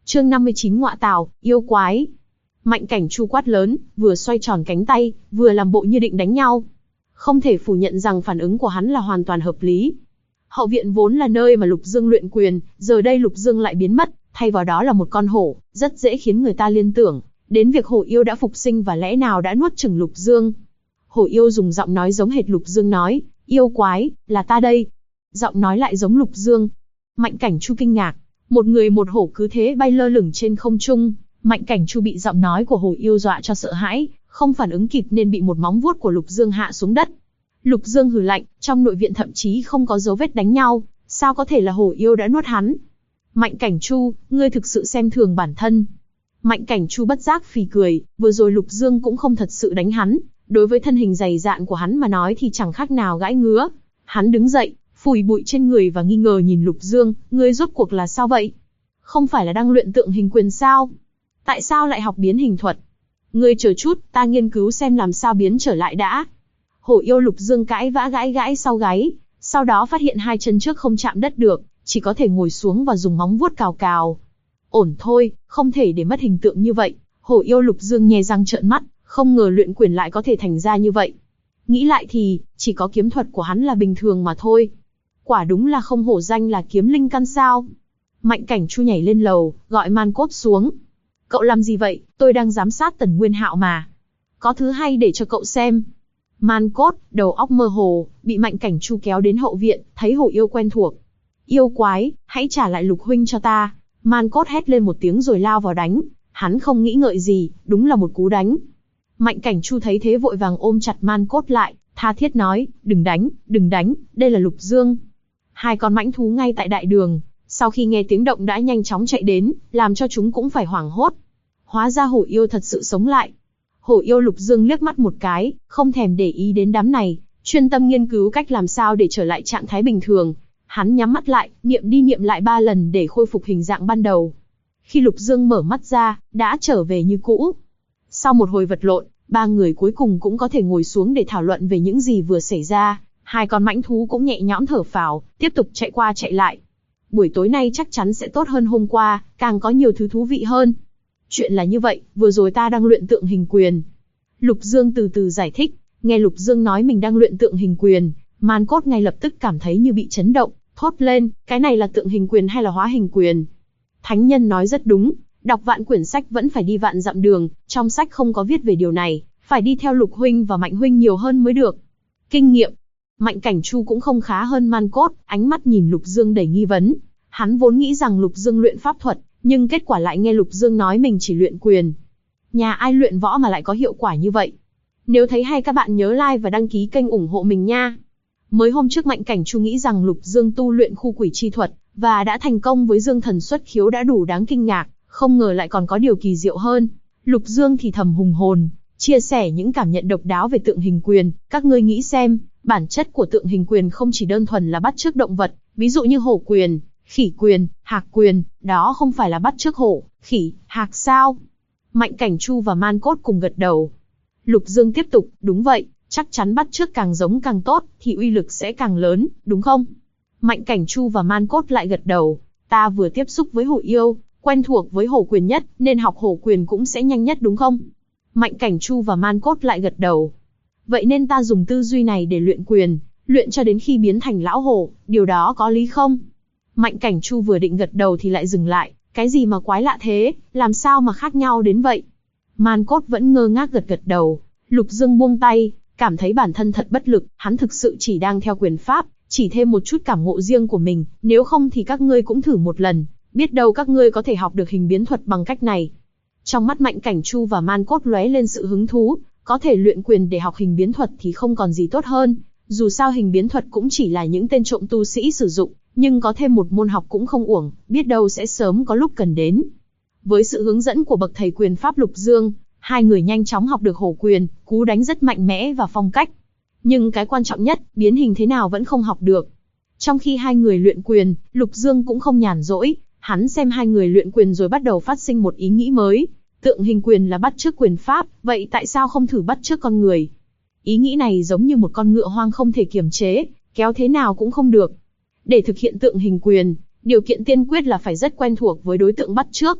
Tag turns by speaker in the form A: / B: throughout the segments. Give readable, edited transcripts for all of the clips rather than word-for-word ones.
A: Chương 59 Ngọa Tào, yêu quái. Mạnh Cảnh Chu quát lớn, vừa xoay tròn cánh tay, vừa làm bộ như định đánh nhau. Không thể phủ nhận rằng phản ứng của hắn là hoàn toàn hợp lý. Hậu viện vốn là nơi mà Lục Dương luyện quyền, giờ đây Lục Dương lại biến mất, thay vào đó là một con hổ, rất dễ khiến người ta liên tưởng đến việc hổ yêu đã phục sinh và lẽ nào đã nuốt chửng Lục Dương. Hổ yêu dùng giọng nói giống hệt Lục Dương nói, yêu quái, là ta đây. Giọng nói lại giống Lục Dương. Mạnh Cảnh Chu kinh ngạc, một người một hổ cứ thế bay lơ lửng trên không trung. Mạnh Cảnh Chu bị giọng nói của hổ yêu dọa cho sợ hãi, không phản ứng kịp nên bị một móng vuốt của Lục Dương hạ xuống đất. Lục Dương hừ lạnh, trong nội viện thậm chí không có dấu vết đánh nhau, sao có thể là hổ yêu đã nuốt hắn? Mạnh Cảnh Chu, ngươi thực sự xem thường bản thân. Mạnh Cảnh Chu bất giác phì cười, vừa rồi Lục Dương cũng không thật sự đánh hắn, đối với thân hình dày dạn của hắn mà nói thì chẳng khác nào gãi ngứa. Hắn đứng dậy, phủi bụi trên người và nghi ngờ nhìn Lục Dương, ngươi rốt cuộc là sao vậy? Không phải là đang luyện tượng hình quyền sao? Tại sao lại học biến hình thuật? Ngươi chờ chút, ta nghiên cứu xem làm sao biến trở lại đã. Hổ yêu Lục Dương cãi vã gãi gãi sau gáy, sau đó phát hiện hai chân trước không chạm đất được, chỉ có thể ngồi xuống và dùng móng vuốt cào cào. Ổn thôi, không thể để mất hình tượng như vậy. Hổ yêu Lục Dương nhe răng trợn mắt, không ngờ luyện quyền lại có thể thành ra như vậy. Nghĩ lại thì, chỉ có kiếm thuật của hắn là bình thường mà thôi. Quả đúng là không hổ danh là kiếm linh căn sao. Mạnh Cảnh Chu nhảy lên lầu, gọi Man Cốt xuống. Cậu làm gì vậy, tôi đang giám sát Tần Nguyên Hạo mà. Có thứ hay để cho cậu xem. Man Cốt, đầu óc mơ hồ, bị Mạnh Cảnh Chu kéo đến hậu viện, thấy hổ yêu quen thuộc. Yêu quái, hãy trả lại Lục huynh cho ta. Man Cốt hét lên một tiếng rồi lao vào đánh. Hắn không nghĩ ngợi gì, đúng là một cú đánh. Mạnh Cảnh Chu thấy thế vội vàng ôm chặt Man Cốt lại, tha thiết nói, đừng đánh, đây là Lục Dương. Hai con mãnh thú ngay tại đại đường, sau khi nghe tiếng động đã nhanh chóng chạy đến, làm cho chúng cũng phải hoảng hốt. Hóa ra hổ yêu thật sự sống lại. Hổ yêu Lục Dương liếc mắt một cái, không thèm để ý đến đám này, chuyên tâm nghiên cứu cách làm sao để trở lại trạng thái bình thường. Hắn nhắm mắt lại, niệm đi niệm lại 3 lần để khôi phục hình dạng ban đầu. Khi Lục Dương mở mắt ra, đã trở về như cũ. Sau một hồi vật lộn, ba người cuối cùng cũng có thể ngồi xuống để thảo luận về những gì vừa xảy ra. Hai con mãnh thú cũng nhẹ nhõm thở phào, tiếp tục chạy qua chạy lại. Buổi tối nay chắc chắn sẽ tốt hơn hôm qua, càng có nhiều thứ thú vị hơn. Chuyện là như vậy, vừa rồi ta đang luyện tượng hình quyền. Lục Dương từ từ giải thích, nghe Lục Dương nói mình đang luyện tượng hình quyền, Man Cốt ngay lập tức cảm thấy như bị chấn động, thốt lên, cái này là tượng hình quyền hay là hóa hình quyền? Thánh nhân nói rất đúng, đọc vạn quyển sách vẫn phải đi vạn dặm đường, trong sách không có viết về điều này, phải đi theo Lục huynh và Mạnh huynh nhiều hơn mới được. Kinh nghiệm. Mạnh Cảnh Chu cũng không khá hơn Man Cốt, ánh mắt nhìn Lục Dương đầy nghi vấn. Hắn vốn nghĩ rằng Lục Dương luyện pháp thuật, nhưng kết quả lại nghe Lục Dương nói mình chỉ luyện quyền. Nhà ai luyện võ mà lại có hiệu quả như vậy? Nếu thấy hay các bạn nhớ like và đăng ký kênh ủng hộ mình nha. Mới hôm trước Mạnh Cảnh Chu nghĩ rằng Lục Dương tu luyện khu quỷ chi thuật, và đã thành công với Dương thần xuất khiếu đã đủ đáng kinh ngạc, không ngờ lại còn có điều kỳ diệu hơn. Lục Dương thì thầm hùng hồn, chia sẻ những cảm nhận độc đáo về tượng hình quyền. Các ngươi nghĩ xem, bản chất của tượng hình quyền không chỉ đơn thuần là bắt chước động vật, ví dụ như hổ quyền, khỉ quyền, hạc quyền, đó không phải là bắt chước hổ, khỉ, hạc sao? Mạnh Cảnh Chu và Man Cốt cùng gật đầu. Lục Dương tiếp tục, đúng vậy, chắc chắn bắt chước càng giống càng tốt, thì uy lực sẽ càng lớn, đúng không? Mạnh Cảnh Chu và Man Cốt lại gật đầu, ta vừa tiếp xúc với hổ yêu, quen thuộc với hổ quyền nhất, nên học hổ quyền cũng sẽ nhanh nhất đúng không? Mạnh Cảnh Chu và Man Cốt lại gật đầu. Vậy nên ta dùng tư duy này để luyện quyền, luyện cho đến khi biến thành lão hổ, điều đó có lý không? Mạnh Cảnh Chu vừa định gật đầu thì lại dừng lại, cái gì mà quái lạ thế, làm sao mà khác nhau đến vậy? Man Cốt vẫn ngơ ngác gật gật đầu. Lục Dương buông tay, cảm thấy bản thân thật bất lực, hắn thực sự chỉ đang theo quyền pháp, chỉ thêm một chút cảm ngộ riêng của mình, nếu không thì các ngươi cũng thử một lần, biết đâu các ngươi có thể học được hình biến thuật bằng cách này. Trong mắt Mạnh Cảnh Chu và Man Cốt lóe lên sự hứng thú, có thể luyện quyền để học hình biến thuật thì không còn gì tốt hơn, dù sao hình biến thuật cũng chỉ là những tên trộm tu sĩ sử dụng, nhưng có thêm một môn học cũng không uổng, biết đâu sẽ sớm có lúc cần đến. Với sự hướng dẫn của bậc thầy quyền pháp Lục Dương, hai người nhanh chóng học được hổ quyền, cú đánh rất mạnh mẽ và phong cách. Nhưng cái quan trọng nhất, biến hình thế nào vẫn không học được. Trong khi hai người luyện quyền, Lục Dương cũng không nhàn rỗi, hắn xem hai người luyện quyền rồi bắt đầu phát sinh một ý nghĩ mới. Tượng hình quyền là bắt chước quyền pháp, vậy tại sao không thử bắt chước con người? Ý nghĩ này giống như một con ngựa hoang không thể kiềm chế, kéo thế nào cũng không được. Để thực hiện tượng hình quyền, điều kiện tiên quyết là phải rất quen thuộc với đối tượng bắt chước.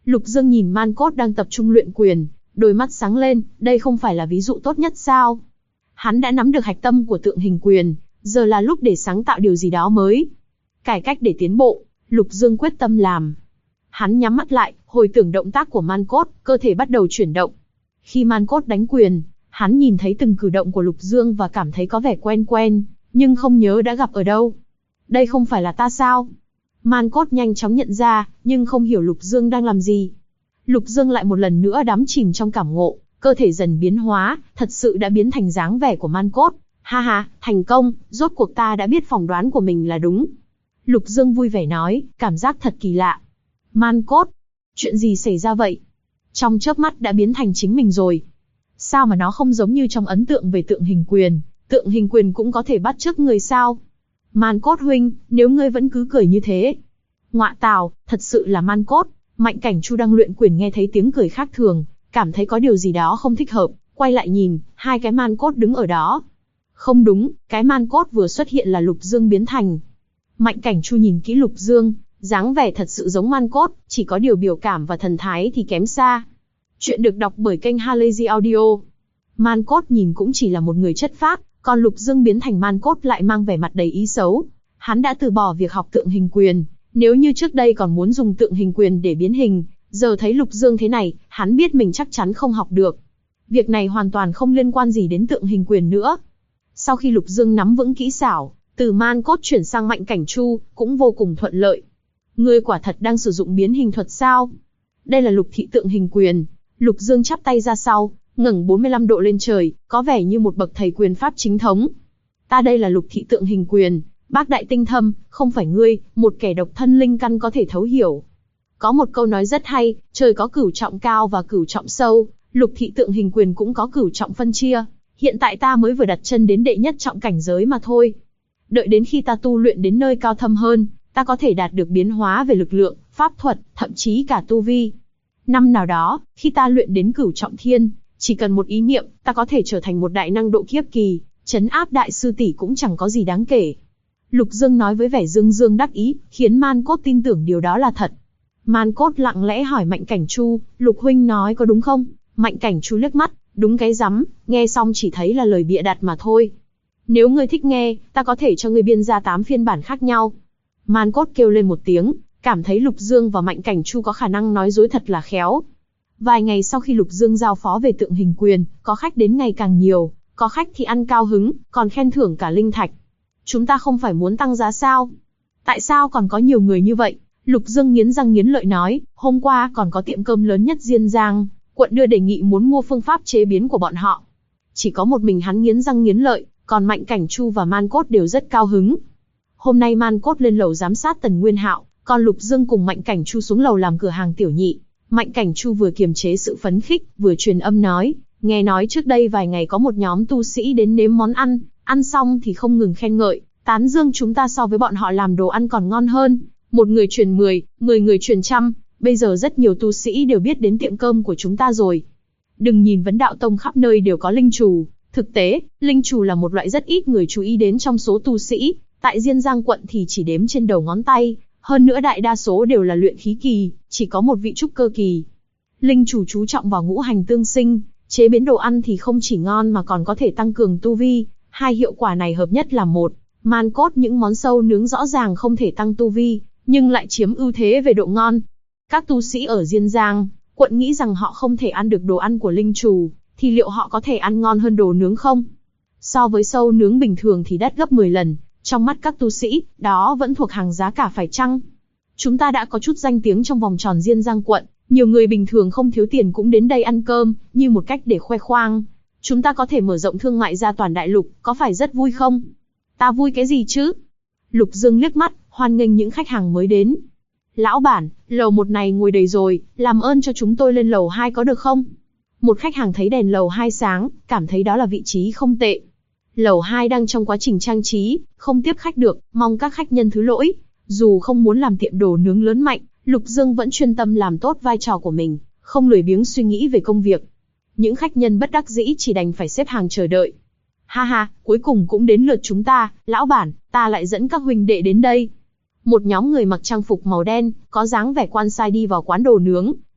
A: Lục Dương nhìn Man Cốt đang tập trung luyện quyền, đôi mắt sáng lên, đây không phải là ví dụ tốt nhất sao? Hắn đã nắm được hạch tâm của tượng hình quyền, giờ là lúc để sáng tạo điều gì đó mới. Cải cách để tiến bộ, Lục Dương quyết tâm làm. Hắn nhắm mắt lại, hồi tưởng động tác của Man Cốt, cơ thể bắt đầu chuyển động. Khi Man Cốt đánh quyền, hắn nhìn thấy từng cử động của Lục Dương và cảm thấy có vẻ quen quen, nhưng không nhớ đã gặp ở đâu. Đây không phải là ta sao? Man Cốt nhanh chóng nhận ra, nhưng không hiểu Lục Dương đang làm gì. Lục Dương lại một lần nữa đắm chìm trong cảm ngộ, cơ thể dần biến hóa, thật sự đã biến thành dáng vẻ của Man Cốt. Ha ha, thành công, rốt cuộc ta đã biết phỏng đoán của mình là đúng. Lục Dương vui vẻ nói, cảm giác thật kỳ lạ. Man Cốt, chuyện gì xảy ra vậy? Trong chớp mắt đã biến thành chính mình rồi. Sao mà nó không giống như trong ấn tượng về tượng hình quyền cũng có thể bắt chước người sao? Man Cốt huynh, nếu ngươi vẫn cứ cười như thế. Ngọa tào, thật sự là Man Cốt. Mạnh Cảnh Chu đang luyện quyền nghe thấy tiếng cười khác thường, cảm thấy có điều gì đó không thích hợp, quay lại nhìn, hai cái Man Cốt đứng ở đó. Không đúng, cái Man Cốt vừa xuất hiện là Lục Dương biến thành. Mạnh Cảnh Chu nhìn kỹ Lục Dương, dáng vẻ thật sự giống Man Cốt, chỉ có điều biểu cảm và thần thái thì kém xa. Chuyện được đọc bởi kênh Halazy Audio. Man Cốt nhìn cũng chỉ là một người chất phác, còn Lục Dương biến thành Man Cốt lại mang vẻ mặt đầy ý xấu. Hắn đã từ bỏ việc học tượng hình quyền, nếu như trước đây còn muốn dùng tượng hình quyền để biến hình, giờ thấy Lục Dương thế này, hắn biết mình chắc chắn không học được. Việc này hoàn toàn không liên quan gì đến tượng hình quyền nữa. Sau khi Lục Dương nắm vững kỹ xảo, từ Man Cốt chuyển sang Mạnh Cảnh Chu, cũng vô cùng thuận lợi. Ngươi quả thật đang sử dụng biến hình thuật sao? Đây là lục thị tượng hình quyền. Lục Dương chắp tay ra sau, ngẩng 45 độ lên trời, có vẻ như một bậc thầy quyền pháp chính thống. Ta đây là lục thị tượng hình quyền, bác đại tinh thâm, không phải ngươi, một kẻ độc thân linh căn có thể thấu hiểu. Có một câu nói rất hay, trời có cửu trọng cao và cửu trọng sâu, lục thị tượng hình quyền cũng có cửu trọng phân chia. Hiện tại ta mới vừa đặt chân đến đệ nhất trọng cảnh giới mà thôi. Đợi đến khi ta tu luyện đến nơi cao thâm hơn, ta có thể đạt được biến hóa về lực lượng, pháp thuật, thậm chí cả tu vi. Năm nào đó, khi ta luyện đến cửu trọng thiên, chỉ cần một ý niệm, ta có thể trở thành một đại năng độ kiếp kỳ, trấn áp đại sư tỷ cũng chẳng có gì đáng kể. Lục Dương nói với vẻ dương dương đắc ý, khiến Man Cốt tin tưởng điều đó là thật. Man Cốt lặng lẽ hỏi Mạnh Cảnh Chu, Lục huynh nói có đúng không? Mạnh Cảnh Chu liếc mắt, đúng cái rắm, nghe xong chỉ thấy là lời bịa đặt mà thôi. Nếu ngươi thích nghe, ta có thể cho ngươi biên ra 8 phiên bản khác nhau. Man Cốt kêu lên một tiếng, cảm thấy Lục Dương và Mạnh Cảnh Chu có khả năng nói dối thật là khéo. Vài ngày sau khi Lục Dương giao phó về tượng hình quyền, có khách đến ngày càng nhiều, có khách thì ăn cao hứng, còn khen thưởng cả linh thạch. Chúng ta không phải muốn tăng giá sao? Tại sao còn có nhiều người như vậy? Lục Dương nghiến răng nghiến lợi nói, hôm qua còn có tiệm cơm lớn nhất Diên Giang, quận đưa đề nghị muốn mua phương pháp chế biến của bọn họ. Chỉ có một mình hắn nghiến răng nghiến lợi, còn Mạnh Cảnh Chu và Man Cốt đều rất cao hứng. Hôm nay Man Cốt lên lầu giám sát Tần Nguyên Hạo, còn Lục Dương cùng Mạnh Cảnh Chu xuống lầu làm cửa hàng tiểu nhị. Mạnh Cảnh Chu vừa kiềm chế sự phấn khích, vừa truyền âm nói, nghe nói trước đây vài ngày có một nhóm tu sĩ đến nếm món ăn, ăn xong thì không ngừng khen ngợi, tán dương chúng ta so với bọn họ làm đồ ăn còn ngon hơn. Một người truyền 10, 10 người truyền 100, bây giờ rất nhiều tu sĩ đều biết đến tiệm cơm của chúng ta rồi. Đừng nhìn Vấn Đạo Tông khắp nơi đều có linh trù, thực tế, linh trù là một loại rất ít người chú ý đến trong số tu sĩ, tại Diên Giang quận thì chỉ đếm trên đầu ngón tay, hơn nữa đại đa số đều là luyện khí kỳ, chỉ có một vị trúc cơ kỳ. Linh trù chú trọng vào ngũ hành tương sinh, chế biến đồ ăn thì không chỉ ngon mà còn có thể tăng cường tu vi, hai hiệu quả này hợp nhất là một. Man Cốt những món sâu nướng rõ ràng không thể tăng tu vi, nhưng lại chiếm ưu thế về độ ngon. Các tu sĩ ở Diên Giang quận nghĩ rằng họ không thể ăn được đồ ăn của linh trù, thì liệu họ có thể ăn ngon hơn đồ nướng không? So với sâu nướng bình thường thì đắt gấp 10 lần, trong mắt các tu sĩ, đó vẫn thuộc hàng giá cả phải chăng? Chúng ta đã có chút danh tiếng trong vòng tròn Diên Giang quận, nhiều người bình thường không thiếu tiền cũng đến đây ăn cơm, như một cách để khoe khoang. Chúng ta có thể mở rộng thương mại ra toàn đại lục, có phải rất vui không? Ta vui cái gì chứ? Lục Dương liếc mắt, hoan nghênh những khách hàng mới đến. Lão bản, lầu 1 này ngồi đầy rồi, làm ơn cho chúng tôi lên lầu 2 có được không? Một khách hàng thấy đèn lầu 2 sáng, cảm thấy đó là vị trí không tệ. Lầu 2 đang trong quá trình trang trí, không tiếp khách được, mong các khách nhân thứ lỗi. Dù không muốn làm tiệm đồ nướng lớn mạnh, Lục Dương vẫn chuyên tâm làm tốt vai trò của mình, không lười biếng suy nghĩ về công việc. Những khách nhân bất đắc dĩ chỉ đành phải xếp hàng chờ đợi. Ha ha, cuối cùng cũng đến lượt chúng ta, lão bản, ta lại dẫn các huynh đệ đến đây. Một nhóm người mặc trang phục màu đen, có dáng vẻ quan sai đi vào quán đồ nướng,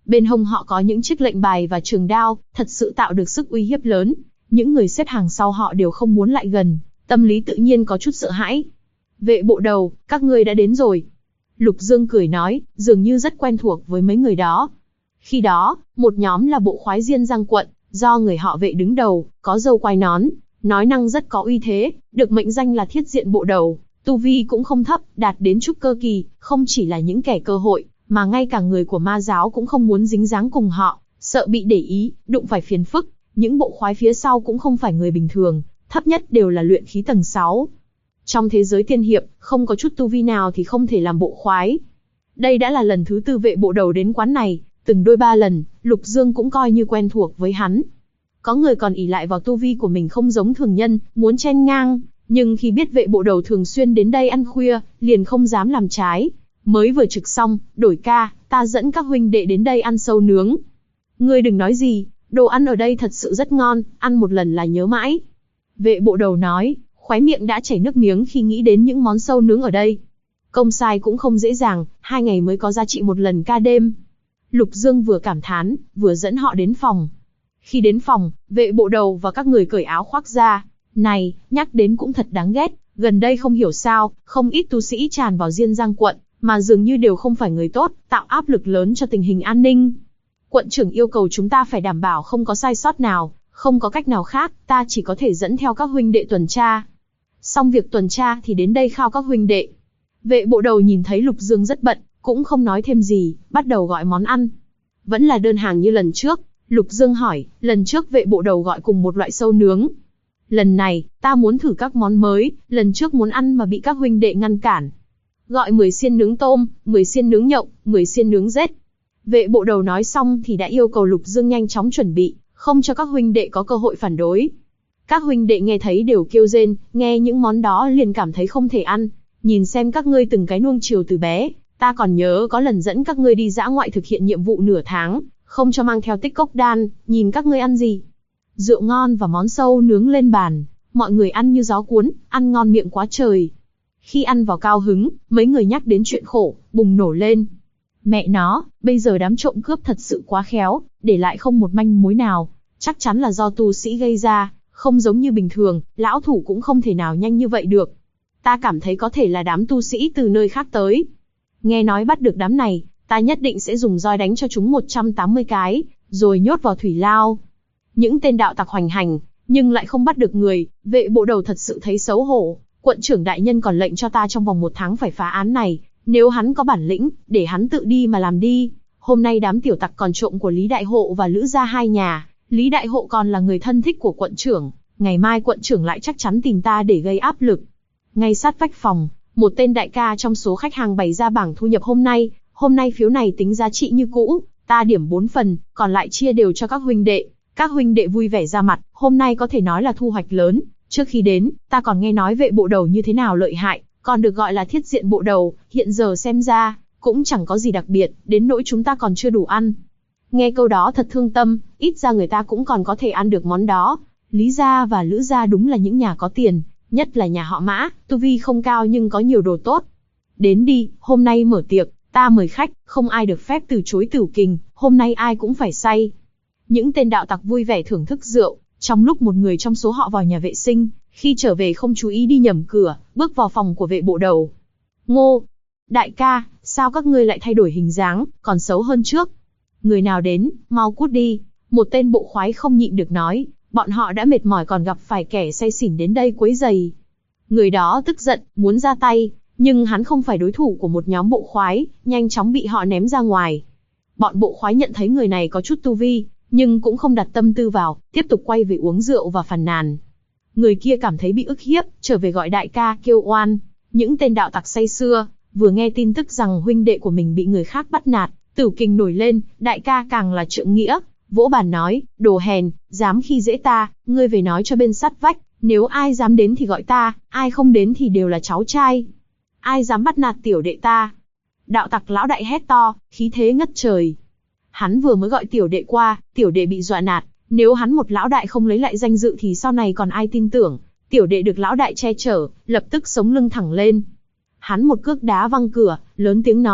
A: Bên hông họ có những chiếc lệnh bài và trường đao, thật sự tạo được sức uy hiếp lớn. Những người xếp hàng sau họ đều không muốn lại gần, tâm lý tự nhiên có chút sợ hãi. Vệ bộ đầu, các ngươi đã đến rồi. Lục Dương cười nói, dường như rất quen thuộc với mấy người đó. Khi đó, một nhóm là bộ khoái Diên Giang quận, do người họ Vệ đứng đầu, có râu quai nón, nói năng rất có uy thế, được mệnh danh là thiết diện bộ đầu. Tu vi cũng không thấp, đạt đến trúc cơ kỳ, không chỉ là những kẻ cơ hội, mà ngay cả người của ma giáo cũng không muốn dính dáng cùng họ, sợ bị để ý, đụng phải phiền phức. Những bộ khoái phía sau cũng không phải người bình thường, thấp nhất đều là luyện khí tầng 6. Trong thế giới tiên hiệp, không có chút tu vi nào thì không thể làm bộ khoái. Đây đã là lần thứ 4 vệ bộ đầu đến quán này, từng đôi 3 lần, Lục Dương cũng coi như quen thuộc với hắn. Có người còn ỷ lại vào tu vi của mình không giống thường nhân, muốn chen ngang, nhưng khi biết vệ bộ đầu thường xuyên đến đây ăn khuya, liền không dám làm trái. Mới vừa trực xong, đổi ca, ta dẫn các huynh đệ đến đây ăn sâu nướng. Ngươi đừng nói gì, đồ ăn ở đây thật sự rất ngon, ăn một lần là nhớ mãi. Vệ bộ đầu nói, khóe miệng đã chảy nước miếng khi nghĩ đến những món sâu nướng ở đây. Công sai cũng không dễ dàng, 2 ngày mới có giá trị một lần ca đêm. Lục Dương vừa cảm thán, vừa dẫn họ đến phòng. Khi đến phòng, vệ bộ đầu và các người cởi áo khoác ra. Này, nhắc đến cũng thật đáng ghét, gần đây không hiểu sao, không ít tu sĩ tràn vào Diên Giang quận, mà dường như đều không phải người tốt, tạo áp lực lớn cho tình hình an ninh. Quận trưởng yêu cầu chúng ta phải đảm bảo không có sai sót nào, không có cách nào khác, ta chỉ có thể dẫn theo các huynh đệ tuần tra. Xong việc tuần tra thì đến đây khao các huynh đệ. Vệ bộ đầu nhìn thấy Lục Dương rất bận, cũng không nói thêm gì, bắt đầu gọi món ăn. Vẫn là đơn hàng như lần trước. Lục Dương hỏi, lần trước vệ bộ đầu gọi cùng một loại sâu nướng. Lần này, ta muốn thử các món mới, lần trước muốn ăn mà bị các huynh đệ ngăn cản. Gọi 10 xiên nướng tôm, 10 xiên nướng nhộng, 10 xiên nướng rết. Vệ bộ đầu nói xong thì đã yêu cầu Lục Dương nhanh chóng chuẩn bị, không cho các huynh đệ có cơ hội phản đối. Các huynh đệ nghe thấy đều kêu rên, nghe những món đó liền cảm thấy không thể ăn. Nhìn xem các ngươi từng cái nuông chiều từ bé, ta còn nhớ có lần dẫn các ngươi đi dã ngoại thực hiện nhiệm vụ nửa tháng, không cho mang theo tích cốc đan, nhìn các ngươi ăn gì. Rượu ngon và món sâu nướng lên bàn, mọi người ăn như gió cuốn, ăn ngon miệng quá trời. Khi ăn vào cao hứng, mấy người nhắc đến chuyện khổ, bùng nổ lên. Mẹ nó, bây giờ đám trộm cướp thật sự quá khéo, để lại không một manh mối nào. Chắc chắn là do tu sĩ gây ra, không giống như bình thường, lão thủ cũng không thể nào nhanh như vậy được. Ta cảm thấy có thể là đám tu sĩ từ nơi khác tới. Nghe nói bắt được đám này, ta nhất định sẽ dùng roi đánh cho chúng 180 cái, rồi nhốt vào thủy lao. Những tên đạo tặc hoành hành, nhưng lại không bắt được người, vệ bộ đầu thật sự thấy xấu hổ. Quận trưởng đại nhân còn lệnh cho ta trong vòng 1 tháng phải phá án này, nếu hắn có bản lĩnh, để hắn tự đi mà làm đi. Hôm nay đám tiểu tặc còn trộm của Lý Đại Hộ và Lữ gia 2 nhà, Lý Đại Hộ còn là người thân thích của quận trưởng, ngày mai quận trưởng lại chắc chắn tìm ta để gây áp lực. Ngay sát vách phòng, một tên đại ca trong số khách hàng bày ra bảng thu nhập hôm nay phiếu này tính giá trị như cũ, ta điểm 4 phần, còn lại chia đều cho các huynh đệ. Các huynh đệ vui vẻ ra mặt, hôm nay có thể nói là thu hoạch lớn. Trước khi đến, ta còn nghe nói vệ bộ đầu như thế nào lợi hại, còn được gọi là thiết diện bộ đầu, hiện giờ xem ra, cũng chẳng có gì đặc biệt, đến nỗi chúng ta còn chưa đủ ăn. Nghe câu đó thật thương tâm, ít ra người ta cũng còn có thể ăn được món đó. Lý gia và Lữ gia đúng là những nhà có tiền, nhất là nhà họ Mã, tu vi không cao nhưng có nhiều đồ tốt. Đến đi, hôm nay mở tiệc, ta mời khách, không ai được phép từ chối tửu kình, hôm nay ai cũng phải say. Những tên đạo tặc vui vẻ thưởng thức rượu, trong lúc một người trong số họ vào nhà vệ sinh, khi trở về không chú ý đi nhầm cửa, bước vào phòng của vệ bộ đầu. Ngô! Đại ca, sao các ngươi lại thay đổi hình dáng, còn xấu hơn trước? Người nào đến, mau cút đi. Một tên bộ khoái không nhịn được nói, bọn họ đã mệt mỏi còn gặp phải kẻ say xỉn đến đây quấy rầy. Người đó tức giận, muốn ra tay, nhưng hắn không phải đối thủ của một nhóm bộ khoái, nhanh chóng bị họ ném ra ngoài. Bọn bộ khoái nhận thấy người này có chút tu vi, nhưng cũng không đặt tâm tư vào, tiếp tục quay về uống rượu và phàn nàn. Người kia cảm thấy bị ức hiếp, trở về gọi đại ca kêu oan. Những tên đạo tặc say sưa, vừa nghe tin tức rằng huynh đệ của mình bị người khác bắt nạt, tửu kình nổi lên, đại ca càng là trượng nghĩa, vỗ bàn nói, đồ hèn, dám khi dễ ta, ngươi về nói cho bên sát vách, nếu ai dám đến thì gọi ta, ai không đến thì đều là cháu trai. Ai dám bắt nạt tiểu đệ ta? Đạo tặc lão đại hét to, khí thế ngất trời. Hắn vừa mới gọi tiểu đệ qua, tiểu đệ bị dọa nạt, nếu hắn một lão đại không lấy lại danh dự thì sau này còn ai tin tưởng. Tiểu đệ được lão đại che chở, lập tức sống lưng thẳng lên. Hắn một cước đá văng cửa, lớn tiếng nói,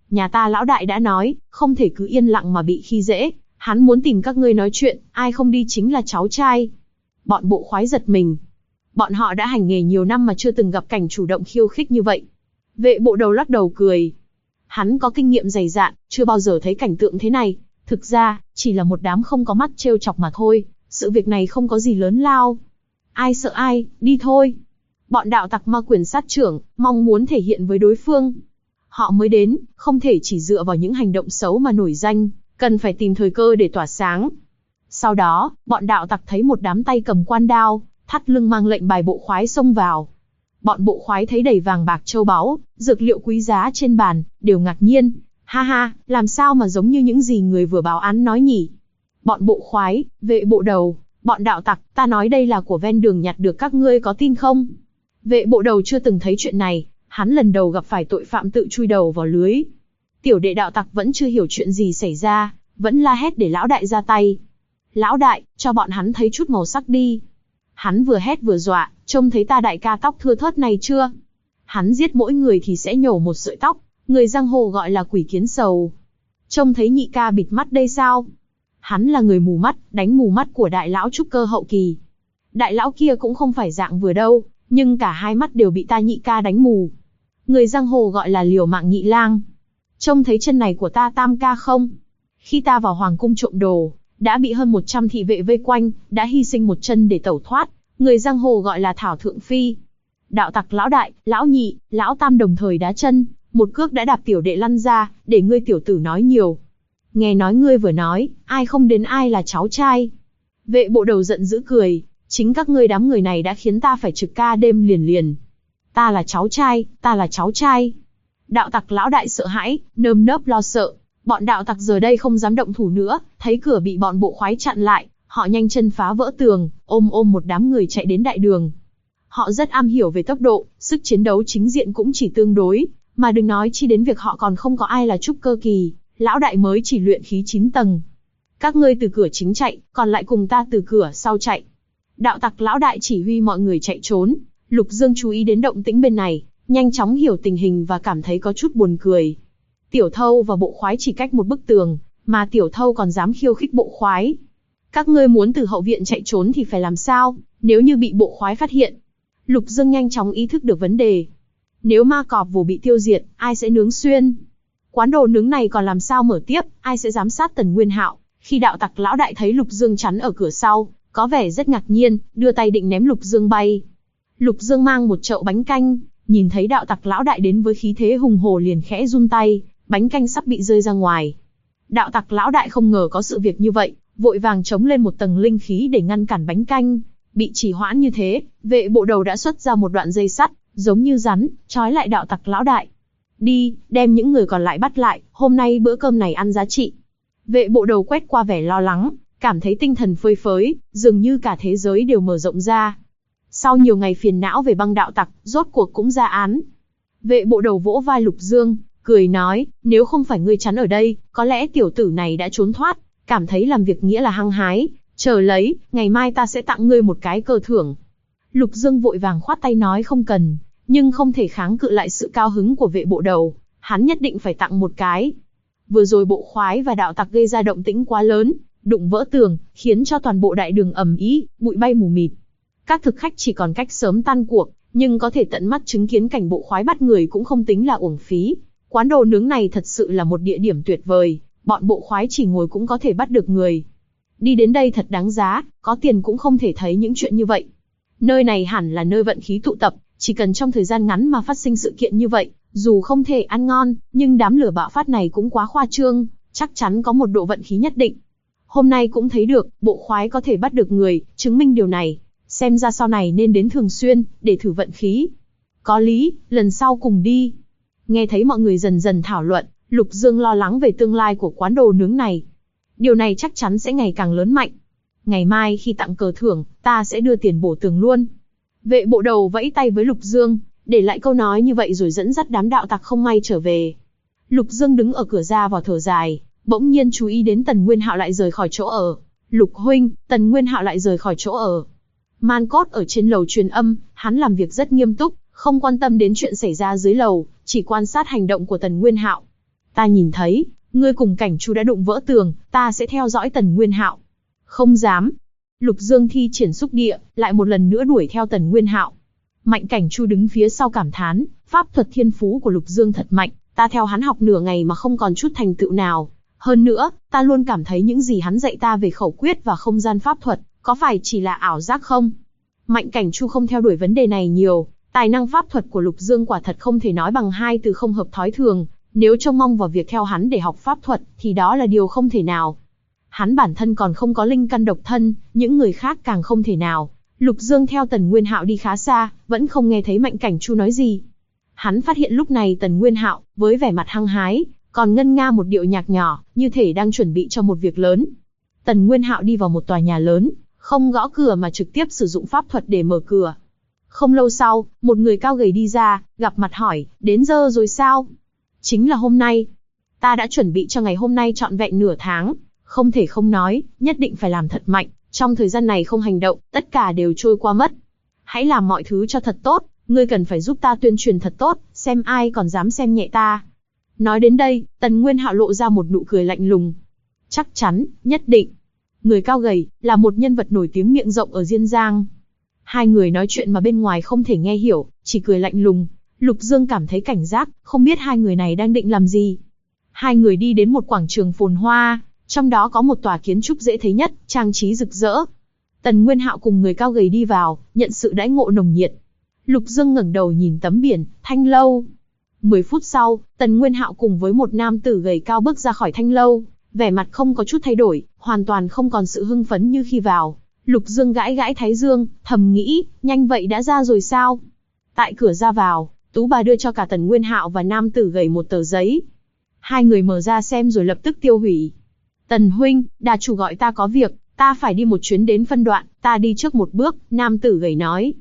A: Nhà ta lão đại đã nói, không thể cứ yên lặng mà bị khi dễ, hắn muốn tìm các ngươi nói chuyện, ai không đi chính là cháu trai. Bọn bộ khoái giật mình. Bọn họ đã hành nghề nhiều năm mà chưa từng gặp cảnh chủ động khiêu khích như vậy. Vệ bộ đầu lắc đầu cười. Hắn có kinh nghiệm dày dạn, chưa bao giờ thấy cảnh tượng thế này. Thực ra, chỉ là một đám không có mắt trêu chọc mà thôi, sự việc này không có gì lớn lao. Ai sợ ai, đi thôi. Bọn đạo tặc ma quyền sát trưởng, mong muốn thể hiện với đối phương. Họ mới đến, không thể chỉ dựa vào những hành động xấu mà nổi danh, cần phải tìm thời cơ để tỏa sáng. Sau đó, bọn đạo tặc thấy một đám tay cầm quan đao, thắt lưng mang lệnh bài bộ khoái xông vào. Bọn bộ khoái thấy đầy vàng bạc châu báu, dược liệu quý giá trên bàn, đều ngạc nhiên. Ha ha, làm sao mà giống như những gì người vừa báo án nói nhỉ? Bọn bộ khoái, vệ bộ đầu, bọn đạo tặc, ta nói đây là của ven đường nhặt được, các ngươi có tin không? Vệ bộ đầu chưa từng thấy chuyện này, hắn lần đầu gặp phải tội phạm tự chui đầu vào lưới. Tiểu đệ đạo tặc vẫn chưa hiểu chuyện gì xảy ra, vẫn la hét để lão đại ra tay. Lão đại, cho bọn hắn thấy chút màu sắc đi. Hắn vừa hét vừa dọa, trông thấy ta đại ca tóc thưa thớt này chưa? Hắn giết mỗi người thì sẽ nhổ một sợi tóc, người giang hồ gọi là quỷ kiến sầu. Trông thấy nhị ca bịt mắt đây sao? Hắn là người mù mắt, đánh mù mắt của đại lão trúc cơ hậu kỳ. Đại lão kia cũng không phải dạng vừa đâu, nhưng cả hai mắt đều bị ta nhị ca đánh mù. Người giang hồ gọi là liều mạng nhị lang. Trông thấy chân này của ta tam ca không? Khi ta vào hoàng cung trộm đồ, đã bị hơn 100 thị vệ vây quanh, đã hy sinh một chân để tẩu thoát, người giang hồ gọi là thảo thượng phi. Đạo tặc lão đại, lão nhị, lão tam đồng thời đá chân, một cước đã đạp tiểu đệ lăn ra, để ngươi tiểu tử nói nhiều. Nghe nói ngươi vừa nói, ai không đến ai là cháu trai. Vệ bộ đầu giận dữ cười, chính các ngươi đám người này đã khiến ta phải trực ca đêm liền liền. Ta là cháu trai, ta là cháu trai. Đạo tặc lão đại sợ hãi, nơm nớp lo sợ. Bọn đạo tặc giờ đây không dám động thủ nữa, thấy cửa bị bọn bộ khoái chặn lại, họ nhanh chân phá vỡ tường, ôm một đám người chạy đến đại đường. Họ rất am hiểu về tốc độ, sức chiến đấu chính diện cũng chỉ tương đối, mà đừng nói chi đến việc họ còn không có ai là trúc cơ kỳ, lão đại mới chỉ luyện khí 9 tầng. Các ngươi từ cửa chính chạy, còn lại cùng ta từ cửa sau chạy. Đạo tặc lão đại chỉ huy mọi người chạy trốn. Lục Dương chú ý đến động tĩnh bên này, nhanh chóng hiểu tình hình và cảm thấy có chút buồn cười. Tiểu thâu và bộ khoái chỉ cách một bức tường, mà tiểu thâu còn dám khiêu khích bộ khoái. Các ngươi muốn từ hậu viện chạy trốn thì phải làm sao, nếu như bị bộ khoái phát hiện? Lục Dương nhanh chóng ý thức được vấn đề. Nếu ma cọp vồ bị tiêu diệt, ai sẽ nướng xuyên? Quán đồ nướng này còn làm sao mở tiếp, ai sẽ giám sát Tần Nguyên Hạo? Khi đạo tặc lão đại thấy Lục Dương chắn ở cửa sau, có vẻ rất ngạc nhiên, đưa tay định ném Lục Dương bay. Lục Dương mang một chậu bánh canh, nhìn thấy đạo tặc lão đại đến với khí thế hùng hổ liền khẽ run tay, bánh canh sắp bị rơi ra ngoài. Đạo tặc lão đại không ngờ có sự việc như vậy, vội vàng chống lên một tầng linh khí để ngăn cản bánh canh. Bị trì hoãn như thế, vệ bộ đầu đã xuất ra một đoạn dây sắt, giống như rắn, trói lại đạo tặc lão đại. Đi, đem những người còn lại bắt lại, hôm nay bữa cơm này ăn giá trị. Vệ bộ đầu quét qua vẻ lo lắng, cảm thấy tinh thần phơi phới, dường như cả thế giới đều mở rộng ra. Sau nhiều ngày phiền não về băng đạo tặc, rốt cuộc cũng ra án. Vệ bộ đầu vỗ vai Lục Dương, cười nói, nếu không phải ngươi chắn ở đây, có lẽ tiểu tử này đã trốn thoát, cảm thấy làm việc nghĩa là hăng hái, chờ lấy, ngày mai ta sẽ tặng ngươi một cái cờ thưởng. Lục Dương vội vàng khoát tay nói không cần, nhưng không thể kháng cự lại sự cao hứng của vệ bộ đầu, hắn nhất định phải tặng một cái. Vừa rồi bộ khoái và đạo tặc gây ra động tĩnh quá lớn, đụng vỡ tường, khiến cho toàn bộ đại đường ầm ĩ, bụi bay mù mịt. Các thực khách chỉ còn cách sớm tan cuộc, nhưng có thể tận mắt chứng kiến cảnh bộ khoái bắt người cũng không tính là uổng phí. Quán đồ nướng này thật sự là một địa điểm tuyệt vời, bọn bộ khoái chỉ ngồi cũng có thể bắt được người. Đi đến đây thật đáng giá, có tiền cũng không thể thấy những chuyện như vậy. Nơi này hẳn là nơi vận khí tụ tập, chỉ cần trong thời gian ngắn mà phát sinh sự kiện như vậy, dù không thể ăn ngon, nhưng đám lửa bạo phát này cũng quá khoa trương, chắc chắn có một độ vận khí nhất định. Hôm nay cũng thấy được, bộ khoái có thể bắt được người, chứng minh điều này. Xem ra sau này nên đến thường xuyên, để thử vận khí. Có lý, lần sau cùng đi. Nghe thấy mọi người dần dần thảo luận, Lục Dương lo lắng về tương lai của quán đồ nướng này. Điều này chắc chắn sẽ ngày càng lớn mạnh. Ngày mai khi tặng cờ thưởng, ta sẽ đưa tiền bổ tường luôn. Vệ bộ đầu vẫy tay với Lục Dương, để lại câu nói như vậy rồi dẫn dắt đám đạo tặc không may trở về. Lục Dương đứng ở cửa ra vào thở dài, bỗng nhiên chú ý đến Tần Nguyên Hạo lại rời khỏi chỗ ở. Lục huynh, Tần Nguyên Hạo lại rời khỏi chỗ ở. Man Cốt ở trên lầu truyền âm, hắn làm việc rất nghiêm túc, không quan tâm đến chuyện xảy ra dưới lầu, chỉ quan sát hành động của Tần Nguyên Hạo. Ta nhìn thấy, ngươi cùng Cảnh Chu đã đụng vỡ tường, ta sẽ theo dõi Tần Nguyên Hạo. Không dám. Lục Dương thi triển xúc địa, lại một lần nữa đuổi theo Tần Nguyên Hạo. Mạnh Cảnh Chu đứng phía sau cảm thán, pháp thuật thiên phú của Lục Dương thật mạnh, ta theo hắn học nửa ngày mà không còn chút thành tựu nào. Hơn nữa, ta luôn cảm thấy những gì hắn dạy ta về khẩu quyết và không gian pháp thuật, có phải chỉ là ảo giác không? Mạnh Cảnh Chu không theo đuổi vấn đề này nhiều, tài năng pháp thuật của Lục Dương quả thật không thể nói bằng hai từ không hợp thói thường, nếu trông mong vào việc theo hắn để học pháp thuật thì đó là điều không thể nào. Hắn bản thân còn không có linh căn độc thân, những người khác càng không thể nào. Lục Dương theo Tần Nguyên Hạo đi khá xa, vẫn không nghe thấy Mạnh Cảnh Chu nói gì. Hắn phát hiện lúc này Tần Nguyên Hạo, với vẻ mặt hăng hái, còn ngân nga một điệu nhạc nhỏ, như thể đang chuẩn bị cho một việc lớn. Tần Nguyên Hạo đi vào một tòa nhà lớn, không gõ cửa mà trực tiếp sử dụng pháp thuật để mở cửa. Không lâu sau, một người cao gầy đi ra, gặp mặt hỏi, đến giờ rồi sao? Chính là hôm nay. Ta đã chuẩn bị cho ngày hôm nay trọn vẹn nửa tháng, không thể không nói, nhất định phải làm thật mạnh, trong thời gian này không hành động, tất cả đều trôi qua mất. Hãy làm mọi thứ cho thật tốt, ngươi cần phải giúp ta tuyên truyền thật tốt, xem ai còn dám xem nhẹ ta. Nói đến đây, Tần Nguyên Hạo lộ ra một nụ cười lạnh lùng. Chắc chắn, nhất định. Người cao gầy, là một nhân vật nổi tiếng miệng rộng ở Diên Giang. Hai người nói chuyện mà bên ngoài không thể nghe hiểu, chỉ cười lạnh lùng. Lục Dương cảm thấy cảnh giác, không biết hai người này đang định làm gì. Hai người đi đến một quảng trường phồn hoa, trong đó có một tòa kiến trúc dễ thấy nhất, trang trí rực rỡ. Tần Nguyên Hạo cùng người cao gầy đi vào, nhận sự đãi ngộ nồng nhiệt. Lục Dương ngẩng đầu nhìn tấm biển, Thanh Lâu. 10 phút sau, Tần Nguyên Hạo cùng với một nam tử gầy cao bước ra khỏi Thanh Lâu, vẻ mặt không có chút thay đổi, hoàn toàn không còn sự hưng phấn như khi vào. Lục Dương gãi gãi thái dương, thầm nghĩ, nhanh vậy đã ra rồi sao? Tại cửa ra vào, Tú bà đưa cho cả Tần Nguyên Hạo và nam tử gầy một tờ giấy. Hai người mở ra xem rồi lập tức tiêu hủy. Tần huynh, đà chủ gọi ta có việc, ta phải đi một chuyến đến phân đoạn, ta đi trước một bước, nam tử gầy nói.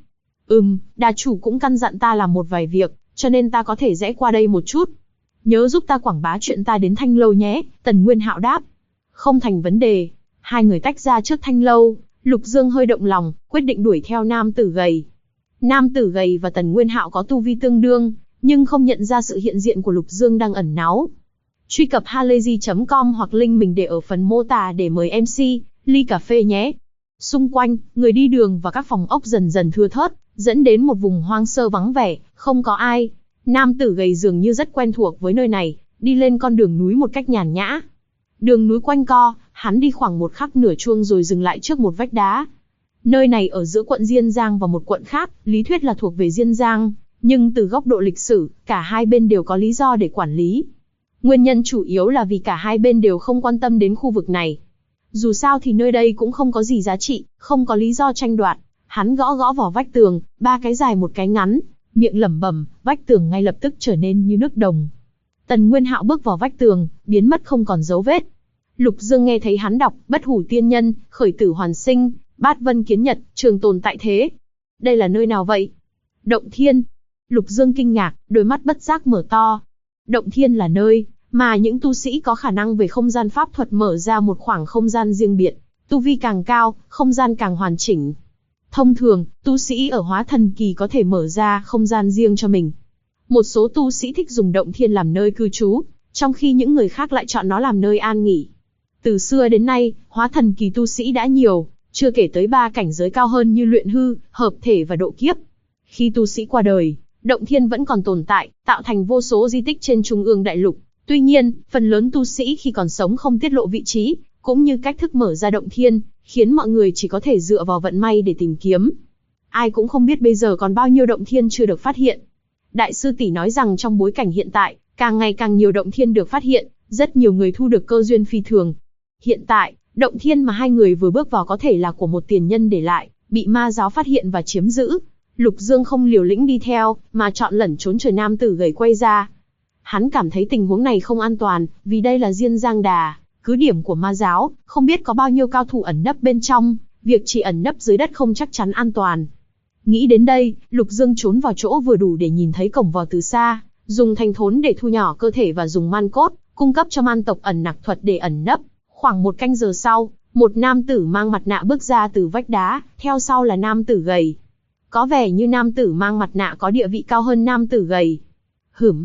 A: Đà chủ cũng căn dặn ta làm một vài việc, cho nên ta có thể rẽ qua đây một chút. Nhớ giúp ta quảng bá chuyện ta đến Thanh Lâu nhé, Tần Nguyên Hạo đáp. Không thành vấn đề. Hai người tách ra trước Thanh Lâu, Lục Dương hơi động lòng, quyết định đuổi theo nam tử gầy. Nam tử gầy và Tần Nguyên Hạo có tu vi tương đương, nhưng không nhận ra sự hiện diện của Lục Dương đang ẩn náu. Truy cập halayzi.com hoặc link mình để ở phần mô tả để mời MC, ly cà phê nhé. Xung quanh, người đi đường và các phòng ốc dần dần thưa thớt, dẫn đến một vùng hoang sơ vắng vẻ, không có ai. Nam tử gầy dường như rất quen thuộc với nơi này, đi lên con đường núi một cách nhàn nhã. Đường núi quanh co, hắn đi khoảng một khắc nửa chuông rồi dừng lại trước một vách đá. Nơi này ở giữa quận Diên Giang và một quận khác, lý thuyết là thuộc về Diên Giang, nhưng từ góc độ lịch sử, cả hai bên đều có lý do để quản lý. Nguyên nhân chủ yếu là vì cả hai bên đều không quan tâm đến khu vực này. Dù sao thì nơi đây cũng không có gì giá trị, không có lý do tranh đoạt. Hắn gõ gõ vào vách tường, 3 cái dài một cái ngắn, miệng lẩm bẩm, vách tường ngay lập tức trở nên như nước đồng. Tần Nguyên Hạo bước vào vách tường, biến mất không còn dấu vết. Lục Dương nghe thấy hắn đọc, bất hủ tiên nhân, khởi tử hoàn sinh, bát vân kiến nhật, trường tồn tại thế. Đây là nơi nào vậy? Động Thiên. Lục Dương kinh ngạc, đôi mắt bất giác mở to. Động Thiên là nơi mà những tu sĩ có khả năng về không gian pháp thuật mở ra một khoảng không gian riêng biệt, tu vi càng cao, không gian càng hoàn chỉnh. Thông thường, tu sĩ ở hóa thần kỳ có thể mở ra không gian riêng cho mình. Một số tu sĩ thích dùng Động Thiên làm nơi cư trú, trong khi những người khác lại chọn nó làm nơi an nghỉ. Từ xưa đến nay, hóa thần kỳ tu sĩ đã nhiều, chưa kể tới 3 cảnh giới cao hơn như luyện hư, hợp thể và độ kiếp. Khi tu sĩ qua đời, Động Thiên vẫn còn tồn tại, tạo thành vô số di tích trên Trung ương đại lục. Tuy nhiên, phần lớn tu sĩ khi còn sống không tiết lộ vị trí, cũng như cách thức mở ra Động Thiên, khiến mọi người chỉ có thể dựa vào vận may để tìm kiếm. Ai cũng không biết bây giờ còn bao nhiêu Động Thiên chưa được phát hiện. Đại sư tỷ nói rằng trong bối cảnh hiện tại, càng ngày càng nhiều Động Thiên được phát hiện, rất nhiều người thu được cơ duyên phi thường. Hiện tại, Động Thiên mà hai người vừa bước vào có thể là của một tiền nhân để lại, bị ma giáo phát hiện và chiếm giữ. Lục Dương không liều lĩnh đi theo, mà chọn lẩn trốn chờ nam tử gầy quay ra. Hắn cảm thấy tình huống này không an toàn, vì đây là Diên Giang Đà, cứ điểm của ma giáo, không biết có bao nhiêu cao thủ ẩn nấp bên trong, việc chỉ ẩn nấp dưới đất không chắc chắn an toàn. Nghĩ đến đây, Lục Dương trốn vào chỗ vừa đủ để nhìn thấy cổng vào từ xa, dùng thanh thốn để thu nhỏ cơ thể và dùng man cốt, cung cấp cho man tộc ẩn nặc thuật để ẩn nấp. Khoảng 1 canh giờ sau, một nam tử mang mặt nạ bước ra từ vách đá, theo sau là nam tử gầy. Có vẻ như nam tử mang mặt nạ có địa vị cao hơn nam tử gầy.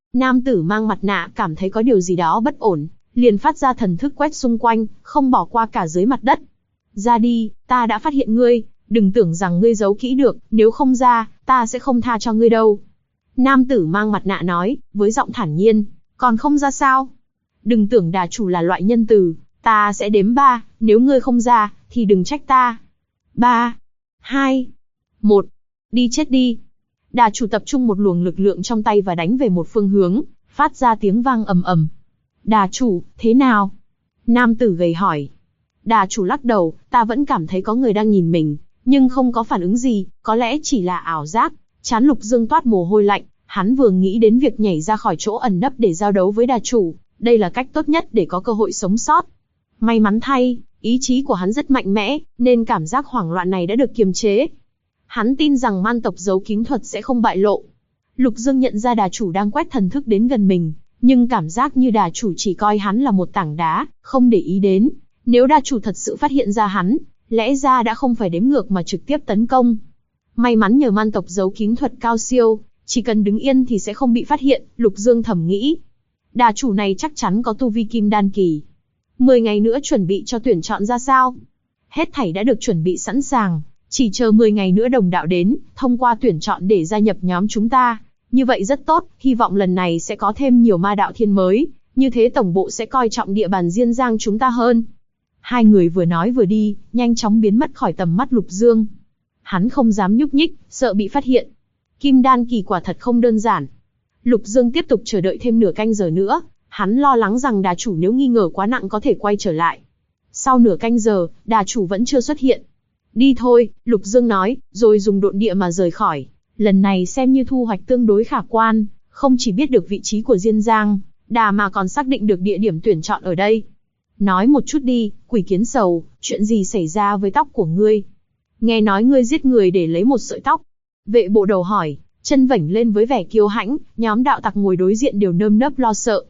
A: Nam tử mang mặt nạ cảm thấy có điều gì đó bất ổn, liền phát ra thần thức quét xung quanh, không bỏ qua cả dưới mặt đất. Ra đi, ta đã phát hiện ngươi, đừng tưởng rằng ngươi giấu kỹ được, nếu không ra, ta sẽ không tha cho ngươi đâu. Nam tử mang mặt nạ nói, với giọng thản nhiên, còn không ra sao? Đừng tưởng đà chủ là loại nhân từ, ta sẽ đếm 3, nếu ngươi không ra, thì đừng trách ta. 3, 2, 1, đi chết đi. Đà chủ tập trung một luồng lực lượng trong tay và đánh về một phương hướng, phát ra tiếng vang ầm ầm. Đà chủ, thế nào? Nam tử gầy hỏi. Đà chủ lắc đầu, ta vẫn cảm thấy có người đang nhìn mình, nhưng không có phản ứng gì, có lẽ chỉ là ảo giác. Trán Lục Dương toát mồ hôi lạnh, hắn vừa nghĩ đến việc nhảy ra khỏi chỗ ẩn nấp để giao đấu với đà chủ, đây là cách tốt nhất để có cơ hội sống sót. May mắn thay, ý chí của hắn rất mạnh mẽ, nên cảm giác hoảng loạn này đã được kiềm chế. Hắn tin rằng man tộc giấu kín thuật sẽ không bại lộ. Lục Dương nhận ra đà chủ đang quét thần thức đến gần mình, nhưng cảm giác như đà chủ chỉ coi hắn là một tảng đá, không để ý đến. Nếu đà chủ thật sự phát hiện ra hắn, lẽ ra đã không phải đếm ngược mà trực tiếp tấn công. May mắn nhờ man tộc giấu kín thuật cao siêu, chỉ cần đứng yên thì sẽ không bị phát hiện, Lục Dương thầm nghĩ. Đà chủ này chắc chắn có tu vi kim đan kỳ. 10 ngày nữa chuẩn bị cho tuyển chọn ra sao? Hết thảy đã được chuẩn bị sẵn sàng, chỉ chờ 10 ngày nữa đồng đạo đến, thông qua tuyển chọn để gia nhập nhóm chúng ta. Như vậy rất tốt, hy vọng lần này sẽ có thêm nhiều ma đạo thiên mới, như thế tổng bộ sẽ coi trọng địa bàn Diên Giang chúng ta hơn. Hai người vừa nói vừa đi, nhanh chóng biến mất khỏi tầm mắt Lục Dương. Hắn không dám nhúc nhích, sợ bị phát hiện. Kim đan kỳ quả thật không đơn giản. Lục Dương tiếp tục chờ đợi thêm nửa canh giờ nữa, hắn lo lắng rằng đà chủ nếu nghi ngờ quá nặng có thể quay trở lại. Sau nửa canh giờ, đà chủ vẫn chưa xuất hiện. Đi thôi, Lục Dương nói, rồi dùng độn địa mà rời khỏi. Lần này xem như thu hoạch tương đối khả quan, không chỉ biết được vị trí của Diên Giang, đà mà còn xác định được địa điểm tuyển chọn ở đây. Nói một chút đi, Quỷ Kiến Sầu, chuyện gì xảy ra với tóc của ngươi? Nghe nói ngươi giết người để lấy một sợi tóc. Vệ bộ đầu hỏi, chân vảnh lên với vẻ kiêu hãnh, nhóm đạo tặc ngồi đối diện đều nơm nớp lo sợ.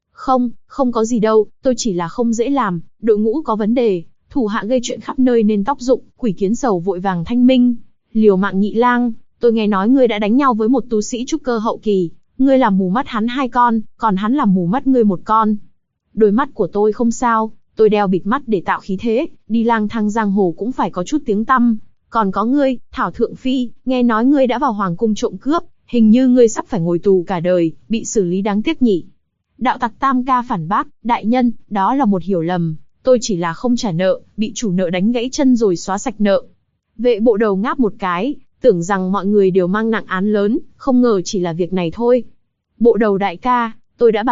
A: Không có gì đâu, tôi chỉ là không dễ làm, đội ngũ có vấn đề, thủ hạ gây chuyện khắp nơi nên tóc rụng. Quỷ Kiến Sầu vội vàng thanh minh, liều mạng Nhị Lang, tôi nghe nói ngươi đã đánh nhau với một tu sĩ trúc cơ hậu kỳ, ngươi làm mù mắt hắn 2 con, còn hắn làm mù mắt ngươi 1 con. Đôi mắt của tôi không sao, tôi đeo bịt mắt để tạo khí thế, đi lang thang giang hồ cũng phải có chút tiếng tăm. Còn có ngươi, Thảo Thượng Phi, nghe nói ngươi đã vào hoàng cung trộm cướp, hình như ngươi sắp phải ngồi tù cả đời, bị xử lý đáng tiếc nhỉ. Đạo tặc Tam Ca phản bác, đại nhân, đó là một hiểu lầm, tôi chỉ là không trả nợ, bị chủ nợ đánh gãy chân rồi xóa sạch nợ. Vệ bộ đầu ngáp một cái, tưởng rằng mọi người đều mang nặng án lớn, không ngờ chỉ là việc này thôi. Bộ đầu đại ca, tôi đã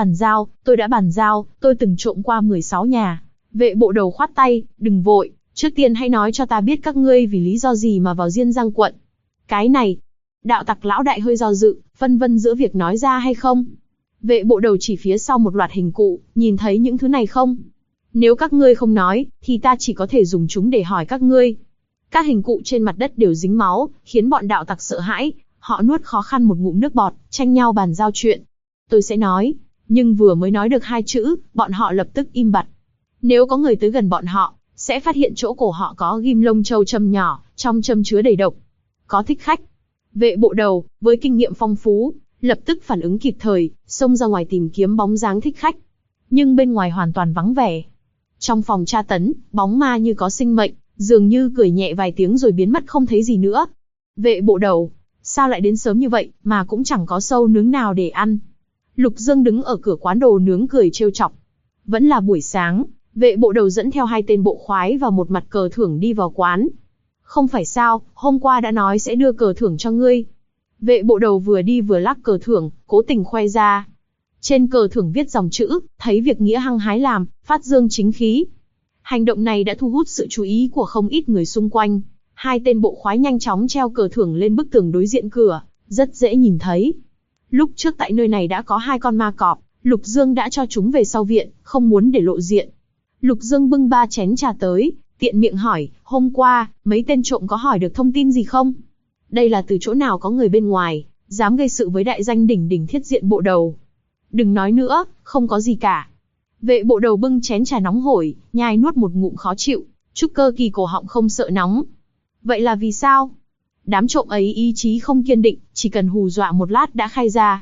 A: bàn giao, tôi từng trộm qua 16 nhà. Vệ bộ đầu khoát tay, đừng vội, trước tiên hãy nói cho ta biết các ngươi vì lý do gì mà vào Diên Giang quận. Cái này, đạo tặc lão đại hơi do dự, phân vân giữa việc nói ra hay không. Vệ bộ đầu chỉ phía sau một loạt hình cụ, nhìn thấy những thứ này không? Nếu các ngươi không nói, thì ta chỉ có thể dùng chúng để hỏi các ngươi. Các hình cụ trên mặt đất đều dính máu, khiến bọn đạo tặc sợ hãi, họ nuốt khó khăn một ngụm nước bọt, tranh nhau bàn giao chuyện. Tôi sẽ nói, nhưng vừa mới nói được 2 chữ, bọn họ lập tức im bặt. Nếu có người tới gần bọn họ, sẽ phát hiện chỗ cổ họ có ghim lông châu châm nhỏ, trong châm chứa đầy độc. Có thích khách. Vệ bộ đầu, với kinh nghiệm phong phú, lập tức phản ứng kịp thời, xông ra ngoài tìm kiếm bóng dáng thích khách. Nhưng bên ngoài hoàn toàn vắng vẻ. Trong phòng tra tấn, bóng ma như có sinh mệnh, dường như cười nhẹ vài tiếng rồi biến mất không thấy gì nữa. Vệ bộ đầu, sao lại đến sớm như vậy, mà cũng chẳng có sâu nướng nào để ăn. Lục Dương đứng ở cửa quán đồ nướng cười trêu chọc. Vẫn là buổi sáng, vệ bộ đầu dẫn theo 2 tên bộ khoái và một mặt cờ thưởng đi vào quán. Không phải sao, hôm qua đã nói sẽ đưa cờ thưởng cho ngươi. Vệ bộ đầu vừa đi vừa lắc cờ thưởng, cố tình khoe ra. Trên cờ thưởng viết dòng chữ, thấy việc nghĩa hăng hái làm, phát dương chính khí. Hành động này đã thu hút sự chú ý của không ít người xung quanh. 2 tên bộ khoái nhanh chóng treo cờ thưởng lên bức tường đối diện cửa, rất dễ nhìn thấy. Lúc trước tại nơi này đã có 2 con ma cọp, Lục Dương đã cho chúng về sau viện, không muốn để lộ diện. Lục Dương bưng 3 chén trà tới, tiện miệng hỏi, hôm qua, mấy tên trộm có hỏi được thông tin gì không? Đây là từ chỗ nào có người bên ngoài, dám gây sự với đại danh đỉnh đỉnh thiết diện bộ đầu. Đừng nói nữa, không có gì cả. Vệ bộ đầu bưng chén trà nóng hổi, nhai nuốt một ngụm khó chịu, trúc cơ kỳ cổ họng không sợ nóng. Vậy là vì sao? Đám trộm ấy ý chí không kiên định, chỉ cần hù dọa một lát đã khai ra.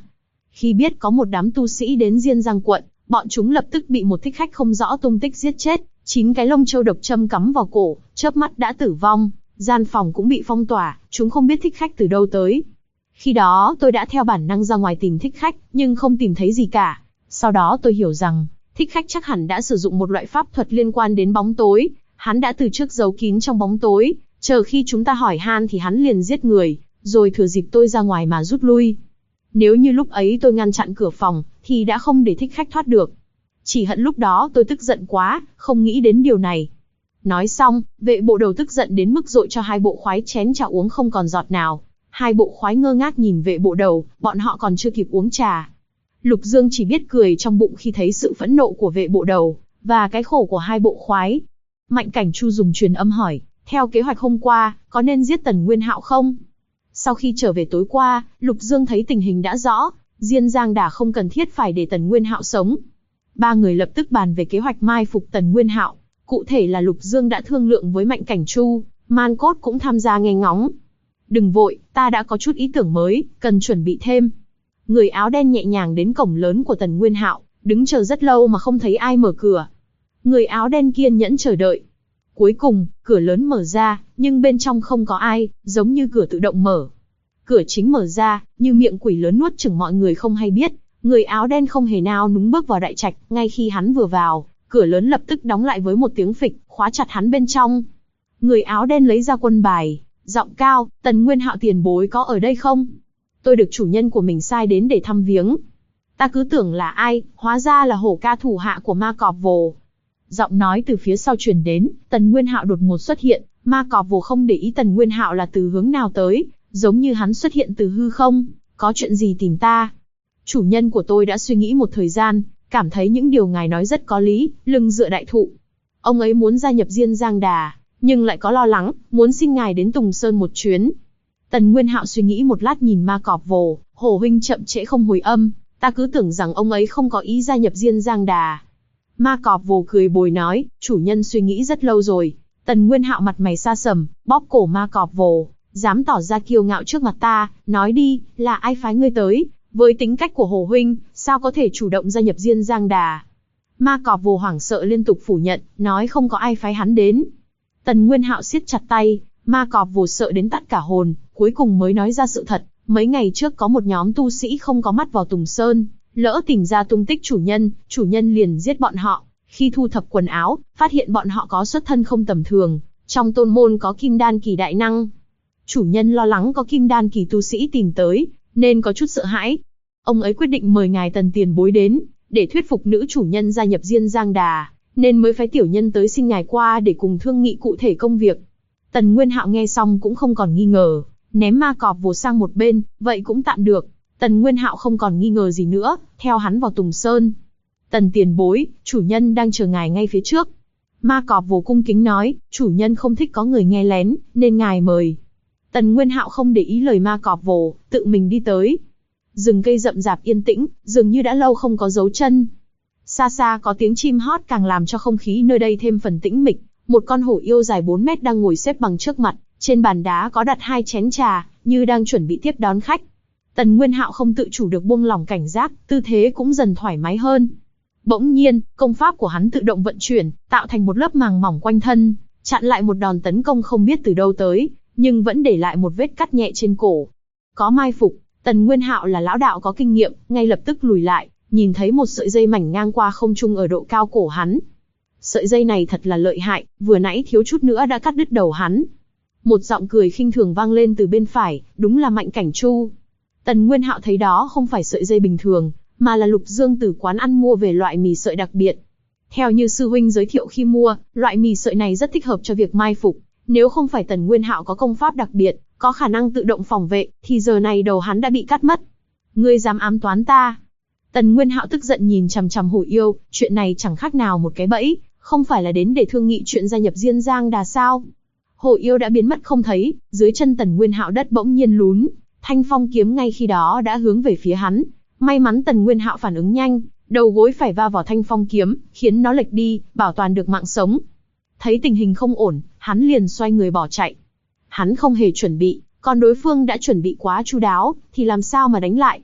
A: Khi biết có một đám tu sĩ đến Diên Giang quận, bọn chúng lập tức bị một thích khách không rõ tung tích giết chết, 9 cái lông châu độc châm cắm vào cổ, chớp mắt đã tử vong, gian phòng cũng bị phong tỏa, chúng không biết thích khách từ đâu tới. Khi đó tôi đã theo bản năng ra ngoài tìm thích khách, nhưng không tìm thấy gì cả. Sau đó tôi hiểu rằng, thích khách chắc hẳn đã sử dụng một loại pháp thuật liên quan đến bóng tối, hắn đã từ trước giấu kín trong bóng tối, chờ khi chúng ta hỏi han thì hắn liền giết người, rồi thừa dịp tôi ra ngoài mà rút lui. Nếu như lúc ấy tôi ngăn chặn cửa phòng, thì đã không để thích khách thoát được. Chỉ hận lúc đó tôi tức giận quá, không nghĩ đến điều này. Nói xong, vệ bộ đầu tức giận đến mức dội cho hai bộ khoái chén trà uống không còn giọt nào. Hai bộ khoái ngơ ngác nhìn vệ bộ đầu, bọn họ còn chưa kịp uống trà. Lục Dương chỉ biết cười trong bụng khi thấy sự phẫn nộ của vệ bộ đầu, và cái khổ của hai bộ khoái. Mạnh Cảnh Chu dùng truyền âm hỏi, theo kế hoạch hôm qua, có nên giết Tần Nguyên Hạo không? Sau khi trở về tối qua, Lục Dương thấy tình hình đã rõ, Diên Giang Đà không cần thiết phải để Tần Nguyên Hạo sống. Ba người lập tức bàn về kế hoạch mai phục Tần Nguyên Hạo. Cụ thể là Lục Dương đã thương lượng với Mạnh Cảnh Chu, Man Cốt cũng tham gia nghe ngóng. Đừng vội, ta đã có chút ý tưởng mới, cần chuẩn bị thêm. Người áo đen nhẹ nhàng đến cổng lớn của Tần Nguyên Hạo, đứng chờ rất lâu mà không thấy ai mở cửa. Người áo đen kiên nhẫn chờ đợi. Cuối cùng, cửa lớn mở ra, nhưng bên trong không có ai, giống như cửa tự động mở. Cửa chính mở ra, như miệng quỷ lớn nuốt chửng mọi người không hay biết. Người áo đen không hề nao núng bước vào đại trạch, ngay khi hắn vừa vào, cửa lớn lập tức đóng lại với một tiếng phịch, khóa chặt hắn bên trong. Người áo đen lấy ra quân bài, giọng cao, Tần Nguyên Hạo tiền bối có ở đây không? Tôi được chủ nhân của mình sai đến để thăm viếng. Ta cứ tưởng là ai, hóa ra là hổ ca thủ hạ của Ma Cọp Vồ. Giọng nói từ phía sau truyền đến, Tần Nguyên Hạo đột ngột xuất hiện, Ma Cọp Vồ không để ý Tần Nguyên Hạo là từ hướng nào tới, giống như hắn xuất hiện từ hư không, có chuyện gì tìm ta? Chủ nhân của tôi đã suy nghĩ một thời gian, cảm thấy những điều ngài nói rất có lý, lưng dựa đại thụ. Ông ấy muốn gia nhập Diên Giang Đà, nhưng lại có lo lắng, muốn xin ngài đến Tùng Sơn một chuyến. Tần Nguyên Hạo suy nghĩ một lát nhìn Ma Cọp Vồ, hổ huynh chậm trễ không hồi âm, ta cứ tưởng rằng ông ấy không có ý gia nhập Diên Giang Đà. Ma Cọp Vồ cười bồi nói, chủ nhân suy nghĩ rất lâu rồi. Tần Nguyên Hạo mặt mày xa sầm, bóp cổ Ma Cọp Vồ, dám tỏ ra kiêu ngạo trước mặt ta, nói đi, là ai phái ngươi tới? Với tính cách của hổ huynh, sao có thể chủ động gia nhập Diên Giang Đà? Ma Cọp Vồ hoảng sợ liên tục phủ nhận, nói không có ai phái hắn đến. Tần Nguyên Hạo siết chặt tay, Ma Cọp Vồ sợ đến tắt cả hồn, cuối cùng mới nói ra sự thật. Mấy ngày trước có một nhóm tu sĩ không có mắt vào Tùng Sơn, lỡ tìm ra tung tích chủ nhân liền giết bọn họ. Khi thu thập quần áo, phát hiện bọn họ có xuất thân không tầm thường, trong tôn môn có kim đan kỳ đại năng. Chủ nhân lo lắng có kim đan kỳ tu sĩ tìm tới, nên có chút sợ hãi. Ông ấy quyết định mời ngài Tần tiền bối đến, để thuyết phục nữ chủ nhân gia nhập Diên Giang Đà, nên mới phái tiểu nhân tới xin ngài qua để cùng thương nghị cụ thể công việc. Tần Nguyên Hạo nghe xong cũng không còn nghi ngờ, ném Ma Cọp Vồ sang một bên, vậy cũng tạm được. Tần Nguyên Hạo không còn nghi ngờ gì nữa, theo hắn vào Tùng Sơn. Tần tiền bối, chủ nhân đang chờ ngài ngay phía trước. Ma Cọp Vồ cung kính nói, chủ nhân không thích có người nghe lén, nên ngài mời. Tần Nguyên Hạo không để ý lời Ma Cọp Vồ, tự mình đi tới. Rừng cây rậm rạp yên tĩnh, dường như đã lâu không có dấu chân. Xa xa có tiếng chim hót càng làm cho không khí nơi đây thêm phần tĩnh mịch. Một con hổ yêu dài 4 mét đang ngồi xếp bằng trước mặt, trên bàn đá có đặt 2 chén trà, như đang chuẩn bị tiếp đón khách. Tần Nguyên Hạo không tự chủ được buông lỏng cảnh giác, tư thế cũng dần thoải mái hơn. Bỗng nhiên, công pháp của hắn tự động vận chuyển, tạo thành một lớp màng mỏng quanh thân, chặn lại một đòn tấn công không biết từ đâu tới, nhưng vẫn để lại một vết cắt nhẹ trên cổ. Có mai phục, Tần Nguyên Hạo là lão đạo có kinh nghiệm, ngay lập tức lùi lại, nhìn thấy một sợi dây mảnh ngang qua không trung ở độ cao cổ hắn. Sợi dây này thật là lợi hại, vừa nãy thiếu chút nữa đã cắt đứt đầu hắn. Một giọng cười khinh thường vang lên từ bên phải, đúng là Mạnh Cảnh Chu. Tần Nguyên Hạo thấy đó không phải sợi dây bình thường, mà là Lục Dương từ quán ăn mua về loại mì sợi đặc biệt. Theo như sư huynh giới thiệu khi mua, loại mì sợi này rất thích hợp cho việc mai phục. Nếu không phải Tần Nguyên Hạo có công pháp đặc biệt, có khả năng tự động phòng vệ, thì giờ này đầu hắn đã bị cắt mất. Ngươi dám ám toán ta? Tần Nguyên Hạo tức giận nhìn chằm chằm hổ yêu, chuyện này chẳng khác nào một cái bẫy, không phải là đến để thương nghị chuyện gia nhập Diên Giang Đà sao? Hổ yêu đã biến mất không thấy, dưới chân Tần Nguyên Hạo đất bỗng nhiên lún, thanh phong kiếm ngay khi đó đã hướng về phía hắn. May mắn Tần Nguyên Hạo phản ứng nhanh, đầu gối phải va vào thanh phong kiếm, khiến nó lệch đi, bảo toàn được mạng sống. Thấy tình hình không ổn, hắn liền xoay người bỏ chạy. Hắn không hề chuẩn bị, còn đối phương đã chuẩn bị quá chu đáo, thì làm sao mà đánh lại?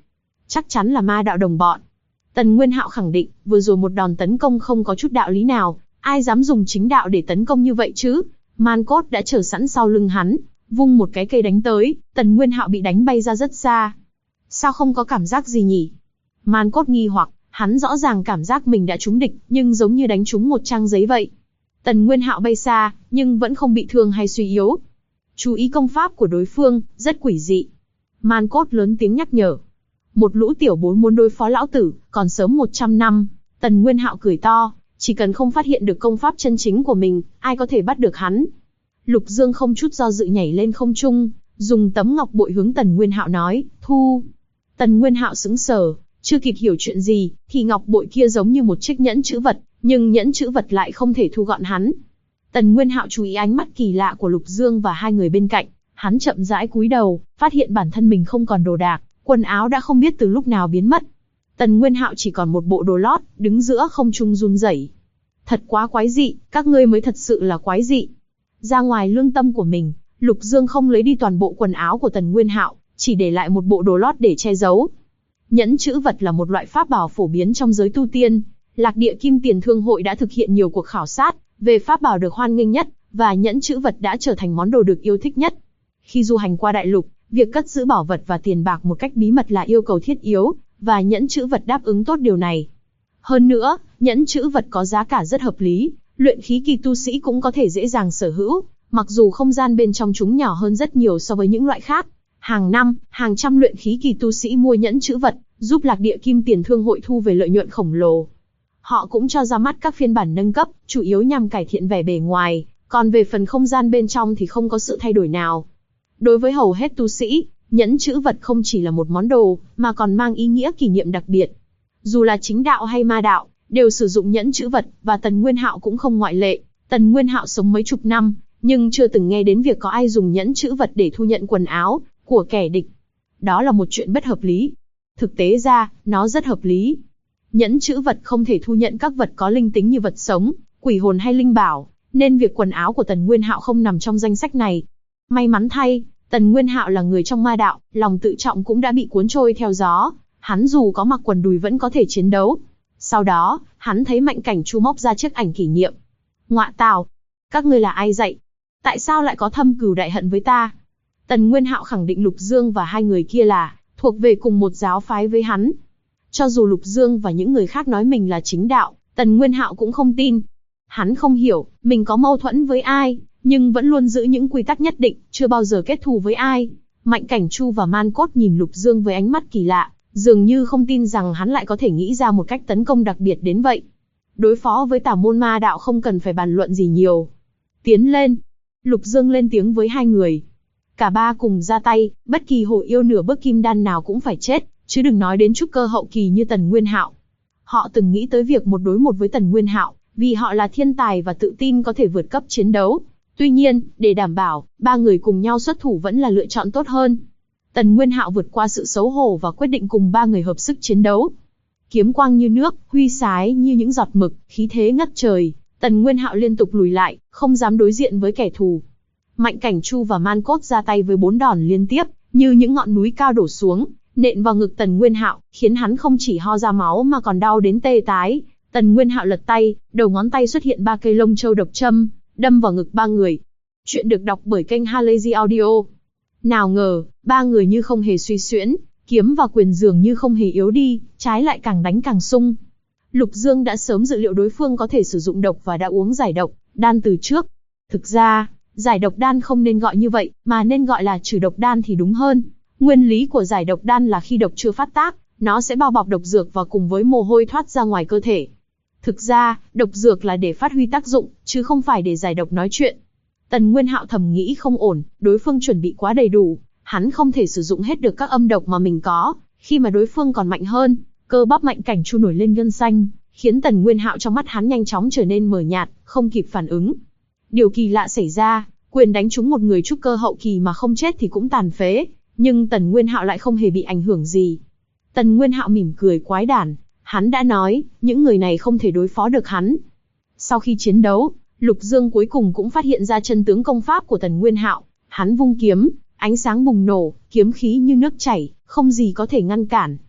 A: Chắc chắn là ma đạo đồng bọn. Tần Nguyên Hạo khẳng định, vừa rồi một đòn tấn công không có chút đạo lý nào, ai dám dùng chính đạo để tấn công như vậy chứ? Man Cốt đã chờ sẵn sau lưng hắn, vung một cái cây đánh tới, Tần Nguyên Hạo bị đánh bay ra rất xa. Sao không có cảm giác gì nhỉ? Man Cốt nghi hoặc, hắn rõ ràng cảm giác mình đã trúng địch, nhưng giống như đánh trúng một trang giấy vậy. Tần Nguyên Hạo bay xa, nhưng vẫn không bị thương hay suy yếu. Chú ý công pháp của đối phương, rất quỷ dị. Man Cốt lớn tiếng nhắc nhở. Một lũ tiểu bối muốn đối phó lão tử, còn sớm 100 năm. Tần Nguyên Hạo cười to, chỉ cần không phát hiện được công pháp chân chính của mình, ai có thể bắt được hắn. Lục Dương không chút do dự nhảy lên không trung, dùng tấm ngọc bội hướng Tần Nguyên Hạo nói, thu. Tần Nguyên Hạo sững sờ, chưa kịp hiểu chuyện gì, thì ngọc bội kia giống như một chiếc nhẫn chữ vật, nhưng nhẫn chữ vật lại không thể thu gọn hắn. Tần Nguyên Hạo chú ý ánh mắt kỳ lạ của Lục Dương và hai người bên cạnh, hắn chậm rãi cúi đầu, phát hiện bản thân mình không còn đồ đạc, quần áo đã không biết từ lúc nào biến mất. Tần Nguyên Hạo chỉ còn một bộ đồ lót, đứng giữa không trung run rẩy. Thật quá quái dị, các ngươi mới thật sự là quái dị. Ra ngoài lương tâm của mình, Lục Dương không lấy đi toàn bộ quần áo của Tần Nguyên Hạo, chỉ để lại một bộ đồ lót để che giấu. Nhẫn chữ vật là một loại pháp bảo phổ biến trong giới tu tiên. Lạc Địa Kim Tiền Thương hội đã thực hiện nhiều cuộc khảo sát về pháp bảo được hoan nghênh nhất, và nhẫn chữ vật đã trở thành món đồ được yêu thích nhất. Khi du hành qua đại lục, việc cất giữ bảo vật và tiền bạc một cách bí mật là yêu cầu thiết yếu, và nhẫn chữ vật đáp ứng tốt điều này. Hơn nữa, nhẫn chữ vật có giá cả rất hợp lý, luyện khí kỳ tu sĩ cũng có thể dễ dàng sở hữu, mặc dù không gian bên trong chúng nhỏ hơn rất nhiều so với những loại khác. Hàng năm, hàng trăm luyện khí kỳ tu sĩ mua nhẫn chữ vật, giúp Lạc Địa Kim Tiền Thương hội thu về lợi nhuận khổng lồ. Họ cũng cho ra mắt các phiên bản nâng cấp, chủ yếu nhằm cải thiện vẻ bề ngoài, còn về phần không gian bên trong thì không có sự thay đổi nào. Đối với hầu hết tu sĩ, nhẫn chữ vật không chỉ là một món đồ, mà còn mang ý nghĩa kỷ niệm đặc biệt. Dù là chính đạo hay ma đạo, đều sử dụng nhẫn chữ vật, và Tần Nguyên Hạo cũng không ngoại lệ. Tần Nguyên Hạo sống mấy chục năm, nhưng chưa từng nghe đến việc có ai dùng nhẫn chữ vật để thu nhận quần áo của kẻ địch. Đó là một chuyện bất hợp lý. Thực tế ra, nó rất hợp lý. Nhẫn chữ vật không thể thu nhận các vật có linh tính như vật sống, quỷ hồn hay linh bảo, nên việc quần áo của Tần Nguyên Hạo không nằm trong danh sách này. May mắn thay, Tần Nguyên Hạo là người trong ma đạo, lòng tự trọng cũng đã bị cuốn trôi theo gió. Hắn dù có mặc quần đùi vẫn có thể chiến đấu. Sau đó, hắn thấy Mạnh Cảnh Chu móc ra chiếc ảnh kỷ niệm. Ngọa tào, các ngươi là ai dạy? Tại sao lại có thâm cừu đại hận với ta? Tần Nguyên Hạo khẳng định Lục Dương và hai người kia là thuộc về cùng một giáo phái với hắn. Cho dù Lục Dương và những người khác nói mình là chính đạo, Tần Nguyên Hạo cũng không tin. Hắn không hiểu mình có mâu thuẫn với ai, nhưng vẫn luôn giữ những quy tắc nhất định, chưa bao giờ kết thù với ai. Mạnh Cảnh Chu và Man Cốt nhìn Lục Dương với ánh mắt kỳ lạ, dường như không tin rằng hắn lại có thể nghĩ ra một cách tấn công đặc biệt đến vậy. Đối phó với tà môn ma đạo không cần phải bàn luận gì nhiều. Tiến lên. Lục Dương lên tiếng với hai người. Cả ba cùng ra tay, bất kỳ hồ yêu nửa bước kim đan nào cũng phải chết, chứ đừng nói đến trúc cơ hậu kỳ như Tần Nguyên Hạo. Họ từng nghĩ tới việc một đối một với Tần Nguyên Hạo, vì họ là thiên tài và tự tin có thể vượt cấp chiến đấu. Tuy nhiên, để đảm bảo, ba người cùng nhau xuất thủ vẫn là lựa chọn tốt hơn. Tần Nguyên Hạo vượt qua sự xấu hổ và quyết định cùng ba người hợp sức chiến đấu. Kiếm quang như nước, huy sái như những giọt mực, khí thế ngất trời. Tần Nguyên Hạo liên tục lùi lại, không dám đối diện với kẻ thù. Mạnh Cảnh Chu và Man Cốt ra tay với 4 đòn liên tiếp, như những ngọn núi cao đổ xuống, nện vào ngực Tần Nguyên Hạo, khiến hắn không chỉ ho ra máu mà còn đau đến tê tái. Tần Nguyên Hạo lật tay, đầu ngón tay xuất hiện 3 cây lông châu độc châm, đâm vào ngực ba người. Chuyện được đọc bởi kênh Halazy Audio. Nào ngờ, ba người như không hề suy xuyễn, kiếm và quyền dường như không hề yếu đi, trái lại càng đánh càng sung. Lục Dương đã sớm dự liệu đối phương có thể sử dụng độc và đã uống giải độc đan từ trước. Thực ra, giải độc đan không nên gọi như vậy, mà nên gọi là trừ độc đan thì đúng hơn. Nguyên lý của giải độc đan là khi độc chưa phát tác, nó sẽ bao bọc độc dược và cùng với mồ hôi thoát ra ngoài cơ thể. Thực ra, độc dược là để phát huy tác dụng, chứ không phải để giải độc nói chuyện. Tần Nguyên Hạo thầm nghĩ không ổn, đối phương chuẩn bị quá đầy đủ, hắn không thể sử dụng hết được các âm độc mà mình có, khi mà đối phương còn mạnh hơn. Cơ bắp Mạnh Cảnh Chu nổi lên gân xanh, khiến Tần Nguyên Hạo trong mắt hắn nhanh chóng trở nên mờ nhạt, không kịp phản ứng. Điều kỳ lạ xảy ra, quyền đánh trúng một người trúc cơ hậu kỳ mà không chết thì cũng tàn phế, nhưng Tần Nguyên Hạo lại không hề bị ảnh hưởng gì. Tần Nguyên Hạo mỉm cười quái đản, hắn đã nói, những người này không thể đối phó được hắn. Sau khi chiến đấu, Lục Dương cuối cùng cũng phát hiện ra chân tướng công pháp của Tần Nguyên Hạo, hắn vung kiếm, ánh sáng bùng nổ, kiếm khí như nước chảy, không gì có thể ngăn cản.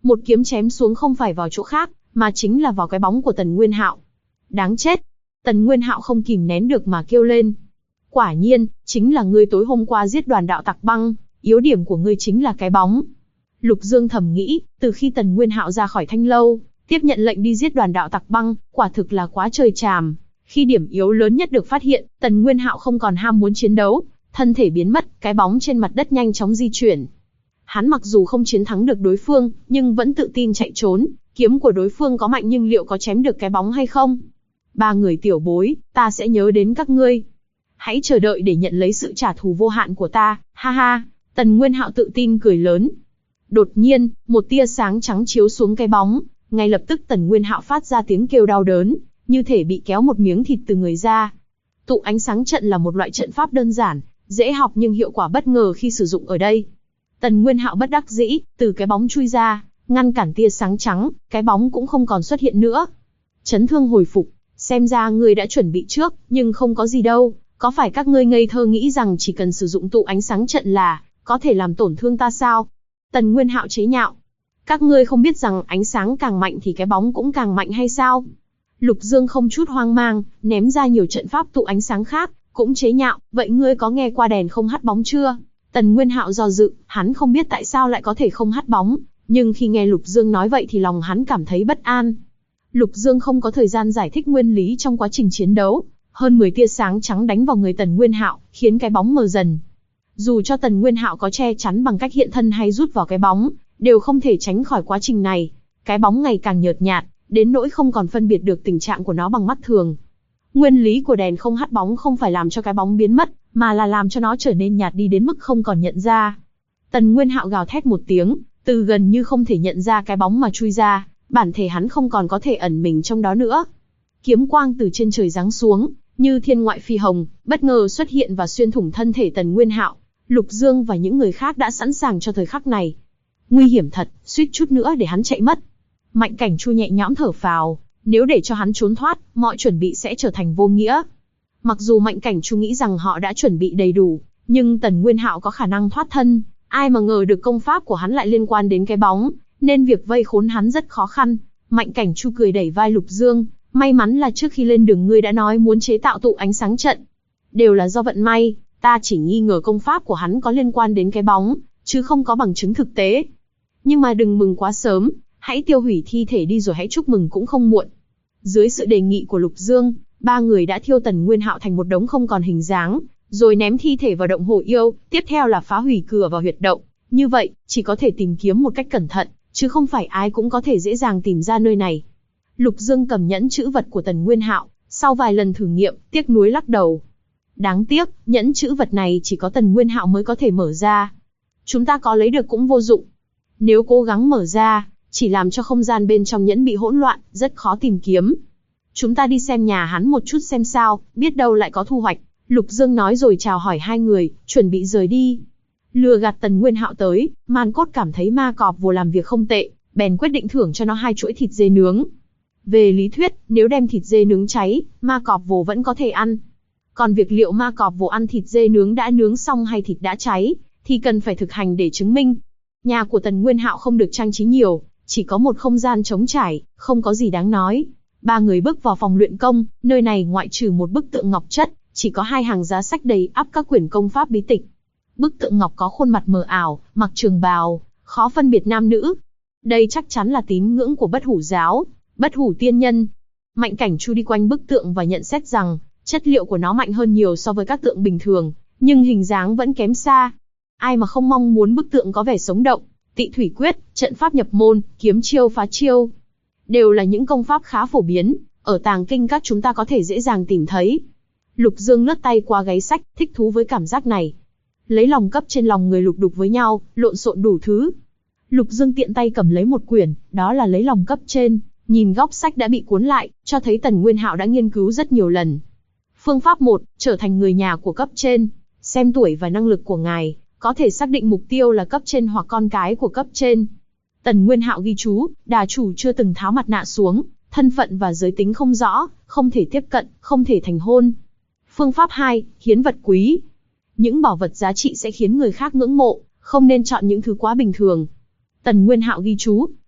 A: Một kiếm chém xuống không phải vào chỗ khác, mà chính là vào cái bóng của Tần Nguyên Hạo. Đáng chết! Tần Nguyên Hạo không kìm nén được mà kêu lên. Quả nhiên, chính là ngươi tối hôm qua giết Đoàn đạo Tặc Băng, yếu điểm của ngươi chính là cái bóng. Lục Dương thầm nghĩ, từ khi Tần Nguyên Hạo ra khỏi Thanh Lâu, tiếp nhận lệnh đi giết Đoàn đạo Tặc Băng, quả thực là quá trời tràm. Khi điểm yếu lớn nhất được phát hiện, Tần Nguyên Hạo không còn ham muốn chiến đấu, thân thể biến mất, cái bóng trên mặt đất nhanh chóng di chuyển. Hắn mặc dù không chiến thắng được đối phương, nhưng vẫn tự tin chạy trốn, kiếm của đối phương có mạnh nhưng liệu có chém được cái bóng hay không? Ba người tiểu bối, ta sẽ nhớ đến các ngươi. Hãy chờ đợi để nhận lấy sự trả thù vô hạn của ta, ha ha. Tần Nguyên Hạo tự tin cười lớn. Đột nhiên, một tia sáng trắng chiếu xuống cái bóng, ngay lập tức Tần Nguyên Hạo phát ra tiếng kêu đau đớn, như thể bị kéo một miếng thịt từ người ra. Tụ ánh sáng trận là một loại trận pháp đơn giản, dễ học nhưng hiệu quả bất ngờ khi sử dụng ở đây. Tần Nguyên Hạo bất đắc dĩ, từ cái bóng chui ra, ngăn cản tia sáng trắng, cái bóng cũng không còn xuất hiện nữa. Chấn thương hồi phục, xem ra ngươi đã chuẩn bị trước, nhưng không có gì đâu, có phải các ngươi ngây thơ nghĩ rằng chỉ cần sử dụng tụ ánh sáng trận là có thể làm tổn thương ta sao? Tần Nguyên Hạo chế nhạo. Các ngươi không biết rằng ánh sáng càng mạnh thì cái bóng cũng càng mạnh hay sao? Lục Dương không chút hoang mang, ném ra nhiều trận pháp tụ ánh sáng khác, cũng chế nhạo, vậy ngươi có nghe qua đèn không hắt bóng chưa? Tần Nguyên Hạo do dự, hắn không biết tại sao lại có thể không hắt bóng, nhưng khi nghe Lục Dương nói vậy thì lòng hắn cảm thấy bất an. Lục Dương không có thời gian giải thích nguyên lý trong quá trình chiến đấu, hơn 10 tia sáng trắng đánh vào người Tần Nguyên Hạo, khiến cái bóng mờ dần. Dù cho Tần Nguyên Hạo có che chắn bằng cách hiện thân hay rút vào cái bóng, đều không thể tránh khỏi quá trình này. Cái bóng ngày càng nhợt nhạt, đến nỗi không còn phân biệt được tình trạng của nó bằng mắt thường. Nguyên lý của đèn không hắt bóng không phải làm cho cái bóng biến mất, mà là làm cho nó trở nên nhạt đi đến mức không còn nhận ra. Tần Nguyên Hạo gào thét một tiếng, từ gần như không thể nhận ra cái bóng mà chui ra, bản thể hắn không còn có thể ẩn mình trong đó nữa. Kiếm quang từ trên trời giáng xuống, như thiên ngoại phi hồng, bất ngờ xuất hiện và xuyên thủng thân thể Tần Nguyên Hạo. Lục Dương và những người khác đã sẵn sàng cho thời khắc này. Nguy hiểm thật, suýt chút nữa để hắn chạy mất. Mạnh Cảnh Chu nhẹ nhõm thở phào, nếu để cho hắn trốn thoát, mọi chuẩn bị sẽ trở thành vô nghĩa. Mặc dù Mạnh Cảnh Chu nghĩ rằng họ đã chuẩn bị đầy đủ, nhưng Tần Nguyên Hạo có khả năng thoát thân, ai mà ngờ được công pháp của hắn lại liên quan đến cái bóng, nên việc vây khốn hắn rất khó khăn. Mạnh Cảnh Chu cười đẩy vai Lục Dương, may mắn là trước khi lên đường ngươi đã nói muốn chế tạo tụ ánh sáng trận. Đều là do vận may, ta chỉ nghi ngờ công pháp của hắn có liên quan đến cái bóng, chứ không có bằng chứng thực tế. Nhưng mà đừng mừng quá sớm, hãy tiêu hủy thi thể đi rồi hãy chúc mừng cũng không muộn. Dưới sự đề nghị của Lục Dương, ba người đã thiêu Tần Nguyên Hạo thành một đống không còn hình dáng, rồi ném thi thể vào động Hổ Yêu, tiếp theo là phá hủy cửa vào huyệt động. Như vậy, chỉ có thể tìm kiếm một cách cẩn thận, chứ không phải ai cũng có thể dễ dàng tìm ra nơi này. Lục Dương cầm nhẫn chữ vật của Tần Nguyên Hạo, sau vài lần thử nghiệm, tiếc nuối lắc đầu. Đáng tiếc, nhẫn chữ vật này chỉ có Tần Nguyên Hạo mới có thể mở ra. Chúng ta có lấy được cũng vô dụng. Nếu cố gắng mở ra, chỉ làm cho không gian bên trong nhẫn bị hỗn loạn, rất khó tìm kiếm. Chúng ta đi xem nhà hắn một chút xem sao, biết đâu lại có thu hoạch. Lục Dương nói rồi chào hỏi hai người, chuẩn bị rời đi. Lừa gạt Tần Nguyên Hạo tới, Man Cốt cảm thấy Ma Cọp Vồ làm việc không tệ, bèn quyết định thưởng cho nó 2 chuỗi thịt dê nướng. Về lý thuyết, nếu đem thịt dê nướng cháy, Ma Cọp Vồ vẫn có thể ăn. Còn việc liệu Ma Cọp Vồ ăn thịt dê nướng đã nướng xong hay thịt đã cháy, thì cần phải thực hành để chứng minh. Nhà của Tần Nguyên Hạo không được trang trí nhiều, chỉ có một không gian trống trải, không có gì đáng nói. Ba người bước vào phòng luyện công, nơi này ngoại trừ một bức tượng ngọc chất, chỉ có 2 hàng giá sách đầy ắp các quyển công pháp bí tịch. Bức tượng ngọc có khuôn mặt mờ ảo, mặc trường bào, khó phân biệt nam nữ. Đây chắc chắn là tín ngưỡng của Bất Hủ giáo, Bất Hủ tiên nhân. Mạnh Cảnh Chu đi quanh bức tượng và nhận xét rằng, chất liệu của nó mạnh hơn nhiều so với các tượng bình thường, nhưng hình dáng vẫn kém xa. Ai mà không mong muốn bức tượng có vẻ sống động. Tị thủy quyết, trận pháp nhập môn, kiếm chiêu phá chiêu, đều là những công pháp khá phổ biến, ở tàng kinh các chúng ta có thể dễ dàng tìm thấy. Lục Dương lướt tay qua gáy sách, thích thú với cảm giác này. Lấy lòng cấp trên lòng người lục đục với nhau, lộn xộn đủ thứ. Lục Dương tiện tay cầm lấy một quyển, đó là lấy lòng cấp trên, nhìn góc sách đã bị cuốn lại, cho thấy Tần Nguyên Hạo đã nghiên cứu rất nhiều lần. Phương pháp 1, trở thành người nhà của cấp trên, xem tuổi và năng lực của ngài, có thể xác định mục tiêu là cấp trên hoặc con cái của cấp trên. Tần Nguyên Hạo ghi chú, đà chủ chưa từng tháo mặt nạ xuống, thân phận và giới tính không rõ, không thể tiếp cận, không thể thành hôn. Phương pháp 2, hiến vật quý. Những bảo vật giá trị sẽ khiến người khác ngưỡng mộ, không nên chọn những thứ quá bình thường. Tần Nguyên Hạo ghi chú,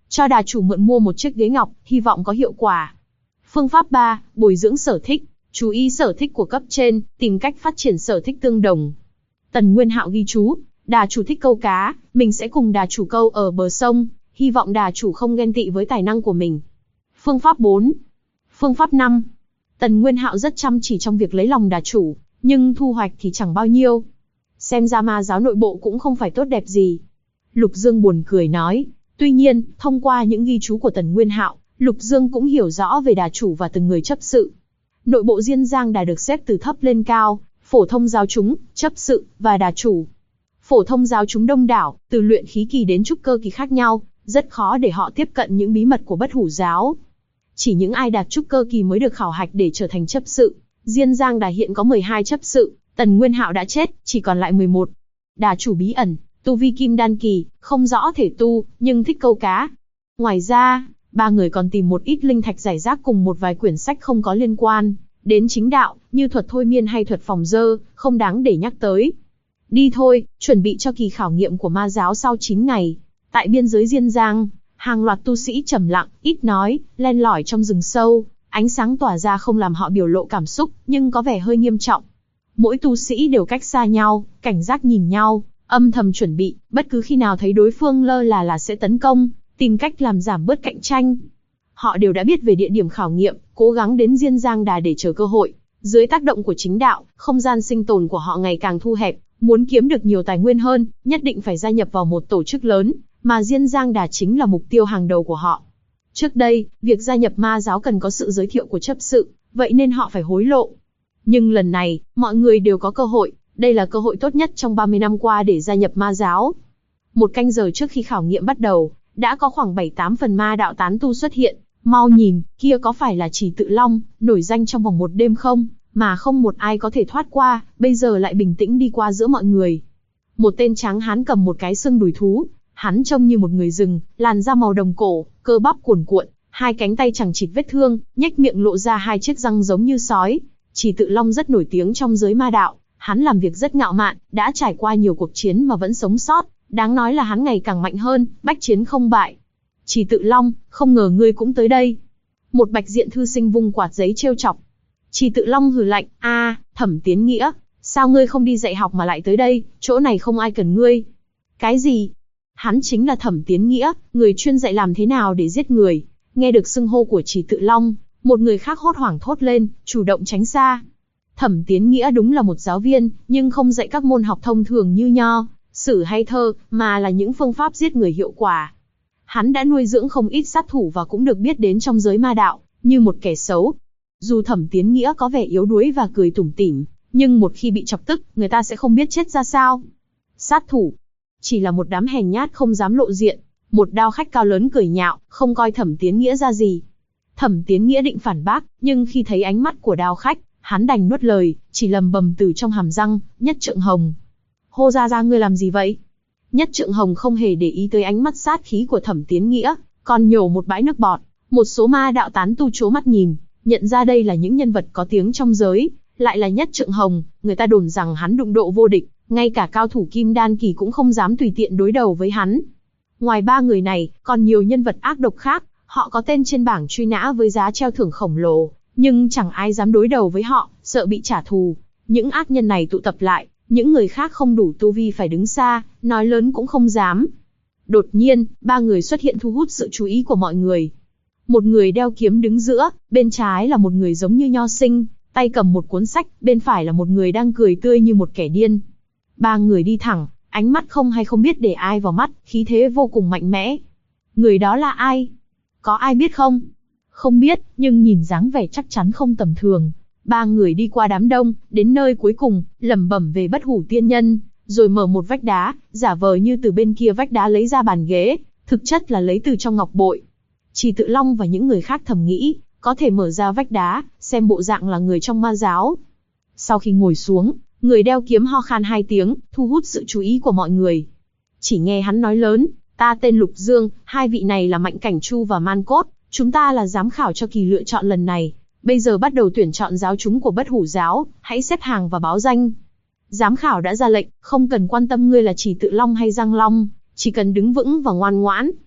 A: Cho đà chủ mượn mua một chiếc ghế ngọc, hy vọng có hiệu quả. Phương pháp 3, bồi dưỡng sở thích. Chú ý sở thích của cấp trên, tìm cách phát triển sở thích tương đồng. Tần Nguyên Hạo ghi chú, đà chủ thích câu cá, mình sẽ cùng đà chủ câu ở bờ sông, hy vọng đà chủ không ghen tị với tài năng của mình. Phương pháp 4. Phương pháp 5. Tần Nguyên Hạo rất chăm chỉ trong việc lấy lòng đà chủ, nhưng thu hoạch thì chẳng bao nhiêu. Xem ra ma giáo nội bộ cũng không phải tốt đẹp gì. Lục Dương buồn cười nói. Tuy nhiên, thông qua những ghi chú của Tần Nguyên Hạo, Lục Dương cũng hiểu rõ về đà chủ và từng người chấp sự. Nội bộ Diên Giang Đà được xếp từ thấp lên cao, phổ thông giáo chúng, chấp sự, và đà chủ. Phổ thông giáo chúng đông đảo, từ luyện khí kỳ đến trúc cơ kỳ khác nhau, rất khó để họ tiếp cận những bí mật của Bất Hủ giáo. Chỉ những ai đạt trúc cơ kỳ mới được khảo hạch để trở thành chấp sự. Diên Giang Đà hiện có 12 chấp sự, Tần Nguyên Hạo đã chết, chỉ còn lại 11. Đà chủ bí ẩn, tu vi kim đan kỳ, không rõ thể tu, nhưng thích câu cá. Ngoài ra, ba người còn tìm một ít linh thạch rải rác cùng một vài quyển sách không có liên quan đến chính đạo, như thuật thôi miên hay thuật phòng dơ, không đáng để nhắc tới. Đi thôi, chuẩn bị cho kỳ khảo nghiệm của ma giáo sau 9 ngày. Tại biên giới Diên Giang, hàng loạt tu sĩ trầm lặng, ít nói, len lỏi trong rừng sâu, ánh sáng tỏa ra không làm họ biểu lộ cảm xúc, nhưng có vẻ hơi nghiêm trọng. Mỗi tu sĩ đều cách xa nhau, cảnh giác nhìn nhau, âm thầm chuẩn bị, bất cứ khi nào thấy đối phương lơ là sẽ tấn công, tìm cách làm giảm bớt cạnh tranh. Họ đều đã biết về địa điểm khảo nghiệm, cố gắng đến Diên Giang Đà để chờ cơ hội. Dưới tác động của chính đạo, không gian sinh tồn của họ ngày càng thu hẹp, muốn kiếm được nhiều tài nguyên hơn, nhất định phải gia nhập vào một tổ chức lớn, mà Diên Giang Đà chính là mục tiêu hàng đầu của họ. Trước đây, việc gia nhập ma giáo cần có sự giới thiệu của chấp sự, vậy nên họ phải hối lộ. Nhưng lần này, mọi người đều có cơ hội, đây là cơ hội tốt nhất trong 30 năm qua để gia nhập ma giáo. 1 canh giờ trước khi khảo nghiệm bắt đầu, đã có khoảng 7-8 phần ma đạo tán tu xuất hiện. Mau nhìn, kia có phải là Chỉ Tự Long, nổi danh trong vòng 1 đêm không, mà không một ai có thể thoát qua, bây giờ lại bình tĩnh đi qua giữa mọi người. Một tên tráng hán cầm một cái xương đùi thú, hắn trông như một người rừng, làn da màu đồng cổ, cơ bắp cuồn cuộn, 2 cánh tay chẳng chịt vết thương, nhếch miệng lộ ra 2 chiếc răng giống như sói. Chỉ Tự Long rất nổi tiếng trong giới ma đạo, hắn làm việc rất ngạo mạn, đã trải qua nhiều cuộc chiến mà vẫn sống sót, đáng nói là hắn ngày càng mạnh hơn, bách chiến không bại. Chỉ Tự Long, không ngờ ngươi cũng tới đây. Một bạch diện thư sinh vung quạt giấy trêu chọc. Chỉ Tự Long hừ lạnh, Thẩm Tiến Nghĩa, sao ngươi không đi dạy học mà lại tới đây, chỗ này không ai cần ngươi. Cái gì? Hắn chính là Thẩm Tiến Nghĩa, người chuyên dạy làm thế nào để giết người. Nghe được xưng hô của Chỉ Tự Long, một người khác hốt hoảng thốt lên, chủ động tránh xa. Thẩm Tiến Nghĩa đúng là một giáo viên, nhưng không dạy các môn học thông thường như nho, sử hay thơ, mà là những phương pháp giết người hiệu quả. Hắn đã nuôi dưỡng không ít sát thủ và cũng được biết đến trong giới ma đạo, như một kẻ xấu. Dù Thẩm Tiến Nghĩa có vẻ yếu đuối và cười tủm tỉm, nhưng một khi bị chọc tức, người ta sẽ không biết chết ra sao. Sát thủ chỉ là một đám hèn nhát không dám lộ diện. Một đao khách cao lớn cười nhạo, không coi Thẩm Tiến Nghĩa ra gì. Thẩm Tiến Nghĩa định phản bác, nhưng khi thấy ánh mắt của đao khách, hắn đành nuốt lời, chỉ lầm bầm từ trong hàm răng, Nhất Trượng Hồng. Hô ra ngươi làm gì vậy? Nhất Trượng Hồng không hề để ý tới ánh mắt sát khí của Thẩm Tiến Nghĩa, còn nhổ một bãi nước bọt. Một số ma đạo tán tu trố mắt nhìn, nhận ra đây là những nhân vật có tiếng trong giới, lại là Nhất Trượng Hồng, người ta đồn rằng hắn đụng độ vô địch, ngay cả cao thủ kim đan kỳ cũng không dám tùy tiện đối đầu với hắn. Ngoài 3 người này, còn nhiều nhân vật ác độc khác, họ có tên trên bảng truy nã với giá treo thưởng khổng lồ, nhưng chẳng ai dám đối đầu với họ, sợ bị trả thù. Những ác nhân này tụ tập lại, những người khác không đủ tu vi phải đứng xa, nói lớn cũng không dám. Đột nhiên, 3 người xuất hiện thu hút sự chú ý của mọi người. Một người đeo kiếm đứng giữa, bên trái là một người giống như nho sinh, tay cầm một cuốn sách, bên phải là một người đang cười tươi như một kẻ điên. 3 người đi thẳng, ánh mắt không hay không biết để ai vào mắt, khí thế vô cùng mạnh mẽ. Người đó là ai? Có ai biết không? Không biết, nhưng nhìn dáng vẻ chắc chắn không tầm thường. 3 người đi qua đám đông, đến nơi cuối cùng, lẩm bẩm về Bất Hủ tiên nhân, rồi mở một vách đá, giả vờ như từ bên kia vách đá lấy ra bàn ghế, thực chất là lấy từ trong ngọc bội. Chỉ Tự Long và những người khác thầm nghĩ, có thể mở ra vách đá, xem bộ dạng là người trong ma giáo. Sau khi ngồi xuống, người đeo kiếm ho khan 2 tiếng, thu hút sự chú ý của mọi người. Chỉ nghe hắn nói lớn, ta tên Lục Dương, 2 vị này là Mạnh Cảnh Chu và Man Cốt, chúng ta là giám khảo cho kỳ lựa chọn lần này. Bây giờ bắt đầu tuyển chọn giáo chúng của Bất Hủ giáo, hãy xếp hàng và báo danh. Giám khảo đã ra lệnh, không cần quan tâm ngươi là Chỉ Tự Long hay Giang Long, chỉ cần đứng vững và ngoan ngoãn.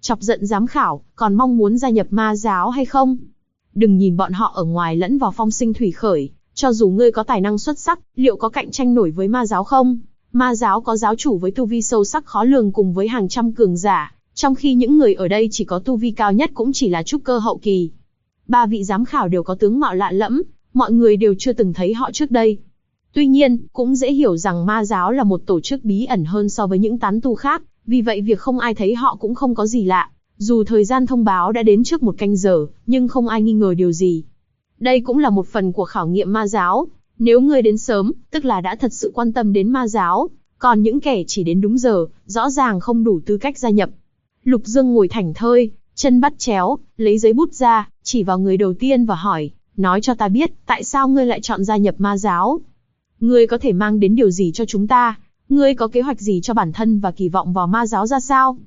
A: chọc giận giám khảo, còn mong muốn gia nhập ma giáo hay không? Đừng nhìn bọn họ ở ngoài lẫn vào phong sinh thủy khởi, cho dù ngươi có tài năng xuất sắc, liệu có cạnh tranh nổi với ma giáo không? Ma giáo có giáo chủ với tu vi sâu sắc khó lường cùng với hàng trăm cường giả, trong khi những người ở đây chỉ có tu vi cao nhất cũng chỉ là trúc cơ hậu kỳ. 3 vị giám khảo đều có tướng mạo lạ lẫm, mọi người đều chưa từng thấy họ trước đây. Tuy nhiên, cũng dễ hiểu rằng ma giáo là một tổ chức bí ẩn hơn so với những tán tu khác, vì vậy việc không ai thấy họ cũng không có gì lạ. Dù thời gian thông báo đã đến trước 1 canh giờ, nhưng không ai nghi ngờ điều gì. Đây cũng là một phần của khảo nghiệm ma giáo. Nếu ngươi đến sớm, tức là đã thật sự quan tâm đến ma giáo, còn những kẻ chỉ đến đúng giờ, rõ ràng không đủ tư cách gia nhập. Lục Dương ngồi thảnh thơi, chân bắt chéo, lấy giấy bút ra, chỉ vào người đầu tiên và hỏi, nói cho ta biết, tại sao ngươi lại chọn gia nhập ma giáo? Ngươi có thể mang đến điều gì cho chúng ta? Ngươi có kế hoạch gì cho bản thân và kỳ vọng vào ma giáo ra sao?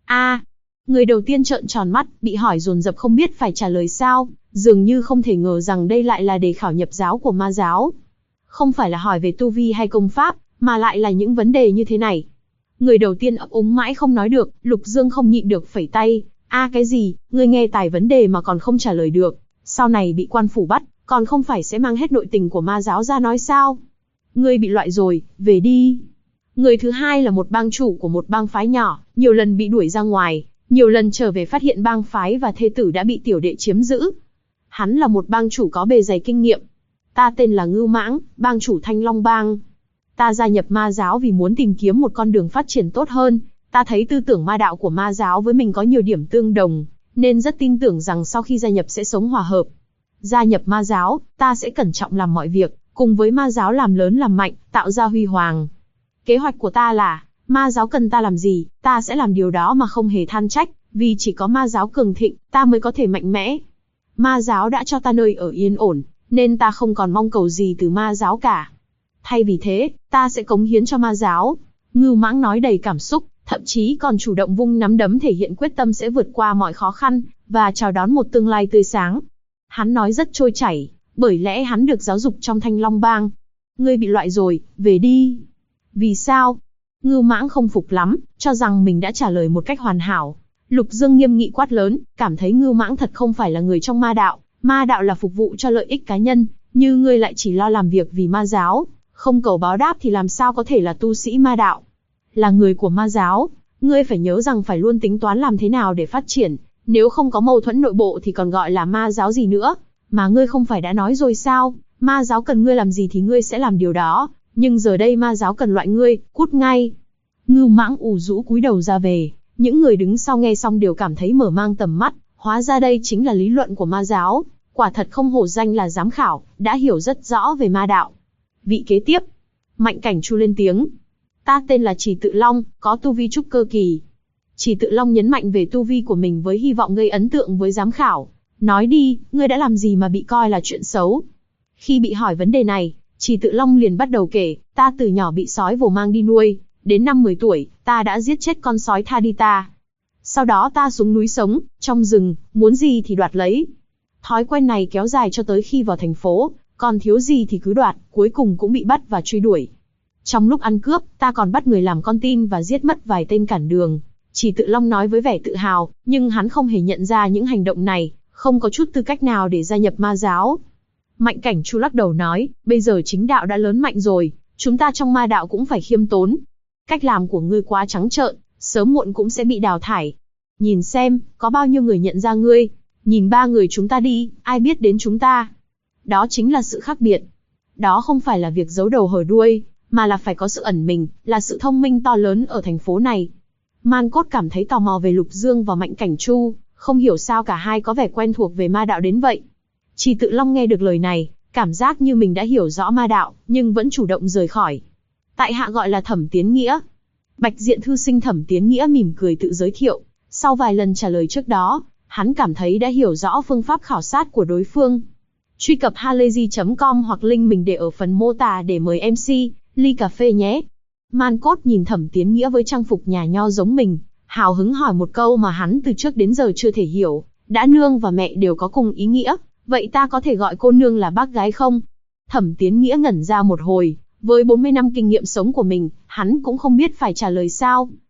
A: Người đầu tiên trợn tròn mắt, bị hỏi dồn dập không biết phải trả lời sao, dường như không thể ngờ rằng đây lại là đề khảo nhập giáo của ma giáo. Không phải là hỏi về tu vi hay công pháp, mà lại là những vấn đề như thế này. Người đầu tiên ấp úng mãi không nói được, Lục Dương không nhịn được phẩy tay. Cái gì, ngươi nghe tài vấn đề mà còn không trả lời được, sau này bị quan phủ bắt, còn không phải sẽ mang hết nội tình của ma giáo ra nói sao? Ngươi bị loại rồi, về đi. Người thứ hai là một bang chủ của một bang phái nhỏ, nhiều lần bị đuổi ra ngoài, nhiều lần trở về phát hiện bang phái và thê tử đã bị tiểu đệ chiếm giữ. Hắn là một bang chủ có bề dày kinh nghiệm. Ta tên là Ngưu Mãng, bang chủ Thanh Long Bang. Ta gia nhập ma giáo vì muốn tìm kiếm một con đường phát triển tốt hơn. Ta thấy tư tưởng ma đạo của ma giáo với mình có nhiều điểm tương đồng, nên rất tin tưởng rằng sau khi gia nhập sẽ sống hòa hợp. Gia nhập ma giáo, ta sẽ cẩn trọng làm mọi việc, cùng với ma giáo làm lớn làm mạnh, tạo ra huy hoàng. Kế hoạch của ta là, ma giáo cần ta làm gì, ta sẽ làm điều đó mà không hề than trách, vì chỉ có ma giáo cường thịnh, ta mới có thể mạnh mẽ. Ma giáo đã cho ta nơi ở yên ổn, nên ta không còn mong cầu gì từ ma giáo cả. Thay vì thế, ta sẽ cống hiến cho ma giáo. Ngưu Mãng nói đầy cảm xúc, thậm chí còn chủ động vung nắm đấm thể hiện quyết tâm sẽ vượt qua mọi khó khăn, và chào đón một tương lai tươi sáng. Hắn nói rất trôi chảy, bởi lẽ hắn được giáo dục trong Thanh Long Bang. Ngươi bị loại rồi, về đi. Vì sao? Ngưu Mãng không phục lắm, cho rằng mình đã trả lời một cách hoàn hảo. Lục Dương nghiêm nghị quát lớn, cảm thấy Ngưu Mãng thật không phải là người trong ma đạo là phục vụ cho lợi ích cá nhân, như ngươi lại chỉ lo làm việc vì ma giáo, không cầu báo đáp thì làm sao có thể là tu sĩ ma đạo. Là người của ma giáo, ngươi phải nhớ rằng phải luôn tính toán làm thế nào để phát triển, nếu không có mâu thuẫn nội bộ thì còn gọi là ma giáo gì nữa, mà ngươi không phải đã nói rồi sao, ma giáo cần ngươi làm gì thì ngươi sẽ làm điều đó, nhưng giờ đây ma giáo cần loại ngươi, cút ngay. Ngưu Mãng ủ rũ cúi đầu ra về, những người đứng sau nghe xong đều cảm thấy mở mang tầm mắt, hóa ra đây chính là lý luận của ma giáo, quả thật không hổ danh là giám khảo, đã hiểu rất rõ về ma đạo. Vị kế tiếp, Mạnh Cảnh Chu lên tiếng. Ta tên là Trì Tự Long, có tu vi trúc cơ kỳ. Trì Tự Long nhấn mạnh về tu vi của mình với hy vọng gây ấn tượng với giám khảo. Nói đi, ngươi đã làm gì mà bị coi là chuyện xấu? Khi bị hỏi vấn đề này, Trì Tự Long liền bắt đầu kể, ta từ nhỏ bị sói vồ mang đi nuôi, đến năm 10 tuổi, ta đã giết chết con sói Thadita. Sau đó ta xuống núi sống, trong rừng, muốn gì thì đoạt lấy. Thói quen này kéo dài cho tới khi vào thành phố, còn thiếu gì thì cứ đoạt, cuối cùng cũng bị bắt và truy đuổi. Trong lúc ăn cướp, ta còn bắt người làm con tin và giết mất vài tên cản đường. Trì Tự Long nói với vẻ tự hào, nhưng hắn không hề nhận ra những hành động này, không có chút tư cách nào để gia nhập ma giáo. Mạnh Cảnh Chu lắc đầu nói, bây giờ chính đạo đã lớn mạnh rồi, chúng ta trong ma đạo cũng phải khiêm tốn. Cách làm của ngươi quá trắng trợn, sớm muộn cũng sẽ bị đào thải. Nhìn xem, có bao nhiêu người nhận ra ngươi, nhìn 3 người chúng ta đi, ai biết đến chúng ta. Đó chính là sự khác biệt. Đó không phải là việc giấu đầu hở đuôi, mà là phải có sự ẩn mình, là sự thông minh to lớn ở thành phố này. Man Cốt cảm thấy tò mò về Lục Dương và Mạnh Cảnh Chu, không hiểu sao cả hai có vẻ quen thuộc về ma đạo đến vậy. Trì Tự Long nghe được lời này, cảm giác như mình đã hiểu rõ ma đạo, nhưng vẫn chủ động rời khỏi. Tại hạ gọi là Thẩm Tiến Nghĩa. Bạch Diện thư sinh Thẩm Tiến Nghĩa mỉm cười tự giới thiệu, sau vài lần trả lời trước đó, hắn cảm thấy đã hiểu rõ phương pháp khảo sát của đối phương. Truy cập halayzi.com hoặc link mình để ở phần mô tả để mời MC, ly cà phê nhé. Man Cốt nhìn Thẩm Tiến Nghĩa với trang phục nhà nho giống mình, hào hứng hỏi một câu mà hắn từ trước đến giờ chưa thể hiểu, đã nương và mẹ đều có cùng ý nghĩa, vậy ta có thể gọi cô nương là bác gái không? Thẩm Tiến Nghĩa ngẩn ra một hồi, với 40 năm kinh nghiệm sống của mình, hắn cũng không biết phải trả lời sao.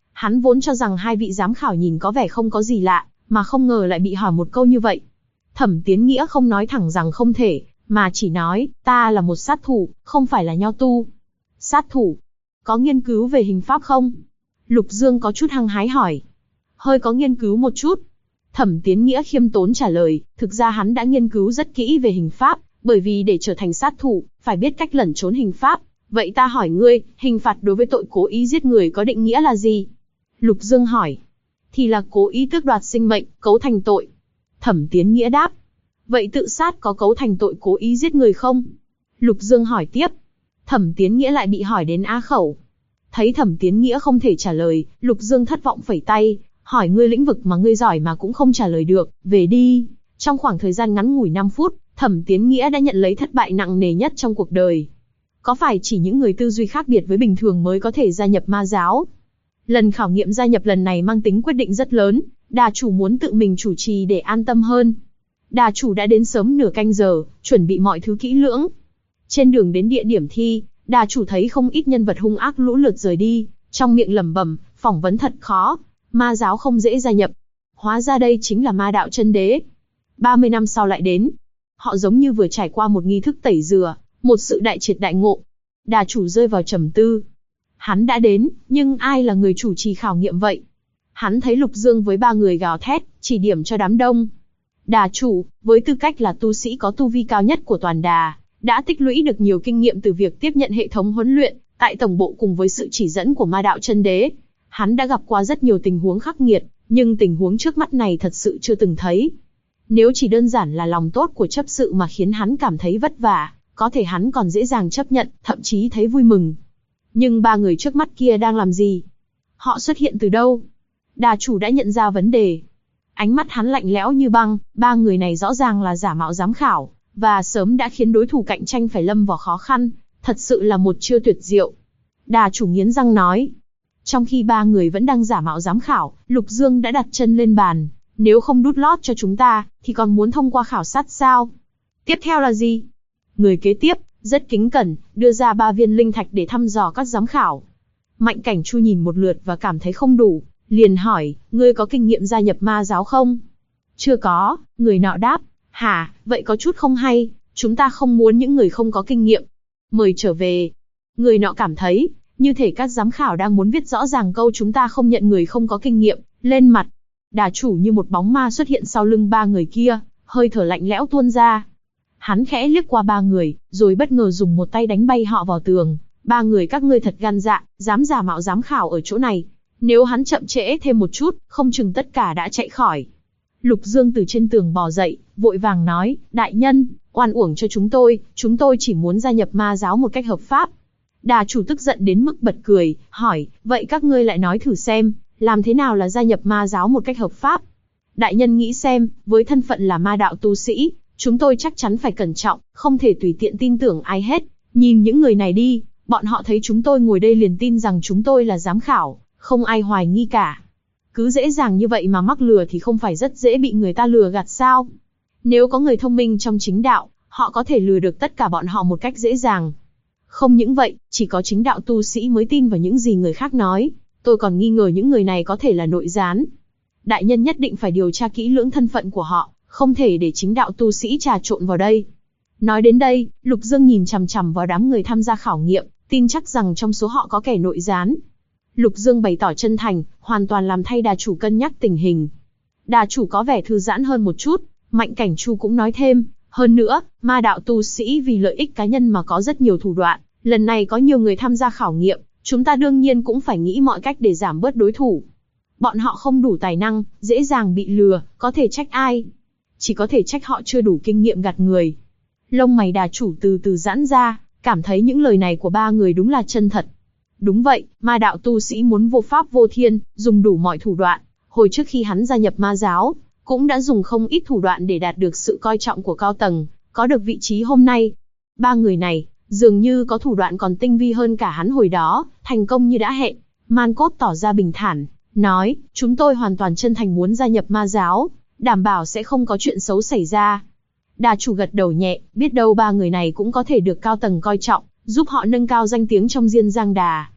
A: Hắn vốn cho rằng hai vị giám khảo nhìn có vẻ không có gì lạ, mà không ngờ lại bị hỏi một câu như vậy. Thẩm Tiến Nghĩa không nói thẳng rằng không thể, mà chỉ nói, ta là một sát thủ, không phải là nho tu. Sát thủ? Có nghiên cứu về hình pháp không? Lục Dương có chút hăng hái hỏi. Hơi có nghiên cứu một chút. Thẩm Tiến Nghĩa khiêm tốn trả lời, thực ra hắn đã nghiên cứu rất kỹ về hình pháp, bởi vì để trở thành sát thủ, phải biết cách lẩn trốn hình pháp. Vậy ta hỏi ngươi, hình phạt đối với tội cố ý giết người có định nghĩa là gì? Lục Dương hỏi. Thì là cố ý tước đoạt sinh mệnh, cấu thành tội. Thẩm Tiến Nghĩa đáp. Vậy tự sát có cấu thành tội cố ý giết người không? Lục Dương hỏi tiếp. Thẩm Tiến Nghĩa lại bị hỏi đến á khẩu. Thấy Thẩm Tiến Nghĩa không thể trả lời, Lục Dương thất vọng phẩy tay, hỏi ngươi lĩnh vực mà ngươi giỏi mà cũng không trả lời được, về đi. Trong khoảng thời gian ngắn ngủi 5 phút, Thẩm Tiến Nghĩa đã nhận lấy thất bại nặng nề nhất trong cuộc đời. Có phải chỉ những người tư duy khác biệt với bình thường mới có thể gia nhập ma giáo? Lần khảo nghiệm gia nhập lần này mang tính quyết định rất lớn, đà chủ muốn tự mình chủ trì để an tâm hơn. Đà chủ đã đến sớm nửa canh giờ, chuẩn bị mọi thứ kỹ lưỡng. Trên đường đến địa điểm thi, đà chủ thấy không ít nhân vật hung ác lũ lượt rời đi, trong miệng lẩm bẩm, phỏng vấn thật khó, ma giáo không dễ gia nhập. Hóa ra đây chính là ma đạo chân đế. 30 năm sau lại đến, họ giống như vừa trải qua một nghi thức tẩy rửa, một sự đại triệt đại ngộ. Đà chủ rơi vào trầm tư. Hắn đã đến, nhưng ai là người chủ trì khảo nghiệm vậy? Hắn thấy Lục Dương với 3 người gào thét, chỉ điểm cho đám đông. Đà chủ, với tư cách là tu sĩ có tu vi cao nhất của toàn đà, đã tích lũy được nhiều kinh nghiệm từ việc tiếp nhận hệ thống huấn luyện tại tổng bộ cùng với sự chỉ dẫn của ma đạo chân đế. Hắn đã gặp qua rất nhiều tình huống khắc nghiệt, nhưng tình huống trước mắt này thật sự chưa từng thấy. Nếu chỉ đơn giản là lòng tốt của chấp sự mà khiến hắn cảm thấy vất vả, có thể hắn còn dễ dàng chấp nhận, thậm chí thấy vui mừng. Nhưng 3 người trước mắt kia đang làm gì? Họ xuất hiện từ đâu? Đà chủ đã nhận ra vấn đề. Ánh mắt hắn lạnh lẽo như băng, 3 người này rõ ràng là giả mạo giám khảo, và sớm đã khiến đối thủ cạnh tranh phải lâm vào khó khăn, thật sự là một chiêu tuyệt diệu. Đà chủ nghiến răng nói. Trong khi 3 người vẫn đang giả mạo giám khảo, Lục Dương đã đặt chân lên bàn. Nếu không đút lót cho chúng ta, thì còn muốn thông qua khảo sát sao? Tiếp theo là gì? Người kế tiếp, rất kính cẩn, đưa ra 3 viên linh thạch để thăm dò các giám khảo. Mạnh Cảnh Chu nhìn một lượt và cảm thấy không đủ, liền hỏi, ngươi có kinh nghiệm gia nhập ma giáo không? Chưa có, người nọ đáp. Hả, vậy có chút không hay, chúng ta không muốn những người không có kinh nghiệm. Mời trở về. Người nọ cảm thấy, như thể các giám khảo đang muốn viết rõ ràng câu chúng ta không nhận người không có kinh nghiệm, lên mặt. Đà chủ như một bóng ma xuất hiện sau lưng 3 người kia, hơi thở lạnh lẽo tuôn ra. Hắn khẽ liếc qua 3 người, rồi bất ngờ dùng một tay đánh bay họ vào tường. 3 người các ngươi thật gan dạ, dám giả mạo giám khảo ở chỗ này. Nếu hắn chậm trễ thêm một chút, không chừng tất cả đã chạy khỏi. Lục Dương từ trên tường bò dậy, vội vàng nói, đại nhân, oan uổng cho chúng tôi chỉ muốn gia nhập ma giáo một cách hợp pháp. Đà chủ tức giận đến mức bật cười, hỏi, vậy các ngươi lại nói thử xem, làm thế nào là gia nhập ma giáo một cách hợp pháp? Đại nhân nghĩ xem, với thân phận là ma đạo tu sĩ, chúng tôi chắc chắn phải cẩn trọng, không thể tùy tiện tin tưởng ai hết. Nhìn những người này đi, bọn họ thấy chúng tôi ngồi đây liền tin rằng chúng tôi là giám khảo, không ai hoài nghi cả. Cứ dễ dàng như vậy mà mắc lừa thì không phải rất dễ bị người ta lừa gạt sao? Nếu có người thông minh trong chính đạo, họ có thể lừa được tất cả bọn họ một cách dễ dàng. Không những vậy, chỉ có chính đạo tu sĩ mới tin vào những gì người khác nói. Tôi còn nghi ngờ những người này có thể là nội gián. Đại nhân nhất định phải điều tra kỹ lưỡng thân phận của họ, không thể để chính đạo tu sĩ trà trộn vào đây. Nói đến đây, Lục Dương nhìn chằm chằm vào đám người tham gia khảo nghiệm, tin chắc rằng trong số họ có kẻ nội gián. Lục Dương bày tỏ chân thành, hoàn toàn làm thay đà chủ cân nhắc tình hình. Đà chủ có vẻ thư giãn hơn một chút, Mạnh Cảnh Chu cũng nói thêm, hơn nữa, ma đạo tu sĩ vì lợi ích cá nhân mà có rất nhiều thủ đoạn, lần này có nhiều người tham gia khảo nghiệm, chúng ta đương nhiên cũng phải nghĩ mọi cách để giảm bớt đối thủ. Bọn họ không đủ tài năng, dễ dàng bị lừa, có thể trách ai? Chỉ có thể trách họ chưa đủ kinh nghiệm gạt người. Lông mày đà chủ từ từ giãn ra, cảm thấy những lời này của 3 người đúng là chân thật. Đúng vậy, ma đạo tu sĩ muốn vô pháp vô thiên, dùng đủ mọi thủ đoạn. Hồi trước khi hắn gia nhập ma giáo, cũng đã dùng không ít thủ đoạn để đạt được sự coi trọng của cao tầng, có được vị trí hôm nay. 3 người này, dường như có thủ đoạn còn tinh vi hơn cả hắn hồi đó, thành công như đã hẹn. Man Cốt tỏ ra bình thản, nói, chúng tôi hoàn toàn chân thành muốn gia nhập ma giáo, đảm bảo sẽ không có chuyện xấu xảy ra. Đà chủ gật đầu nhẹ, biết đâu 3 người này cũng có thể được cao tầng coi trọng, giúp họ nâng cao danh tiếng trong Diên Giang Đà.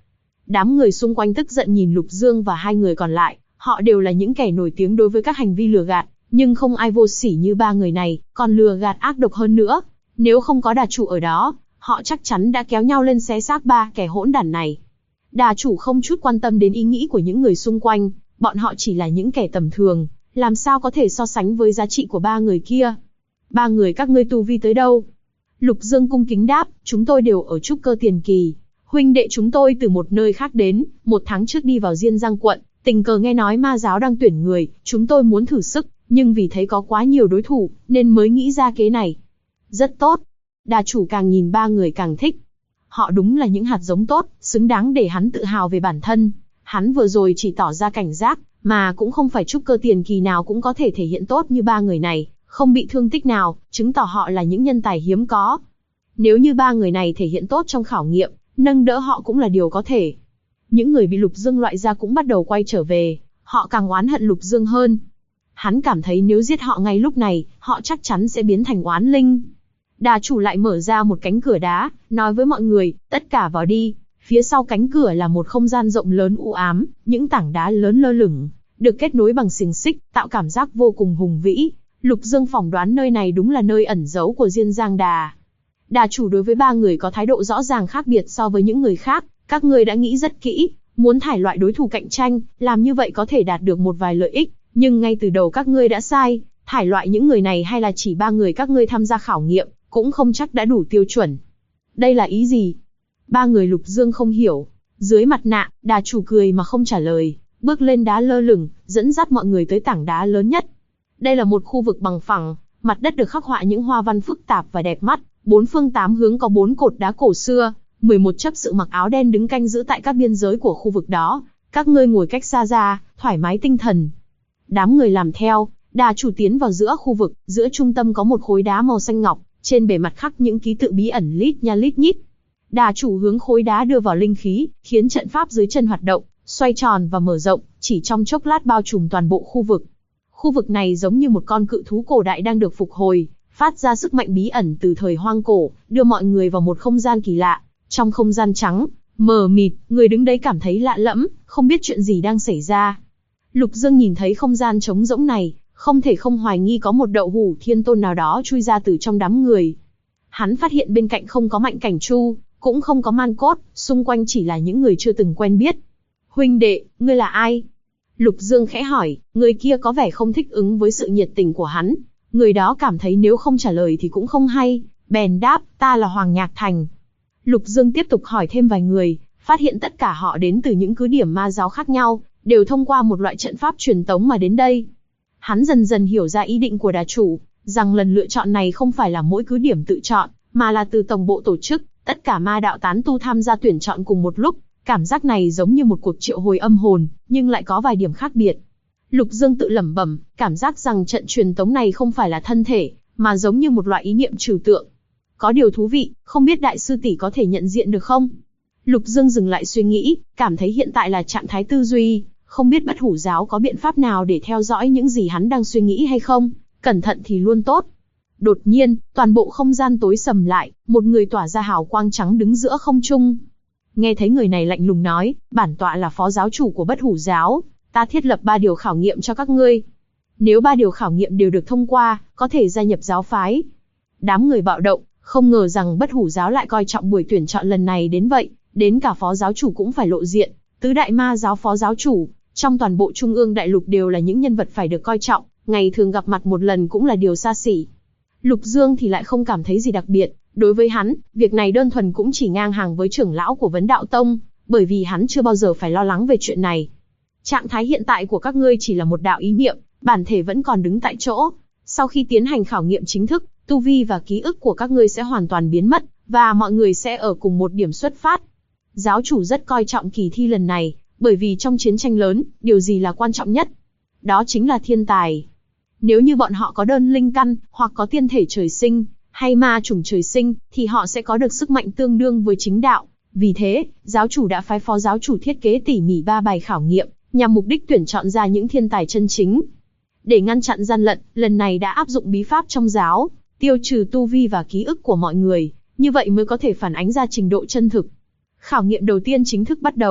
A: Đám người xung quanh tức giận nhìn Lục Dương và hai người còn lại, họ đều là những kẻ nổi tiếng đối với các hành vi lừa gạt, nhưng không ai vô sỉ như ba người này, còn lừa gạt ác độc hơn nữa. Nếu không có đà chủ ở đó, họ chắc chắn đã kéo nhau lên xé xác ba kẻ hỗn đản này. Đà chủ không chút quan tâm đến ý nghĩ của những người xung quanh, bọn họ chỉ là những kẻ tầm thường, làm sao có thể so sánh với giá trị của ba người kia. Ba người các ngươi tu vi tới đâu? Lục Dương cung kính đáp, chúng tôi đều ở trúc cơ tiền kỳ. Huynh đệ chúng tôi từ một nơi khác đến, 1 tháng trước đi vào Diên Giang quận, tình cờ nghe nói ma giáo đang tuyển người, chúng tôi muốn thử sức, nhưng vì thấy có quá nhiều đối thủ, nên mới nghĩ ra kế này. Rất tốt. Đà chủ càng nhìn ba người càng thích. Họ đúng là những hạt giống tốt, xứng đáng để hắn tự hào về bản thân. Hắn vừa rồi chỉ tỏ ra cảnh giác, mà cũng không phải trúc cơ tiền kỳ nào cũng có thể thể hiện tốt như ba người này, không bị thương tích nào, chứng tỏ họ là những nhân tài hiếm có. Nếu như ba người này thể hiện tốt trong khảo nghiệm, nâng đỡ họ cũng là điều có thể. Những người bị Lục Dương loại ra cũng bắt đầu quay trở về, họ càng oán hận Lục Dương hơn. Hắn cảm thấy nếu giết họ ngay lúc này, họ chắc chắn sẽ biến thành oán linh. Đà chủ lại mở ra một cánh cửa đá, nói với mọi người, tất cả vào đi. Phía sau cánh cửa là một không gian rộng lớn u ám, những tảng đá lớn lơ lửng, được kết nối bằng xiềng xích, tạo cảm giác vô cùng hùng vĩ. Lục Dương phỏng đoán nơi này đúng là nơi ẩn giấu của Diên Giang Đà. Đà chủ đối với ba người có thái độ rõ ràng khác biệt so với những người khác, các ngươi đã nghĩ rất kỹ, muốn thải loại đối thủ cạnh tranh, làm như vậy có thể đạt được một vài lợi ích, nhưng ngay từ đầu các ngươi đã sai, thải loại những người này hay là chỉ ba người các ngươi tham gia khảo nghiệm, cũng không chắc đã đủ tiêu chuẩn. Đây là ý gì? Ba người Lục Dương không hiểu. Dưới mặt nạ, đà chủ cười mà không trả lời, bước lên đá lơ lửng, dẫn dắt mọi người tới tảng đá lớn nhất. Đây là một khu vực bằng phẳng, mặt đất được khắc họa những hoa văn phức tạp và đẹp mắt, 4 phương 8 hướng có 4 cột đá cổ xưa, 11 chấp sự mặc áo đen đứng canh giữ tại các biên giới của khu vực đó. Các ngươi ngồi cách xa ra, thoải mái tinh thần. Đám người làm theo, đà chủ tiến vào giữa khu vực, giữa trung tâm có một khối đá màu xanh ngọc, trên bề mặt khắc những ký tự bí ẩn lít nha lít nhít. Đà chủ hướng khối đá đưa vào linh khí, khiến trận pháp dưới chân hoạt động, xoay tròn và mở rộng, chỉ trong chốc lát bao trùm toàn bộ khu vực. Khu vực này giống như một con cự thú cổ đại đang được phục hồi, phát ra sức mạnh bí ẩn từ thời hoang cổ, đưa mọi người vào một không gian kỳ lạ. Trong không gian trắng, mờ mịt, người đứng đấy cảm thấy lạ lẫm, không biết chuyện gì đang xảy ra. Lục Dương nhìn thấy không gian trống rỗng này, không thể không hoài nghi có một đậu hủ thiên tôn nào đó chui ra từ trong đám người. Hắn phát hiện bên cạnh không có Mạnh Cảnh Chu, cũng không có Man Cốt, xung quanh chỉ là những người chưa từng quen biết. Huynh đệ, ngươi là ai? Lục Dương khẽ hỏi, người kia có vẻ không thích ứng với sự nhiệt tình của hắn. Người đó cảm thấy nếu không trả lời thì cũng không hay, bèn đáp, ta là Hoàng Nhạc Thành. Lục Dương tiếp tục hỏi thêm vài người, phát hiện tất cả họ đến từ những cứ điểm ma giáo khác nhau, đều thông qua một loại trận pháp truyền tống mà đến đây. Hắn dần dần hiểu ra ý định của đà chủ, rằng lần lựa chọn này không phải là mỗi cứ điểm tự chọn, mà là từ tổng bộ tổ chức, tất cả ma đạo tán tu tham gia tuyển chọn cùng một lúc. Cảm giác này giống như một cuộc triệu hồi âm hồn, nhưng lại có vài điểm khác biệt. Lục Dương tự lẩm bẩm, cảm giác rằng trận truyền tống này không phải là thân thể, mà giống như một loại ý niệm trừu tượng. Có điều thú vị, không biết đại sư tỷ có thể nhận diện được không? Lục Dương dừng lại suy nghĩ, cảm thấy hiện tại là trạng thái tư duy, không biết Bất Hủ giáo có biện pháp nào để theo dõi những gì hắn đang suy nghĩ hay không, cẩn thận thì luôn tốt. Đột nhiên, toàn bộ không gian tối sầm lại, một người tỏa ra hào quang trắng đứng giữa không trung. Nghe thấy người này lạnh lùng nói, bản tọa là phó giáo chủ của Bất Hủ giáo, ta thiết lập 3 điều khảo nghiệm cho các ngươi. Nếu 3 điều khảo nghiệm đều được thông qua, có thể gia nhập giáo phái. Đám người bạo động, không ngờ rằng Bất Hủ giáo lại coi trọng buổi tuyển chọn lần này đến vậy, đến cả phó giáo chủ cũng phải lộ diện. Tứ đại ma giáo phó giáo chủ, trong toàn bộ Trung ương đại lục đều là những nhân vật phải được coi trọng, ngày thường gặp mặt một lần cũng là điều xa xỉ. Lục Dương thì lại không cảm thấy gì đặc biệt, đối với hắn, việc này đơn thuần cũng chỉ ngang hàng với trưởng lão của Vấn Đạo Tông, bởi vì hắn chưa bao giờ phải lo lắng về chuyện này. Trạng thái hiện tại của các ngươi chỉ là một đạo ý niệm, bản thể vẫn còn đứng tại chỗ. Sau khi tiến hành khảo nghiệm chính thức, tu vi và ký ức của các ngươi sẽ hoàn toàn biến mất, và mọi người sẽ ở cùng một điểm xuất phát. Giáo chủ rất coi trọng kỳ thi lần này, bởi vì trong chiến tranh lớn, điều gì là quan trọng nhất? Đó chính là thiên tài. Nếu như bọn họ có đơn linh căn, hoặc có tiên thể trời sinh, hay ma chủng trời sinh, thì họ sẽ có được sức mạnh tương đương với chính đạo. Vì thế, giáo chủ đã phái phó giáo chủ thiết kế tỉ mỉ 3 bài khảo nghiệm, nhằm mục đích tuyển chọn ra những thiên tài chân chính. Để ngăn chặn gian lận, lần này đã áp dụng bí pháp trong giáo, tiêu trừ tu vi và ký ức của mọi người, như vậy mới có thể phản ánh ra trình độ chân thực. Khảo nghiệm đầu tiên chính thức bắt đầu,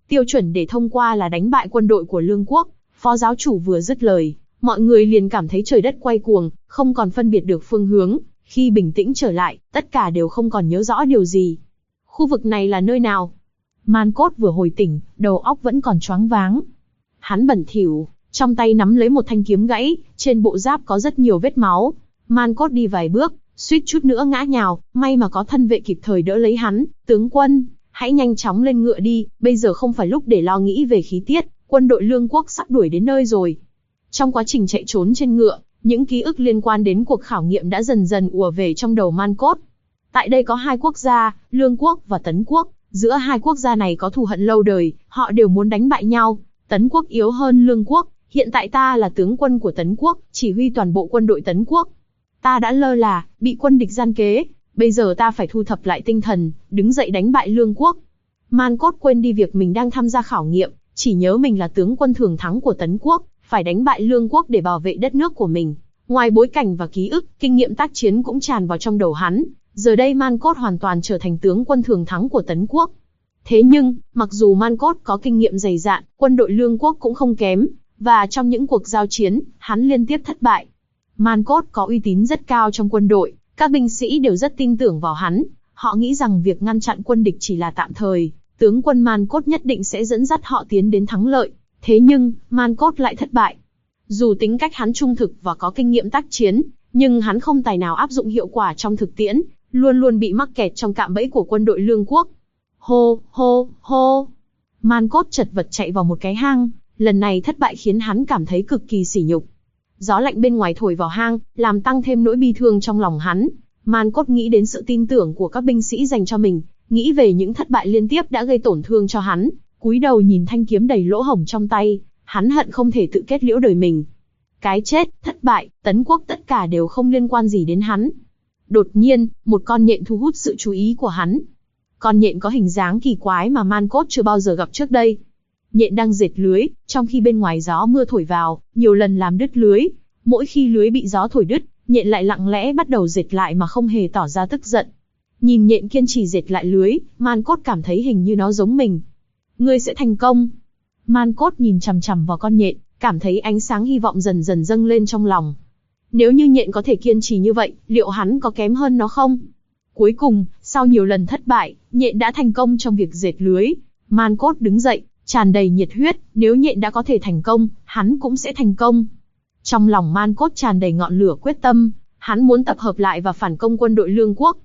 A: Tiêu chuẩn để thông qua là đánh bại quân đội của Lương quốc. Phó giáo chủ vừa dứt lời, mọi người liền cảm thấy trời đất quay cuồng, không còn phân biệt được phương hướng. Khi bình tĩnh trở lại, tất cả đều không còn nhớ rõ điều gì. Khu vực này là nơi nào? Man Cốt vừa hồi tỉnh, đầu óc vẫn còn choáng váng. Hắn bẩn thỉu, trong tay nắm lấy một thanh kiếm gãy, trên bộ giáp có rất nhiều vết máu. Man Cốt đi vài bước, suýt chút nữa ngã nhào, may mà có thân vệ kịp thời đỡ lấy hắn. Tướng quân, hãy nhanh chóng lên ngựa đi, bây giờ không phải lúc để lo nghĩ về khí tiết, quân đội Lương quốc sắp đuổi đến nơi rồi. Trong quá trình chạy trốn trên ngựa, những ký ức liên quan đến cuộc khảo nghiệm đã dần dần ùa về trong đầu Man Cốt. Tại đây có hai quốc gia, Lương quốc và Tấn quốc. Giữa hai quốc gia này có thù hận lâu đời, họ đều muốn đánh bại nhau. Tấn quốc yếu hơn Lương quốc, hiện tại ta là tướng quân của Tấn quốc, chỉ huy toàn bộ quân đội Tấn quốc. Ta đã lơ là, bị quân địch gian kế, bây giờ ta phải thu thập lại tinh thần, đứng dậy đánh bại Lương quốc. Man Cốt quên đi việc mình đang tham gia khảo nghiệm, chỉ nhớ mình là tướng quân thường thắng của Tấn quốc, phải đánh bại Lương quốc để bảo vệ đất nước của mình. Ngoài bối cảnh và ký ức, kinh nghiệm tác chiến cũng tràn vào trong đầu hắn. Giờ đây Man Cốt hoàn toàn trở thành tướng quân thường thắng của Tấn quốc. Thế nhưng, mặc dù Man Cốt có kinh nghiệm dày dạn, quân đội Lương quốc cũng không kém, và trong những cuộc giao chiến, hắn liên tiếp thất bại. Man Cốt có uy tín rất cao trong quân đội, các binh sĩ đều rất tin tưởng vào hắn. Họ nghĩ rằng việc ngăn chặn quân địch chỉ là tạm thời, tướng quân Man Cốt nhất định sẽ dẫn dắt họ tiến đến thắng lợi. Thế nhưng, Man Cốt lại thất bại. Dù tính cách hắn trung thực và có kinh nghiệm tác chiến, nhưng hắn không tài nào áp dụng hiệu quả trong thực tiễn, luôn luôn bị mắc kẹt trong cạm bẫy của quân đội Lương quốc. Hô, hô, hô. Man Cốt chật vật chạy vào một cái hang, lần này thất bại khiến hắn cảm thấy cực kỳ sỉ nhục. Gió lạnh bên ngoài thổi vào hang, làm tăng thêm nỗi bi thương trong lòng hắn. Man Cốt nghĩ đến sự tin tưởng của các binh sĩ dành cho mình, nghĩ về những thất bại liên tiếp đã gây tổn thương cho hắn, cúi đầu nhìn thanh kiếm đầy lỗ hổng trong tay, hắn hận không thể tự kết liễu đời mình. Cái chết, thất bại, Tấn quốc tất cả đều không liên quan gì đến hắn. Đột nhiên, một con nhện thu hút sự chú ý của hắn. Con nhện có hình dáng kỳ quái mà Man Cốt chưa bao giờ gặp trước đây. Nhện đang dệt lưới, trong khi bên ngoài gió mưa thổi vào, nhiều lần làm đứt lưới. Mỗi khi lưới bị gió thổi đứt, nhện lại lặng lẽ bắt đầu dệt lại mà không hề tỏ ra tức giận. Nhìn nhện kiên trì dệt lại lưới, Man Cốt cảm thấy hình như nó giống mình. Ngươi sẽ thành công. Man Cốt nhìn chằm chằm vào con nhện, cảm thấy ánh sáng hy vọng dần dần dâng lên trong lòng. Nếu như nhện có thể kiên trì như vậy, liệu hắn có kém hơn nó không? Cuối cùng, sau nhiều lần thất bại, nhện đã thành công trong việc dệt lưới. Man Cốt đứng dậy, tràn đầy nhiệt huyết, nếu nhện đã có thể thành công, hắn cũng sẽ thành công. Trong lòng Man Cốt tràn đầy ngọn lửa quyết tâm, hắn muốn tập hợp lại và phản công quân đội Lương quốc.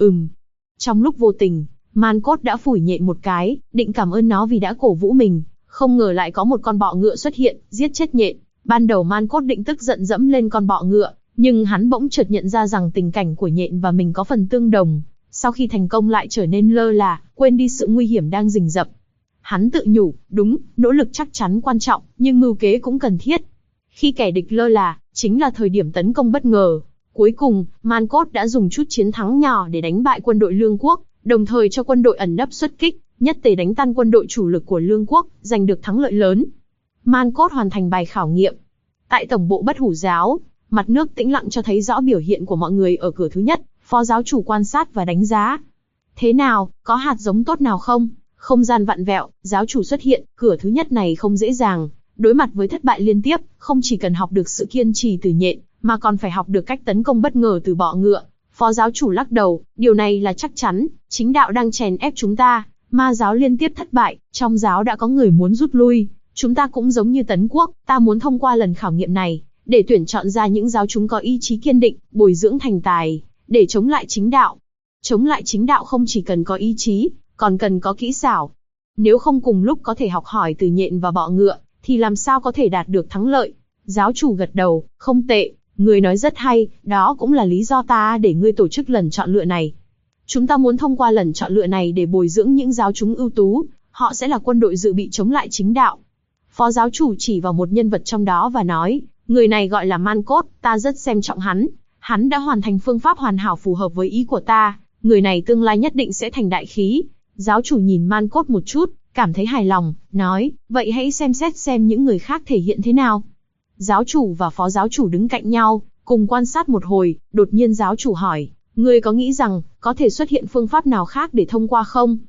A: Trong lúc vô tình, Man Cốt đã phủi nhện một cái, định cảm ơn nó vì đã cổ vũ mình, không ngờ lại có một con bọ ngựa xuất hiện, giết chết nhện. Ban đầu Man Cốt định tức giận dẫm lên con bọ ngựa, nhưng hắn bỗng chợt nhận ra rằng tình cảnh của nhện và mình có phần tương đồng. Sau khi thành công lại trở nên lơ là, quên đi sự nguy hiểm đang rình rập. Hắn tự nhủ, đúng, nỗ lực chắc chắn quan trọng, nhưng mưu kế cũng cần thiết. Khi kẻ địch lơ là, chính là thời điểm tấn công bất ngờ. Cuối cùng, Man Cốt đã dùng chút chiến thắng nhỏ để đánh bại quân đội Lương quốc, đồng thời cho quân đội ẩn nấp xuất kích, nhất tề đánh tan quân đội chủ lực của Lương quốc, giành được thắng lợi lớn. Man Cốt hoàn thành bài khảo nghiệm. Tại tổng bộ Bất Hủ giáo, mặt nước tĩnh lặng cho thấy rõ biểu hiện của mọi người ở cửa thứ nhất. Phó giáo chủ quan sát và đánh giá. Thế nào, có hạt giống tốt nào không? Không gian vặn vẹo, giáo chủ xuất hiện, cửa thứ nhất này không dễ dàng. Đối mặt với thất bại liên tiếp, không chỉ cần học được sự kiên trì từ nhện, mà còn phải học được cách tấn công bất ngờ từ bọ ngựa. Phó giáo chủ lắc đầu, điều này là chắc chắn, chính đạo đang chèn ép chúng ta. Ma giáo liên tiếp thất bại, trong giáo đã có người muốn rút lui. Chúng ta cũng giống như Tấn quốc, ta muốn thông qua lần khảo nghiệm này, để tuyển chọn ra những giáo chúng có ý chí kiên định, bồi dưỡng thành tài, để chống lại chính đạo. Chống lại chính đạo không chỉ cần có ý chí, còn cần có kỹ xảo. Nếu không cùng lúc có thể học hỏi từ nhện và bọ ngựa, thì làm sao có thể đạt được thắng lợi? Giáo chủ gật đầu, không tệ, người nói rất hay, đó cũng là lý do ta để ngươi tổ chức lần chọn lựa này. Chúng ta muốn thông qua lần chọn lựa này để bồi dưỡng những giáo chúng ưu tú, họ sẽ là quân đội dự bị chống lại chính đạo. Phó giáo chủ chỉ vào một nhân vật trong đó và nói, người này gọi là Man Cốt, ta rất xem trọng hắn. Hắn đã hoàn thành phương pháp hoàn hảo phù hợp với ý của ta, người này tương lai nhất định sẽ thành đại khí. Giáo chủ nhìn Man Cốt một chút, cảm thấy hài lòng, nói, vậy hãy xem xét xem những người khác thể hiện thế nào. Giáo chủ và phó giáo chủ đứng cạnh nhau, cùng quan sát một hồi, đột nhiên giáo chủ hỏi, ngươi có nghĩ rằng, có thể xuất hiện phương pháp nào khác để thông qua không?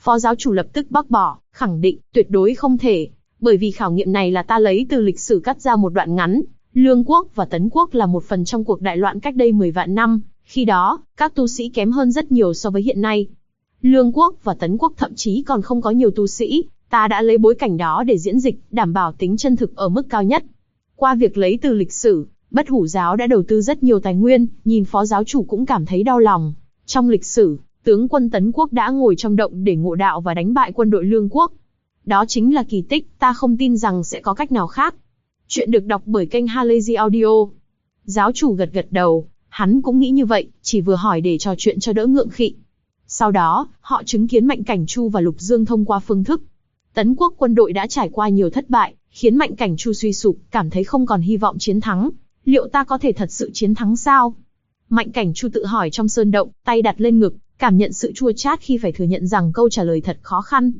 A: Phó giáo chủ lập tức bác bỏ, khẳng định, tuyệt đối không thể. Bởi vì khảo nghiệm này là ta lấy từ lịch sử cắt ra một đoạn ngắn. Lương quốc và Tấn quốc là một phần trong cuộc đại loạn cách đây 10 vạn năm. Khi đó, các tu sĩ kém hơn rất nhiều so với hiện nay. Lương quốc và Tấn quốc thậm chí còn không có nhiều tu sĩ. Ta đã lấy bối cảnh đó để diễn dịch, đảm bảo tính chân thực ở mức cao nhất. Qua việc lấy từ lịch sử, Bất Hủ giáo đã đầu tư rất nhiều tài nguyên, nhìn phó giáo chủ cũng cảm thấy đau lòng. Trong lịch sử, tướng quân Tấn quốc đã ngồi trong động để ngộ đạo và đánh bại quân đội Lương quốc. Đó chính là kỳ tích, ta không tin rằng sẽ có cách nào khác. Chuyện được đọc bởi kênh Halazy Audio. Giáo chủ gật gật đầu, hắn cũng nghĩ như vậy, chỉ vừa hỏi để trò chuyện cho đỡ ngượng khị. Sau đó, họ chứng kiến Mạnh Cảnh Chu và Lục Dương thông qua phương thức. Tấn quốc quân đội đã trải qua nhiều thất bại, khiến Mạnh Cảnh Chu suy sụp, cảm thấy không còn hy vọng chiến thắng. Liệu ta có thể thật sự chiến thắng sao? Mạnh Cảnh Chu tự hỏi trong sơn động, tay đặt lên ngực, cảm nhận sự chua chát khi phải thừa nhận rằng câu trả lời thật khó khăn.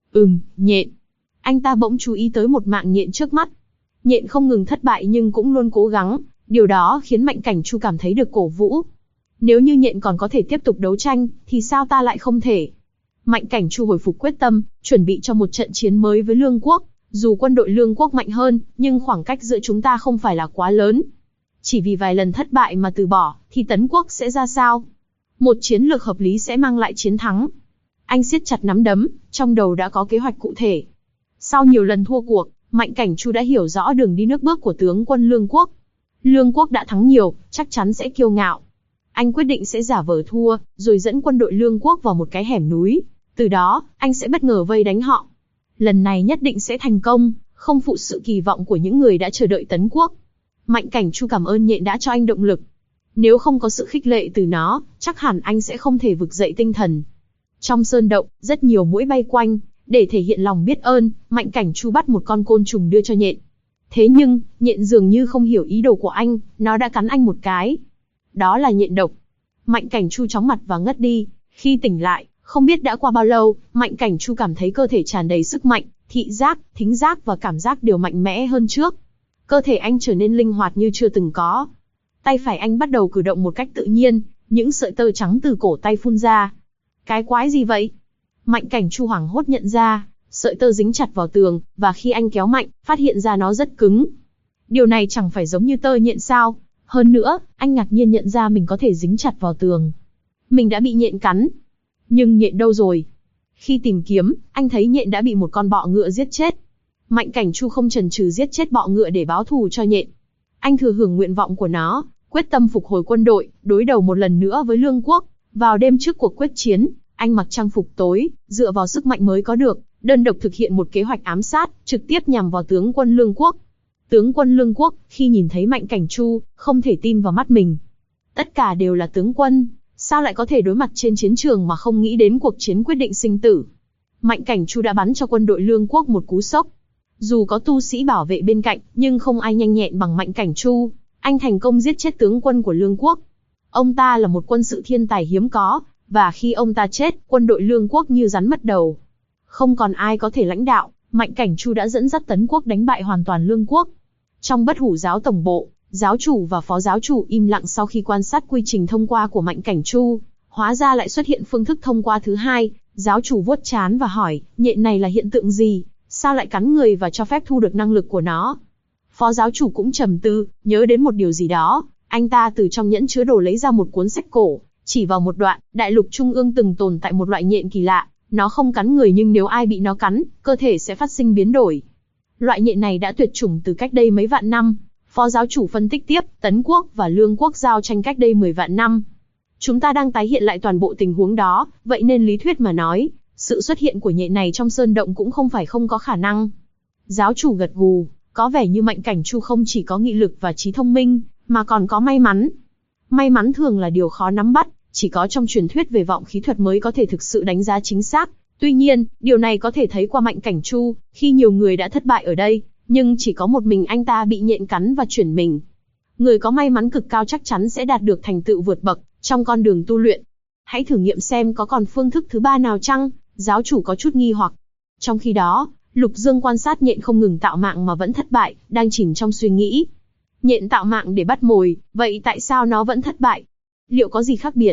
A: Nhện. Anh ta bỗng chú ý tới một mạng nhện trước mắt. Nhện không ngừng thất bại nhưng cũng luôn cố gắng, điều đó khiến Mạnh Cảnh Chu cảm thấy được cổ vũ. Nếu như nhện còn có thể tiếp tục đấu tranh, thì sao ta lại không thể? Mạnh Cảnh Chu hồi phục quyết tâm, chuẩn bị cho một trận chiến mới với Lương quốc. Dù quân đội Lương quốc mạnh hơn, nhưng khoảng cách giữa chúng ta không phải là quá lớn. Chỉ vì vài lần thất bại mà từ bỏ, thì Tấn quốc sẽ ra sao? Một chiến lược hợp lý sẽ mang lại chiến thắng. Anh siết chặt nắm đấm, trong đầu đã có kế hoạch cụ thể. Sau nhiều lần thua cuộc, Mạnh Cảnh Chu đã hiểu rõ đường đi nước bước của tướng quân Lương quốc. Lương quốc đã thắng nhiều, chắc chắn sẽ kiêu ngạo. Anh quyết định sẽ giả vờ thua, rồi dẫn quân đội Lương quốc vào một cái hẻm núi. Từ đó, anh sẽ bất ngờ vây đánh họ. Lần này nhất định sẽ thành công, không phụ sự kỳ vọng của những người đã chờ đợi Tấn quốc. Mạnh Cảnh Chu cảm ơn nhện đã cho anh động lực. Nếu không có sự khích lệ từ nó, chắc hẳn anh sẽ không thể vực dậy tinh thần. Trong sơn động, rất nhiều muỗi bay quanh. Để thể hiện lòng biết ơn, Mạnh Cảnh Chu bắt một con côn trùng đưa cho nhện. Thế nhưng, nhện dường như không hiểu ý đồ của anh, nó đã cắn anh một cái. Đó là nhện độc. Mạnh Cảnh Chu chóng mặt và ngất đi. Khi tỉnh lại, không biết đã qua bao lâu, Mạnh Cảnh Chu cảm thấy cơ thể tràn đầy sức mạnh, thị giác, thính giác và cảm giác đều mạnh mẽ hơn trước. Cơ thể anh trở nên linh hoạt như chưa từng có. Tay phải anh bắt đầu cử động một cách tự nhiên, những sợi tơ trắng từ cổ tay phun ra. Cái quái gì vậy? Mạnh Cảnh Chu hoảng hốt nhận ra, sợi tơ dính chặt vào tường, và khi anh kéo mạnh, phát hiện ra nó rất cứng. Điều này chẳng phải giống như tơ nhện sao? Hơn nữa, anh ngạc nhiên nhận ra mình có thể dính chặt vào tường. Mình đã bị nhện cắn. Nhưng nhện đâu rồi? Khi tìm kiếm, anh thấy nhện đã bị một con bọ ngựa giết chết. Mạnh Cảnh Chu không chần chừ giết chết bọ ngựa để báo thù cho nhện. Anh thừa hưởng nguyện vọng của nó, quyết tâm phục hồi quân đội, đối đầu một lần nữa với Lương quốc. Vào đêm trước cuộc quyết chiến, anh mặc trang phục tối, dựa vào sức mạnh mới có được, đơn độc thực hiện một kế hoạch ám sát, trực tiếp nhằm vào tướng quân Lương quốc. Tướng quân Lương quốc, khi nhìn thấy Mạnh Cảnh Chu, không thể tin vào mắt mình. Tất cả đều là tướng quân, sao lại có thể đối mặt trên chiến trường mà không nghĩ đến cuộc chiến quyết định sinh tử? Mạnh Cảnh Chu đã bắn cho quân đội Lương quốc một cú sốc. Dù có tu sĩ bảo vệ bên cạnh, nhưng không ai nhanh nhẹn bằng Mạnh Cảnh Chu. Anh thành công giết chết tướng quân của Lương quốc. Ông ta là một quân sự thiên tài hiếm có, và khi ông ta chết, quân đội Lương quốc như rắn mất đầu. Không còn ai có thể lãnh đạo, Mạnh Cảnh Chu đã dẫn dắt Tấn quốc đánh bại hoàn toàn Lương quốc. Trong Bất Hủ giáo tổng bộ, giáo chủ và phó giáo chủ im lặng sau khi quan sát quy trình thông qua của Mạnh Cảnh Chu. Hóa ra lại xuất hiện phương thức thông qua thứ hai. Giáo chủ vuốt trán và hỏi, nhện này là hiện tượng gì? Sao lại cắn người và cho phép thu được năng lực của nó? Phó giáo chủ cũng trầm tư, nhớ đến một điều gì đó. Anh ta từ trong nhẫn chứa đồ lấy ra một cuốn sách cổ, chỉ vào một đoạn, đại lục trung ương từng tồn tại một loại nhện kỳ lạ. Nó không cắn người nhưng nếu ai bị nó cắn, cơ thể sẽ phát sinh biến đổi. Loại nhện này đã tuyệt chủng từ cách đây mấy vạn năm. Phó giáo chủ phân tích tiếp, Tấn quốc và Lương quốc giao tranh cách đây 10 vạn năm. Chúng ta đang tái hiện lại toàn bộ tình huống đó, vậy nên lý thuyết mà nói, sự xuất hiện của nhện này trong sơn động cũng không phải không có khả năng. Giáo chủ gật gù, có vẻ như Mạnh Cảnh Chu không chỉ có nghị lực và trí thông minh, mà còn có may mắn. May mắn thường là điều khó nắm bắt, chỉ có trong truyền thuyết về vọng khí thuật mới có thể thực sự đánh giá chính xác. Tuy nhiên, điều này có thể thấy qua Mạnh Cảnh Chu, khi nhiều người đã thất bại ở đây, nhưng chỉ có một mình anh ta bị nhện cắn và chuyển mình. Người có may mắn cực cao chắc chắn sẽ đạt được thành tựu vượt bậc trong con đường tu luyện. Hãy thử nghiệm xem có còn phương thức thứ ba nào chăng? Giáo chủ có chút nghi hoặc. Trong khi đó, Lục Dương quan sát nhện không ngừng tạo mạng mà vẫn thất bại, đang chìm trong suy nghĩ. Nhện tạo mạng để bắt mồi, vậy tại sao nó vẫn thất bại? Liệu có gì khác biệt?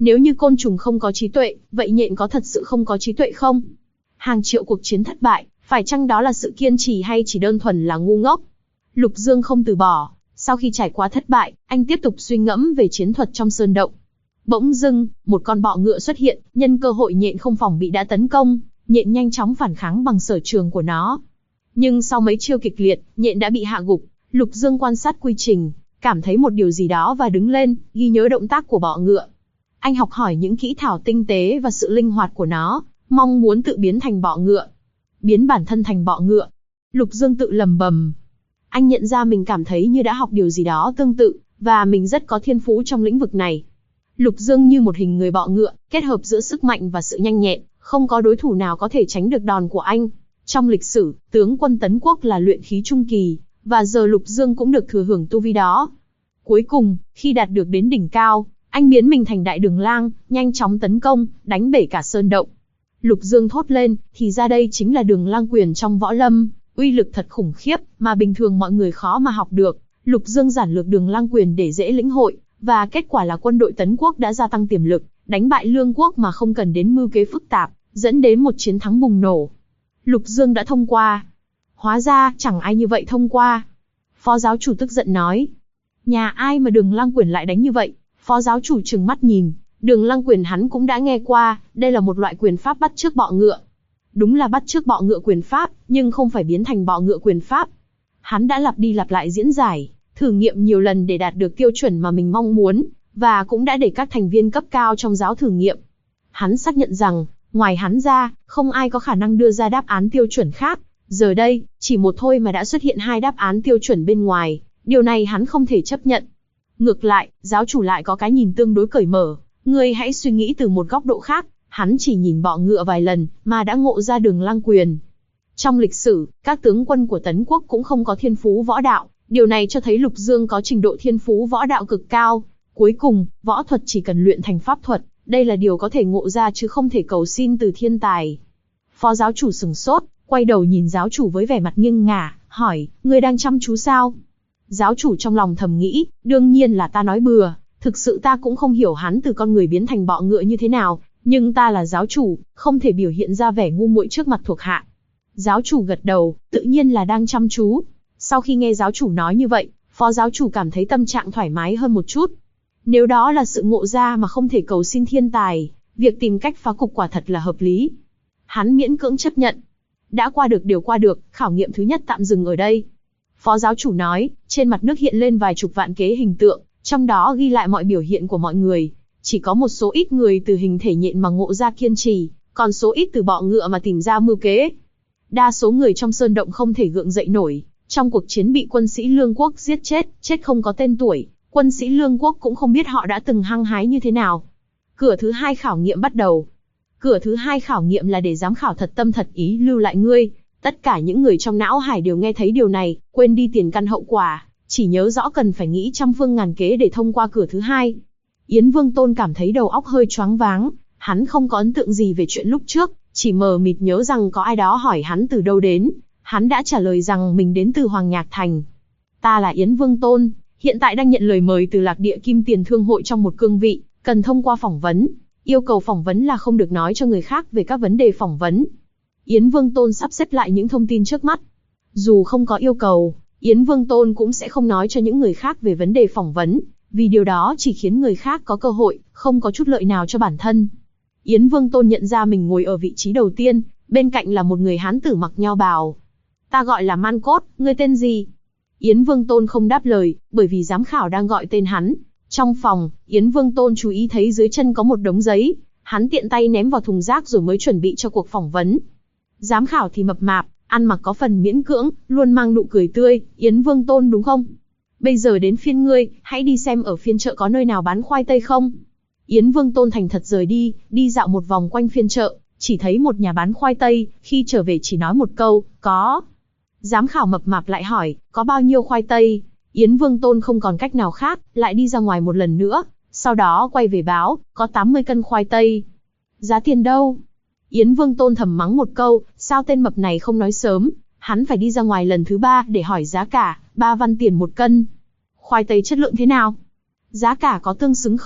A: Nếu như côn trùng không có trí tuệ, vậy nhện có thật sự không có trí tuệ không? Hàng triệu cuộc chiến thất bại, phải chăng đó là sự kiên trì hay chỉ đơn thuần là ngu ngốc? Lục Dương không từ bỏ, sau khi trải qua thất bại, anh tiếp tục suy ngẫm về chiến thuật trong sơn động. Bỗng dưng, một con bọ ngựa xuất hiện, nhân cơ hội nhện không phòng bị đã tấn công, nhện nhanh chóng phản kháng bằng sở trường của nó. Nhưng sau mấy chiêu kịch liệt, nhện đã bị hạ gục. Lục Dương quan sát quy trình, cảm thấy một điều gì đó và đứng lên, ghi nhớ động tác của bọ ngựa. Anh học hỏi những kỹ thảo tinh tế và sự linh hoạt của nó, mong muốn tự biến thành bọ ngựa. Biến bản thân thành bọ ngựa. Lục Dương tự lầm bầm. Anh nhận ra mình cảm thấy như đã học điều gì đó tương tự, và mình rất có thiên phú trong lĩnh vực này. Lục Dương như một hình người bọ ngựa, kết hợp giữa sức mạnh và sự nhanh nhẹn, không có đối thủ nào có thể tránh được đòn của anh. Trong lịch sử, tướng quân Tấn Quốc là luyện khí trung kỳ, và giờ Lục Dương cũng được thừa hưởng tu vi đó. Cuối cùng, khi đạt được đến đỉnh cao, anh biến mình thành đại đường lang, nhanh chóng tấn công, đánh bể cả sơn động. Lục Dương thốt lên, thì ra đây chính là đường lang quyền trong võ lâm, uy lực thật khủng khiếp, mà bình thường mọi người khó mà học được. Lục Dương giản lược đường lang quyền để dễ lĩnh hội, và kết quả là quân đội Tấn Quốc đã gia tăng tiềm lực, đánh bại Lương Quốc mà không cần đến mưu kế phức tạp, dẫn đến một chiến thắng bùng nổ. Lục Dương đã thông qua. Hóa ra, chẳng ai như vậy thông qua. Phó giáo chủ tức giận nói. Nhà ai mà đường lang quyền lại đánh như vậy? Phó giáo chủ trừng mắt nhìn, đường lang quyền hắn cũng đã nghe qua, đây là một loại quyền pháp bắt chước bọ ngựa. Đúng là bắt chước bọ ngựa quyền pháp, nhưng không phải biến thành bọ ngựa quyền pháp. Hắn đã lặp đi lặp lại diễn giải, thử nghiệm nhiều lần để đạt được tiêu chuẩn mà mình mong muốn, và cũng đã để các thành viên cấp cao trong giáo thử nghiệm. Hắn xác nhận rằng, ngoài hắn ra, không ai có khả năng đưa ra đáp án tiêu chuẩn khác. Giờ đây, chỉ một thôi mà đã xuất hiện hai đáp án tiêu chuẩn bên ngoài, điều này hắn không thể chấp nhận. Ngược lại, giáo chủ lại có cái nhìn tương đối cởi mở, ngươi hãy suy nghĩ từ một góc độ khác, hắn chỉ nhìn bọ ngựa vài lần, mà đã ngộ ra đường lang quyền. Trong lịch sử, các tướng quân của Tấn Quốc cũng không có thiên phú võ đạo, điều này cho thấy Lục Dương có trình độ thiên phú võ đạo cực cao. Cuối cùng, võ thuật chỉ cần luyện thành pháp thuật, đây là điều có thể ngộ ra chứ không thể cầu xin từ thiên tài. Phó giáo chủ sửng sốt, quay đầu nhìn giáo chủ với vẻ mặt nghiêng ngả, hỏi, ngươi đang chăm chú sao? Giáo chủ trong lòng thầm nghĩ, đương nhiên là ta nói bừa, thực sự ta cũng không hiểu hắn từ con người biến thành bọ ngựa như thế nào, nhưng ta là giáo chủ, không thể biểu hiện ra vẻ ngu muội trước mặt thuộc hạ. Giáo chủ gật đầu, tự nhiên là đang chăm chú. Sau khi nghe giáo chủ nói như vậy, phó giáo chủ cảm thấy tâm trạng thoải mái hơn một chút. Nếu đó là sự ngộ ra mà không thể cầu xin thiên tài, việc tìm cách phá cục quả thật là hợp lý. Hắn miễn cưỡng chấp nhận. Đã qua được điều qua được, khảo nghiệm thứ nhất tạm dừng ở đây. Phó giáo chủ nói, trên mặt nước hiện lên vài chục vạn kế hình tượng, trong đó ghi lại mọi biểu hiện của mọi người. Chỉ có một số ít người từ hình thể nhện mà ngộ ra kiên trì, còn số ít từ bọ ngựa mà tìm ra mưu kế. Đa số người trong sơn động không thể gượng dậy nổi, trong cuộc chiến bị quân sĩ Lương Quốc giết chết không có tên tuổi, quân sĩ Lương Quốc cũng không biết họ đã từng hăng hái như thế nào. Cửa thứ hai khảo nghiệm bắt đầu. Cửa thứ hai khảo nghiệm là để giám khảo thật tâm thật ý lưu lại ngươi. Tất cả những người trong não hải đều nghe thấy điều này, quên đi tiền căn hậu quả, chỉ nhớ rõ cần phải nghĩ trăm phương ngàn kế để thông qua cửa thứ hai. Yến Vương Tôn cảm thấy đầu óc hơi choáng váng, hắn không có ấn tượng gì về chuyện lúc trước, chỉ mờ mịt nhớ rằng có ai đó hỏi hắn từ đâu đến. Hắn đã trả lời rằng mình đến từ Hoàng Nhạc Thành. Ta là Yến Vương Tôn, hiện tại đang nhận lời mời từ Lạc Địa Kim Tiền Thương hội trong một cương vị, cần thông qua phỏng vấn. Yêu cầu phỏng vấn là không được nói cho người khác về các vấn đề phỏng vấn. Yến Vương Tôn sắp xếp lại những thông tin trước mắt. Dù không có yêu cầu, Yến Vương Tôn cũng sẽ không nói cho những người khác về vấn đề phỏng vấn, vì điều đó chỉ khiến người khác có cơ hội, không có chút lợi nào cho bản thân. Yến Vương Tôn nhận ra mình ngồi ở vị trí đầu tiên, bên cạnh là một người hán tử mặc nho bào. Ta gọi là Man Cốt, ngươi tên gì? Yến Vương Tôn không đáp lời, bởi vì giám khảo đang gọi tên hắn. Trong phòng, Yến Vương Tôn chú ý thấy dưới chân có một đống giấy, hắn tiện tay ném vào thùng rác rồi mới chuẩn bị cho cuộc phỏng vấn. Giám khảo thì mập mạp, ăn mặc có phần miễn cưỡng, luôn mang nụ cười tươi. Yến Vương Tôn đúng không? Bây giờ đến phiên ngươi, hãy đi xem ở phiên chợ có nơi nào bán khoai tây không? Yến Vương Tôn thành thật rời đi dạo một vòng quanh phiên chợ, chỉ thấy một nhà bán khoai tây, khi trở về chỉ nói một câu, có. Giám khảo mập mạp lại hỏi, có bao nhiêu khoai tây? Yến Vương Tôn không còn cách nào khác, lại đi ra ngoài một lần nữa, sau đó quay về báo, có 80 cân khoai tây. Giá tiền đâu? Yến Vương Tôn thầm mắng một câu, sao tên mập này không nói sớm, hắn phải đi ra ngoài lần thứ 3 để hỏi giá cả, 3 văn tiền một cân. Khoai tây chất lượng thế nào? Giá cả có tương xứng không?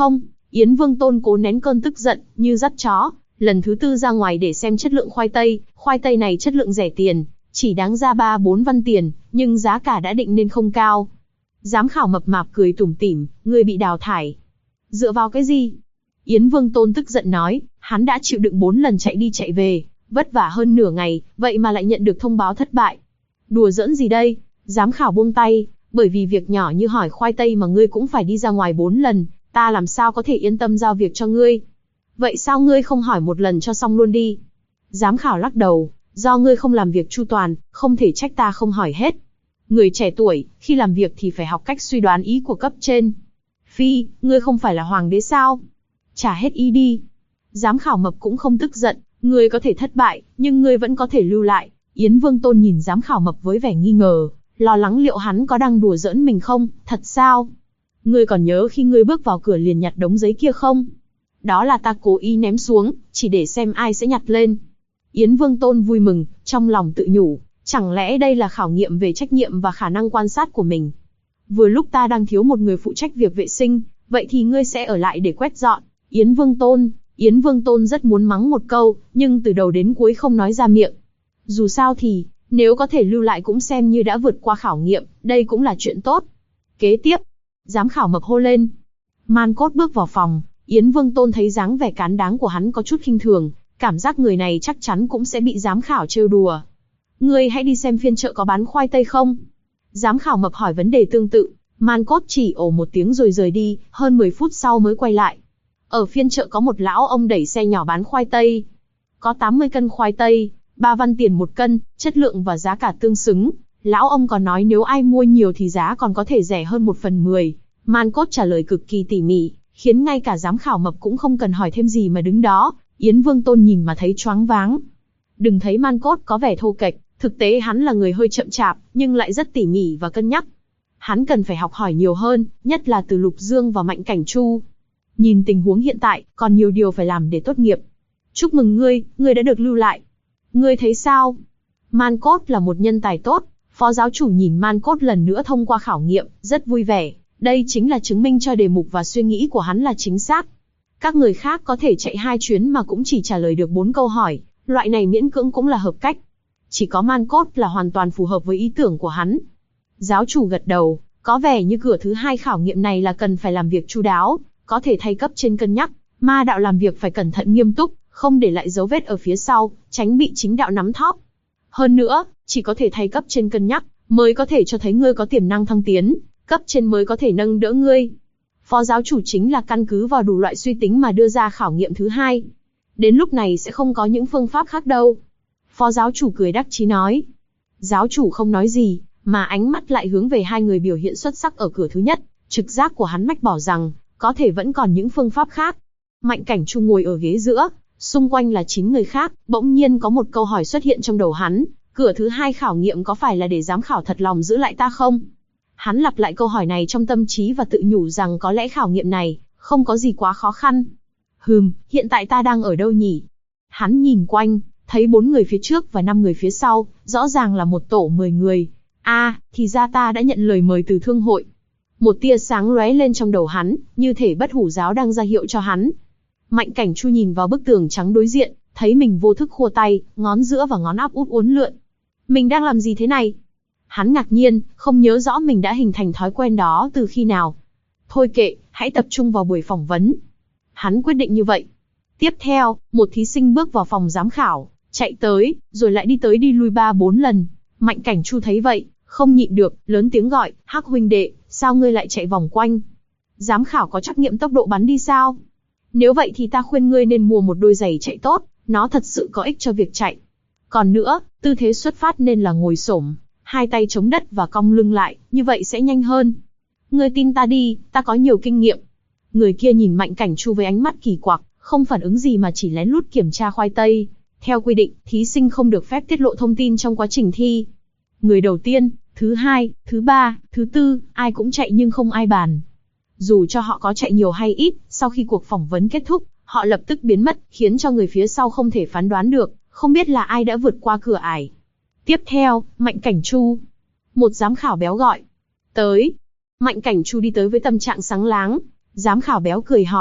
A: Yến Vương Tôn cố nén cơn tức giận, như dắt chó, lần thứ 4 ra ngoài để xem chất lượng khoai tây này chất lượng rẻ tiền, chỉ đáng ra 3-4 văn tiền, nhưng giá cả đã định nên không cao. Giám khảo mập mạp cười tủm tỉm, ngươi bị đào thải. Dựa vào cái gì? Yến Vương Tôn tức giận nói, hắn đã chịu đựng 4 lần chạy đi chạy về, vất vả hơn nửa ngày, vậy mà lại nhận được thông báo thất bại. Đùa giỡn gì đây? Giám khảo buông tay, bởi vì việc nhỏ như hỏi khoai tây mà ngươi cũng phải đi ra ngoài 4 lần, ta làm sao có thể yên tâm giao việc cho ngươi? Vậy sao ngươi không hỏi một lần cho xong luôn đi? Giám khảo lắc đầu, do ngươi không làm việc chu toàn, không thể trách ta không hỏi hết. Người trẻ tuổi, khi làm việc thì phải học cách suy đoán ý của cấp trên. Phi, ngươi không phải là hoàng đế sao? Trả hết ý đi. Giám khảo mập cũng không tức giận, ngươi có thể thất bại, nhưng ngươi vẫn có thể lưu lại. Yến Vương Tôn nhìn giám khảo mập với vẻ nghi ngờ, lo lắng liệu hắn có đang đùa giỡn mình không, thật sao? Ngươi còn nhớ khi ngươi bước vào cửa liền nhặt đống giấy kia không? Đó là ta cố ý ném xuống, chỉ để xem ai sẽ nhặt lên. Yến Vương Tôn vui mừng, trong lòng tự nhủ, chẳng lẽ đây là khảo nghiệm về trách nhiệm và khả năng quan sát của mình? Vừa lúc ta đang thiếu một người phụ trách việc vệ sinh, vậy thì ngươi sẽ ở lại để quét dọn. Yến Vương Tôn rất muốn mắng một câu, nhưng từ đầu đến cuối không nói ra miệng. Dù sao thì, nếu có thể lưu lại cũng xem như đã vượt qua khảo nghiệm, đây cũng là chuyện tốt. Kế tiếp, giám khảo mập hô lên. Man Cốt bước vào phòng, Yến Vương Tôn thấy dáng vẻ cán đáng của hắn có chút khinh thường, cảm giác người này chắc chắn cũng sẽ bị giám khảo trêu đùa. Ngươi hãy đi xem phiên chợ có bán khoai tây không? Giám khảo mập hỏi vấn đề tương tự, Man Cốt chỉ ồ một tiếng rồi rời đi, hơn 10 phút sau mới quay lại. Ở phiên chợ có một lão ông đẩy xe nhỏ bán khoai tây. Có 80 cân khoai tây, 3 văn tiền một cân, chất lượng và giá cả tương xứng. Lão ông còn nói nếu ai mua nhiều thì giá còn có thể rẻ hơn 1/10. Man Cốt trả lời cực kỳ tỉ mỉ, khiến ngay cả giám khảo mập cũng không cần hỏi thêm gì mà đứng đó. Yến Vương Tôn nhìn mà thấy choáng váng. Đừng thấy Man Cốt có vẻ thô kệch, thực tế hắn là người hơi chậm chạp, nhưng lại rất tỉ mỉ và cân nhắc. Hắn cần phải học hỏi nhiều hơn, nhất là từ Lục Dương và Mạnh Cảnh Chu. Nhìn tình huống hiện tại, còn nhiều điều phải làm để tốt nghiệp. Chúc mừng ngươi đã được lưu lại. Ngươi thấy sao? Man Cốt là một nhân tài tốt. Phó giáo chủ nhìn Man Cốt lần nữa thông qua khảo nghiệm, rất vui vẻ. Đây chính là chứng minh cho đề mục và suy nghĩ của hắn là chính xác. Các người khác có thể chạy 2 chuyến mà cũng chỉ trả lời được 4 câu hỏi, loại này miễn cưỡng cũng là hợp cách. Chỉ có Man Cốt là hoàn toàn phù hợp với ý tưởng của hắn. Giáo chủ gật đầu, có vẻ như cửa thứ 2 khảo nghiệm này là cần phải làm việc chu đáo, có thể thay cấp trên cân nhắc, ma đạo làm việc phải cẩn thận nghiêm túc, không để lại dấu vết ở phía sau, tránh bị chính đạo nắm thóp. Hơn nữa, chỉ có thể thay cấp trên cân nhắc, mới có thể cho thấy ngươi có tiềm năng thăng tiến, cấp trên mới có thể nâng đỡ ngươi. Phó giáo chủ chính là căn cứ vào đủ loại suy tính mà đưa ra khảo nghiệm thứ 2. Đến lúc này sẽ không có những phương pháp khác đâu. Phó giáo chủ cười đắc chí nói. Giáo chủ không nói gì, mà ánh mắt lại hướng về 2 người biểu hiện xuất sắc ở cửa thứ nhất. Trực giác của hắn mách bảo rằng, có thể vẫn còn những phương pháp khác. Mạnh Cảnh Chu ngồi ở ghế giữa, xung quanh là 9 người khác, bỗng nhiên có một câu hỏi xuất hiện trong đầu hắn. Cửa thứ 2 khảo nghiệm có phải là để giám khảo thật lòng giữ lại ta không? Hắn lặp lại câu hỏi này trong tâm trí và tự nhủ rằng có lẽ khảo nghiệm này không có gì quá khó khăn. Hiện tại ta đang ở đâu nhỉ? Hắn nhìn quanh, thấy 4 người phía trước và 5 người phía sau, rõ ràng là một tổ 10 người. Thì ra ta đã nhận lời mời từ thương hội. Một tia sáng lóe lên trong đầu hắn, như thể Bất Hủ giáo đang ra hiệu cho hắn. Mạnh Cảnh Chu nhìn vào bức tường trắng đối diện, thấy mình vô thức khua tay, ngón giữa và ngón áp út uốn lượn. Mình đang làm gì thế này? Hắn ngạc nhiên, không nhớ rõ mình đã hình thành thói quen đó từ khi nào. Thôi kệ, hãy tập trung vào buổi phỏng vấn. Hắn quyết định như vậy. Tiếp theo, một thí sinh bước vào phòng giám khảo, chạy tới, rồi lại đi tới đi lui 3-4 lần. Mạnh Cảnh Chu thấy vậy, không nhịn được, lớn tiếng gọi, Hắc huynh đệ, sao ngươi lại chạy vòng quanh? Giám khảo có trắc nghiệm tốc độ bắn đi sao? Nếu vậy thì ta khuyên ngươi nên mua một đôi giày chạy tốt, nó thật sự có ích cho việc chạy. Còn nữa, tư thế xuất phát nên là ngồi xổm, 2 tay chống đất và cong lưng lại, như vậy sẽ nhanh hơn. Ngươi tin ta đi, ta có nhiều kinh nghiệm. Người kia nhìn Mạnh Cảnh Chu với ánh mắt kỳ quặc, không phản ứng gì mà chỉ lén lút kiểm tra khoai tây. Theo quy định, thí sinh không được phép tiết lộ thông tin trong quá trình thi. Người đầu tiên, thứ 2, thứ 3, thứ 4, ai cũng chạy nhưng không ai bàn. Dù cho họ có chạy nhiều hay ít, sau khi cuộc phỏng vấn kết thúc, họ lập tức biến mất, khiến cho người phía sau không thể phán đoán được, không biết là ai đã vượt qua cửa ải. Tiếp theo, Mạnh Cảnh Chu. Một giám khảo béo gọi. Tới. Mạnh Cảnh Chu đi tới với tâm trạng sáng láng. Giám khảo béo cười hỏi,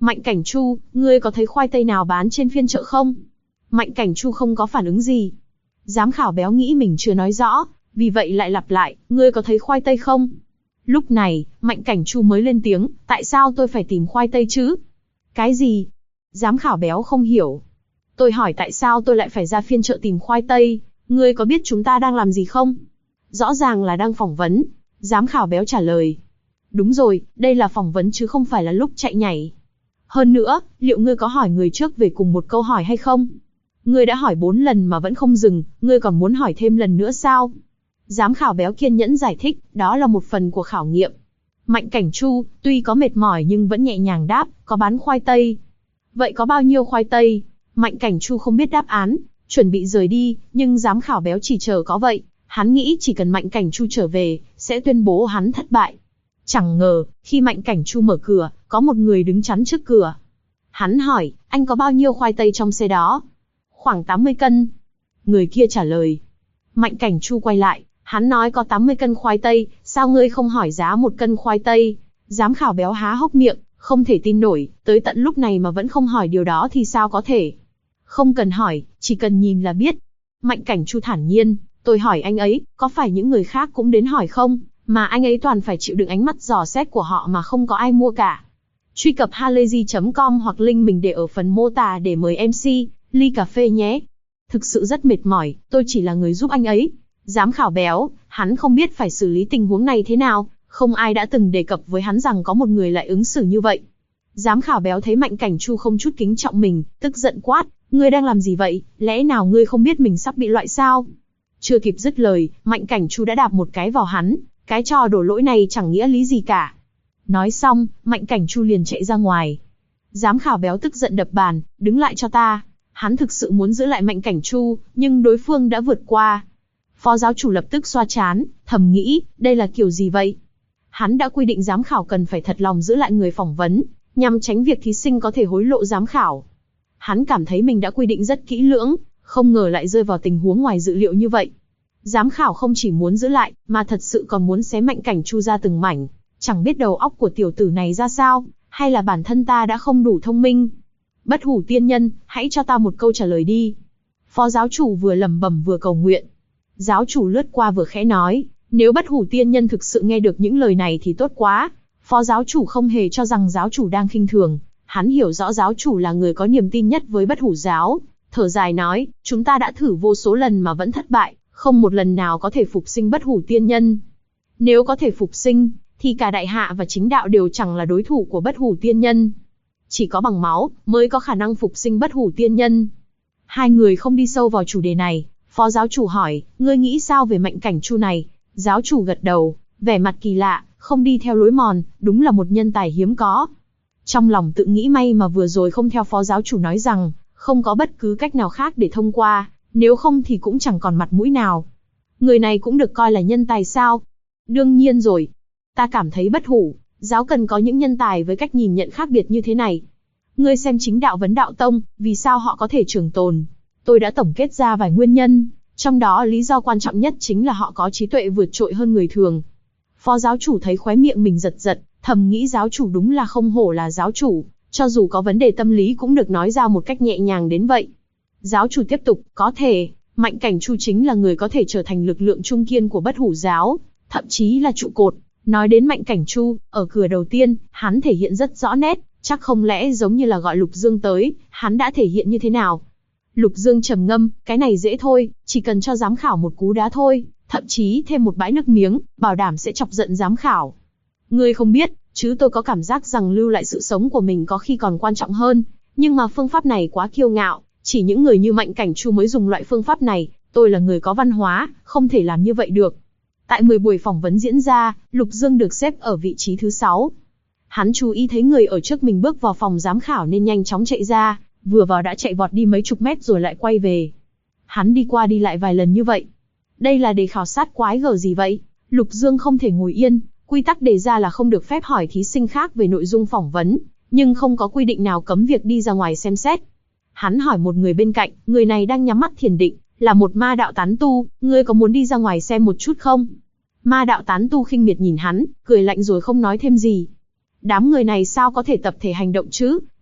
A: Mạnh Cảnh Chu, ngươi có thấy khoai tây nào bán trên phiên chợ không? Mạnh Cảnh Chu không có phản ứng gì. Giám khảo béo nghĩ mình chưa nói rõ, vì vậy lại lặp lại, ngươi có thấy khoai tây không? Lúc này, Mạnh Cảnh Chu mới lên tiếng, tại sao tôi phải tìm khoai tây chứ? Cái gì? Giám khảo béo không hiểu. Tôi hỏi tại sao tôi lại phải ra phiên chợ tìm khoai tây, ngươi có biết chúng ta đang làm gì không? Rõ ràng là đang phỏng vấn. Giám khảo béo trả lời. Đúng rồi, đây là phỏng vấn chứ không phải là lúc chạy nhảy. Hơn nữa, liệu ngươi có hỏi người trước về cùng một câu hỏi hay không? Ngươi đã hỏi 4 lần mà vẫn không dừng, ngươi còn muốn hỏi thêm lần nữa sao? Giám khảo béo kiên nhẫn giải thích, đó là một phần của khảo nghiệm. Mạnh Cảnh Chu, tuy có mệt mỏi nhưng vẫn nhẹ nhàng đáp, có bán khoai tây. Vậy có bao nhiêu khoai tây? Mạnh Cảnh Chu không biết đáp án, chuẩn bị rời đi, nhưng giám khảo béo chỉ chờ có vậy. Hắn nghĩ chỉ cần Mạnh Cảnh Chu trở về, sẽ tuyên bố hắn thất bại. Chẳng ngờ, khi Mạnh Cảnh Chu mở cửa, có một người đứng chắn trước cửa. Hắn hỏi, anh có bao nhiêu khoai tây trong xe đó? Khoảng 80 cân. Người kia trả lời. Mạnh Cảnh Chu quay lại, hắn nói có 80 cân khoai tây, sao ngươi không hỏi giá 1 cân khoai tây? Giám khảo béo há hốc miệng, không thể tin nổi, tới tận lúc này mà vẫn không hỏi điều đó thì sao có thể? Không cần hỏi, chỉ cần nhìn là biết. Mạnh Cảnh Chu thản nhiên, tôi hỏi anh ấy, có phải những người khác cũng đến hỏi không? Mà anh ấy toàn phải chịu đựng ánh mắt dò xét của họ mà không có ai mua cả. Truy cập halayzi.com hoặc link mình để ở phần mô tả để mời MC, ly cà phê nhé. Thực sự rất mệt mỏi, tôi chỉ là người giúp anh ấy. Giám khảo béo, hắn không biết phải xử lý tình huống này thế nào, không ai đã từng đề cập với hắn rằng có một người lại ứng xử như vậy. Giám khảo béo thấy Mạnh Cảnh Chu không chút kính trọng mình, tức giận quát, ngươi đang làm gì vậy, lẽ nào ngươi không biết mình sắp bị loại sao? Chưa kịp dứt lời, Mạnh Cảnh Chu đã đạp một cái vào hắn, cái trò đổ lỗi này chẳng nghĩa lý gì cả. Nói xong, Mạnh Cảnh Chu liền chạy ra ngoài. Giám khảo béo tức giận đập bàn, đứng lại cho ta. Hắn thực sự muốn giữ lại Mạnh Cảnh Chu, nhưng đối phương đã vượt qua. Phó giáo chủ lập tức xoa trán, thầm nghĩ, đây là kiểu gì vậy? Hắn đã quy định giám khảo cần phải thật lòng giữ lại người phỏng vấn, nhằm tránh việc thí sinh có thể hối lộ giám khảo. Hắn cảm thấy mình đã quy định rất kỹ lưỡng, không ngờ lại rơi vào tình huống ngoài dự liệu như vậy. Giám khảo không chỉ muốn giữ lại, mà thật sự còn muốn xé Mạnh Cảnh Chu ra từng mảnh. Chẳng biết đầu óc của tiểu tử này ra sao, hay là bản thân ta đã không đủ thông minh. Bất hủ tiên nhân, hãy cho ta một câu trả lời đi. Phó giáo chủ vừa lẩm bẩm vừa cầu nguyện. Giáo chủ lướt qua vừa khẽ nói, nếu bất hủ tiên nhân thực sự nghe được những lời này thì tốt quá. Phó giáo chủ không hề cho rằng giáo chủ đang khinh thường. Hắn hiểu rõ giáo chủ là người có niềm tin nhất với bất hủ giáo. Thở dài nói, chúng ta đã thử vô số lần mà vẫn thất bại, không một lần nào có thể phục sinh bất hủ tiên nhân. Nếu có thể phục sinh, thì cả đại hạ và chính đạo đều chẳng là đối thủ của bất hủ tiên nhân. Chỉ có bằng máu, mới có khả năng phục sinh bất hủ tiên nhân. Hai người không đi sâu vào chủ đề này, phó giáo chủ hỏi, ngươi nghĩ sao về Mạnh Cảnh Chu này? Giáo chủ gật đầu, vẻ mặt kỳ lạ, không đi theo lối mòn, đúng là một nhân tài hiếm có. Trong lòng tự nghĩ may mà vừa rồi không theo phó giáo chủ nói rằng, không có bất cứ cách nào khác để thông qua, nếu không thì cũng chẳng còn mặt mũi nào. Người này cũng được coi là nhân tài sao? Đương nhiên rồi. Ta cảm thấy bất hủ giáo cần có những nhân tài với cách nhìn nhận khác biệt như thế này. Ngươi xem chính đạo vấn đạo tông, vì sao họ có thể trường tồn? Tôi đã tổng kết ra vài nguyên nhân, trong đó lý do quan trọng nhất chính là họ có trí tuệ vượt trội hơn người thường. Phó giáo chủ thấy khóe miệng mình giật giật, thầm nghĩ giáo chủ đúng là không hổ là giáo chủ, cho dù có vấn đề tâm lý cũng được nói ra một cách nhẹ nhàng đến vậy. Giáo chủ tiếp tục, có thể, Mạnh Cảnh Chu chính là người có thể trở thành lực lượng trung kiên của bất hủ giáo, thậm chí là trụ cột. Nói đến Mạnh Cảnh Chu, ở cửa đầu tiên, hắn thể hiện rất rõ nét, chắc không lẽ giống như là gọi Lục Dương tới, hắn đã thể hiện như thế nào? Lục Dương trầm ngâm, cái này dễ thôi, chỉ cần cho giám khảo một cú đá thôi, thậm chí thêm một bãi nước miếng, bảo đảm sẽ chọc giận giám khảo. Ngươi không biết, chứ tôi có cảm giác rằng lưu lại sự sống của mình có khi còn quan trọng hơn, nhưng mà phương pháp này quá kiêu ngạo, chỉ những người như Mạnh Cảnh Chu mới dùng loại phương pháp này, tôi là người có văn hóa, không thể làm như vậy được. Tại 10 buổi phỏng vấn diễn ra, Lục Dương được xếp ở vị trí thứ 6. Hắn chú ý thấy người ở trước mình bước vào phòng giám khảo nên nhanh chóng chạy ra, vừa vào đã chạy vọt đi mấy chục mét rồi lại quay về. Hắn đi qua đi lại vài lần như vậy. Đây là đề khảo sát quái gở gì vậy? Lục Dương không thể ngồi yên, quy tắc đề ra là không được phép hỏi thí sinh khác về nội dung phỏng vấn, nhưng không có quy định nào cấm việc đi ra ngoài xem xét. Hắn hỏi một người bên cạnh, người này đang nhắm mắt thiền định, là một ma đạo tán tu, ngươi có muốn đi ra ngoài xem một chút không? Ma đạo tán tu khinh miệt nhìn hắn, cười lạnh rồi không nói thêm gì. Đám người này sao có thể tập thể hành động chứ?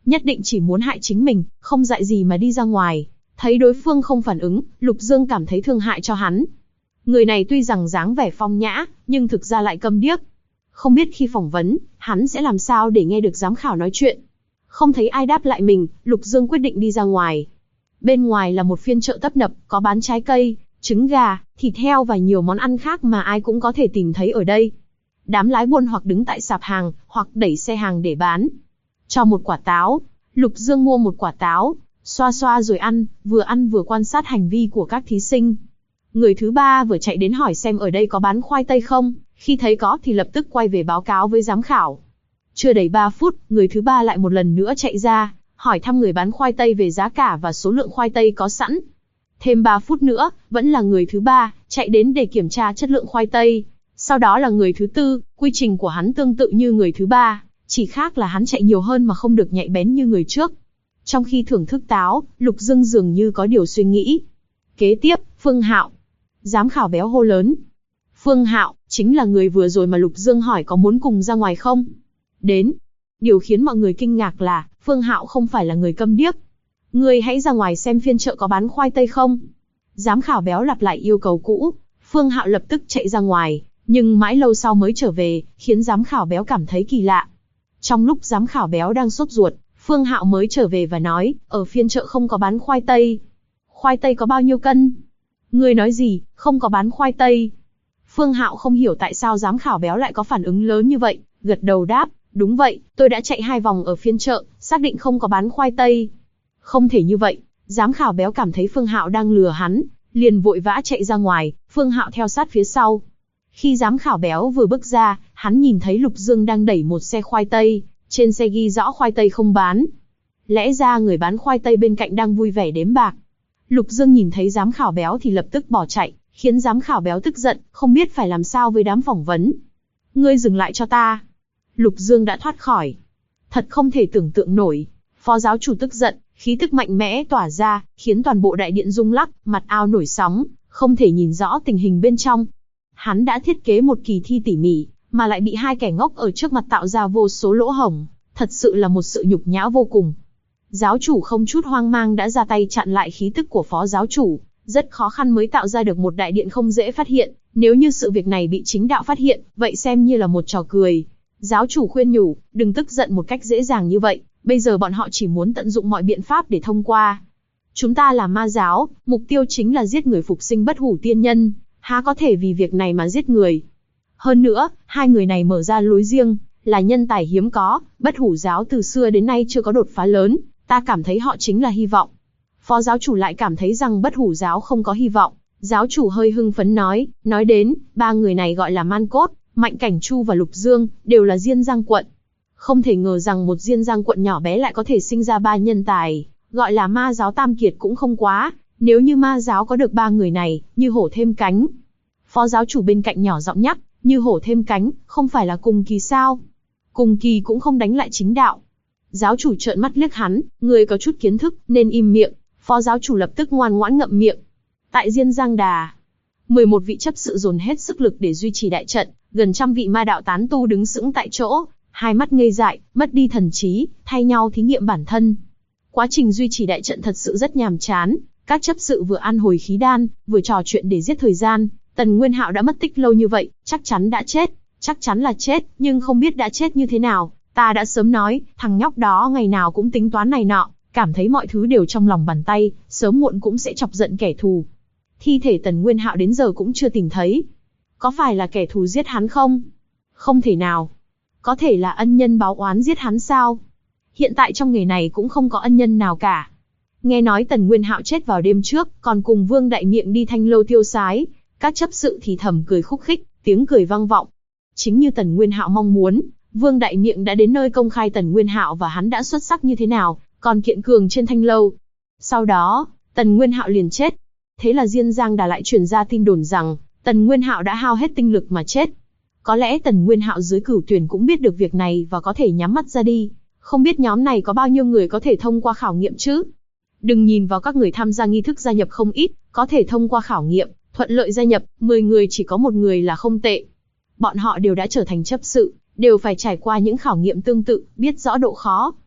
A: nhất định chỉ muốn hại chính mình, không dạy gì mà đi ra ngoài. Thấy đối phương không phản ứng, Lục Dương cảm thấy thương hại cho hắn. Người này tuy rằng dáng vẻ phong nhã, nhưng thực ra lại câm điếc. Không biết khi phỏng vấn, hắn sẽ làm sao để nghe được giám khảo nói chuyện. Không thấy ai đáp lại mình, Lục Dương quyết định đi ra ngoài. Bên ngoài là một phiên chợ tấp nập, có bán trái cây, trứng gà, thịt heo và nhiều món ăn khác mà ai cũng có thể tìm thấy ở đây. Đám lái buôn hoặc đứng tại sạp hàng, hoặc đẩy xe hàng để bán. Cho một quả táo, Lục Dương mua một quả táo, xoa xoa rồi ăn vừa quan sát hành vi của các thí sinh. Người thứ ba vừa chạy đến hỏi xem ở đây có bán khoai tây không, khi thấy có thì lập tức quay về báo cáo với giám khảo. Chưa đầy 3 phút, người thứ ba lại một lần nữa chạy ra, hỏi thăm người bán khoai tây về giá cả và số lượng khoai tây có sẵn. Thêm 3 phút nữa, vẫn là người thứ ba, chạy đến để kiểm tra chất lượng khoai tây. Sau đó là người thứ tư, quy trình của hắn tương tự như người thứ ba, chỉ khác là hắn chạy nhiều hơn mà không được nhạy bén như người trước. Trong khi thưởng thức táo, Lục Dương dường như có điều suy nghĩ. Kế tiếp, Phương Hạo. Giám khảo béo hô lớn. Phương Hạo, chính là người vừa rồi mà Lục Dương hỏi có muốn cùng ra ngoài không? Đến. Điều khiến mọi người kinh ngạc là, Phương Hạo không phải là người câm điếc. Ngươi hãy ra ngoài xem phiên chợ có bán khoai tây không? Giám khảo béo lặp lại yêu cầu cũ. Phương Hạo lập tức chạy ra ngoài, nhưng mãi lâu sau mới trở về, khiến giám khảo béo cảm thấy kỳ lạ. Trong lúc giám khảo béo đang sốt ruột, Phương Hạo mới trở về và nói, ở phiên chợ không có bán khoai tây. Khoai tây có bao nhiêu cân? Ngươi nói gì, không có bán khoai tây? Phương Hạo không hiểu tại sao giám khảo béo lại có phản ứng lớn như vậy, gật đầu đáp, đúng vậy, tôi đã chạy 2 vòng ở phiên chợ, xác định không có bán khoai tây. Không thể như vậy, giám khảo béo cảm thấy Phương Hạo đang lừa hắn, liền vội vã chạy ra ngoài, Phương Hạo theo sát phía sau. Khi giám khảo béo vừa bước ra, hắn nhìn thấy Lục Dương đang đẩy một xe khoai tây, trên xe ghi rõ khoai tây không bán. Lẽ ra người bán khoai tây bên cạnh đang vui vẻ đếm bạc. Lục Dương nhìn thấy giám khảo béo thì lập tức bỏ chạy, khiến giám khảo béo tức giận, không biết phải làm sao với đám phỏng vấn. Ngươi dừng lại cho ta. Lục Dương đã thoát khỏi. Thật không thể tưởng tượng nổi. Phó giáo chủ tức giận, khí tức mạnh mẽ tỏa ra, khiến toàn bộ đại điện rung lắc, mặt ao nổi sóng, không thể nhìn rõ tình hình bên trong. Hắn đã thiết kế một kỳ thi tỉ mỉ, mà lại bị 2 kẻ ngốc ở trước mặt tạo ra vô số lỗ hổng, thật sự là một sự nhục nhã vô cùng. Giáo chủ không chút hoang mang đã ra tay chặn lại khí tức của phó giáo chủ, rất khó khăn mới tạo ra được một đại điện không dễ phát hiện, nếu như sự việc này bị chính đạo phát hiện, vậy xem như là một trò cười. Giáo chủ khuyên nhủ, đừng tức giận một cách dễ dàng như vậy, bây giờ bọn họ chỉ muốn tận dụng mọi biện pháp để thông qua. Chúng ta là ma giáo, mục tiêu chính là giết người phục sinh bất hủ tiên nhân, há có thể vì việc này mà giết người. Hơn nữa, 2 người này mở ra lối riêng, là nhân tài hiếm có, bất hủ giáo từ xưa đến nay chưa có đột phá lớn, ta cảm thấy họ chính là hy vọng. Phó giáo chủ lại cảm thấy rằng bất hủ giáo không có hy vọng, giáo chủ hơi hưng phấn nói đến, 3 người này gọi là Man Cốt, Mạnh Cảnh Chu và Lục Dương, đều là Diên Giang quận. Không thể ngờ rằng một Diên Giang quận nhỏ bé lại có thể sinh ra 3 nhân tài, gọi là ma giáo tam kiệt cũng không quá, nếu như ma giáo có được 3 người này, như hổ thêm cánh. Phó giáo chủ bên cạnh nhỏ giọng nhắc, như hổ thêm cánh, không phải là cùng kỳ sao? Cùng kỳ cũng không đánh lại chính đạo. Giáo chủ trợn mắt liếc hắn, người có chút kiến thức, nên im miệng. Phó giáo chủ lập tức ngoan ngoãn ngậm miệng. Tại Diên Giang Đà, 11 vị chấp sự dồn hết sức lực để duy trì đại trận, gần 100 vị ma đạo tán tu đứng sững tại chỗ, hai mắt ngây dại, mất đi thần trí, thay nhau thí nghiệm bản thân. Quá trình duy trì đại trận thật sự rất nhàm chán, các chấp sự vừa ăn hồi khí đan, vừa trò chuyện để giết thời gian. Tần Nguyên Hạo đã mất tích lâu như vậy, chắc chắn đã chết, chắc chắn là chết, nhưng không biết đã chết như thế nào. Ta đã sớm nói, thằng nhóc đó ngày nào cũng tính toán này nọ, cảm thấy mọi thứ đều trong lòng bàn tay, sớm muộn cũng sẽ chọc giận kẻ thù. Thi thể Tần Nguyên Hạo đến giờ cũng chưa tìm thấy. Có phải là kẻ thù giết hắn không? Không thể nào. Có thể là ân nhân báo oán giết hắn sao? Hiện tại trong nghề này cũng không có ân nhân nào cả. Nghe nói Tần Nguyên Hạo chết vào đêm trước, còn cùng Vương Đại Miệng đi Thanh Lâu tiêu sái. Các chấp sự thì thầm cười khúc khích, tiếng cười vang vọng. Chính như Tần Nguyên Hạo mong muốn, Vương Đại Miệng đã đến nơi công khai Tần Nguyên Hạo và hắn đã xuất sắc như thế nào, còn kiện cường trên Thanh Lâu. Sau đó, Tần Nguyên Hạo liền chết. Thế là Diên Giang Đà lại truyền ra tin đồn rằng, Tần Nguyên Hạo đã hao hết tinh lực mà chết. Có lẽ Tần Nguyên Hạo dưới Cửu Tuyển cũng biết được việc này và có thể nhắm mắt ra đi. Không biết nhóm này có bao nhiêu người có thể thông qua khảo nghiệm chứ? Đừng nhìn vào các người tham gia nghi thức gia nhập không ít, có thể thông qua khảo nghiệm, thuận lợi gia nhập, 10 người chỉ có 1 người là không tệ. Bọn họ đều đã trở thành chấp sự, đều phải trải qua những khảo nghiệm tương tự, biết rõ độ khó.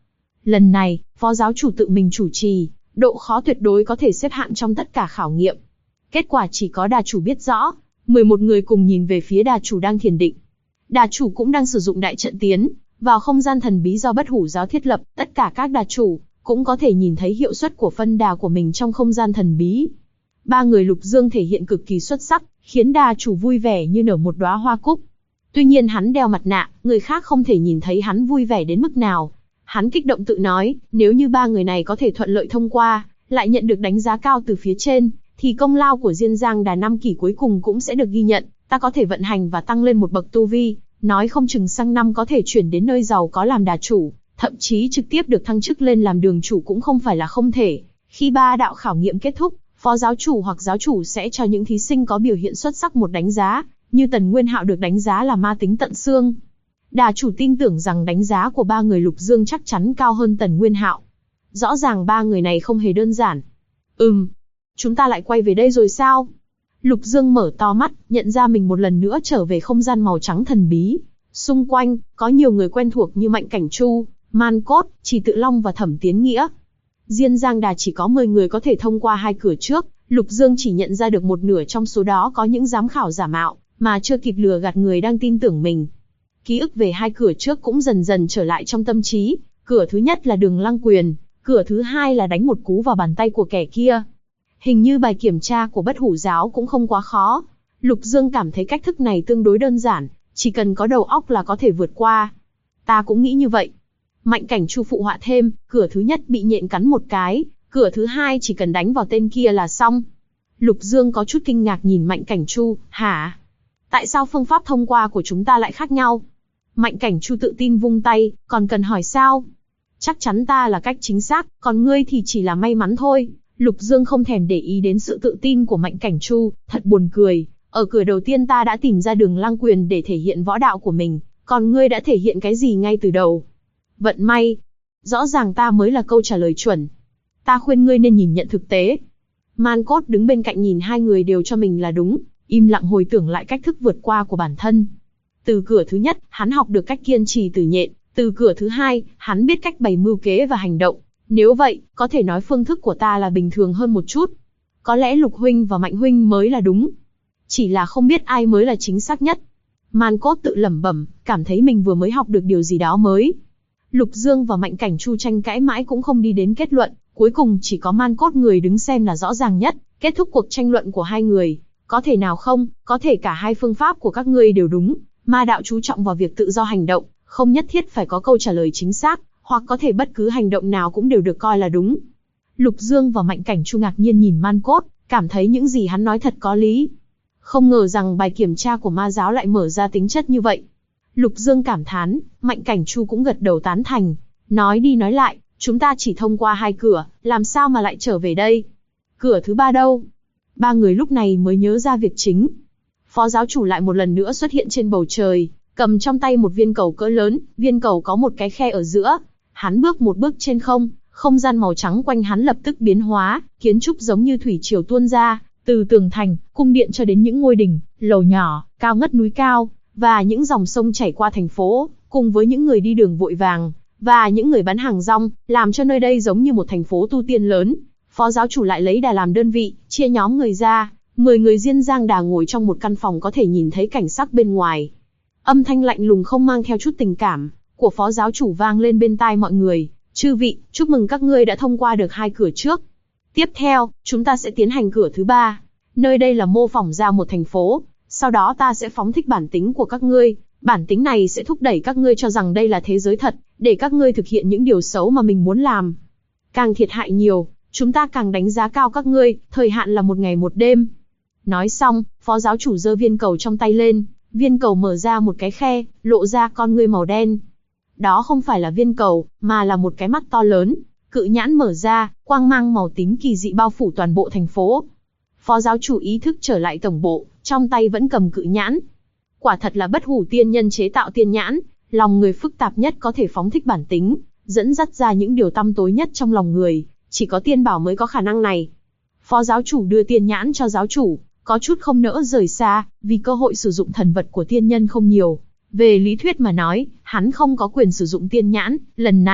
A: Lần này, phó giáo chủ tự mình chủ trì, độ khó tuyệt đối có thể xếp hạng trong tất cả khảo nghiệm. Kết quả chỉ có đà chủ biết rõ, 11 người cùng nhìn về phía đà chủ đang thiền định. Đà chủ cũng đang sử dụng đại trận tiến vào không gian thần bí do Bất Hủ giáo thiết lập, tất cả các đà chủ cũng có thể nhìn thấy hiệu suất của phân đà của mình trong không gian thần bí. Ba người Lục Dương thể hiện cực kỳ xuất sắc, khiến đà chủ vui vẻ như nở một đóa hoa cúc. Tuy nhiên hắn đeo mặt nạ, người khác không thể nhìn thấy hắn vui vẻ đến mức nào. Hắn kích động tự nói, nếu như ba người này có thể thuận lợi thông qua, lại nhận được đánh giá cao từ phía trên, thì công lao của Diên Giang Đà 5 kỳ cuối cùng cũng sẽ được ghi nhận, ta có thể vận hành và tăng lên một bậc tu vi, nói không chừng sang năm có thể chuyển đến nơi giàu có làm đà chủ, thậm chí trực tiếp được thăng chức lên làm đường chủ cũng không phải là không thể. Khi ba đạo khảo nghiệm kết thúc, phó giáo chủ hoặc giáo chủ sẽ cho những thí sinh có biểu hiện xuất sắc một đánh giá, như Tần Nguyên Hạo được đánh giá là ma tính tận xương. Đà chủ tin tưởng rằng đánh giá của ba người Lục Dương chắc chắn cao hơn Tần Nguyên Hạo. Rõ ràng ba người này không hề đơn giản. Chúng ta lại quay về đây rồi sao? Lục Dương mở to mắt, nhận ra mình một lần nữa trở về không gian màu trắng thần bí. Xung quanh, có nhiều người quen thuộc như Mạnh Cảnh Chu, Man Cốt, Chỉ Tự Long và Thẩm Tiến Nghĩa. Diên Giang Đà chỉ có 10 người có thể thông qua 2 cửa trước, Lục Dương chỉ nhận ra được một nửa trong số đó có những giám khảo giả mạo, mà chưa kịp lừa gạt người đang tin tưởng mình. Ký ức về 2 cửa trước cũng dần dần trở lại trong tâm trí. Cửa thứ nhất là Đường Lăng Quyền, cửa thứ hai là đánh một cú vào bàn tay của kẻ kia. Hình như bài kiểm tra của Bất Hủ giáo cũng không quá khó. Lục Dương cảm thấy cách thức này tương đối đơn giản, chỉ cần có đầu óc là có thể vượt qua. Ta cũng nghĩ như vậy. Mạnh Cảnh Chu phụ họa thêm, cửa thứ nhất bị nhện cắn một cái, cửa thứ hai chỉ cần đánh vào tên kia là xong. Lục Dương có chút kinh ngạc nhìn Mạnh Cảnh Chu, hả? Tại sao phương pháp thông qua của chúng ta lại khác nhau? Mạnh Cảnh Chu tự tin vung tay, còn cần hỏi sao? Chắc chắn ta là cách chính xác, còn ngươi thì chỉ là may mắn thôi. Lục Dương không thèm để ý đến sự tự tin của Mạnh Cảnh Chu, thật buồn cười. Ở cửa đầu tiên ta đã tìm ra Đường Lăng Quyền để thể hiện võ đạo của mình, còn ngươi đã thể hiện cái gì ngay từ đầu? Vận may. Rõ ràng ta mới là câu trả lời chuẩn. Ta khuyên ngươi nên nhìn nhận thực tế. Man Cốt đứng bên cạnh nhìn hai người đều cho mình là đúng, im lặng hồi tưởng lại cách thức vượt qua của bản thân. Từ cửa thứ nhất, hắn học được cách kiên trì từ nhện, từ cửa thứ hai, hắn biết cách bày mưu kế và hành động. Nếu vậy, có thể nói phương thức của ta là bình thường hơn một chút. Có lẽ Lục huynh và Mạnh huynh mới là đúng. Chỉ là không biết ai mới là chính xác nhất. Man Cốt tự lẩm bẩm, cảm thấy mình vừa mới học được điều gì đó mới. Lục Dương và Mạnh Cảnh Chu tranh cãi mãi cũng không đi đến kết luận, cuối cùng chỉ có Man Cốt người đứng xem là rõ ràng nhất, kết thúc cuộc tranh luận của hai người. Có thể nào không, có thể cả hai phương pháp của các ngươi đều đúng, ma đạo chú trọng vào việc tự do hành động, không nhất thiết phải có câu trả lời chính xác, hoặc có thể bất cứ hành động nào cũng đều được coi là đúng. Lục Dương và Mạnh Cảnh Chu ngạc nhiên nhìn Man Cốt, cảm thấy những gì hắn nói thật có lý. Không ngờ rằng bài kiểm tra của ma giáo lại mở ra tính chất như vậy. Lục Dương cảm thán, Mạnh Cảnh Chu cũng gật đầu tán thành. Nói đi nói lại, chúng ta chỉ thông qua 2 cửa, làm sao mà lại trở về đây? Cửa thứ 3 đâu? Ba người lúc này mới nhớ ra việc chính. Phó giáo chủ lại một lần nữa xuất hiện trên bầu trời, cầm trong tay một viên cầu cỡ lớn, viên cầu có một cái khe ở giữa. Hắn bước một bước trên không, không gian màu trắng quanh hắn lập tức biến hóa, kiến trúc giống như thủy triều tuôn ra, từ tường thành, cung điện cho đến những ngôi đình, lầu nhỏ, cao ngất núi cao, và những dòng sông chảy qua thành phố, cùng với những người đi đường vội vàng, và những người bán hàng rong, làm cho nơi đây giống như một thành phố tu tiên lớn. Phó giáo chủ lại lấy đà làm đơn vị, chia nhóm người ra, 10 người Diên Giang Đà ngồi trong một căn phòng có thể nhìn thấy cảnh sắc bên ngoài. Âm thanh lạnh lùng không mang theo chút tình cảm của phó giáo chủ vang lên bên tai mọi người. Chư vị, chúc mừng các ngươi đã thông qua được 2 cửa trước. Tiếp theo, chúng ta sẽ tiến hành cửa thứ 3. Nơi đây là mô phỏng ra một thành phố, sau đó ta sẽ phóng thích bản tính của các ngươi. Bản tính này sẽ thúc đẩy các ngươi cho rằng đây là thế giới thật, để các ngươi thực hiện những điều xấu mà mình muốn làm. Càng thiệt hại nhiều, chúng ta càng đánh giá cao các ngươi, thời hạn là 1 ngày 1 đêm. Nói xong, phó giáo chủ giơ viên cầu trong tay lên, viên cầu mở ra một cái khe, lộ ra con ngươi màu đen. Đó không phải là viên cầu, mà là một cái mắt to lớn, cự nhãn mở ra, quang mang màu tím kỳ dị bao phủ toàn bộ thành phố. Phó giáo chủ ý thức trở lại tổng bộ, trong tay vẫn cầm cự nhãn. Quả thật là Bất Hủ tiên nhân chế tạo tiên nhãn, lòng người phức tạp nhất có thể phóng thích bản tính, dẫn dắt ra những điều tăm tối nhất trong lòng người, chỉ có tiên bảo mới có khả năng này. Phó giáo chủ đưa tiên nhãn cho giáo chủ, có chút không nỡ rời xa, vì cơ hội sử dụng thần vật của tiên nhân không nhiều. Về lý thuyết mà nói, hắn không có quyền sử dụng tiên nhãn, lần này,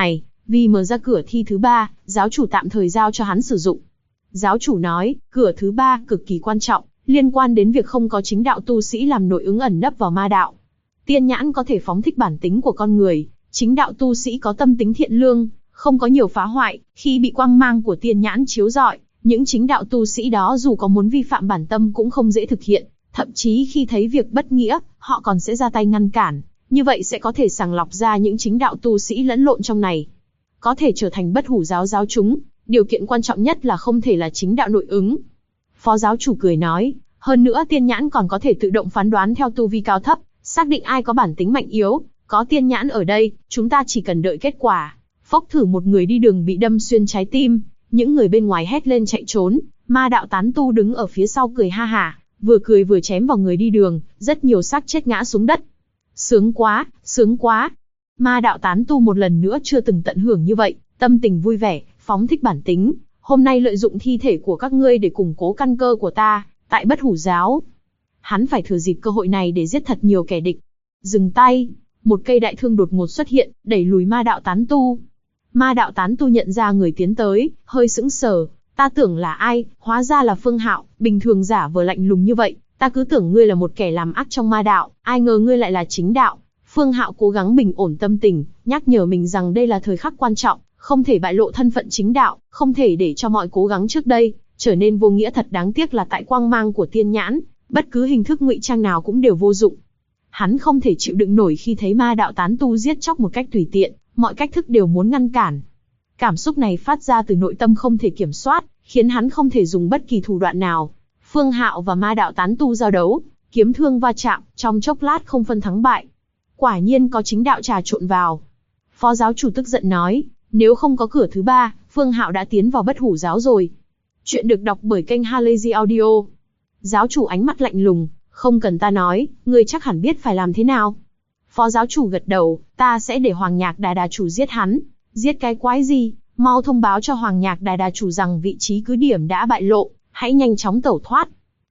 A: Vì mở ra cửa thi thứ 3, giáo chủ tạm thời giao cho hắn sử dụng. Giáo chủ nói, cửa thứ 3 cực kỳ quan trọng, liên quan đến việc không có chính đạo tu sĩ làm nội ứng ẩn nấp vào ma đạo. Tiên nhãn có thể phóng thích bản tính của con người, chính đạo tu sĩ có tâm tính thiện lương, không có nhiều phá hoại, khi bị quang mang của tiên nhãn chiếu rọi, những chính đạo tu sĩ đó dù có muốn vi phạm bản tâm cũng không dễ thực hiện, thậm chí khi thấy việc bất nghĩa, họ còn sẽ ra tay ngăn cản, như vậy sẽ có thể sàng lọc ra những chính đạo tu sĩ lẫn lộn trong này. Có thể trở thành bất hủ giáo giáo chúng, điều kiện quan trọng nhất là không thể là chính đạo nội ứng. Phó giáo chủ cười nói, hơn nữa tiên nhãn còn có thể tự động phán đoán theo tu vi cao thấp, xác định ai có bản tính mạnh yếu, có tiên nhãn ở đây, chúng ta chỉ cần đợi kết quả. Phốc thử một người đi đường bị đâm xuyên trái tim, những người bên ngoài hét lên chạy trốn, ma đạo tán tu đứng ở phía sau cười ha hả, vừa cười vừa chém vào người đi đường, rất nhiều xác chết ngã xuống đất. Sướng quá, sướng quá. Ma đạo tán tu một lần nữa chưa từng tận hưởng như vậy, tâm tình vui vẻ, phóng thích bản tính, hôm nay lợi dụng thi thể của các ngươi để củng cố căn cơ của ta, tại bất hủ giáo. Hắn phải thừa dịp cơ hội này để giết thật nhiều kẻ địch. Dừng tay, một cây đại thương đột ngột xuất hiện, đẩy lùi ma đạo tán tu. Ma đạo tán tu nhận ra người tiến tới, hơi sững sờ, ta tưởng là ai, hóa ra là Phương Hạo, bình thường giả vờ lạnh lùng như vậy, ta cứ tưởng ngươi là một kẻ làm ác trong ma đạo, ai ngờ ngươi lại là chính đạo. Phương Hạo cố gắng bình ổn tâm tình, nhắc nhở mình rằng đây là thời khắc quan trọng, không thể bại lộ thân phận chính đạo, không thể để cho mọi cố gắng trước đây trở nên vô nghĩa. Thật đáng tiếc là tại quang mang của tiên nhãn, bất cứ hình thức ngụy trang nào cũng đều vô dụng. Hắn không thể chịu đựng nổi khi thấy ma đạo tán tu giết chóc một cách tùy tiện, mọi cách thức đều muốn ngăn cản. Cảm xúc này phát ra từ nội tâm không thể kiểm soát, khiến hắn không thể dùng bất kỳ thủ đoạn nào. Phương Hạo và ma đạo tán tu giao đấu, kiếm thương va chạm, trong chốc lát không phân thắng bại. Quả nhiên có chính đạo trà trộn vào. Phó giáo chủ tức giận nói, nếu không có cửa thứ 3, Phương Hạo đã tiến vào bất hủ giáo rồi. Chuyện được đọc bởi kênh Halazy Audio. Giáo chủ ánh mắt lạnh lùng, không cần ta nói, ngươi chắc hẳn biết phải làm thế nào. Phó giáo chủ gật đầu, ta sẽ để Hoàng Nhạc Đà Đà chủ giết hắn. Giết cái quái gì, mau thông báo cho Hoàng Nhạc Đà Đà chủ rằng vị trí cứ điểm đã bại lộ, hãy nhanh chóng tẩu thoát.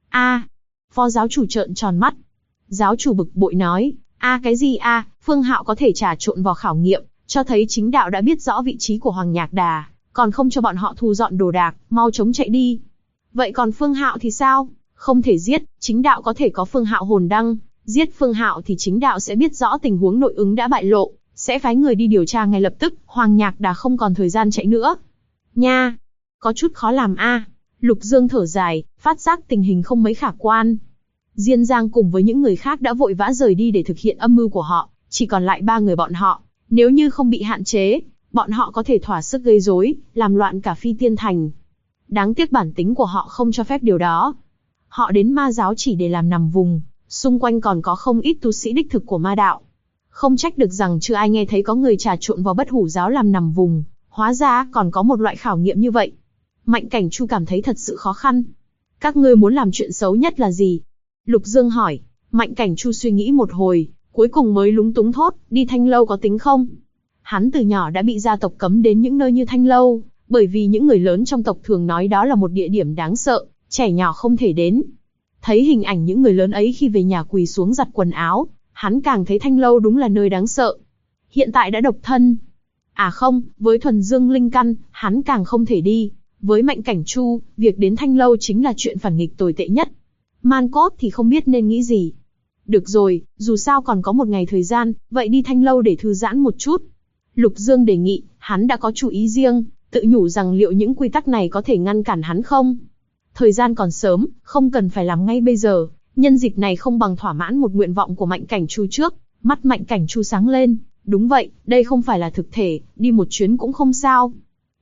A: Phó giáo chủ trợn tròn mắt. Giáo chủ bực bội nói, cái gì Phương Hạo có thể trà trộn vào khảo nghiệm, cho thấy chính đạo đã biết rõ vị trí của Hoàng Nhạc Đà, còn không cho bọn họ thu dọn đồ đạc, mau chống chạy đi. Vậy còn Phương Hạo thì sao? Không thể giết, chính đạo có thể có Phương Hạo hồn đăng, giết Phương Hạo thì chính đạo sẽ biết rõ tình huống nội ứng đã bại lộ, sẽ phái người đi điều tra ngay lập tức, Hoàng Nhạc Đà không còn thời gian chạy nữa. Nha, có chút khó làm Lục Dương thở dài, phát giác tình hình không mấy khả quan. Diên Giang cùng với những người khác đã vội vã rời đi để thực hiện âm mưu của họ, chỉ còn lại 3 người bọn họ. Nếu như không bị hạn chế, bọn họ có thể thỏa sức gây rối, làm loạn cả Phi Tiên Thành. Đáng tiếc bản tính của họ không cho phép điều đó. Họ đến ma giáo chỉ để làm nằm vùng, xung quanh còn có không ít tu sĩ đích thực của ma đạo. Không trách được rằng chưa ai nghe thấy có người trà trộn vào bất hủ giáo làm nằm vùng, hóa ra còn có một loại khảo nghiệm như vậy. Mạnh Cảnh Chu cảm thấy thật sự khó khăn. Các ngươi muốn làm chuyện xấu nhất là gì? Lục Dương hỏi. Mạnh Cảnh Chu suy nghĩ một hồi, cuối cùng mới lúng túng thốt, đi Thanh Lâu có tính không? Hắn từ nhỏ đã bị gia tộc cấm đến những nơi như Thanh Lâu, bởi vì những người lớn trong tộc thường nói đó là một địa điểm đáng sợ, trẻ nhỏ không thể đến. Thấy hình ảnh những người lớn ấy khi về nhà quỳ xuống giặt quần áo, hắn càng thấy Thanh Lâu đúng là nơi đáng sợ. Hiện tại đã độc thân. Không, với thuần dương linh căn, hắn càng không thể đi. Với Mạnh Cảnh Chu, việc đến Thanh Lâu chính là chuyện phản nghịch tồi tệ nhất. Man Cốt thì không biết nên nghĩ gì. Được rồi, dù sao còn có một ngày thời gian, vậy đi Thanh Lâu để thư giãn một chút. Lục Dương đề nghị, hắn đã có chủ ý riêng, tự nhủ rằng liệu những quy tắc này có thể ngăn cản hắn không? Thời gian còn sớm, không cần phải làm ngay bây giờ, nhân dịp này không bằng thỏa mãn một nguyện vọng của Mạnh Cảnh Chu trước. Mắt Mạnh Cảnh Chu sáng lên, đúng vậy, đây không phải là thực thể, đi một chuyến cũng không sao.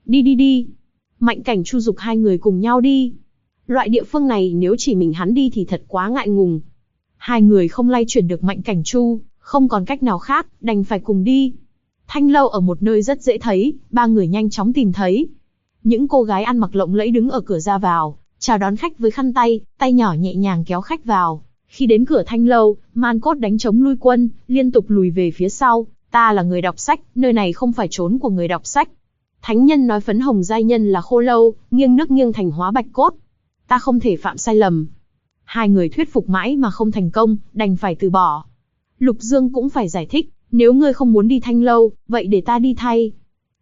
A: Đi. Mạnh Cảnh Chu giục 2 người cùng nhau đi. Loại địa phương này nếu chỉ mình hắn đi thì thật quá ngại ngùng. 2 người không lay chuyển được Mạnh Cảnh Chu, không còn cách nào khác, đành phải cùng đi. Thanh Lâu ở một nơi rất dễ thấy, 3 người nhanh chóng tìm thấy. Những cô gái ăn mặc lộng lẫy đứng ở cửa ra vào, chào đón khách với khăn tay, tay nhỏ nhẹ nhàng kéo khách vào. Khi đến cửa Thanh Lâu, Man Cốt đánh trống lui quân, liên tục lùi về phía sau. Ta là người đọc sách, nơi này không phải trốn của người đọc sách. Thánh nhân nói phấn hồng giai nhân là khô lâu, nghiêng nước nghiêng thành hóa bạch cốt. Ta không thể phạm sai lầm. 2 người thuyết phục mãi mà không thành công, đành phải từ bỏ. Lục Dương cũng phải giải thích, nếu ngươi không muốn đi Thanh Lâu, vậy để ta đi thay.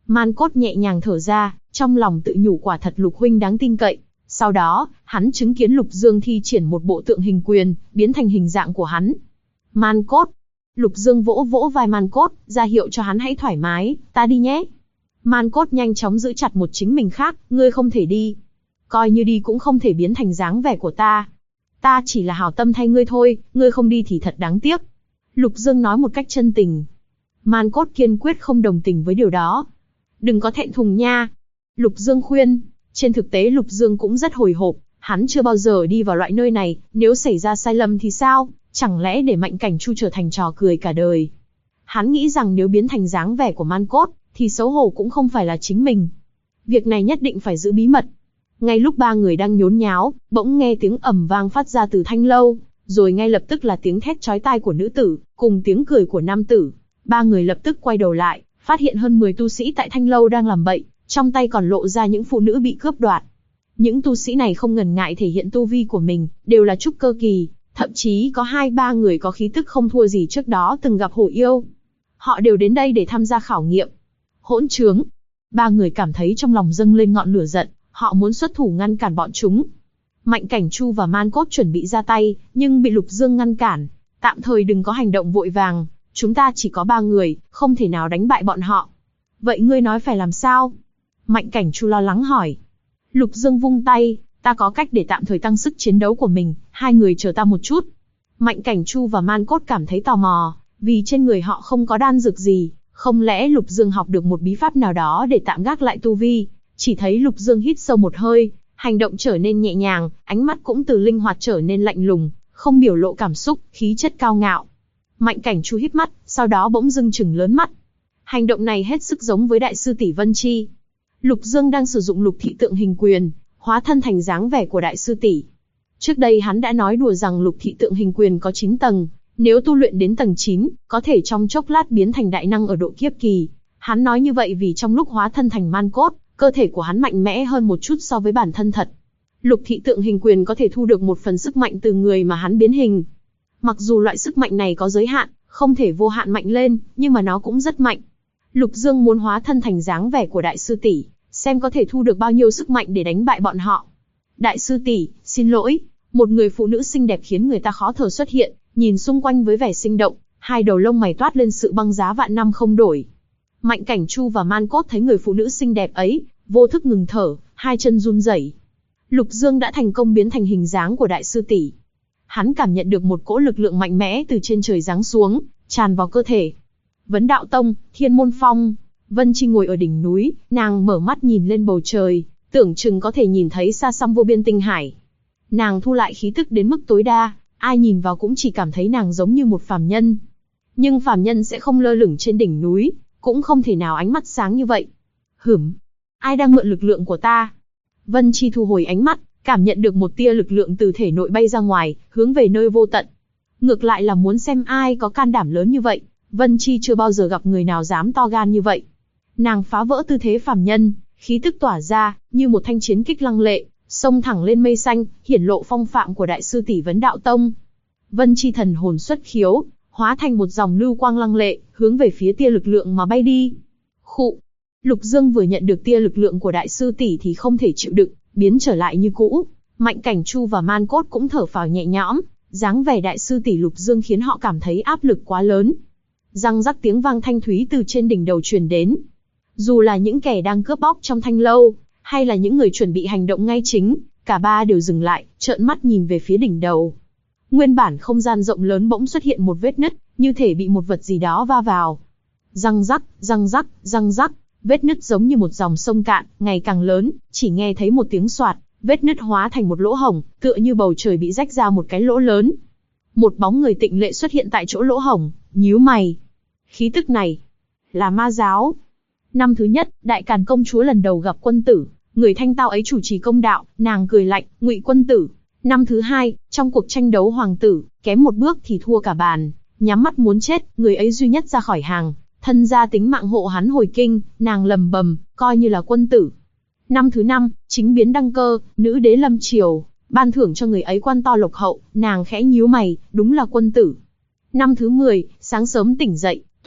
A: Man Cốt nhẹ nhàng thở ra, trong lòng tự nhủ quả thật Lục huynh đáng tin cậy. Sau đó, hắn chứng kiến Lục Dương thi triển một bộ tượng hình quyền, biến thành hình dạng của hắn. Man Cốt. Lục Dương vỗ vỗ vai Man Cốt, ra hiệu cho hắn hãy thoải mái, ta đi nhé. Man Cốt nhanh chóng giữ chặt một chính mình khác, ngươi không thể đi. Coi như đi cũng không thể biến thành dáng vẻ của ta. Ta chỉ là hảo tâm thay ngươi thôi, ngươi không đi thì thật đáng tiếc. Lục Dương nói một cách chân tình. Man Cốt kiên quyết không đồng tình với điều đó. Đừng có thẹn thùng nha. Lục Dương khuyên. Trên thực tế Lục Dương cũng rất hồi hộp, hắn chưa bao giờ đi vào loại nơi này, nếu xảy ra sai lầm thì sao, chẳng lẽ để Mạnh Cảnh Chu trở thành trò cười cả đời. Hắn nghĩ rằng nếu biến thành dáng vẻ của Man Cốt, thì xấu hổ cũng không phải là chính mình. Việc này nhất định phải giữ bí mật. Ngay lúc ba người đang nhốn nháo, bỗng nghe tiếng ầm vang phát ra từ thanh lâu, rồi ngay lập tức là tiếng thét chói tai của nữ tử, cùng tiếng cười của nam tử. Ba người lập tức quay đầu lại, phát hiện hơn 10 tu sĩ tại thanh lâu đang làm bậy, trong tay còn lộ ra những phụ nữ bị cướp đoạt. Những tu sĩ này không ngần ngại thể hiện tu vi của mình, đều là trúc cơ kỳ, thậm chí có 2-3 người có khí tức không thua gì trước đó từng gặp hổ yêu. Họ đều đến đây để tham gia khảo nghiệm. Hỗn trướng! Ba người cảm thấy trong lòng dâng lên ngọn lửa giận, họ muốn xuất thủ ngăn cản bọn chúng. Mạnh Cảnh Chu và Man Cốt chuẩn bị ra tay, nhưng bị Lục Dương ngăn cản. Tạm thời đừng có hành động vội vàng, chúng ta chỉ có 3 người, không thể nào đánh bại bọn họ. Vậy ngươi nói phải làm sao? Mạnh Cảnh Chu lo lắng hỏi. Lục Dương vung tay, ta có cách để tạm thời tăng sức chiến đấu của mình, hai người chờ ta một chút. Mạnh Cảnh Chu và Man Cốt cảm thấy tò mò, vì trên người họ không có đan dược gì, không lẽ Lục Dương học được một bí pháp nào đó để tạm gác lại tu vi. Chỉ thấy Lục Dương hít sâu một hơi, hành động trở nên nhẹ nhàng, ánh mắt cũng từ linh hoạt trở nên lạnh lùng, không biểu lộ cảm xúc, khí chất cao ngạo. Mạnh Cảnh Chu híp mắt, sau đó bỗng dưng chừng lớn mắt. Hành động này hết sức giống với đại sư tỷ Vân Chi. Lục Dương đang sử dụng Lục thị tượng hình quyền, hóa thân thành dáng vẻ của đại sư tỷ. Trước đây hắn đã nói đùa rằng Lục thị tượng hình quyền có 9 tầng, nếu tu luyện đến tầng 9, có thể trong chốc lát biến thành đại năng ở độ kiếp kỳ. Hắn nói như vậy vì trong lúc hóa thân thành Man Cốt, cơ thể của hắn mạnh mẽ hơn một chút so với bản thân thật. Lục thị tượng hình quyền có thể thu được một phần sức mạnh từ người mà hắn biến hình. Mặc dù loại sức mạnh này có giới hạn, không thể vô hạn mạnh lên, nhưng mà nó cũng rất mạnh. Lục Dương muốn hóa thân thành dáng vẻ của đại sư tỷ, xem có thể thu được bao nhiêu sức mạnh để đánh bại bọn họ. Đại sư tỷ, xin lỗi. Một người phụ nữ xinh đẹp khiến người ta khó thở xuất hiện, nhìn xung quanh với vẻ sinh động, hai đầu lông mày toát lên sự băng giá vạn năm không đổi. Mạnh Cảnh Chu và Man Cốt thấy người phụ nữ xinh đẹp ấy, vô thức ngừng thở, hai chân run rẩy. Lục Dương đã thành công biến thành hình dáng của đại sư tỷ. Hắn cảm nhận được một cỗ lực lượng mạnh mẽ từ trên trời giáng xuống, tràn vào cơ thể. Vấn Đạo Tông, Thiên Môn Phong. Vân Chi ngồi ở đỉnh núi, nàng mở mắt nhìn lên bầu trời, tưởng chừng có thể nhìn thấy xa xăm vô biên tinh hải. Nàng thu lại khí tức đến mức tối đa, ai nhìn vào cũng chỉ cảm thấy nàng giống như một phàm nhân. Nhưng phàm nhân sẽ không lơ lửng trên đỉnh núi, cũng không thể nào ánh mắt sáng như vậy. Ai đang mượn lực lượng của ta? Vân Chi thu hồi ánh mắt, cảm nhận được một tia lực lượng từ thể nội bay ra ngoài, hướng về nơi vô tận. Ngược lại là muốn xem ai có can đảm lớn như vậy. Vân Chi chưa bao giờ gặp người nào dám to gan như vậy. Nàng phá vỡ tư thế phàm nhân, khí tức tỏa ra, như một thanh chiến kích lăng lệ, xông thẳng lên mây xanh, hiển lộ phong phạm của đại sư tỷ Vấn Đạo Tông. Vân Chi thần hồn xuất khiếu, hóa thành một dòng lưu quang lăng lệ, hướng về phía tia lực lượng mà bay đi. Khụ. Lục Dương vừa nhận được tia lực lượng của đại sư tỷ thì không thể chịu đựng, biến trở lại như cũ. Mạnh Cảnh Chu và Man Cốt cũng thở phào nhẹ nhõm, dáng vẻ đại sư tỷ Lục Dương khiến họ cảm thấy áp lực quá lớn. Răng rắc tiếng vang thanh thúy từ trên đỉnh đầu truyền đến. Dù là những kẻ đang cướp bóc trong thanh lâu, hay là những người chuẩn bị hành động ngay chính, cả ba đều dừng lại, trợn mắt nhìn về phía đỉnh đầu. Nguyên bản không gian rộng lớn bỗng xuất hiện một vết nứt, như thể bị một vật gì đó va vào. Răng rắc, răng rắc, răng rắc, vết nứt giống như một dòng sông cạn, ngày càng lớn, chỉ nghe thấy một tiếng xoạt, vết nứt hóa thành một lỗ hổng, tựa như bầu trời bị rách ra một cái lỗ lớn. Một bóng người tịnh lệ xuất hiện tại chỗ lỗ hổng, nhíu mày. Khí tức này là ma giáo. Năm thứ nhất, Đại Càn công chúa lần đầu gặp quân tử, người thanh tao ấy chủ trì công đạo, nàng cười lạnh, Ngụy quân tử. Năm thứ hai, trong cuộc tranh đấu hoàng tử, kém một bước thì thua cả bàn, nhắm mắt muốn chết, người ấy duy nhất ra khỏi hàng, thân ra tính mạng hộ hắn hồi kinh, nàng lầm bầm, coi như là quân tử. Năm thứ năm, chính biến đăng cơ, nữ đế lâm triều, ban thưởng cho người ấy quan to lộc hậu, nàng khẽ nhíu mày, đúng là quân tử. Năm thứ 10, sáng sớm tỉnh dậy,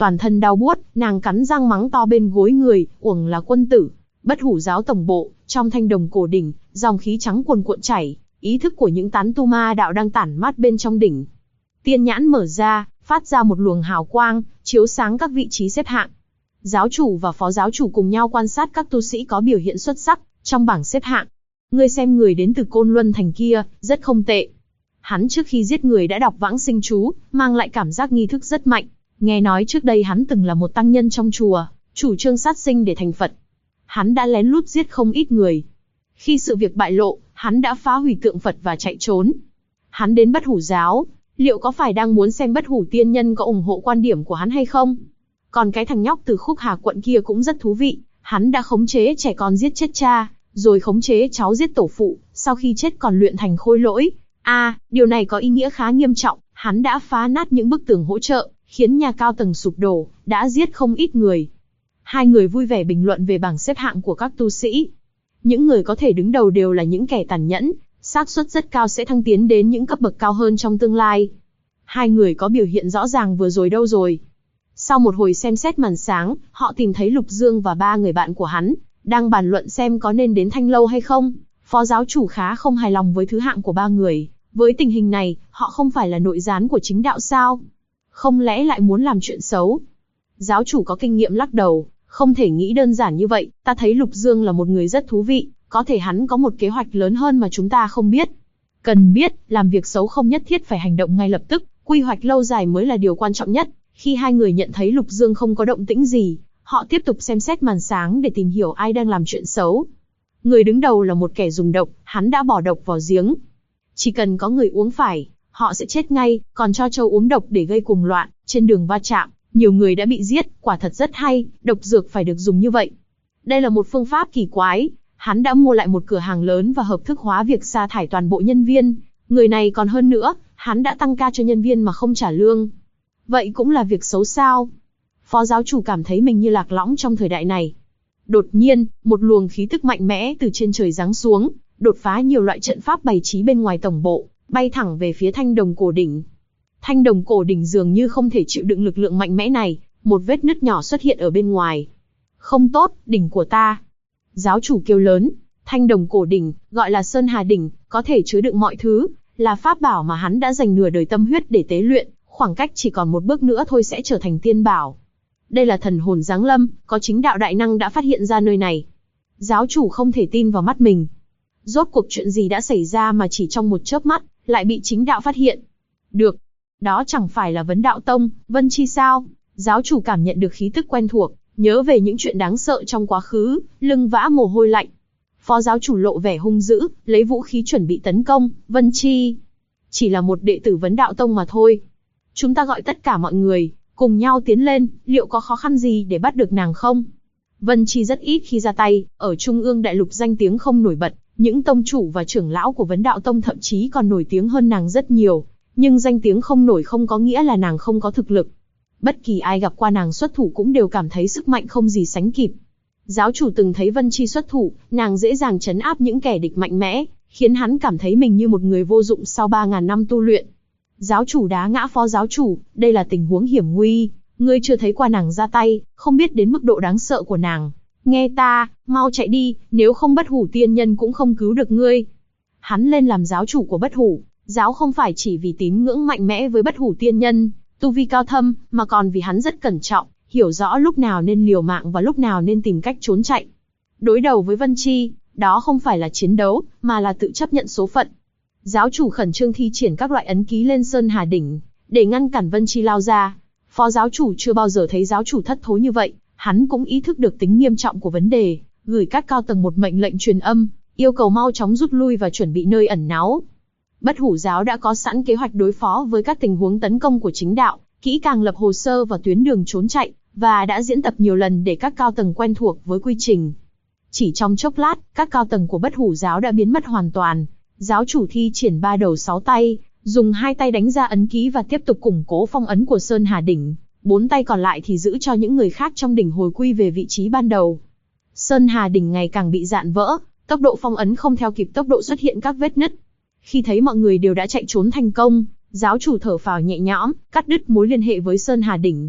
A: Toàn thân đau buốt, nàng cắn răng mắng to bên gối người, uổng là quân tử. Bất hủ giáo tổng bộ, trong thanh đồng cổ đỉnh, dòng khí trắng cuồn cuộn chảy, ý thức của những tán tu ma đạo đang tản mát bên trong đỉnh. Tiên nhãn mở ra, phát ra một luồng hào quang, chiếu sáng các vị trí xếp hạng. Giáo chủ và phó giáo chủ cùng nhau quan sát các tu sĩ có biểu hiện xuất sắc trong bảng xếp hạng. Ngươi xem người đến từ Côn Luân Thành kia, rất không tệ. Hắn trước khi giết người đã đọc vãng sinh chú, mang lại cảm giác nghi thức rất mạnh. Nghe nói trước đây hắn từng là một tăng nhân trong chùa, chủ trương sát sinh để thành Phật. Hắn đã lén lút giết không ít người. Khi sự việc bại lộ, hắn đã phá hủy tượng Phật và chạy trốn. Hắn đến Bất Hủ giáo, liệu có phải đang muốn xem Bất Hủ tiên nhân có ủng hộ quan điểm của hắn hay không? Còn cái thằng nhóc từ Khúc Hà quận kia cũng rất thú vị, hắn đã khống chế trẻ con giết chết cha, rồi khống chế cháu giết tổ phụ, sau khi chết còn luyện thành khôi lỗi. Điều này có ý nghĩa khá nghiêm trọng, hắn đã phá nát những bức tường hỗ trợ, khiến nhà cao tầng sụp đổ, đã giết không ít người. Hai người vui vẻ bình luận về bảng xếp hạng của các tu sĩ. Những người có thể đứng đầu đều là những kẻ tàn nhẫn, xác suất rất cao sẽ thăng tiến đến những cấp bậc cao hơn trong tương lai. Hai người có biểu hiện rõ ràng vừa rồi đâu rồi? Sau một hồi xem xét màn sáng, họ tìm thấy Lục Dương và 3 người bạn của hắn, đang bàn luận xem có nên đến Thanh Lâu hay không. Phó giáo chủ khá không hài lòng với thứ hạng của 3 người. Với tình hình này, họ không phải là nội gián của chính đạo sao? Không lẽ lại muốn làm chuyện xấu? Giáo chủ có kinh nghiệm lắc đầu, không thể nghĩ đơn giản như vậy. Ta thấy Lục Dương là một người rất thú vị, có thể hắn có một kế hoạch lớn hơn mà chúng ta không biết. Cần biết, làm việc xấu không nhất thiết phải hành động ngay lập tức, quy hoạch lâu dài mới là điều quan trọng nhất. Khi hai người nhận thấy Lục Dương không có động tĩnh gì, họ tiếp tục xem xét màn sáng để tìm hiểu ai đang làm chuyện xấu. Người đứng đầu là một kẻ dùng độc, hắn đã bỏ độc vào giếng. Chỉ cần có người uống phải, họ sẽ chết ngay, còn cho trâu uống độc để gây cuồng loạn, trên đường va chạm, nhiều người đã bị giết, quả thật rất hay, độc dược phải được dùng như vậy. Đây là một phương pháp kỳ quái, hắn đã mua lại một cửa hàng lớn và hợp thức hóa việc sa thải toàn bộ nhân viên. Người này còn hơn nữa, hắn đã tăng ca cho nhân viên mà không trả lương. Vậy cũng là việc xấu sao? Phó giáo chủ cảm thấy mình như lạc lõng trong thời đại này. Đột nhiên, một luồng khí tức mạnh mẽ từ trên trời giáng xuống, đột phá nhiều loại trận pháp bày trí bên ngoài tổng bộ, bay thẳng về phía thanh đồng cổ đỉnh. Thanh đồng cổ đỉnh dường như không thể chịu đựng lực lượng mạnh mẽ này, một vết nứt nhỏ xuất hiện ở bên ngoài. Không tốt, đỉnh của ta. Giáo chủ kêu lớn, thanh đồng cổ đỉnh, gọi là Sơn Hà đỉnh, có thể chứa đựng mọi thứ, là pháp bảo mà hắn đã dành nửa đời tâm huyết để tế luyện, khoảng cách chỉ còn một bước nữa thôi sẽ trở thành tiên bảo. Đây là thần hồn giáng lâm, có chính đạo đại năng đã phát hiện ra nơi này. Giáo chủ không thể tin vào mắt mình. Rốt cuộc chuyện gì đã xảy ra mà chỉ trong một chớp mắt, lại bị chính đạo phát hiện. Được, đó chẳng phải là Vấn Đạo Tông, Vân Chi sao? Giáo chủ cảm nhận được khí tức quen thuộc, nhớ về những chuyện đáng sợ trong quá khứ, lưng vã mồ hôi lạnh. Phó giáo chủ lộ vẻ hung dữ, lấy vũ khí chuẩn bị tấn công. Vân Chi chỉ là một đệ tử Vấn Đạo Tông mà thôi. Chúng ta gọi tất cả mọi người, cùng nhau tiến lên, liệu có khó khăn gì để bắt được nàng không? Vân Chi rất ít khi ra tay, ở Trung ương Đại Lục danh tiếng không nổi bật, những tông chủ và trưởng lão của Vấn Đạo Tông thậm chí còn nổi tiếng hơn nàng rất nhiều, nhưng danh tiếng không nổi không có nghĩa là nàng không có thực lực. Bất kỳ ai gặp qua nàng xuất thủ cũng đều cảm thấy sức mạnh không gì sánh kịp. Giáo chủ từng thấy Vân Chi xuất thủ, nàng dễ dàng trấn áp những kẻ địch mạnh mẽ, khiến hắn cảm thấy mình như một người vô dụng sau 3.000 năm tu luyện. Giáo chủ đá ngã phó giáo chủ, đây là tình huống hiểm nguy, ngươi chưa thấy qua nàng ra tay, không biết đến mức độ đáng sợ của nàng. Nghe ta, mau chạy đi, nếu không Bất Hủ tiên nhân cũng không cứu được ngươi. Hắn lên làm giáo chủ của Bất Hủ, giáo không phải chỉ vì tín ngưỡng mạnh mẽ với Bất Hủ tiên nhân, tu vi cao thâm, mà còn vì hắn rất cẩn trọng, hiểu rõ lúc nào nên liều mạng và lúc nào nên tìm cách trốn chạy. Đối đầu với Vân Chi, đó không phải là chiến đấu, mà là tự chấp nhận số phận. Giáo chủ khẩn trương thi triển các loại ấn ký lên Sơn Hà đỉnh, để ngăn cản Vân Chi lao ra. Phó giáo chủ chưa bao giờ thấy giáo chủ thất thố như vậy, hắn cũng ý thức được tính nghiêm trọng của vấn đề, gửi các cao tầng một mệnh lệnh truyền âm, yêu cầu mau chóng rút lui và chuẩn bị nơi ẩn náu. Bất Hủ giáo đã có sẵn kế hoạch đối phó với các tình huống tấn công của chính đạo, kỹ càng lập hồ sơ và tuyến đường trốn chạy, và đã diễn tập nhiều lần để các cao tầng quen thuộc với quy trình. Chỉ trong chốc lát, các cao tầng của Bất Hủ giáo đã biến mất hoàn toàn. Giáo chủ thi triển 3 đầu 6 tay, dùng 2 tay đánh ra ấn ký và tiếp tục củng cố phong ấn của Sơn Hà đỉnh, 4 tay còn lại thì giữ cho những người khác trong đỉnh hồi quy về vị trí ban đầu. Sơn Hà đỉnh ngày càng bị dạn vỡ, tốc độ phong ấn không theo kịp tốc độ xuất hiện các vết nứt. Khi thấy mọi người đều đã chạy trốn thành công, giáo chủ thở phào nhẹ nhõm, cắt đứt mối liên hệ với Sơn Hà đỉnh,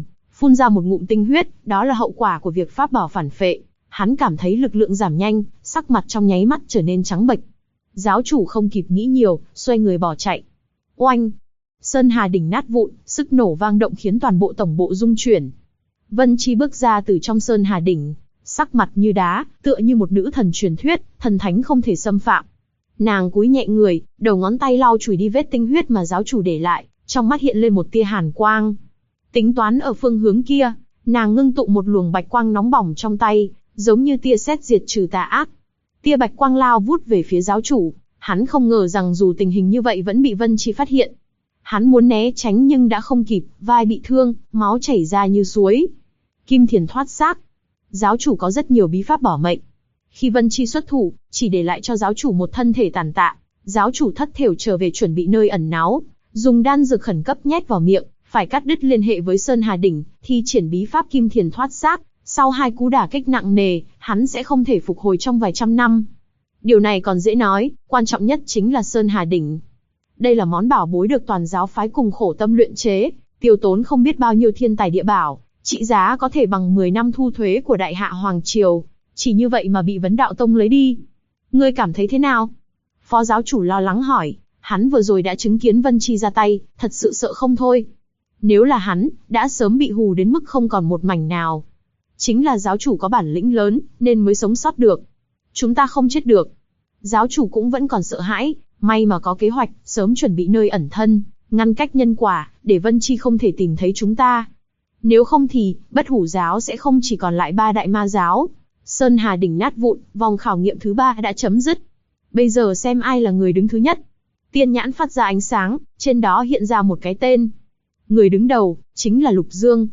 A: phun ra một ngụm tinh huyết, đó là hậu quả của việc pháp bảo phản phệ. Hắn cảm thấy lực lượng giảm nhanh, sắc mặt trong nháy mắt trở nên trắng bệch. Giáo chủ không kịp nghĩ nhiều, xoay người bỏ chạy. Oanh! Sơn Hà đỉnh nát vụn, sức nổ vang động khiến toàn bộ tổng bộ rung chuyển. Vân Chi bước ra từ trong Sơn Hà đỉnh, sắc mặt như đá, tựa như một nữ thần truyền thuyết, thần thánh không thể xâm phạm. Nàng cúi nhẹ người, đầu ngón tay lau chùi đi vết tinh huyết mà giáo chủ để lại, trong mắt hiện lên một tia hàn quang. Tính toán ở phương hướng kia, nàng ngưng tụ một luồng bạch quang nóng bỏng trong tay, giống như tia sét diệt trừ tà ác. Tia bạch quang lao vút về phía giáo chủ, hắn không ngờ rằng dù tình hình như vậy vẫn bị Vân Chi phát hiện. Hắn muốn né tránh nhưng đã không kịp, vai bị thương, máu chảy ra như suối. Kim thiền thoát xác. Giáo chủ có rất nhiều bí pháp bỏ mệnh. Khi Vân Chi xuất thủ, chỉ để lại cho giáo chủ một thân thể tàn tạ. Giáo chủ thất thểu trở về chuẩn bị nơi ẩn náu, dùng đan dược khẩn cấp nhét vào miệng, phải cắt đứt liên hệ với Sơn Hà đỉnh, thi triển bí pháp kim thiền thoát xác. Sau 2 cú đả kích nặng nề, hắn sẽ không thể phục hồi trong vài trăm năm. Điều này còn dễ nói, quan trọng nhất chính là Sơn Hà đỉnh. Đây là món bảo bối được toàn giáo phái cùng khổ tâm luyện chế, tiêu tốn không biết bao nhiêu thiên tài địa bảo, trị giá có thể bằng 10 năm thu thuế của Đại Hạ Hoàng Triều. Chỉ như vậy mà bị Vấn Đạo Tông lấy đi. Ngươi cảm thấy thế nào? Phó giáo chủ lo lắng hỏi, hắn vừa rồi đã chứng kiến Vân Chi ra tay, thật sự sợ không thôi. Nếu là hắn, đã sớm bị hù đến mức không còn một mảnh nào. Chính là giáo chủ có bản lĩnh lớn, nên mới sống sót được. Chúng ta không chết được. Giáo chủ cũng vẫn còn sợ hãi, may mà có kế hoạch, sớm chuẩn bị nơi ẩn thân, ngăn cách nhân quả, để Vân Chi không thể tìm thấy chúng ta. Nếu không thì, Bất Hủ giáo sẽ không chỉ còn lại 3 đại ma giáo. Sơn Hà đỉnh nát vụn, vòng khảo nghiệm thứ 3 đã chấm dứt. Bây giờ xem ai là người đứng thứ nhất. Tiên nhãn phát ra ánh sáng, trên đó hiện ra một cái tên. Người đứng đầu, chính là Lục Dương.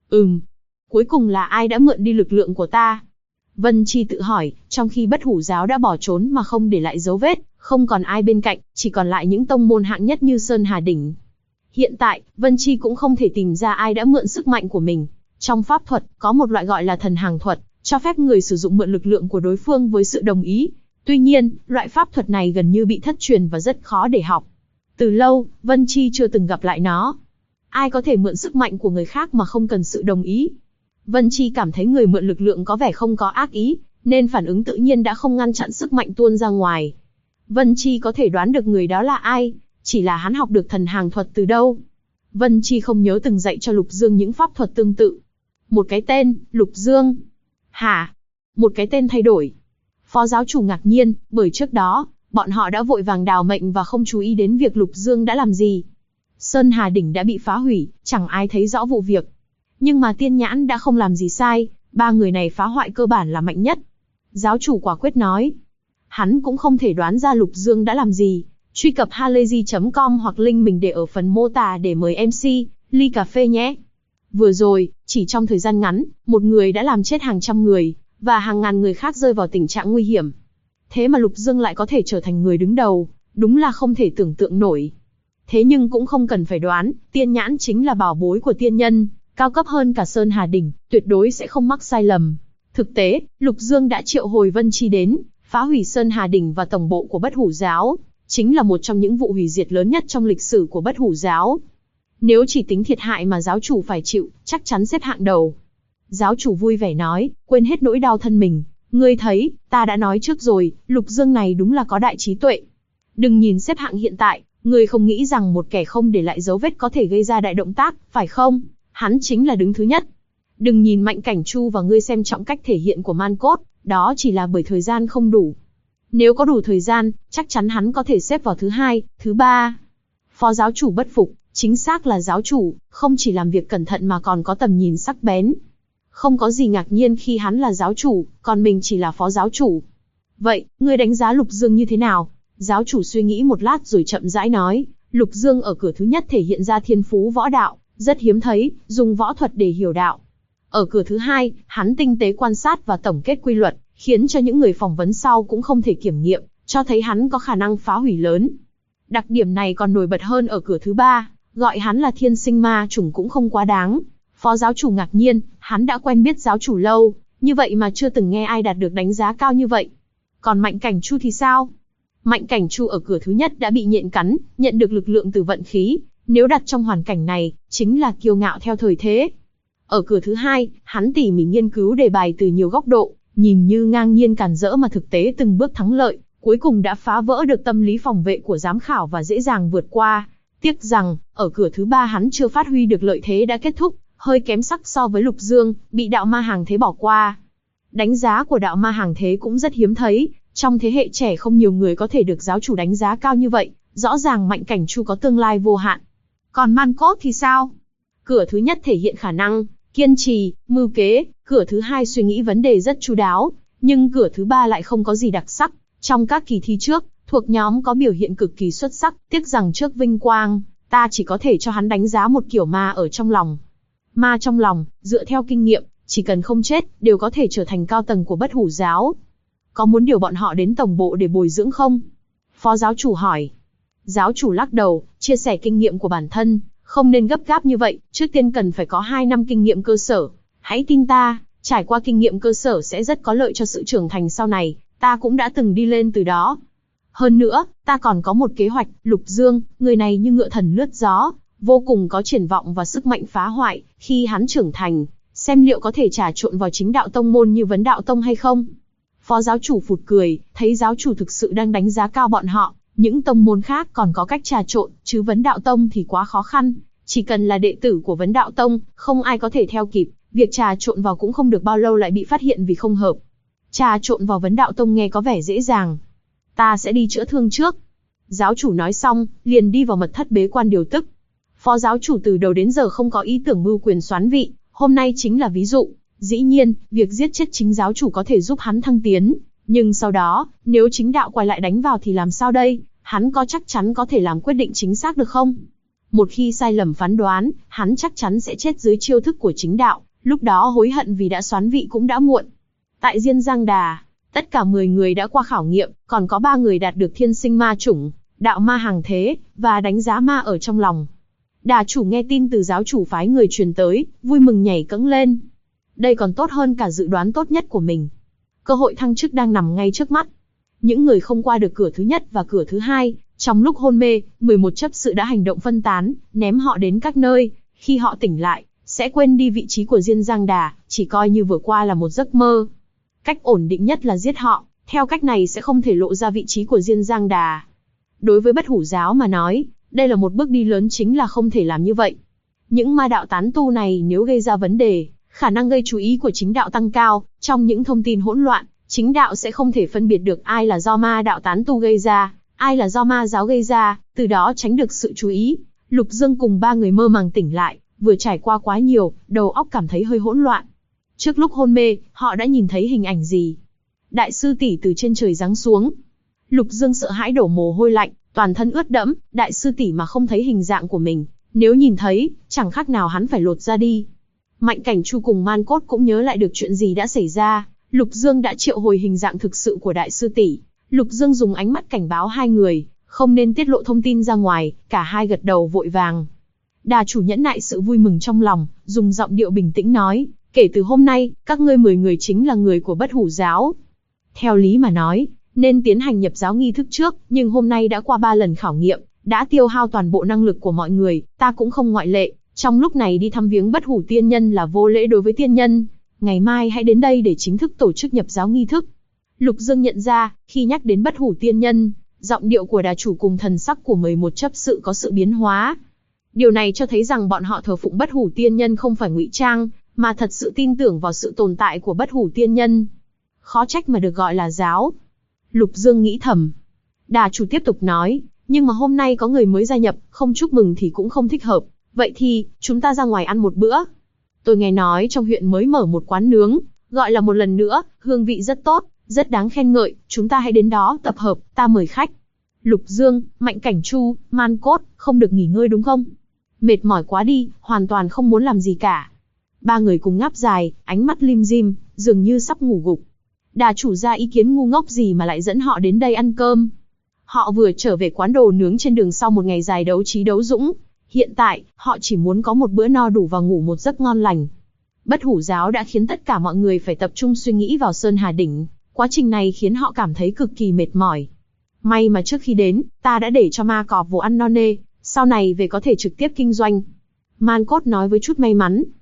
A: Cuối cùng là ai đã mượn đi lực lượng của ta? Vân Chi tự hỏi, trong khi Bất Hủ giáo đã bỏ trốn mà không để lại dấu vết, không còn ai bên cạnh, chỉ còn lại những tông môn hạng nhất như Sơn Hà đỉnh. Hiện tại, Vân Chi cũng không thể tìm ra ai đã mượn sức mạnh của mình. Trong pháp thuật, có một loại gọi là thần hàng thuật, cho phép người sử dụng mượn lực lượng của đối phương với sự đồng ý. Tuy nhiên, loại pháp thuật này gần như bị thất truyền và rất khó để học. Từ lâu, Vân Chi chưa từng gặp lại nó. Ai có thể mượn sức mạnh của người khác mà không cần sự đồng ý? Vân Chi cảm thấy người mượn lực lượng có vẻ không có ác ý, nên phản ứng tự nhiên đã không ngăn chặn sức mạnh tuôn ra ngoài. Vân Chi có thể đoán được người đó là ai, chỉ là hắn học được thần hàng thuật từ đâu. Vân Chi không nhớ từng dạy cho Lục Dương những pháp thuật tương tự. Một cái tên, Lục Dương. Hả? Một cái tên thay đổi. Phó giáo chủ ngạc nhiên, bởi trước đó, bọn họ đã vội vàng đào mệnh và không chú ý đến việc Lục Dương đã làm gì. Sơn Hà đỉnh đã bị phá hủy, chẳng ai thấy rõ vụ việc. Nhưng mà tiên nhãn đã không làm gì sai, 3 người này phá hoại cơ bản là mạnh nhất. Giáo chủ quả quyết nói. Hắn cũng không thể đoán ra Lục Dương đã làm gì. Truy cập halayzi.com hoặc link mình để ở phần mô tả để mời MC, ly cà phê nhé. Vừa rồi, chỉ trong thời gian ngắn, một người đã làm chết hàng trăm người, và hàng ngàn người khác rơi vào tình trạng nguy hiểm. Thế mà Lục Dương lại có thể trở thành người đứng đầu, đúng là không thể tưởng tượng nổi. Thế nhưng cũng không cần phải đoán, tiên nhãn chính là bảo bối của tiên nhân, cao cấp hơn cả Sơn Hà đỉnh, tuyệt đối sẽ không mắc sai lầm. Thực tế, Lục Dương đã triệu hồi Vân Chi đến, phá hủy Sơn Hà đỉnh và tổng bộ của Bất Hủ giáo, chính là một trong những vụ hủy diệt lớn nhất trong lịch sử của Bất Hủ giáo. Nếu chỉ tính thiệt hại mà giáo chủ phải chịu, chắc chắn xếp hạng đầu. Giáo chủ vui vẻ nói, quên hết nỗi đau thân mình. Ngươi thấy, ta đã nói trước rồi, Lục Dương này đúng là có đại trí tuệ. Đừng nhìn xếp hạng hiện tại, ngươi không nghĩ rằng một kẻ không để lại dấu vết có thể gây ra đại động tác, phải không? Hắn chính là đứng thứ nhất. Đừng nhìn Mạnh Cảnh Chu và ngươi xem trọng cách thể hiện của Man Cốt, đó chỉ là bởi thời gian không đủ. Nếu có đủ thời gian, chắc chắn hắn có thể xếp vào thứ 2, thứ 3. Phó giáo chủ bất phục, chính xác là giáo chủ, không chỉ làm việc cẩn thận mà còn có tầm nhìn sắc bén. Không có gì ngạc nhiên khi hắn là giáo chủ, còn mình chỉ là phó giáo chủ. Vậy, ngươi đánh giá Lục Dương như thế nào? Giáo chủ suy nghĩ một lát rồi chậm rãi nói, Lục Dương ở cửa thứ nhất thể hiện ra thiên phú võ đạo, rất hiếm thấy, dùng võ thuật để hiểu đạo. Ở cửa thứ 2, hắn tinh tế quan sát và tổng kết quy luật, khiến cho những người phỏng vấn sau cũng không thể kiểm nghiệm, cho thấy hắn có khả năng phá hủy lớn. Đặc điểm này còn nổi bật hơn ở cửa thứ 3, gọi hắn là thiên sinh ma chủng cũng không quá đáng. Phó giáo chủ ngạc nhiên, hắn đã quen biết giáo chủ lâu, như vậy mà chưa từng nghe ai đạt được đánh giá cao như vậy. Còn Mạnh Cảnh Chu thì sao? Mạnh Cảnh Chu ở cửa thứ nhất đã bị nhện cắn, nhận được lực lượng từ vận khí, nếu đặt trong hoàn cảnh này, chính là kiêu ngạo theo thời thế. Ở cửa thứ hai, hắn tỉ mỉ nghiên cứu đề bài từ nhiều góc độ, nhìn như ngang nhiên càn rỡ mà thực tế từng bước thắng lợi, cuối cùng đã phá vỡ được tâm lý phòng vệ của giám khảo và dễ dàng vượt qua. Tiếc rằng, ở cửa thứ ba hắn chưa phát huy được lợi thế đã kết thúc, hơi kém sắc so với Lục Dương, bị đạo ma hàng thế bỏ qua. Đánh giá của đạo ma hàng thế cũng rất hiếm thấy, trong thế hệ trẻ không nhiều người có thể được giáo chủ đánh giá cao như vậy, rõ ràng Mạnh Cảnh Chu có tương lai vô hạn. Còn Man Cốt thì sao? Cửa thứ nhất thể hiện khả năng, kiên trì, mưu kế, cửa thứ hai suy nghĩ vấn đề rất chu đáo, nhưng cửa thứ ba lại không có gì đặc sắc. Trong các kỳ thi trước, thuộc nhóm có biểu hiện cực kỳ xuất sắc, tiếc rằng trước vinh quang, ta chỉ có thể cho hắn đánh giá một kiểu ma ở trong lòng. Ma trong lòng, dựa theo kinh nghiệm, chỉ cần không chết, đều có thể trở thành cao tầng của Bất Hủ giáo. Có muốn điều bọn họ đến tổng bộ để bồi dưỡng không? Phó giáo chủ hỏi. Giáo chủ lắc đầu, chia sẻ kinh nghiệm của bản thân, không nên gấp gáp như vậy, trước tiên cần phải có 2 năm kinh nghiệm cơ sở. Hãy tin ta, trải qua kinh nghiệm cơ sở sẽ rất có lợi cho sự trưởng thành sau này, ta cũng đã từng đi lên từ đó. Hơn nữa, ta còn có một kế hoạch, Lục Dương, người này như ngựa thần lướt gió, vô cùng có triển vọng và sức mạnh phá hoại, khi hắn trưởng thành, xem liệu có thể trà trộn vào chính đạo tông môn như Vấn Đạo Tông hay không. Phó giáo chủ phụt cười, thấy giáo chủ thực sự đang đánh giá cao bọn họ, những tông môn khác còn có cách trà trộn, chứ Vấn Đạo Tông thì quá khó khăn, chỉ cần là đệ tử của Vấn Đạo Tông, không ai có thể theo kịp, việc trà trộn vào cũng không được bao lâu lại bị phát hiện vì không hợp. Trà trộn vào Vấn Đạo Tông nghe có vẻ dễ dàng. Ta sẽ đi chữa thương trước. Giáo chủ nói xong, liền đi vào mật thất bế quan điều tức. Phó giáo chủ từ đầu đến giờ không có ý tưởng mưu quyền soán vị, hôm nay chính là ví dụ. Dĩ nhiên, việc giết chết chính giáo chủ có thể giúp hắn thăng tiến, nhưng sau đó, nếu chính đạo quay lại đánh vào thì làm sao đây? Hắn có chắc chắn có thể làm quyết định chính xác được không? Một khi sai lầm phán đoán, hắn chắc chắn sẽ chết dưới chiêu thức của chính đạo, lúc đó hối hận vì đã soán vị cũng đã muộn. Tại Diên Giang Đà, tất cả 10 người đã qua khảo nghiệm, còn có 3 người đạt được thiên sinh ma chủng, đạo ma hàng thế, và đánh giá ma ở trong lòng. Đà chủ nghe tin từ giáo chủ phái người truyền tới, vui mừng nhảy cẫng lên. Đây còn tốt hơn cả dự đoán tốt nhất của mình. Cơ hội thăng chức đang nằm ngay trước mắt. Những người không qua được cửa thứ nhất và cửa thứ hai, trong lúc hôn mê, 11 chấp sự đã hành động phân tán, ném họ đến các nơi. Khi họ tỉnh lại, sẽ quên đi vị trí của Diên Giang Đà, chỉ coi như vừa qua là một giấc mơ. Cách ổn định nhất là giết họ, theo cách này sẽ không thể lộ ra vị trí của Diên Giang Đà. Đối với Bất Hủ giáo mà nói, đây là một bước đi lớn, chính là không thể làm như vậy. Những ma đạo tán tu này nếu gây ra vấn đề, khả năng gây chú ý của chính đạo tăng cao, trong những thông tin hỗn loạn, chính đạo sẽ không thể phân biệt được ai là do ma đạo tán tu gây ra, ai là do ma giáo gây ra, từ đó tránh được sự chú ý. Lục Dương cùng 3 người mơ màng tỉnh lại, vừa trải qua quá nhiều, đầu óc cảm thấy hơi hỗn loạn. Trước lúc hôn mê, họ đã nhìn thấy hình ảnh gì? Đại sư tỷ từ trên trời giáng xuống. Lục Dương sợ hãi đổ mồ hôi lạnh, toàn thân ướt đẫm, đại sư tỷ mà không thấy hình dạng của mình, nếu nhìn thấy, chẳng khác nào hắn phải lột ra đi. Mạnh Cảnh Chu cùng Man Cốt cũng nhớ lại được chuyện gì đã xảy ra, Lục Dương đã triệu hồi hình dạng thực sự của đại sư tỷ. Lục Dương dùng ánh mắt cảnh báo 2 người, không nên tiết lộ thông tin ra ngoài, cả hai gật đầu vội vàng. Đà chủ nhẫn nại sự vui mừng trong lòng, dùng giọng điệu bình tĩnh nói, kể từ hôm nay, các ngươi 10 người chính là người của Bất Hủ giáo. Theo lý mà nói, nên tiến hành nhập giáo nghi thức trước, nhưng hôm nay đã qua 3 lần khảo nghiệm, đã tiêu hao toàn bộ năng lực của mọi người, ta cũng không ngoại lệ. Trong lúc này đi thăm viếng Bất Hủ tiên nhân là vô lễ đối với tiên nhân. Ngày mai hãy đến đây để chính thức tổ chức nhập giáo nghi thức. Lục Dương nhận ra, khi nhắc đến Bất Hủ tiên nhân, giọng điệu của đà chủ cùng thần sắc của 11 chấp sự có sự biến hóa. Điều này cho thấy rằng bọn họ thờ phụng Bất Hủ tiên nhân không phải ngụy trang, mà thật sự tin tưởng vào sự tồn tại của Bất Hủ tiên nhân. Khó trách mà được gọi là giáo. Lục Dương nghĩ thầm. Đà chủ tiếp tục nói, nhưng mà hôm nay có người mới gia nhập, không chúc mừng thì cũng không thích hợp. Vậy thì, chúng ta ra ngoài ăn một bữa. Tôi nghe nói trong huyện mới mở một quán nướng, gọi là một lần nữa, hương vị rất tốt, rất đáng khen ngợi, chúng ta hãy đến đó tập hợp, ta mời khách. Lục Dương, Mạnh Cảnh Chu, Man Cốt, không được nghỉ ngơi đúng không? Mệt mỏi quá đi, hoàn toàn không muốn làm gì cả. 3 người cùng ngáp dài, ánh mắt lim dim, dường như sắp ngủ gục. Đà chủ ra ý kiến ngu ngốc gì mà lại dẫn họ đến đây ăn cơm. Họ vừa trở về quán đồ nướng trên đường sau một ngày dài đấu trí đấu dũng. Hiện tại, họ chỉ muốn có một bữa no đủ và ngủ một giấc ngon lành. Bất Hủ giáo đã khiến tất cả mọi người phải tập trung suy nghĩ vào Sơn Hà Đỉnh. Quá trình này khiến họ cảm thấy cực kỳ mệt mỏi. May mà trước khi đến, ta đã để cho ma cọp vồ ăn no nê, sau này về có thể trực tiếp kinh doanh. Man Cốt nói với chút may mắn.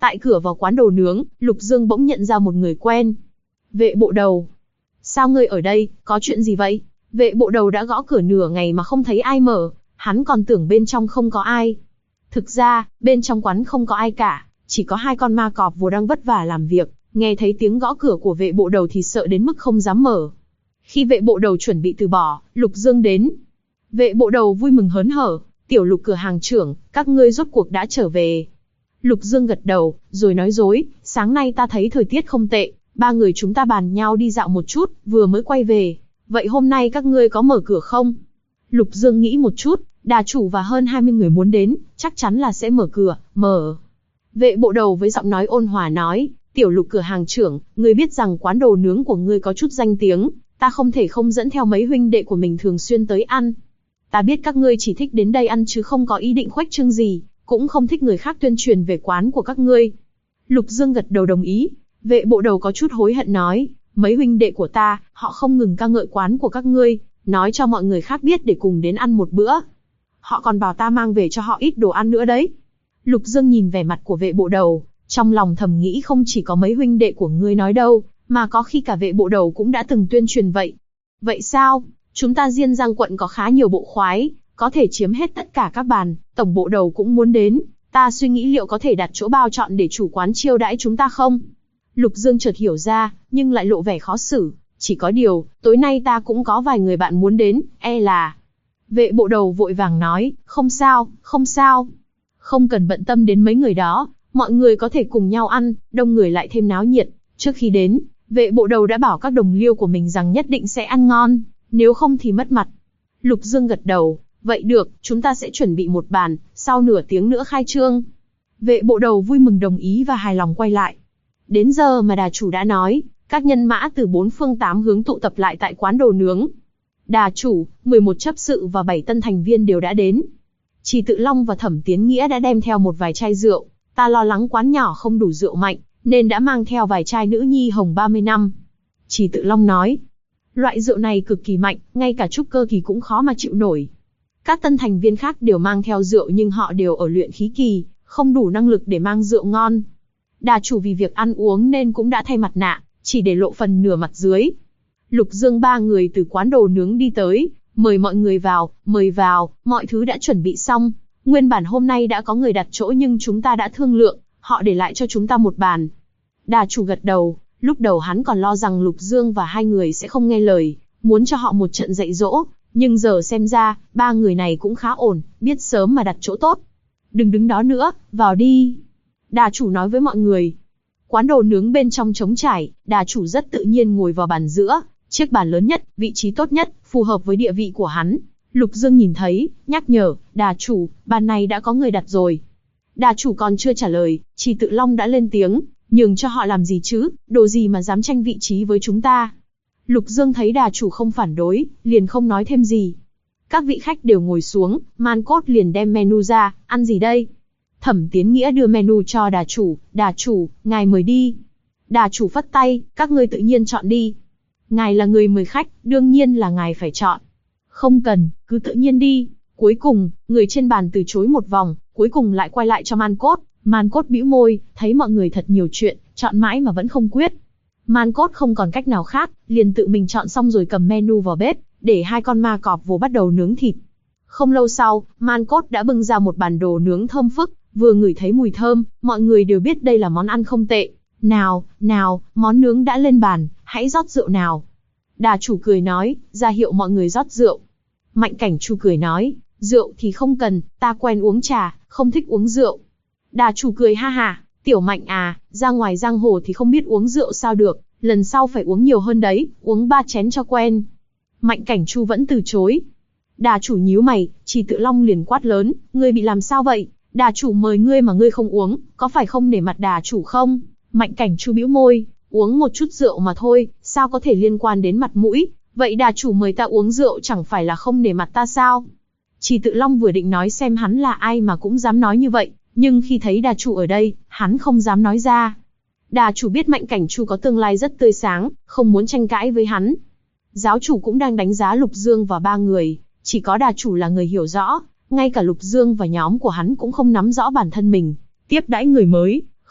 A: Tại cửa vào quán đồ nướng, Lục Dương bỗng nhận ra một người quen. Vệ bộ đầu. Sao ngươi ở đây, có chuyện gì vậy? Vệ bộ đầu đã gõ cửa nửa ngày mà không thấy ai mở, hắn còn tưởng bên trong không có ai. Thực ra, bên trong quán không có ai cả, chỉ có 2 con ma cọp vồ đang vất vả làm việc, nghe thấy tiếng gõ cửa của vệ bộ đầu thì sợ đến mức không dám mở. Khi vệ bộ đầu chuẩn bị từ bỏ, Lục Dương đến. Vệ bộ đầu vui mừng hớn hở, tiểu Lục cửa hàng trưởng, các ngươi rốt cuộc đã trở về. Lục Dương gật đầu, rồi nói dối, sáng nay ta thấy thời tiết không tệ, 3 người chúng ta bàn nhau đi dạo một chút, vừa mới quay về. Vậy hôm nay các ngươi có mở cửa không? Lục Dương nghĩ một chút, đà chủ và hơn 20 người muốn đến, chắc chắn là sẽ mở cửa, mở. Vệ bộ đầu với giọng nói ôn hòa nói, tiểu Lục cửa hàng trưởng, ngươi biết rằng quán đồ nướng của ngươi có chút danh tiếng, ta không thể không dẫn theo mấy huynh đệ của mình thường xuyên tới ăn. Ta biết các ngươi chỉ thích đến đây ăn chứ không có ý định khuếch trương gì, cũng không thích người khác tuyên truyền về quán của các ngươi. Lục Dương gật đầu đồng ý. Vệ bộ đầu có chút hối hận nói, mấy huynh đệ của ta, họ không ngừng ca ngợi quán của các ngươi, nói cho mọi người khác biết để cùng đến ăn một bữa. Họ còn bảo ta mang về cho họ ít đồ ăn nữa đấy. Lục Dương nhìn vẻ mặt của vệ bộ đầu, trong lòng thầm nghĩ không chỉ có mấy huynh đệ của ngươi nói đâu, mà có khi cả vệ bộ đầu cũng đã từng tuyên truyền vậy. Vậy sao? Chúng ta Diên Giang quận có khá nhiều bộ khoái, có thể chiếm hết tất cả các bàn, tổng bộ đầu cũng muốn đến. Ta suy nghĩ liệu có thể đặt chỗ bao chọn để chủ quán chiêu đãi chúng ta không? Lục Dương chợt hiểu ra, nhưng lại lộ vẻ khó xử. Chỉ có điều, tối nay ta cũng có vài người bạn muốn đến, e là... Vệ bộ đầu vội vàng nói, không sao, không sao. Không cần bận tâm đến mấy người đó, mọi người có thể cùng nhau ăn, đông người lại thêm náo nhiệt. Trước khi đến, vệ bộ đầu đã bảo các đồng liêu của mình rằng nhất định sẽ ăn ngon, nếu không thì mất mặt. Lục Dương gật đầu, vậy được, chúng ta sẽ chuẩn bị một bàn, sau nửa tiếng nữa khai trương. Vệ bộ đầu vui mừng đồng ý và hài lòng quay lại. Đến giờ mà đà chủ đã nói, các nhân mã từ 4 phương 8 hướng tụ tập lại tại quán đồ nướng. Đà chủ, 11 chấp sự và 7 tân thành viên đều đã đến. Trì Tự Long và Thẩm Tiến Nghĩa đã đem theo một vài chai rượu, ta lo lắng quán nhỏ không đủ rượu mạnh, nên đã mang theo vài chai nữ nhi hồng 30 năm. Trì Tự Long nói, loại rượu này cực kỳ mạnh, ngay cả trúc cơ kỳ cũng khó mà chịu nổi. Các tân thành viên khác đều mang theo rượu nhưng họ đều ở luyện khí kỳ, không đủ năng lực để mang rượu ngon. Đà chủ vì việc ăn uống nên cũng đã thay mặt nạ, chỉ để lộ phần nửa mặt dưới. Lục Dương 3 người từ quán đồ nướng đi tới, mời mọi người vào, mời vào, mọi thứ đã chuẩn bị xong. Nguyên bản hôm nay đã có người đặt chỗ nhưng chúng ta đã thương lượng, họ để lại cho chúng ta một bàn. Đà chủ gật đầu, lúc đầu hắn còn lo rằng Lục Dương và 2 người sẽ không nghe lời, muốn cho họ một trận dạy dỗ, nhưng giờ xem ra, 3 người này cũng khá ổn, biết sớm mà đặt chỗ tốt. Đừng đứng đó nữa, vào đi. Đà chủ nói với mọi người. Quán đồ nướng bên trong trống trải, đà chủ rất tự nhiên ngồi vào bàn giữa, chiếc bàn lớn nhất, vị trí tốt nhất, phù hợp với địa vị của hắn. Lục Dương nhìn thấy, nhắc nhở, đà chủ, bàn này đã có người đặt rồi. Đà chủ còn chưa trả lời, Trì Tự Long đã lên tiếng, nhường cho họ làm gì chứ, đồ gì mà dám tranh vị trí với chúng ta. Lục Dương thấy đà chủ không phản đối, liền không nói thêm gì. Các vị khách đều ngồi xuống, Man Cốt liền đem menu ra, ăn gì đây? Thẩm Tiến Nghĩa đưa menu cho đà chủ, ngài mời đi. Đà chủ phất tay, các ngươi tự nhiên chọn đi. Ngài là người mời khách, đương nhiên là ngài phải chọn. Không cần, cứ tự nhiên đi. Cuối cùng, người trên bàn từ chối một vòng, cuối cùng lại quay lại cho Man Cốt. Man Cốt bĩu môi, thấy mọi người thật nhiều chuyện, chọn mãi mà vẫn không quyết. Man Cốt không còn cách nào khác, liền tự mình chọn xong rồi cầm menu vào bếp, để 2 con ma cọp vồ bắt đầu nướng thịt. Không lâu sau, Man Cốt đã bưng ra một bàn đồ nướng thơm phức, vừa ngửi thấy mùi thơm, mọi người đều biết đây là món ăn không tệ. Nào, món nướng đã lên bàn, hãy rót rượu nào. Đà chủ cười nói, ra hiệu mọi người rót rượu. Mạnh Cảnh Chu cười nói, rượu thì không cần, ta quen uống trà, không thích uống rượu. Đà chủ cười ha ha, Tiểu Mạnh à, ra ngoài giang hồ thì không biết uống rượu sao được, lần sau phải uống nhiều hơn đấy, uống 3 chén cho quen. Mạnh Cảnh Chu vẫn từ chối. Đà chủ nhíu mày, Trì Tự Long liền quát lớn, ngươi bị làm sao vậy? Đà chủ mời ngươi mà ngươi không uống, có phải không nể mặt đà chủ không? Mạnh Cảnh Chu bĩu môi, uống một chút rượu mà thôi, sao có thể liên quan đến mặt mũi? Vậy đà chủ mời ta uống rượu chẳng phải là không nể mặt ta sao? Trì Tự Long vừa định nói xem hắn là ai mà cũng dám nói như vậy, nhưng khi thấy đà chủ ở đây, hắn không dám nói ra. Đà chủ biết Mạnh Cảnh Chu có tương lai rất tươi sáng, không muốn tranh cãi với hắn. Giáo chủ cũng đang đánh giá Lục Dương và 3 người, chỉ có đà chủ là người hiểu rõ, ngay cả Lục Dương và nhóm của hắn cũng không nắm rõ bản thân mình. Tiếp đãi người mới,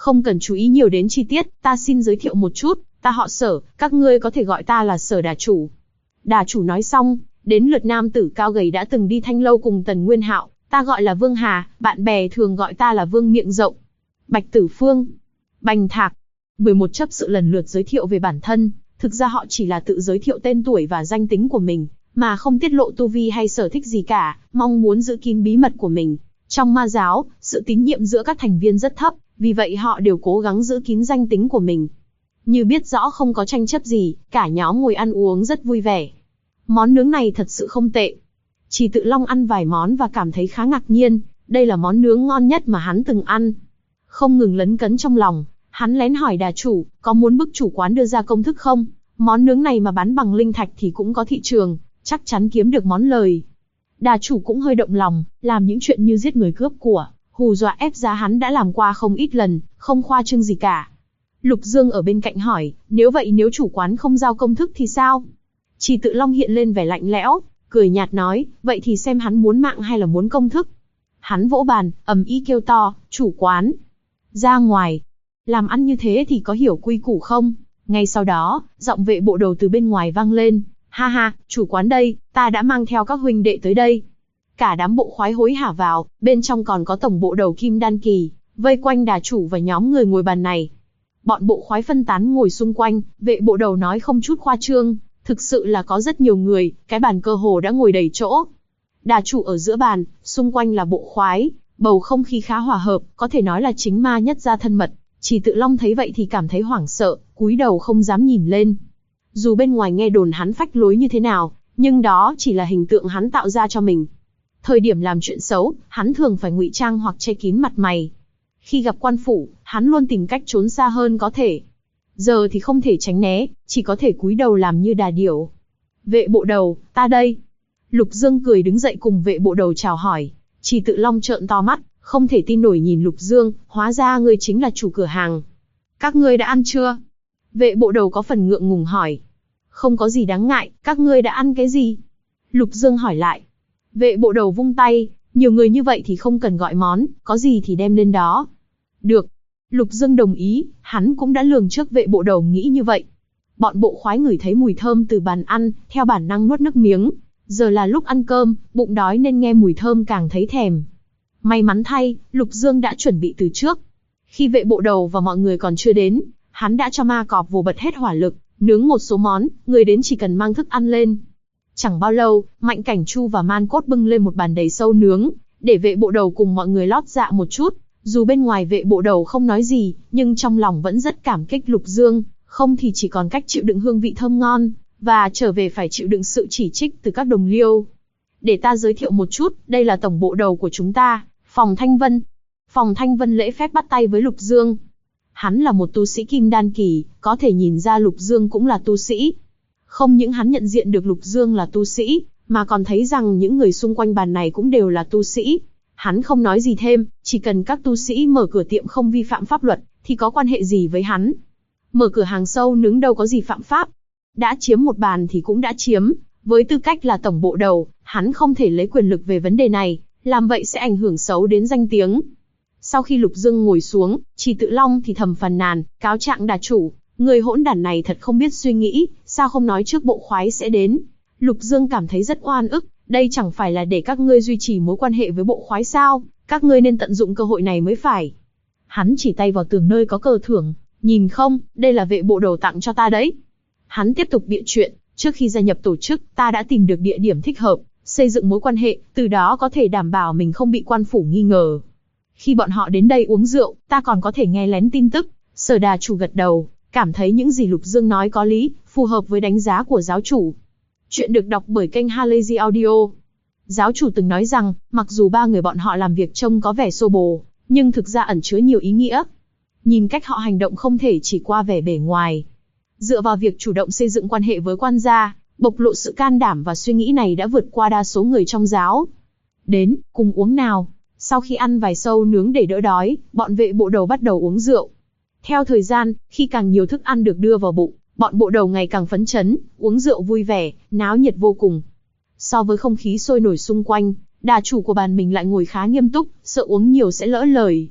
A: Không cần chú ý nhiều đến chi tiết, ta xin giới thiệu một chút, ta họ Sở, các ngươi có thể gọi ta là Sở đà chủ. Đà chủ nói xong, đến lượt nam tử cao gầy đã từng đi Thanh lâu cùng Tần Nguyên Hạo, ta gọi là Vương Hà, bạn bè thường gọi ta là Vương Miệng Rộng. Bạch Tử Phương, Bành Thạc, 11 chấp sự lần lượt giới thiệu về bản thân, thực ra họ chỉ là tự giới thiệu tên tuổi và danh tính của mình, mà không tiết lộ tu vi hay sở thích gì cả, mong muốn giữ kín bí mật của mình. Trong ma giáo, sự tín nhiệm giữa các thành viên rất thấp, vì vậy họ đều cố gắng giữ kín danh tính của mình. Như biết rõ không có tranh chấp gì, cả nhóm ngồi ăn uống rất vui vẻ. Món nướng này thật sự không tệ. Chỉ Tự Long ăn vài món và cảm thấy khá ngạc nhiên, đây là món nướng ngon nhất mà hắn từng ăn. Không ngừng lấn cấn trong lòng, hắn lén hỏi đà chủ, có muốn bức chủ quán đưa ra công thức không? Món nướng này mà bán bằng linh thạch thì cũng có thị trường, chắc chắn kiếm được món lời. Đà chủ cũng hơi động lòng, làm những chuyện như giết người cướp của, hù dọa ép giá hắn đã làm qua không ít lần, không khoa trương gì cả. Lục Dương ở bên cạnh hỏi, nếu chủ quán không giao công thức thì sao? Chỉ Tự Long hiện lên vẻ lạnh lẽo, cười nhạt nói, vậy thì xem hắn muốn mạng hay là muốn công thức. Hắn vỗ bàn, ầm ĩ kêu to, chủ quán, ra ngoài. Làm ăn như thế thì có hiểu quy củ không? Ngay sau đó, giọng vệ bộ đầu từ bên ngoài vang lên, ha ha, chủ quán đây, ta đã mang theo các huynh đệ tới đây. Cả đám bộ khoái hối hả vào, bên trong còn có tổng bộ đầu Kim Đan Kỳ, vây quanh đà chủ và nhóm người ngồi bàn này. Bọn bộ khoái phân tán ngồi xung quanh, vệ bộ đầu nói không chút khoa trương, thực sự là có rất nhiều người, cái bàn cơ hồ đã ngồi đầy chỗ. Đà chủ ở giữa bàn, xung quanh là bộ khoái, bầu không khí khá hòa hợp, có thể nói là chính ma nhất gia thân mật. Chỉ Tự Long thấy vậy thì cảm thấy hoảng sợ, cúi đầu không dám nhìn lên. Dù bên ngoài nghe đồn hắn phách lối như thế nào, nhưng đó chỉ là hình tượng hắn tạo ra cho mình. Thời điểm làm chuyện xấu, hắn thường phải ngụy trang hoặc che kín mặt mày. Khi gặp quan phủ, hắn luôn tìm cách trốn xa hơn có thể. Giờ thì không thể tránh né, chỉ có thể cúi đầu làm như đà điểu. Vệ bộ đầu, ta đây. Lục Dương cười đứng dậy cùng vệ bộ đầu chào hỏi. Chỉ Tự Long trợn to mắt, không thể tin nổi nhìn Lục Dương, hóa ra ngươi chính là chủ cửa hàng. Các ngươi đã ăn chưa? Vệ bộ đầu có phần ngượng ngùng hỏi. Không có gì đáng ngại, các ngươi đã ăn cái gì? Lục Dương hỏi lại. Vệ bộ đầu vung tay, nhiều người như vậy thì không cần gọi món, có gì thì đem lên đó. Được. Lục Dương đồng ý, hắn cũng đã lường trước vệ bộ đầu nghĩ như vậy. Bọn bộ khoái ngửi thấy mùi thơm từ bàn ăn, theo bản năng nuốt nước miếng. Giờ là lúc ăn cơm, bụng đói nên nghe mùi thơm càng thấy thèm. May mắn thay, Lục Dương đã chuẩn bị từ trước. Khi vệ bộ đầu và mọi người còn chưa đến, hắn đã cho ma cọp vồ bật hết hỏa lực, nướng một số món, người đến chỉ cần mang thức ăn lên. Chẳng bao lâu, Mạnh Cảnh Chu và Man Cốt bưng lên một bàn đầy sâu nướng, để vệ bộ đầu cùng mọi người lót dạ một chút. Dù bên ngoài vệ bộ đầu không nói gì, nhưng trong lòng vẫn rất cảm kích Lục Dương, không thì chỉ còn cách chịu đựng hương vị thơm ngon, và trở về phải chịu đựng sự chỉ trích từ các đồng liêu. Để ta giới thiệu một chút, đây là tổng bộ đầu của chúng ta, Phòng Thanh Vân. Phòng Thanh Vân lễ phép bắt tay với Lục Dương. Hắn là một tu sĩ Kim Đan Kỳ, có thể nhìn ra Lục Dương cũng là tu sĩ. Không những hắn nhận diện được Lục Dương là tu sĩ, mà còn thấy rằng những người xung quanh bàn này cũng đều là tu sĩ. Hắn không nói gì thêm, chỉ cần các tu sĩ mở cửa tiệm không vi phạm pháp luật, thì có quan hệ gì với hắn. Mở cửa hàng sâu nướng đâu có gì phạm pháp. Đã chiếm một bàn thì cũng đã chiếm, với tư cách là tổng bộ đầu, hắn không thể lấy quyền lực về vấn đề này, làm vậy sẽ ảnh hưởng xấu đến danh tiếng. Sau khi Lục Dương ngồi xuống, Chỉ Tự Long thì thầm phàn nàn, cáo trạng đà chủ, người hỗn đản này thật không biết suy nghĩ, sao không nói trước bộ khoái sẽ đến. Lục Dương cảm thấy rất oan ức, đây chẳng phải là để các ngươi duy trì mối quan hệ với bộ khoái sao, các ngươi nên tận dụng cơ hội này mới phải. Hắn chỉ tay vào tường nơi có cờ thưởng, nhìn không, đây là vệ bộ đầu tặng cho ta đấy. Hắn tiếp tục bịa chuyện, trước khi gia nhập tổ chức, ta đã tìm được địa điểm thích hợp, xây dựng mối quan hệ, từ đó có thể đảm bảo mình không bị quan phủ nghi ngờ. Khi bọn họ đến đây uống rượu, ta còn có thể nghe lén tin tức. Sở đà chủ gật đầu, cảm thấy những gì Lục Dương nói có lý, phù hợp với đánh giá của giáo chủ. Chuyện được đọc bởi kênh Halazy Audio. Giáo chủ từng nói rằng, mặc dù ba người bọn họ làm việc trông có vẻ xô bồ, nhưng thực ra ẩn chứa nhiều ý nghĩa. Nhìn cách họ hành động không thể chỉ qua vẻ bề ngoài. Dựa vào việc chủ động xây dựng quan hệ với quan gia, bộc lộ sự can đảm và suy nghĩ này đã vượt qua đa số người trong giáo. Đến, cùng uống nào. Sau khi ăn vài sâu nướng để đỡ đói, bọn vệ bộ đầu bắt đầu uống rượu. Theo thời gian, khi càng nhiều thức ăn được đưa vào bụng, bọn bộ đầu ngày càng phấn chấn, uống rượu vui vẻ, náo nhiệt vô cùng. So với không khí sôi nổi xung quanh, đà chủ của bàn mình lại ngồi khá nghiêm túc, sợ uống nhiều sẽ lỡ lời.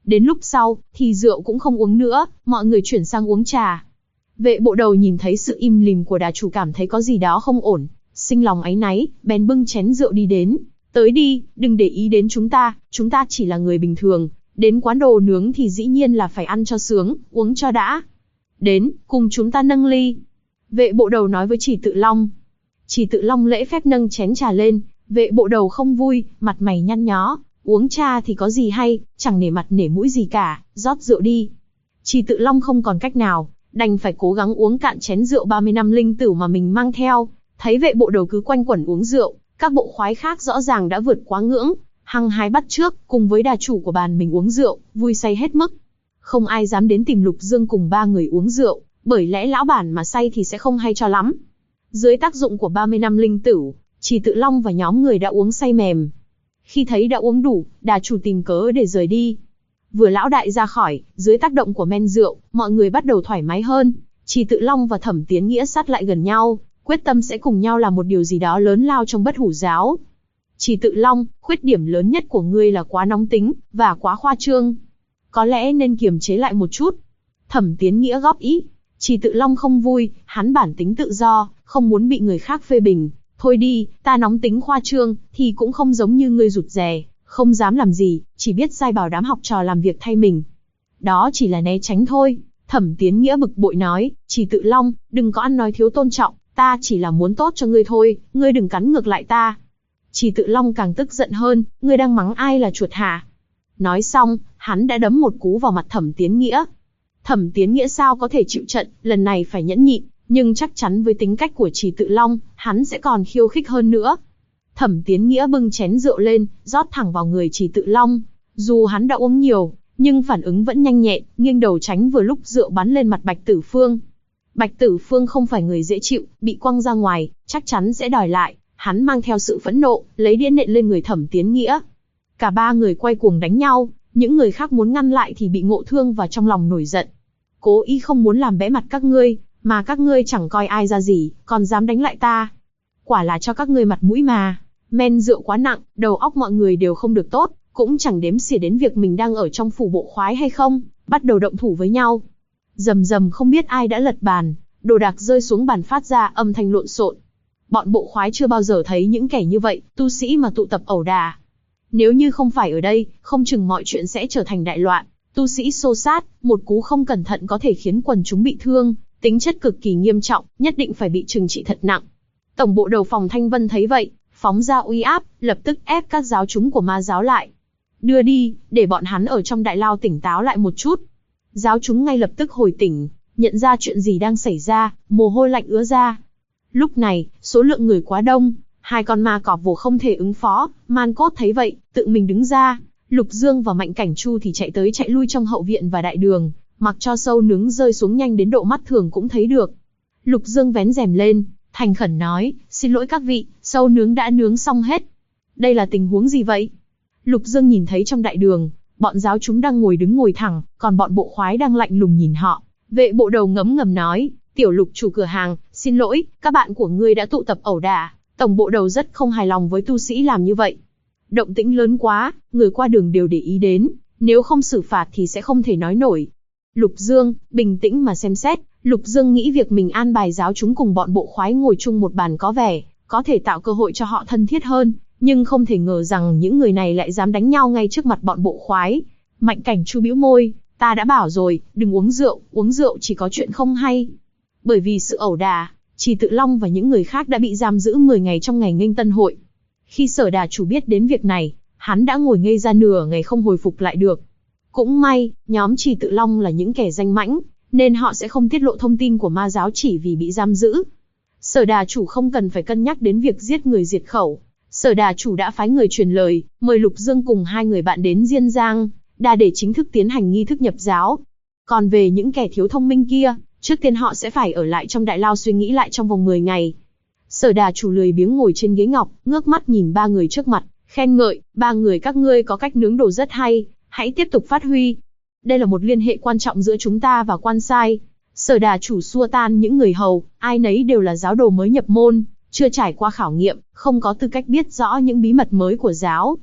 A: Đến lúc sau, thì rượu cũng không uống nữa, mọi người chuyển sang uống trà. Vệ bộ đầu nhìn thấy sự im lìm của đà chủ cảm thấy có gì đó không ổn, sinh lòng áy náy, bèn bưng chén rượu đi đến. Tới đi, đừng để ý đến chúng ta chỉ là người bình thường, đến quán đồ nướng thì dĩ nhiên là phải ăn cho sướng, uống cho đã. Đến, cùng chúng ta nâng ly. Vệ bộ đầu nói với Chỉ Tự Long. Chỉ Tự Long lễ phép nâng chén trà lên, vệ bộ đầu không vui, mặt mày nhăn nhó, uống trà thì có gì hay, chẳng nể mặt nể mũi gì cả, rót rượu đi. Chỉ Tự Long không còn cách nào, đành phải cố gắng uống cạn chén rượu 30 năm linh tửu mà mình mang theo. Thấy vệ bộ đầu cứ quanh quẩn uống rượu, các bộ khoái khác rõ ràng đã vượt quá ngưỡng, hăng hái bắt chước, cùng với đà chủ của bàn mình uống rượu, vui say hết mức. Không ai dám đến tìm Lục Dương cùng ba người uống rượu, bởi lẽ lão bản mà say thì sẽ không hay cho lắm. Dưới tác dụng của 30 năm linh tửu, Chỉ Tự Long và nhóm người đã uống say mềm. Khi thấy đã uống đủ, đà chủ tìm cớ để rời đi. Vừa lão đại ra khỏi, dưới tác động của men rượu, mọi người bắt đầu thoải mái hơn. Chỉ Tự Long và Thẩm Tiến Nghĩa sát lại gần nhau, quyết tâm sẽ cùng nhau làm một điều gì đó lớn lao trong Bất Hủ giáo. Chỉ Tự Long, khuyết điểm lớn nhất của ngươi là quá nóng tính, và quá khoa trương. Có lẽ nên kiềm chế lại một chút. Thẩm Tiến Nghĩa góp ý. Chỉ Tự Long không vui, hắn bản tính tự do, không muốn bị người khác phê bình. Thôi đi, ta nóng tính khoa trương, thì cũng không giống như ngươi rụt rè, không dám làm gì, chỉ biết sai bảo đám học trò làm việc thay mình. Đó chỉ là né tránh thôi. Thẩm Tiến Nghĩa bực bội nói, Chỉ Tự Long, đừng có ăn nói thiếu tôn trọng, ta chỉ là muốn tốt cho ngươi thôi, ngươi đừng cắn ngược lại ta. Chỉ Tự Long càng tức giận hơn, ngươi đang mắng ai là chuột hả? Nói xong, hắn đã đấm một cú vào mặt Thẩm Tiến Nghĩa. Thẩm Tiến Nghĩa sao có thể chịu trận, lần này phải nhẫn nhịn, nhưng chắc chắn với tính cách của Chỉ Tự Long, hắn sẽ còn khiêu khích hơn nữa. Thẩm Tiến Nghĩa bưng chén rượu lên, rót thẳng vào người Chỉ Tự Long. Dù hắn đã uống nhiều, nhưng phản ứng vẫn nhanh nhẹn, nghiêng đầu tránh vừa lúc rượu bắn lên mặt Bạch Tử Phương. Bạch Tử Phương không phải người dễ chịu, bị quăng ra ngoài, chắc chắn sẽ đòi lại. Hắn mang theo sự phẫn nộ, lấy đĩa nện lên người Thẩm Tiến Nghĩa. Cả ba người quay cuồng đánh nhau, những người khác muốn ngăn lại thì bị ngộ thương và trong lòng nổi giận. Cố ý không muốn làm bẽ mặt các ngươi, mà các ngươi chẳng coi ai ra gì, còn dám đánh lại ta. Quả là cho các ngươi mặt mũi mà. Men rượu quá nặng, đầu óc mọi người đều không được tốt, cũng chẳng đếm xỉa đến việc mình đang ở trong phủ bộ khoái hay không, bắt đầu động thủ với nhau. Rầm rầm không biết ai đã lật bàn, đồ đạc rơi xuống bàn phát ra âm thanh lộn xộn. Bọn bộ khoái chưa bao giờ thấy những kẻ như vậy, tu sĩ mà tụ tập ẩu đả. Nếu như không phải ở đây, không chừng mọi chuyện sẽ trở thành đại loạn. Tu sĩ xô sát, một cú không cẩn thận có thể khiến quần chúng bị thương, tính chất cực kỳ nghiêm trọng, nhất định phải bị trừng trị thật nặng. Tổng bộ đầu phòng Thanh Vân thấy vậy, phóng ra uy áp, lập tức ép các giáo chúng của ma giáo lại. Đưa đi, để bọn hắn ở trong đại lao tỉnh táo lại một chút. Giáo chúng ngay lập tức hồi tỉnh, nhận ra chuyện gì đang xảy ra, mồ hôi lạnh ứa ra. Lúc này, số lượng người quá đông, hai con ma cọp vồ không thể ứng phó, Man Cốt thấy vậy, tự mình đứng ra. Lục Dương và Mạnh Cảnh Chu thì chạy tới chạy lui trong hậu viện và đại đường, mặc cho sâu nướng rơi xuống nhanh đến độ mắt thường cũng thấy được. Lục Dương vén rèm lên, thành khẩn nói, xin lỗi các vị, sâu nướng đã nướng xong hết. Đây là tình huống gì vậy? Lục Dương nhìn thấy trong đại đường, bọn giáo chúng đang ngồi đứng ngồi thẳng, còn bọn bộ khoái đang lạnh lùng nhìn họ. Vệ bộ đầu ngấm ngầm nói, Tiểu Lục chủ cửa hàng, xin lỗi, các bạn của ngươi đã tụ tập ẩu đả. Tổng bộ đầu rất không hài lòng với tu sĩ làm như vậy. Động tĩnh lớn quá, người qua đường đều để ý đến, nếu không xử phạt thì sẽ không thể nói nổi. Lục Dương, bình tĩnh mà xem xét, Lục Dương nghĩ việc mình an bài giáo chúng cùng bọn bộ khoái ngồi chung một bàn có vẻ, có thể tạo cơ hội cho họ thân thiết hơn, nhưng không thể ngờ rằng những người này lại dám đánh nhau ngay trước mặt bọn bộ khoái. Mạnh Cảnh Chu bĩu môi, ta đã bảo rồi, đừng uống rượu chỉ có chuyện không hay. Bởi vì sự ẩu đả, Chỉ Tự Long và những người khác đã bị giam giữ 10 ngày trong ngày nghênh tân hội. Khi Sở Đà chủ biết đến việc này, hắn đã ngồi ngây ra nửa ngày không hồi phục lại được. Cũng may, nhóm Chỉ Tự Long là những kẻ danh mãnh, nên họ sẽ không tiết lộ thông tin của ma giáo chỉ vì bị giam giữ. Sở Đà chủ không cần phải cân nhắc đến việc giết người diệt khẩu. Sở Đà chủ đã phái người truyền lời, mời Lục Dương cùng hai người bạn đến Diên Giang, để chính thức tiến hành nghi thức nhập giáo. Còn về những kẻ thiếu thông minh kia, trước tiên họ sẽ phải ở lại trong đại lao suy nghĩ lại trong vòng 10 ngày. Sở Đà chủ lười biếng ngồi trên ghế ngọc, ngước mắt nhìn ba người trước mặt, khen ngợi, ba người các ngươi có cách nướng đồ rất hay, hãy tiếp tục phát huy. Đây là một liên hệ quan trọng giữa chúng ta và quan sai. Sở Đà chủ xua tan những người hầu, ai nấy đều là giáo đồ mới nhập môn, chưa trải qua khảo nghiệm, không có tư cách biết rõ những bí mật mới của giáo.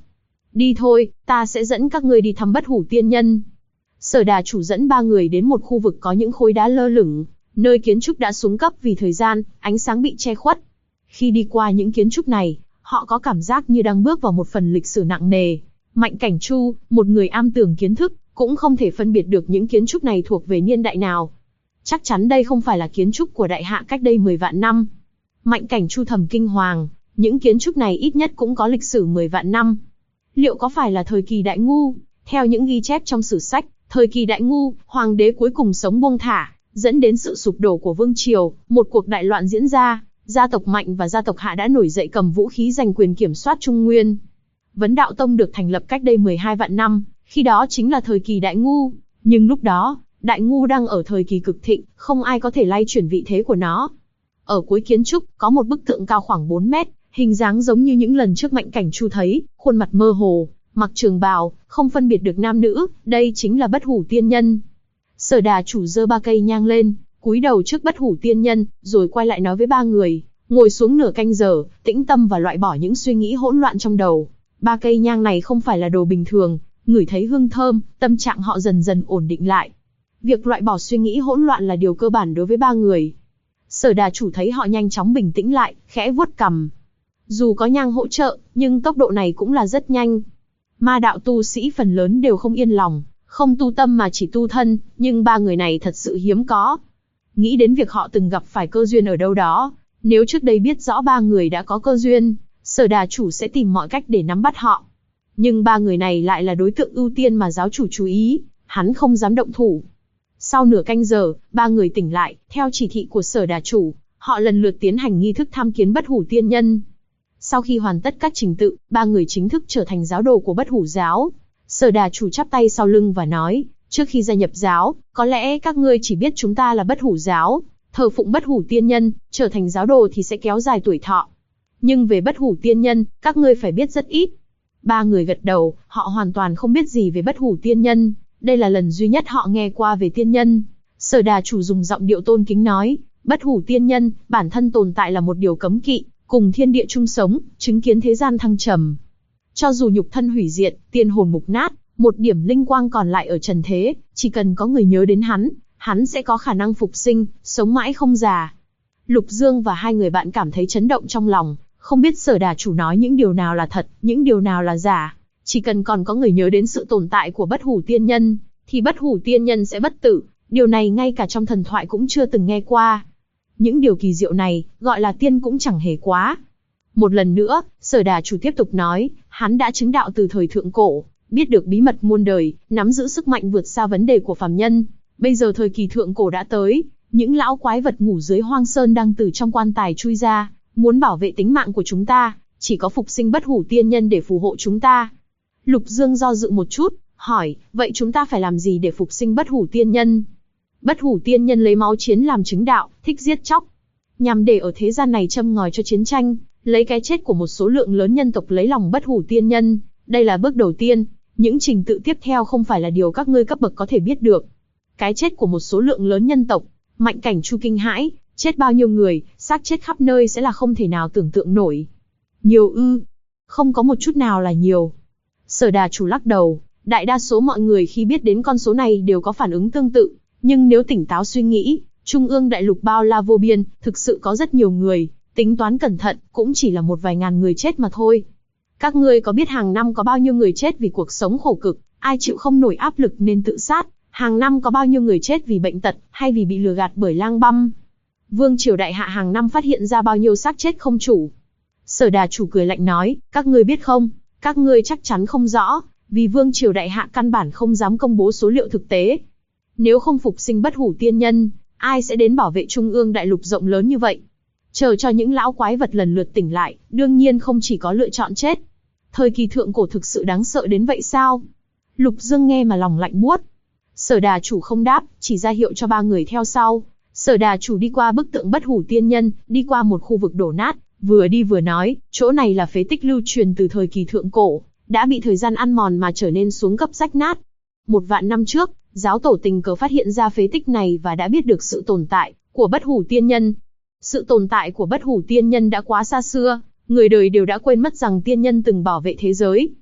A: Đi thôi, ta sẽ dẫn các ngươi đi thăm Bất Hủ Tiên Nhân. Sở Đà chủ dẫn ba người đến một khu vực có những khối đá lơ lửng, nơi kiến trúc đã xuống cấp vì thời gian, ánh sáng bị che khuất. Khi đi qua những kiến trúc này, họ có cảm giác như đang bước vào một phần lịch sử nặng nề. Mạnh Cảnh Chu, một người am tường kiến thức, cũng không thể phân biệt được những kiến trúc này thuộc về niên đại nào. Chắc chắn đây không phải là kiến trúc của đại hạ cách đây 10 vạn năm. Mạnh Cảnh Chu thầm kinh hoàng, những kiến trúc này ít nhất cũng có lịch sử 10 vạn năm. Liệu có phải là thời kỳ Đại Ngu? Theo những ghi chép trong sử sách, thời kỳ Đại Ngu, hoàng đế cuối cùng sống buông thả, dẫn đến sự sụp đổ của vương triều, một cuộc đại loạn diễn ra, gia tộc Mạnh và gia tộc Hạ đã nổi dậy cầm vũ khí giành quyền kiểm soát Trung Nguyên. Vấn Đạo Tông được thành lập cách đây 12 vạn năm, khi đó chính là thời kỳ Đại Ngu, nhưng lúc đó, Đại Ngu đang ở thời kỳ cực thịnh, không ai có thể lay chuyển vị thế của nó. Ở cuối kiến trúc, có một bức tượng cao khoảng 4 mét, hình dáng giống như những lần trước Mạnh Cảnh Chu thấy, khuôn mặt mơ hồ, mặc trường bào, không phân biệt được nam nữ, đây chính là Bất Hủ Tiên Nhân. Sở Đà chủ giơ 3 cây nhang lên, cúi đầu trước Bất Hủ Tiên Nhân, rồi quay lại nói với ba người, ngồi xuống nửa canh giờ, tĩnh tâm và loại bỏ những suy nghĩ hỗn loạn trong đầu. 3 cây nhang này không phải là đồ bình thường, ngửi thấy hương thơm, tâm trạng họ dần dần ổn định lại. Việc loại bỏ suy nghĩ hỗn loạn là điều cơ bản đối với ba người. Sở Đà chủ thấy họ nhanh chóng bình tĩnh lại, khẽ vuốt cằm. Dù có nhang hỗ trợ, nhưng tốc độ này cũng là rất nhanh. Ma đạo tu sĩ phần lớn đều không yên lòng, không tu tâm mà chỉ tu thân, nhưng ba người này thật sự hiếm có. Nghĩ đến việc họ từng gặp phải cơ duyên ở đâu đó, nếu trước đây biết rõ ba người đã có cơ duyên, Sở Đà chủ sẽ tìm mọi cách để nắm bắt họ. Nhưng ba người này lại là đối tượng ưu tiên mà giáo chủ chú ý, hắn không dám động thủ. Sau nửa canh giờ, ba người tỉnh lại, theo chỉ thị của Sở Đà chủ, họ lần lượt tiến hành nghi thức tham kiến Bất Hủ Tiên Nhân. Sau khi hoàn tất các trình tự, ba người chính thức trở thành giáo đồ của Bất Hủ giáo. Sở Đà chủ chắp tay sau lưng và nói, trước khi gia nhập giáo, có lẽ các ngươi chỉ biết chúng ta là Bất Hủ giáo, thờ phụng Bất Hủ Tiên Nhân, trở thành giáo đồ thì sẽ kéo dài tuổi thọ. Nhưng về Bất Hủ Tiên Nhân, các ngươi phải biết rất ít. Ba người gật đầu, họ hoàn toàn không biết gì về Bất Hủ Tiên Nhân, đây là lần duy nhất họ nghe qua về tiên nhân. Sở Đà chủ dùng giọng điệu tôn kính nói, Bất Hủ Tiên Nhân, bản thân tồn tại là một điều cấm kỵ, cùng thiên địa chung sống, chứng kiến thế gian thăng trầm. Cho dù nhục thân hủy diệt, tiên hồn mục nát, một điểm linh quang còn lại ở trần thế, chỉ cần có người nhớ đến hắn sẽ có khả năng phục sinh, sống mãi không già. Lục Dương và hai người bạn cảm thấy chấn động trong lòng, không biết Sở Đà chủ nói những điều nào là thật, những điều nào là giả. Chỉ cần còn có người nhớ đến sự tồn tại của Bất Hủ Tiên Nhân, thì Bất Hủ Tiên Nhân sẽ bất tử, điều này ngay cả trong thần thoại cũng chưa từng nghe qua. Những điều kỳ diệu này, gọi là tiên cũng chẳng hề quá. Một lần nữa, Sở Đà chủ tiếp tục nói, hắn đã chứng đạo từ thời thượng cổ, biết được bí mật muôn đời, nắm giữ sức mạnh vượt xa vấn đề của phàm nhân. Bây giờ thời kỳ thượng cổ đã tới, những lão quái vật ngủ dưới hoang sơn đang từ trong quan tài chui ra, muốn bảo vệ tính mạng của chúng ta, chỉ có phục sinh Bất Hủ Tiên Nhân để phù hộ chúng ta. Lục Dương do dự một chút, hỏi, vậy chúng ta phải làm gì để phục sinh Bất Hủ Tiên Nhân? Bất Hủ Tiên Nhân lấy máu chiến làm chứng đạo, thích giết chóc, nhằm để ở thế gian này châm ngòi cho chiến tranh, lấy cái chết của một số lượng lớn nhân tộc lấy lòng Bất Hủ Tiên Nhân. Đây là bước đầu tiên, những trình tự tiếp theo không phải là điều các ngươi cấp bậc có thể biết được. Cái chết của một số lượng lớn nhân tộc, Mạnh Cảnh Chu kinh hãi, chết bao nhiêu người, xác chết khắp nơi sẽ là không thể nào tưởng tượng nổi. Nhiều ư? Không có một chút nào là nhiều. Sở Đà chủ lắc đầu, đại đa số mọi người khi biết đến con số này đều có phản ứng tương tự, nhưng nếu tỉnh táo suy nghĩ, Trung ương đại lục bao la vô biên, thực sự có rất nhiều người, tính toán cẩn thận, cũng chỉ là một vài ngàn người chết mà thôi. Các ngươi có biết hàng năm có bao nhiêu người chết vì cuộc sống khổ cực, ai chịu không nổi áp lực nên tự sát, hàng năm có bao nhiêu người chết vì bệnh tật, hay vì bị lừa gạt bởi lang băm? Vương triều đại hạ hàng năm phát hiện ra bao nhiêu xác chết không chủ? Sở Đà chủ cười lạnh nói, các ngươi biết không? Các ngươi chắc chắn không rõ, vì Vương triều đại hạ căn bản không dám công bố số liệu thực tế. Nếu không phục sinh Bất Hủ Tiên Nhân, ai sẽ đến bảo vệ Trung ương đại lục rộng lớn như vậy? Chờ cho những lão quái vật lần lượt tỉnh lại, đương nhiên không chỉ có lựa chọn chết. Thời kỳ thượng cổ thực sự đáng sợ đến vậy sao? Lục Dương nghe mà lòng lạnh buốt. Sở Đà chủ không đáp, chỉ ra hiệu cho ba người theo sau. Sở Đà chủ đi qua bức tượng Bất Hủ Tiên Nhân, đi qua một khu vực đổ nát, vừa đi vừa nói, chỗ này là phế tích lưu truyền từ thời kỳ thượng cổ, đã bị thời gian ăn mòn mà trở nên xuống cấp rách nát. 1 vạn năm trước, giáo tổ tình cờ phát hiện ra phế tích này và đã biết được sự tồn tại của Bất Hủ Tiên Nhân. Sự tồn tại của Bất Hủ Tiên Nhân đã quá xa xưa, người đời đều đã quên mất rằng tiên nhân từng bảo vệ thế giới.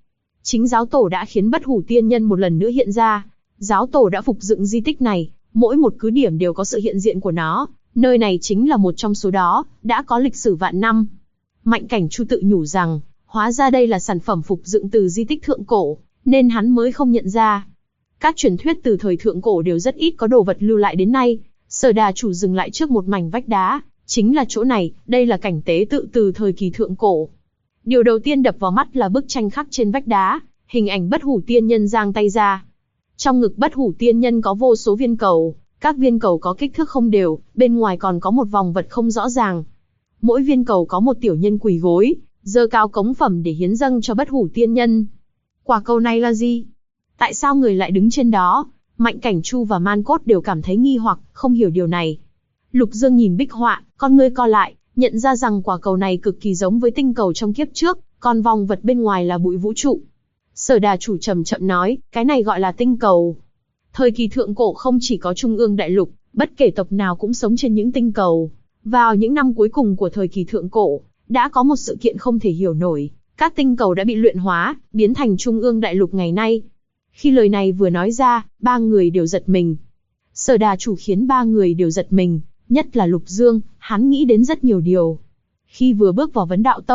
A: Chính giáo tổ đã khiến Bất Hủ Tiên Nhân một lần nữa hiện ra. Giáo tổ đã phục dựng di tích này, mỗi một cứ điểm đều có sự hiện diện của nó, nơi này chính là một trong số đó, đã có lịch sử vạn năm. Mạnh Cảnh Chu tự nhủ rằng, hóa ra đây là sản phẩm phục dựng từ di tích thượng cổ, nên hắn mới không nhận ra. Các truyền thuyết từ thời thượng cổ đều rất ít có đồ vật lưu lại đến nay. Sở Đà chủ dừng lại trước một mảnh vách đá, chính là chỗ này, đây là cảnh tế tự từ thời kỳ thượng cổ. Điều đầu tiên đập vào mắt là bức tranh khắc trên vách đá, hình ảnh Bất Hủ Tiên Nhân giang tay ra. Trong ngực Bất Hủ Tiên Nhân có vô số viên cầu, các viên cầu có kích thước không đều, bên ngoài còn có một vòng vật không rõ ràng. Mỗi viên cầu có một tiểu nhân quỳ gối, giơ cao cống phẩm để hiến dâng cho Bất Hủ Tiên Nhân. Quả cầu này là gì? Tại sao người lại đứng trên đó? Mạnh Cảnh Chu và Man Cốt đều cảm thấy nghi hoặc, không hiểu điều này. Lục Dương nhìn bích họa, con ngươi co lại, nhận ra rằng quả cầu này cực kỳ giống với tinh cầu trong kiếp trước, còn vòng vật bên ngoài là bụi vũ trụ. Sở Đà chủ chậm chậm nói, cái này gọi là tinh cầu. Thời kỳ thượng cổ không chỉ có Trung ương đại lục, bất kể tộc nào cũng sống trên những tinh cầu. Vào những năm cuối cùng của thời kỳ thượng cổ, đã có một sự kiện không thể hiểu nổi, các tinh cầu đã bị luyện hóa, biến thành Trung ương đại lục ngày nay. Khi lời này vừa nói ra, ba người đều giật mình. Sở Đà chủ khiến ba người đều giật mình, nhất là Lục Dương, hắn nghĩ đến rất nhiều điều. Khi vừa bước vào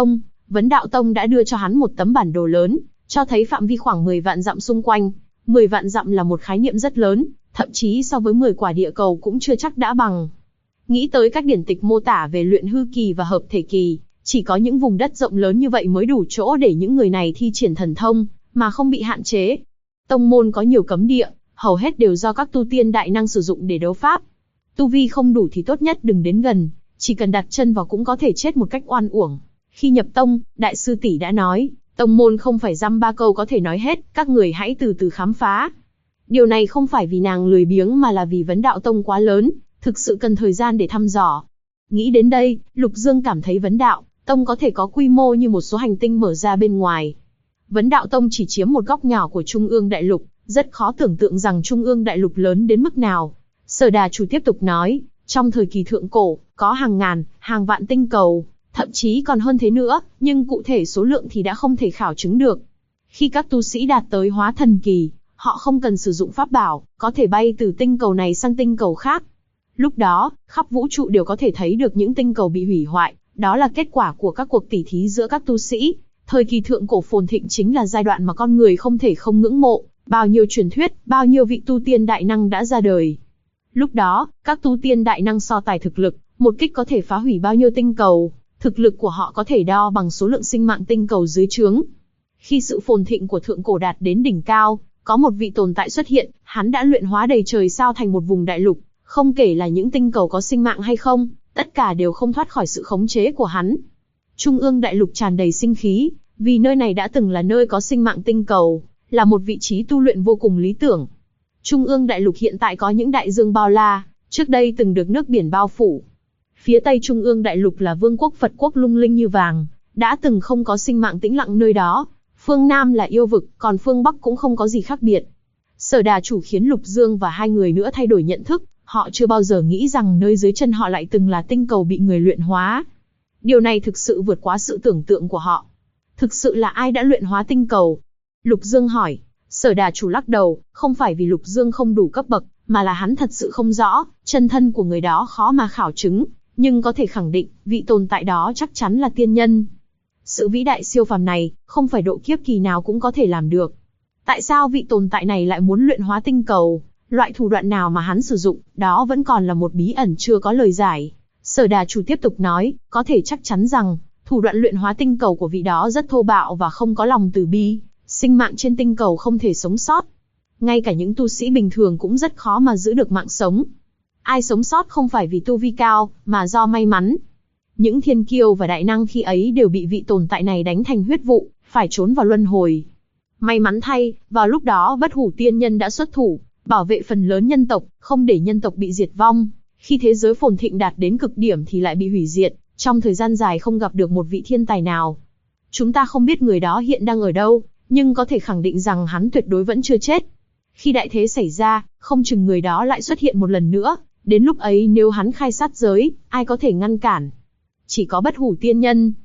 A: Vấn Đạo Tông đã đưa cho hắn một tấm bản đồ lớn, cho thấy phạm vi khoảng 10 vạn dặm xung quanh. 10 vạn dặm là một khái niệm rất lớn, thậm chí so với 10 quả địa cầu cũng chưa chắc đã bằng. Nghĩ tới các điển tịch mô tả về luyện hư kỳ và hợp thể kỳ, chỉ có những vùng đất rộng lớn như vậy mới đủ chỗ để những người này thi triển thần thông, mà không bị hạn chế. Tông môn có nhiều cấm địa, hầu hết đều do các tu tiên đại năng sử dụng để đấu pháp. Tu vi không đủ thì tốt nhất đừng đến gần, chỉ cần đặt chân vào cũng có thể chết một cách oan uổng. Khi nhập tông, đại sư tỷ đã nói, tông môn không phải dăm ba câu có thể nói hết, các người hãy từ từ khám phá. Điều này không phải vì nàng lười biếng mà là vì Vấn Đạo Tông quá lớn, thực sự cần thời gian để thăm dò. Nghĩ đến đây, Lục Dương cảm thấy Vấn Đạo Tông có thể có quy mô như một số hành tinh mở ra bên ngoài. Vấn Đạo Tông chỉ chiếm một góc nhỏ của Trung ương đại lục, rất khó tưởng tượng rằng Trung ương đại lục lớn đến mức nào. Sở Đà chủ tiếp tục nói, trong thời kỳ thượng cổ, có hàng ngàn, hàng vạn tinh cầu, thậm chí còn hơn thế nữa, nhưng cụ thể số lượng thì đã không thể khảo chứng được. Khi các tu sĩ đạt tới hóa thần kỳ, họ không cần sử dụng pháp bảo, có thể bay từ tinh cầu này sang tinh cầu khác. Lúc đó, khắp vũ trụ đều có thể thấy được những tinh cầu bị hủy hoại, đó là kết quả của các cuộc tỉ thí giữa các tu sĩ. Thời kỳ thượng cổ phồn thịnh chính là giai đoạn mà con người không thể không ngưỡng mộ, bao nhiêu truyền thuyết, bao nhiêu vị tu tiên đại năng đã ra đời. Lúc đó, các tu tiên đại năng so tài thực lực, một kích có thể phá hủy bao nhiêu tinh cầu, thực lực của họ có thể đo bằng số lượng sinh mạng tinh cầu dưới trướng. Khi sự phồn thịnh của thượng cổ đạt đến đỉnh cao, có một vị tồn tại xuất hiện, hắn đã luyện hóa đầy trời sao thành một vùng đại lục, không kể là những tinh cầu có sinh mạng hay không, tất cả đều không thoát khỏi sự khống chế của hắn. Trung ương đại lục tràn đầy sinh khí, vì nơi này đã từng là nơi có sinh mạng tinh cầu, là một vị trí tu luyện vô cùng lý tưởng. Trung ương đại lục hiện tại có những đại dương bao la, trước đây từng được nước biển bao phủ. Phía tây Trung ương đại lục là vương quốc Phật quốc lung linh như vàng, đã từng không có sinh mạng tĩnh lặng nơi đó. Phương Nam là yêu vực, còn phương Bắc cũng không có gì khác biệt. Sở Đà chủ khiến Lục Dương và hai người nữa thay đổi nhận thức, họ chưa bao giờ nghĩ rằng nơi dưới chân họ lại từng là tinh cầu bị người luyện hóa. Điều này thực sự vượt quá sự tưởng tượng của họ. Thực sự là ai đã luyện hóa tinh cầu? Lục Dương hỏi. Sở Đà chủ lắc đầu, không phải vì Lục Dương không đủ cấp bậc, mà là hắn thật sự không rõ, chân thân của người đó khó mà khảo chứng, nhưng có thể khẳng định, vị tồn tại đó chắc chắn là tiên nhân. Sự vĩ đại siêu phàm này, không phải độ kiếp kỳ nào cũng có thể làm được. Tại sao vị tồn tại này lại muốn luyện hóa tinh cầu? Loại thủ đoạn nào mà hắn sử dụng, đó vẫn còn là một bí ẩn chưa có lời giải. Sở Đà chủ tiếp tục nói, có thể chắc chắn rằng, thủ đoạn luyện hóa tinh cầu của vị đó rất thô bạo và không có lòng từ bi, sinh mạng trên tinh cầu không thể sống sót. Ngay cả những tu sĩ bình thường cũng rất khó mà giữ được mạng sống. Ai sống sót không phải vì tu vi cao, mà do may mắn. Những thiên kiêu và đại năng khi ấy đều bị vị tồn tại này đánh thành huyết vụ, phải trốn vào luân hồi. May mắn thay, vào lúc đó Bất Hủ Tiên Nhân đã xuất thủ, bảo vệ phần lớn nhân tộc, không để nhân tộc bị diệt vong. Khi thế giới phồn thịnh đạt đến cực điểm thì lại bị hủy diệt, trong thời gian dài không gặp được một vị thiên tài nào. Chúng ta không biết người đó hiện đang ở đâu, nhưng có thể khẳng định rằng hắn tuyệt đối vẫn chưa chết. Khi đại thế xảy ra, không chừng người đó lại xuất hiện một lần nữa, đến lúc ấy nếu hắn khai sát giới, ai có thể ngăn cản? Chỉ có Bất Hủ Tiên Nhân.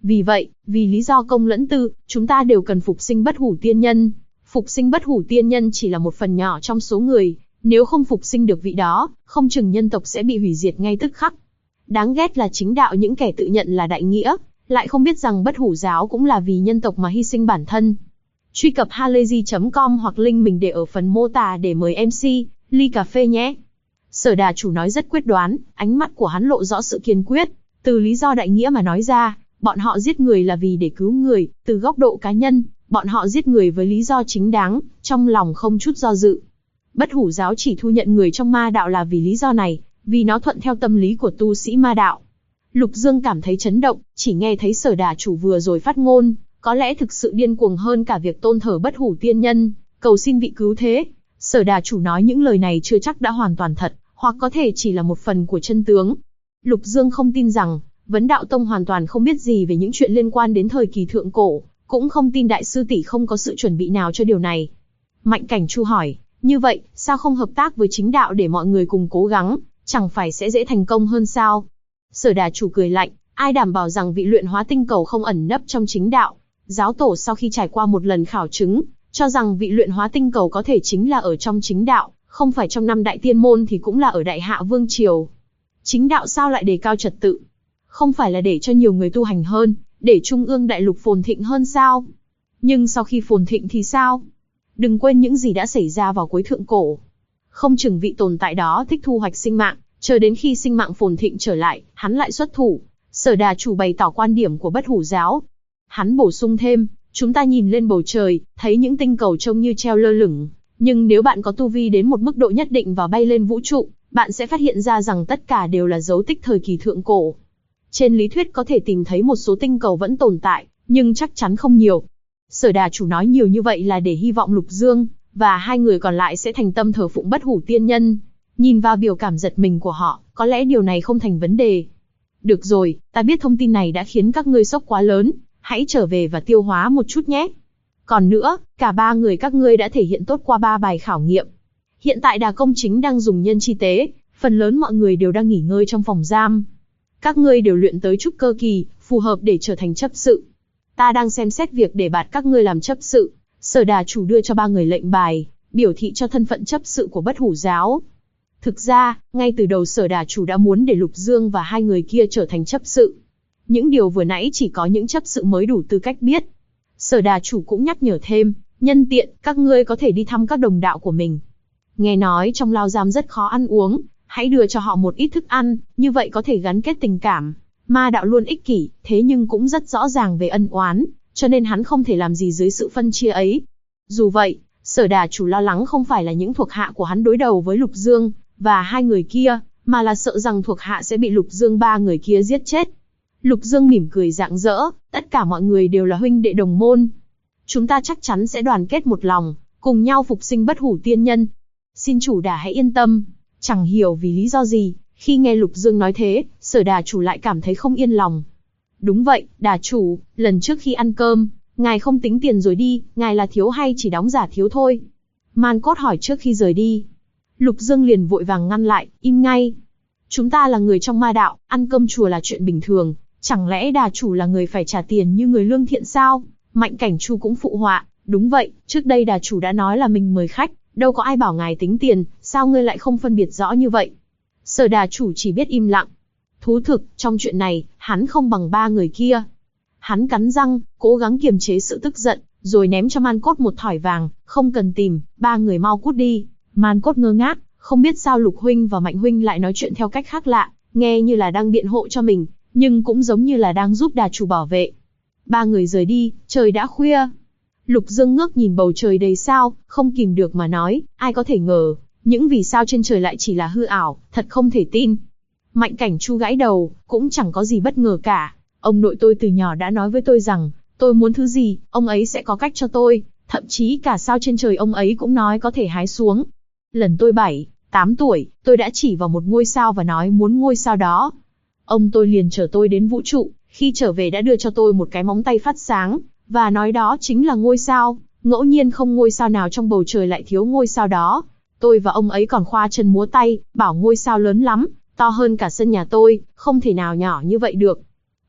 A: Vì vậy, vì lý do công lẫn tư, chúng ta đều cần phục sinh bất hủ tiên nhân. Phục sinh bất hủ tiên nhân chỉ là một phần nhỏ trong số người, nếu không phục sinh được vị đó, không chừng nhân tộc sẽ bị hủy diệt ngay tức khắc. Đáng ghét là chính đạo những kẻ tự nhận là đại nghĩa, lại không biết rằng bất hủ giáo cũng là vì nhân tộc mà hy sinh bản thân. Truy cập halayzi.com hoặc link mình để ở phần mô tả để mời MC, ly cà phê nhé. Sở Đà chủ nói rất quyết đoán, ánh mắt của hắn lộ rõ sự kiên quyết. Từ lý do đại nghĩa mà nói ra, bọn họ giết người là vì để cứu người, từ góc độ cá nhân, bọn họ giết người với lý do chính đáng, trong lòng không chút do dự. Bất hủ giáo chỉ thu nhận người trong ma đạo là vì lý do này, vì nó thuận theo tâm lý của tu sĩ ma đạo. Lục Dương cảm thấy chấn động, chỉ nghe thấy Sở Đà chủ vừa rồi phát ngôn, có lẽ thực sự điên cuồng hơn cả việc tôn thờ bất hủ tiên nhân, cầu xin vị cứu thế. Sở Đà chủ nói những lời này chưa chắc đã hoàn toàn thật, hoặc có thể chỉ là một phần của chân tướng. Lục Dương không tin rằng, Vấn Đạo Tông hoàn toàn không biết gì về những chuyện liên quan đến thời kỳ thượng cổ, cũng không tin đại sư tỷ không có sự chuẩn bị nào cho điều này. Mạnh Cảnh Chu hỏi, như vậy, sao không hợp tác với chính đạo để mọi người cùng cố gắng, chẳng phải sẽ dễ thành công hơn sao? Sở Đà chủ cười lạnh, ai đảm bảo rằng vị luyện hóa tinh cầu không ẩn nấp trong chính đạo? Giáo tổ sau khi trải qua một lần khảo chứng, cho rằng vị luyện hóa tinh cầu có thể chính là ở trong chính đạo, không phải trong 5 đại tiên môn thì cũng là ở Đại Hạ Vương Triều. Chính đạo sao lại đề cao trật tự? Không phải là để cho nhiều người tu hành hơn, để Trung ương đại lục phồn thịnh hơn sao? Nhưng sau khi phồn thịnh thì sao? Đừng quên những gì đã xảy ra vào cuối thượng cổ. Không chừng vị tồn tại đó thích thu hoạch sinh mạng, chờ đến khi sinh mạng phồn thịnh trở lại, hắn lại xuất thủ. Sở Đà chủ bày tỏ quan điểm của bất hủ giáo. Hắn bổ sung thêm, chúng ta nhìn lên bầu trời, thấy những tinh cầu trông như treo lơ lửng. Nhưng nếu bạn có tu vi đến một mức độ nhất định và bay lên vũ trụ, bạn sẽ phát hiện ra rằng tất cả đều là dấu tích thời kỳ thượng cổ. Trên lý thuyết có thể tìm thấy một số tinh cầu vẫn tồn tại, nhưng chắc chắn không nhiều. Sở Đà chủ nói nhiều như vậy là để hy vọng Lục Dương và hai người còn lại sẽ thành tâm thờ phụng bất hủ tiên nhân. Nhìn vào biểu cảm giật mình của họ, có lẽ điều này không thành vấn đề. Được rồi, ta biết thông tin này đã khiến các ngươi sốc quá lớn, hãy trở về và tiêu hóa một chút nhé. Còn nữa, cả ba người các ngươi đã thể hiện tốt qua 3 bài khảo nghiệm. Hiện tại Đà Công chính đang dùng nhân chi tế, phần lớn mọi người đều đang nghỉ ngơi trong phòng giam. Các ngươi đều luyện tới trúc cơ kỳ, phù hợp để trở thành chấp sự. Ta đang xem xét việc để bạt các ngươi làm chấp sự. Sở Đà chủ đưa cho 3 người lệnh bài, biểu thị cho thân phận chấp sự của bất hủ giáo. Thực ra, ngay từ đầu Sở Đà chủ đã muốn để Lục Dương và hai người kia trở thành chấp sự. Những điều vừa nãy chỉ có những chấp sự mới đủ tư cách biết. Sở Đà chủ cũng nhắc nhở thêm, nhân tiện, các ngươi có thể đi thăm các đồng đạo của mình. Nghe nói trong lao giam rất khó ăn uống, hãy đưa cho họ một ít thức ăn, như vậy có thể gắn kết tình cảm. Ma đạo luôn ích kỷ, thế nhưng cũng rất rõ ràng về ân oán, cho nên hắn không thể làm gì dưới sự phân chia ấy. Dù vậy, Sở Đà chủ lo lắng không phải là những thuộc hạ của hắn đối đầu với Lục Dương và hai người kia, mà là sợ rằng thuộc hạ sẽ bị Lục Dương 3 người kia giết chết. Lục Dương mỉm cười rạng rỡ, tất cả mọi người đều là huynh đệ đồng môn. Chúng ta chắc chắn sẽ đoàn kết một lòng, cùng nhau phục sinh bất hủ tiên nhân. Xin chủ Đà hãy yên tâm. Chẳng hiểu vì lý do gì, khi nghe Lục Dương nói thế, Sở Đà chủ lại cảm thấy không yên lòng. Đúng vậy, Đà chủ, lần trước khi ăn cơm, ngài không tính tiền rồi đi, ngài là thiếu hay chỉ đóng giả thiếu thôi? Man Cốt hỏi trước khi rời đi. Lục Dương liền vội vàng ngăn lại, im ngay. Chúng ta là người trong ma đạo, ăn cơm chùa là chuyện bình thường, chẳng lẽ Đà chủ là người phải trả tiền như người lương thiện sao? Mạnh Cảnh Chu cũng phụ họa, đúng vậy, trước đây Đà chủ đã nói là mình mời khách, đâu có ai bảo ngài tính tiền, sao ngươi lại không phân biệt rõ như vậy? Sở Đà chủ chỉ biết im lặng. Thú thực, trong chuyện này, hắn không bằng 3 người kia. Hắn cắn răng, cố gắng kiềm chế sự tức giận, rồi ném cho Man Cốt một thỏi vàng, không cần tìm, 3 người mau cút đi. Man Cốt ngơ ngác, không biết sao Lục huynh và Mạnh huynh lại nói chuyện theo cách khác lạ, nghe như là đang biện hộ cho mình, nhưng cũng giống như là đang giúp Đà chủ bảo vệ. 3 người rời đi, trời đã khuya. Lục Dương ngước nhìn bầu trời đầy sao, không kìm được mà nói, ai có thể ngờ, những vì sao trên trời lại chỉ là hư ảo, thật không thể tin. Mạnh Cảnh Chu gãi đầu, cũng chẳng có gì bất ngờ cả. Ông nội tôi từ nhỏ đã nói với tôi rằng, tôi muốn thứ gì, ông ấy sẽ có cách cho tôi, thậm chí cả sao trên trời ông ấy cũng nói có thể hái xuống. Lần tôi 7, 8 tuổi, tôi đã chỉ vào một ngôi sao và nói muốn ngôi sao đó. Ông tôi liền chở tôi đến vũ trụ, khi trở về đã đưa cho tôi một cái móng tay phát sáng, và nói đó chính là ngôi sao, ngẫu nhiên không ngôi sao nào trong bầu trời lại thiếu ngôi sao đó. Tôi và ông ấy còn khoa chân múa tay, bảo ngôi sao lớn lắm, to hơn cả sân nhà tôi, không thể nào nhỏ như vậy được.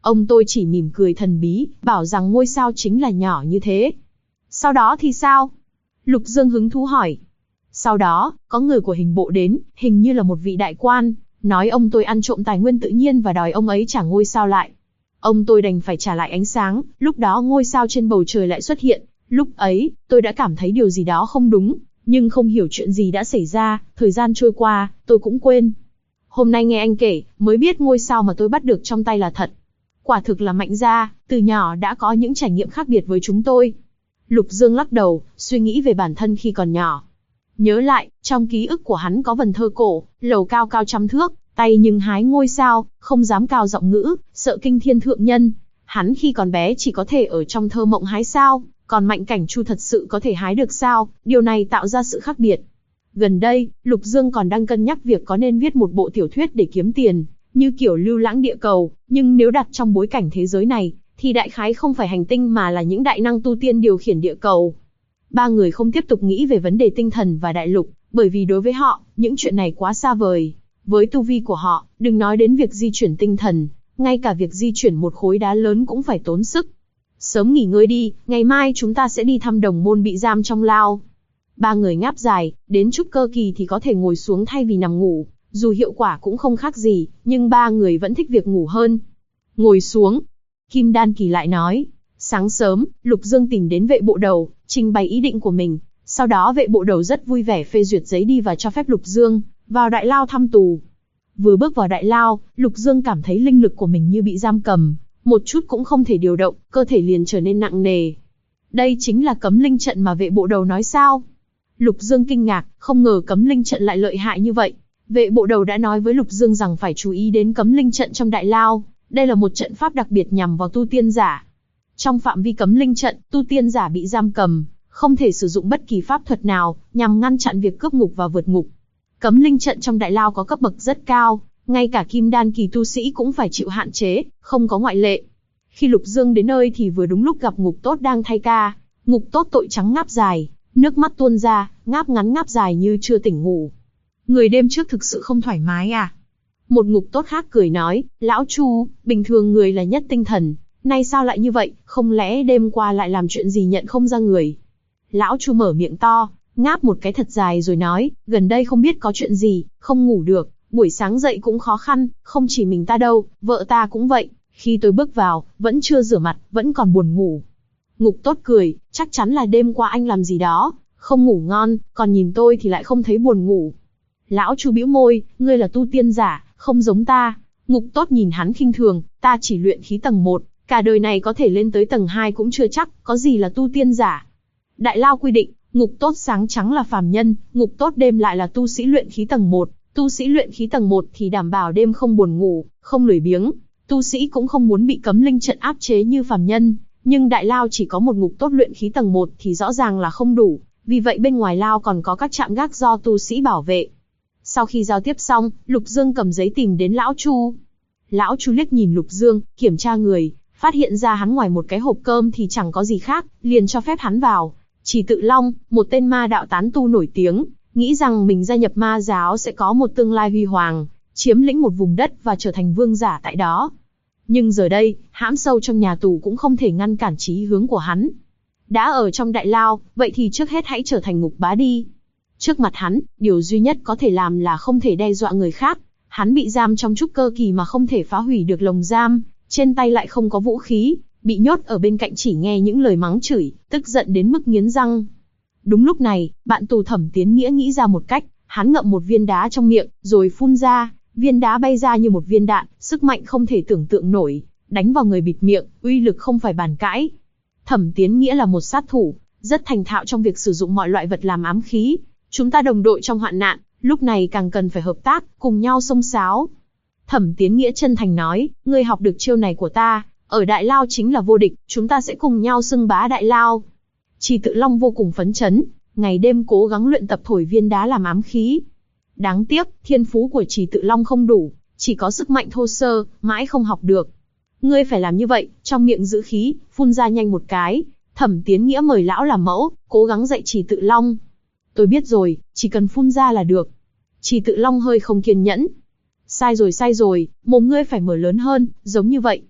A: Ông tôi chỉ mỉm cười thần bí, bảo rằng ngôi sao chính là nhỏ như thế. Sau đó thì sao? Lục Dương hứng thú hỏi. Sau đó, có người của hình bộ đến, hình như là một vị đại quan, nói ông tôi ăn trộm tài nguyên tự nhiên và đòi ông ấy trả ngôi sao lại. Ông tôi đành phải trả lại ánh sáng, lúc đó ngôi sao trên bầu trời lại xuất hiện. Lúc ấy, tôi đã cảm thấy điều gì đó không đúng, nhưng không hiểu chuyện gì đã xảy ra, thời gian trôi qua, tôi cũng quên. Hôm nay nghe anh kể, mới biết ngôi sao mà tôi bắt được trong tay là thật. Quả thực là mạnh gia, từ nhỏ đã có những trải nghiệm khác biệt với chúng tôi. Lục Dương lắc đầu, suy nghĩ về bản thân khi còn nhỏ. Nhớ lại, trong ký ức của hắn có vần thơ cổ, lầu cao cao trăm thước, tay nhưng hái ngôi sao, không dám cao giọng ngữ, sợ kinh thiên thượng nhân. Hắn khi còn bé chỉ có thể ở trong thơ mộng hái sao, còn Mạnh Cảnh Chu thật sự có thể hái được sao, điều này tạo ra sự khác biệt. Gần đây, Lục Dương còn đang cân nhắc việc có nên viết một bộ tiểu thuyết để kiếm tiền, như kiểu Lưu Lãng Địa Cầu, nhưng nếu đặt trong bối cảnh thế giới này, thì đại khái không phải hành tinh mà là những đại năng tu tiên điều khiển địa cầu. Ba người không tiếp tục nghĩ về vấn đề tinh thần và đại lục, bởi vì đối với họ, những chuyện này quá xa vời. Với tu vi của họ, đừng nói đến việc di chuyển tinh thần, ngay cả việc di chuyển một khối đá lớn cũng phải tốn sức. Sớm nghỉ ngơi đi, ngày mai chúng ta sẽ đi thăm đồng môn bị giam trong lao. Ba người ngáp dài, đến trúc cơ kỳ thì có thể ngồi xuống thay vì nằm ngủ. Dù hiệu quả cũng không khác gì, nhưng ba người vẫn thích việc ngủ hơn. Ngồi xuống. Kim Đan kỳ lại nói. Sáng sớm, Lục Dương tìm đến vệ bộ đầu, trình bày ý định của mình. Sau đó vệ bộ đầu rất vui vẻ phê duyệt giấy đi và cho phép Lục Dương vào đại lao thăm tù. Vừa bước vào đại lao, Lục Dương cảm thấy linh lực của mình như bị giam cầm, một chút cũng không thể điều động, cơ thể liền trở nên nặng nề. Đây chính là cấm linh trận mà vệ bộ đầu nói sao? Lục Dương kinh ngạc, không ngờ cấm linh trận lại lợi hại như vậy. Vệ bộ đầu đã nói với Lục Dương rằng phải chú ý đến cấm linh trận trong đại lao. Đây là một trận pháp đặc biệt nhằm vào tu tiên giả. Trong phạm vi cấm linh trận, tu tiên giả bị giam cầm, không thể sử dụng bất kỳ pháp thuật nào nhằm ngăn chặn việc cướp ngục và vượt ngục. Cấm linh trận trong đại lao có cấp bậc rất cao, ngay cả kim đan kỳ tu sĩ cũng phải chịu hạn chế, không có ngoại lệ. Khi Lục Dương đến nơi thì vừa đúng lúc gặp Ngục Tốt đang thay ca. Ngục Tốt tội trắng ngáp dài, nước mắt tuôn ra, ngáp ngắn ngáp dài như chưa tỉnh ngủ. Người đêm trước thực sự không thoải mái à? Một Ngục Tốt khác cười nói, lão Chu, bình thường người là nhất tinh thần, nay sao lại như vậy, không lẽ đêm qua lại làm chuyện gì nhận không ra người? Lão Chu mở miệng to, ngáp một cái thật dài rồi nói, gần đây không biết có chuyện gì, không ngủ được, buổi sáng dậy cũng khó khăn, không chỉ mình ta đâu, vợ ta cũng vậy, khi tôi bước vào, vẫn chưa rửa mặt, vẫn còn buồn ngủ. Ngục Tốt cười, chắc chắn là đêm qua anh làm gì đó, không ngủ ngon, còn nhìn tôi thì lại không thấy buồn ngủ. Lão Chu bĩu môi, ngươi là tu tiên giả, không giống ta. Ngục Tốt nhìn hắn khinh thường, ta chỉ luyện khí tầng 1, cả đời này có thể lên tới tầng 2 cũng chưa chắc, có gì là tu tiên giả. Đại lao quy định, Ngục Tốt sáng trắng là phàm nhân, Ngục Tốt đêm lại là tu sĩ luyện khí tầng 1, tu sĩ luyện khí tầng 1 thì đảm bảo đêm không buồn ngủ, không lười biếng, tu sĩ cũng không muốn bị cấm linh trận áp chế như phàm nhân, nhưng đại lao chỉ có một Ngục Tốt luyện khí tầng 1 thì rõ ràng là không đủ, vì vậy bên ngoài lao còn có các trạm gác do tu sĩ bảo vệ. Sau khi giao tiếp xong, Lục Dương cầm giấy tìm đến lão Chu. Lão Chu liếc nhìn Lục Dương, kiểm tra người, phát hiện ra hắn ngoài một cái hộp cơm thì chẳng có gì khác, liền cho phép hắn vào. Chỉ Tự Long, một tên ma đạo tán tu nổi tiếng, nghĩ rằng mình gia nhập ma giáo sẽ có một tương lai huy hoàng, chiếm lĩnh một vùng đất và trở thành vương giả tại đó. Nhưng giờ đây, hãm sâu trong nhà tù cũng không thể ngăn cản chí hướng của hắn. Đã ở trong đại lao, vậy thì trước hết hãy trở thành ngục bá đi. Trước mặt hắn, điều duy nhất có thể làm là không thể đe dọa người khác. Hắn bị giam trong trúc cơ kỳ mà không thể phá hủy được lồng giam, trên tay lại không có vũ khí, bị nhốt ở bên cạnh chỉ nghe những lời mắng chửi, tức giận đến mức nghiến răng. Đúng lúc này, bạn tù Thẩm Tiến Nghĩa nghĩ ra một cách, hắn ngậm một viên đá trong miệng, rồi phun ra, viên đá bay ra như một viên đạn, sức mạnh không thể tưởng tượng nổi, đánh vào người bịt miệng, uy lực không phải bàn cãi. Thẩm Tiến Nghĩa là một sát thủ, rất thành thạo trong việc sử dụng mọi loại vật làm ám khí. Chúng ta đồng đội trong hoạn nạn, lúc này càng cần phải hợp tác, cùng nhau xông xáo. Thẩm Tiến Nghĩa chân thành nói, ngươi học được chiêu này của ta, ở đại lao chính là vô địch, chúng ta sẽ cùng nhau xưng bá đại lao. Chỉ Tự Long vô cùng phấn chấn, ngày đêm cố gắng luyện tập thổi viên đá làm ám khí. Đáng tiếc, thiên phú của Chỉ Tự Long không đủ, chỉ có sức mạnh thô sơ, mãi không học được. Ngươi phải làm như vậy, trong miệng giữ khí, phun ra nhanh một cái. Thẩm Tiến Nghĩa mời lão làm mẫu, cố gắng dạy Chỉ Tự Long. Tôi biết rồi, chỉ cần phun ra là được. Chỉ Tự Long hơi không kiên nhẫn. Sai rồi, mồm ngươi phải mở lớn hơn, giống như vậy.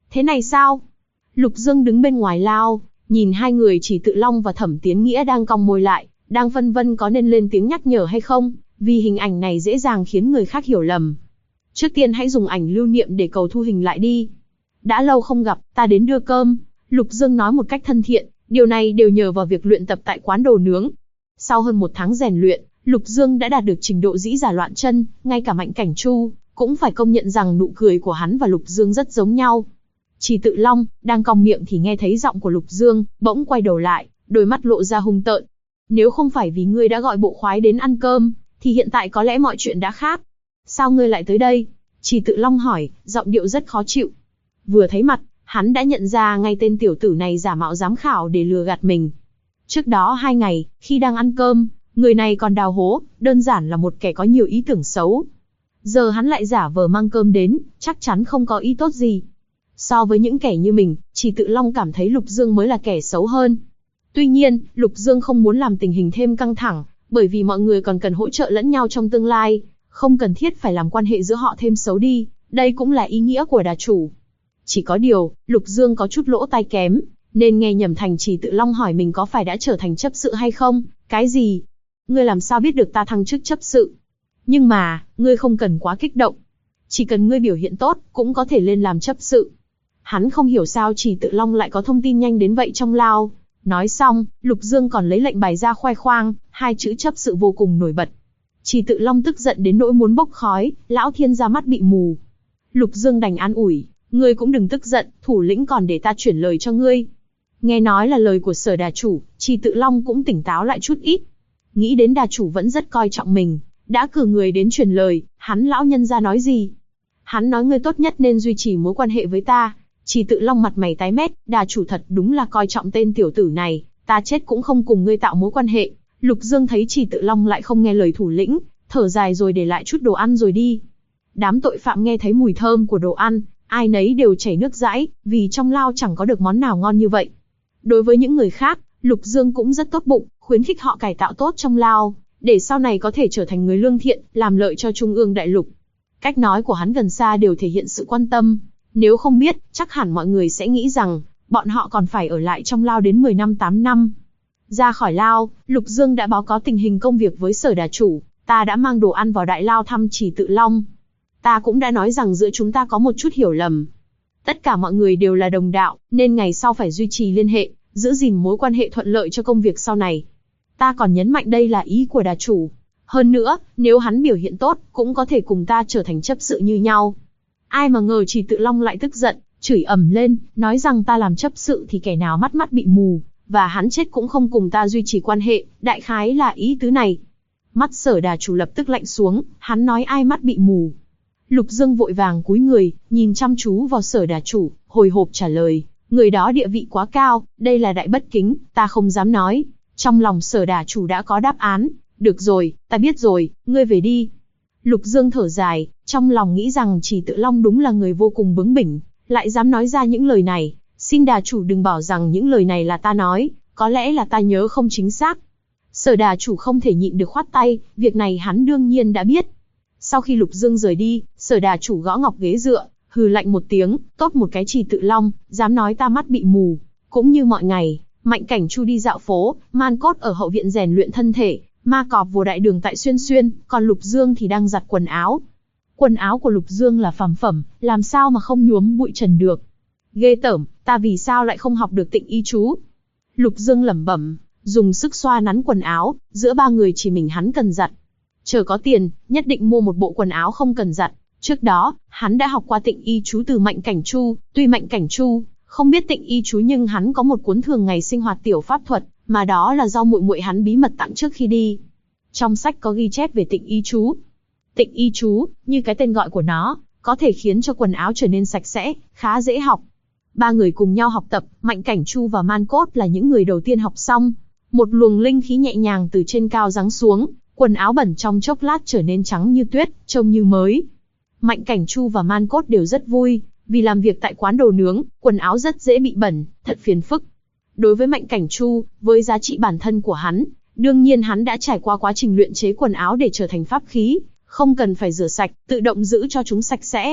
A: Thế này sao? Lục Dương đứng bên ngoài lao, nhìn hai người Chỉ Tự Long và Thẩm Tiến Nghĩa đang cong môi lại, đang phân vân có nên lên tiếng nhắc nhở hay không, vì hình ảnh này dễ dàng khiến người khác hiểu lầm. Trước tiên hãy dùng ảnh lưu niệm để cầu thu hình lại đi. Đã lâu không gặp, ta đến đưa cơm. Lục Dương nói một cách thân thiện, điều này đều nhờ vào việc luyện tập tại quán đồ nướng. Sau hơn 1 tháng rèn luyện, Lục Dương đã đạt được trình độ dĩ giả loạn chân, ngay cả Mạnh Cảnh Chu cũng phải công nhận rằng nụ cười của hắn và Lục Dương rất giống nhau. Chỉ Tự Long đang cong miệng thì nghe thấy giọng của Lục Dương, bỗng quay đầu lại, đôi mắt lộ ra hung tợn. Nếu không phải vì ngươi đã gọi bộ khoái đến ăn cơm, thì hiện tại có lẽ mọi chuyện đã khác. Sao ngươi lại tới đây? Chỉ Tự Long hỏi, giọng điệu rất khó chịu. Vừa thấy mặt, hắn đã nhận ra ngay tên tiểu tử này giả mạo giám khảo để lừa gạt mình. Trước đó 2 ngày, khi đang ăn cơm, người này còn đào hố, đơn giản là một kẻ có nhiều ý tưởng xấu. Giờ hắn lại giả vờ mang cơm đến, chắc chắn không có ý tốt gì. So với những kẻ như mình, Chỉ Tự Long cảm thấy Lục Dương mới là kẻ xấu hơn. Tuy nhiên, Lục Dương không muốn làm tình hình thêm căng thẳng, bởi vì mọi người còn cần hỗ trợ lẫn nhau trong tương lai, không cần thiết phải làm quan hệ giữa họ thêm xấu đi, đây cũng là ý nghĩa của đà chủ. Chỉ có điều, Lục Dương có chút lỗ tai kém, nên nghe nhầm thành Chỉ Tự Long hỏi mình có phải đã trở thành chấp sự hay không. Cái gì? Ngươi làm sao biết được ta thăng chức chấp sự? Nhưng mà, ngươi không cần quá kích động. Chỉ cần ngươi biểu hiện tốt, cũng có thể lên làm chấp sự. Hắn không hiểu sao Chỉ Tự Long lại có thông tin nhanh đến vậy trong lao. Nói xong, Lục Dương còn lấy lệnh bài ra khoe khoang, 2 chữ chấp sự vô cùng nổi bật. Chỉ Tự Long tức giận đến nỗi muốn bốc khói, lão thiên gia mắt bị mù. Lục Dương đành an ủi, ngươi cũng đừng tức giận, thủ lĩnh còn để ta chuyển lời cho ngươi. Nghe nói là lời của Sở đà chủ, Chỉ Tự Long cũng tỉnh táo lại chút ít. Nghĩ đến đà chủ vẫn rất coi trọng mình, đã cử người đến truyền lời, hắn lão nhân gia nói gì? Hắn nói ngươi tốt nhất nên duy trì mối quan hệ với ta. Chỉ Tự Long mặt mày tái mét, đà chủ thật đúng là coi trọng tên tiểu tử này, ta chết cũng không cùng ngươi tạo mối quan hệ. Lục Dương thấy Chỉ Tự Long lại không nghe lời thủ lĩnh, thở dài rồi để lại chút đồ ăn rồi đi. Đám tội phạm nghe thấy mùi thơm của đồ ăn, ai nấy đều chảy nước dãi, vì trong lao chẳng có được món nào ngon như vậy. Đối với những người khác, Lục Dương cũng rất tốt bụng, khuyến khích họ cải tạo tốt trong lao, để sau này có thể trở thành người lương thiện, làm lợi cho Trung ương đại lục. Cách nói của hắn gần xa đều thể hiện sự quan tâm. Nếu không biết, chắc hẳn mọi người sẽ nghĩ rằng, bọn họ còn phải ở lại trong lao đến 10 năm 8 năm. Ra khỏi lao, Lục Dương đã báo cáo tình hình công việc với Sở đà chủ, ta đã mang đồ ăn vào đại lao thăm Chỉ Tự Long. Ta cũng đã nói rằng giữa chúng ta có một chút hiểu lầm. Tất cả mọi người đều là đồng đạo, nên ngày sau phải duy trì liên hệ, giữ gìn mối quan hệ thuận lợi cho công việc sau này. Ta còn nhấn mạnh đây là ý của đà chủ. Hơn nữa, nếu hắn biểu hiện tốt, cũng có thể cùng ta trở thành chấp sự như nhau. Ai mà ngờ Chỉ Tự Long lại tức giận, chửi ầm lên, nói rằng ta làm chấp sự thì kẻ nào mắt bị mù, và hắn chết cũng không cùng ta duy trì quan hệ, đại khái là ý tứ này. Mắt Sở đà chủ lập tức lạnh xuống, hắn nói ai mắt bị mù. Lục Dương vội vàng cúi người, nhìn chăm chú vào Sở đà chủ, hồi hộp trả lời, người đó địa vị quá cao, đây là đại bất kính, ta không dám nói. Trong lòng Sở đà chủ đã có đáp án, được rồi, ta biết rồi, ngươi về đi. Lục Dương thở dài, trong lòng nghĩ rằng Chỉ Tự Long đúng là người vô cùng bướng bỉnh, lại dám nói ra những lời này. Xin đà chủ đừng bảo rằng những lời này là ta nói, có lẽ là ta nhớ không chính xác. Sở đà chủ không thể nhịn được khoát tay, việc này hắn đương nhiên đã biết. Sau khi Lục Dương rời đi, Sở đà chủ gõ ngọc ghế dựa, hừ lạnh một tiếng, tốt một cái Chỉ Tự Long, dám nói ta mắt bị mù. Cũng như mọi ngày, Mạnh Cảnh Chu đi dạo phố, Man Cốt ở hậu viện rèn luyện thân thể, Ma Cọp vô đại đường tại Xuyên Xuyên, còn Lục Dương thì đang giặt quần áo. Quần áo của Lục Dương là phàm phẩm, làm sao mà không nhuốm bụi trần được. Ghê tởm, ta vì sao lại không học được Tịnh Y chú? Lục Dương lẩm bẩm, dùng sức xoa nắn quần áo, giữa 3 người chỉ mình hắn cần giặt. Chờ có tiền, nhất định mua một bộ quần áo không cần giặt. Trước đó, hắn đã học qua Tịnh Y chú từ Mạnh Cảnh Chu, tuy Mạnh Cảnh Chu không biết Tịnh Y chú nhưng hắn có một cuốn thường ngày sinh hoạt tiểu pháp thuật, mà đó là do muội muội hắn bí mật tặng trước khi đi. Trong sách có ghi chép về Tịnh Y chú. Tịnh Y chú, như cái tên gọi của nó, có thể khiến cho quần áo trở nên sạch sẽ, khá dễ học. 3 người cùng nhau học tập, Mạnh Cảnh Chu và Man Cốt là những người đầu tiên học xong. Một luồng linh khí nhẹ nhàng từ trên cao giáng xuống, quần áo bẩn trong chốc lát trở nên trắng như tuyết, trông như mới. Mạnh Cảnh Chu và Man Cốt đều rất vui, vì làm việc tại quán đồ nướng, quần áo rất dễ bị bẩn, thật phiền phức. Đối với Mạnh Cảnh Chu, với giá trị bản thân của hắn, đương nhiên hắn đã trải qua quá trình luyện chế quần áo để trở thành pháp khí, không cần phải rửa sạch, tự động giữ cho chúng sạch sẽ.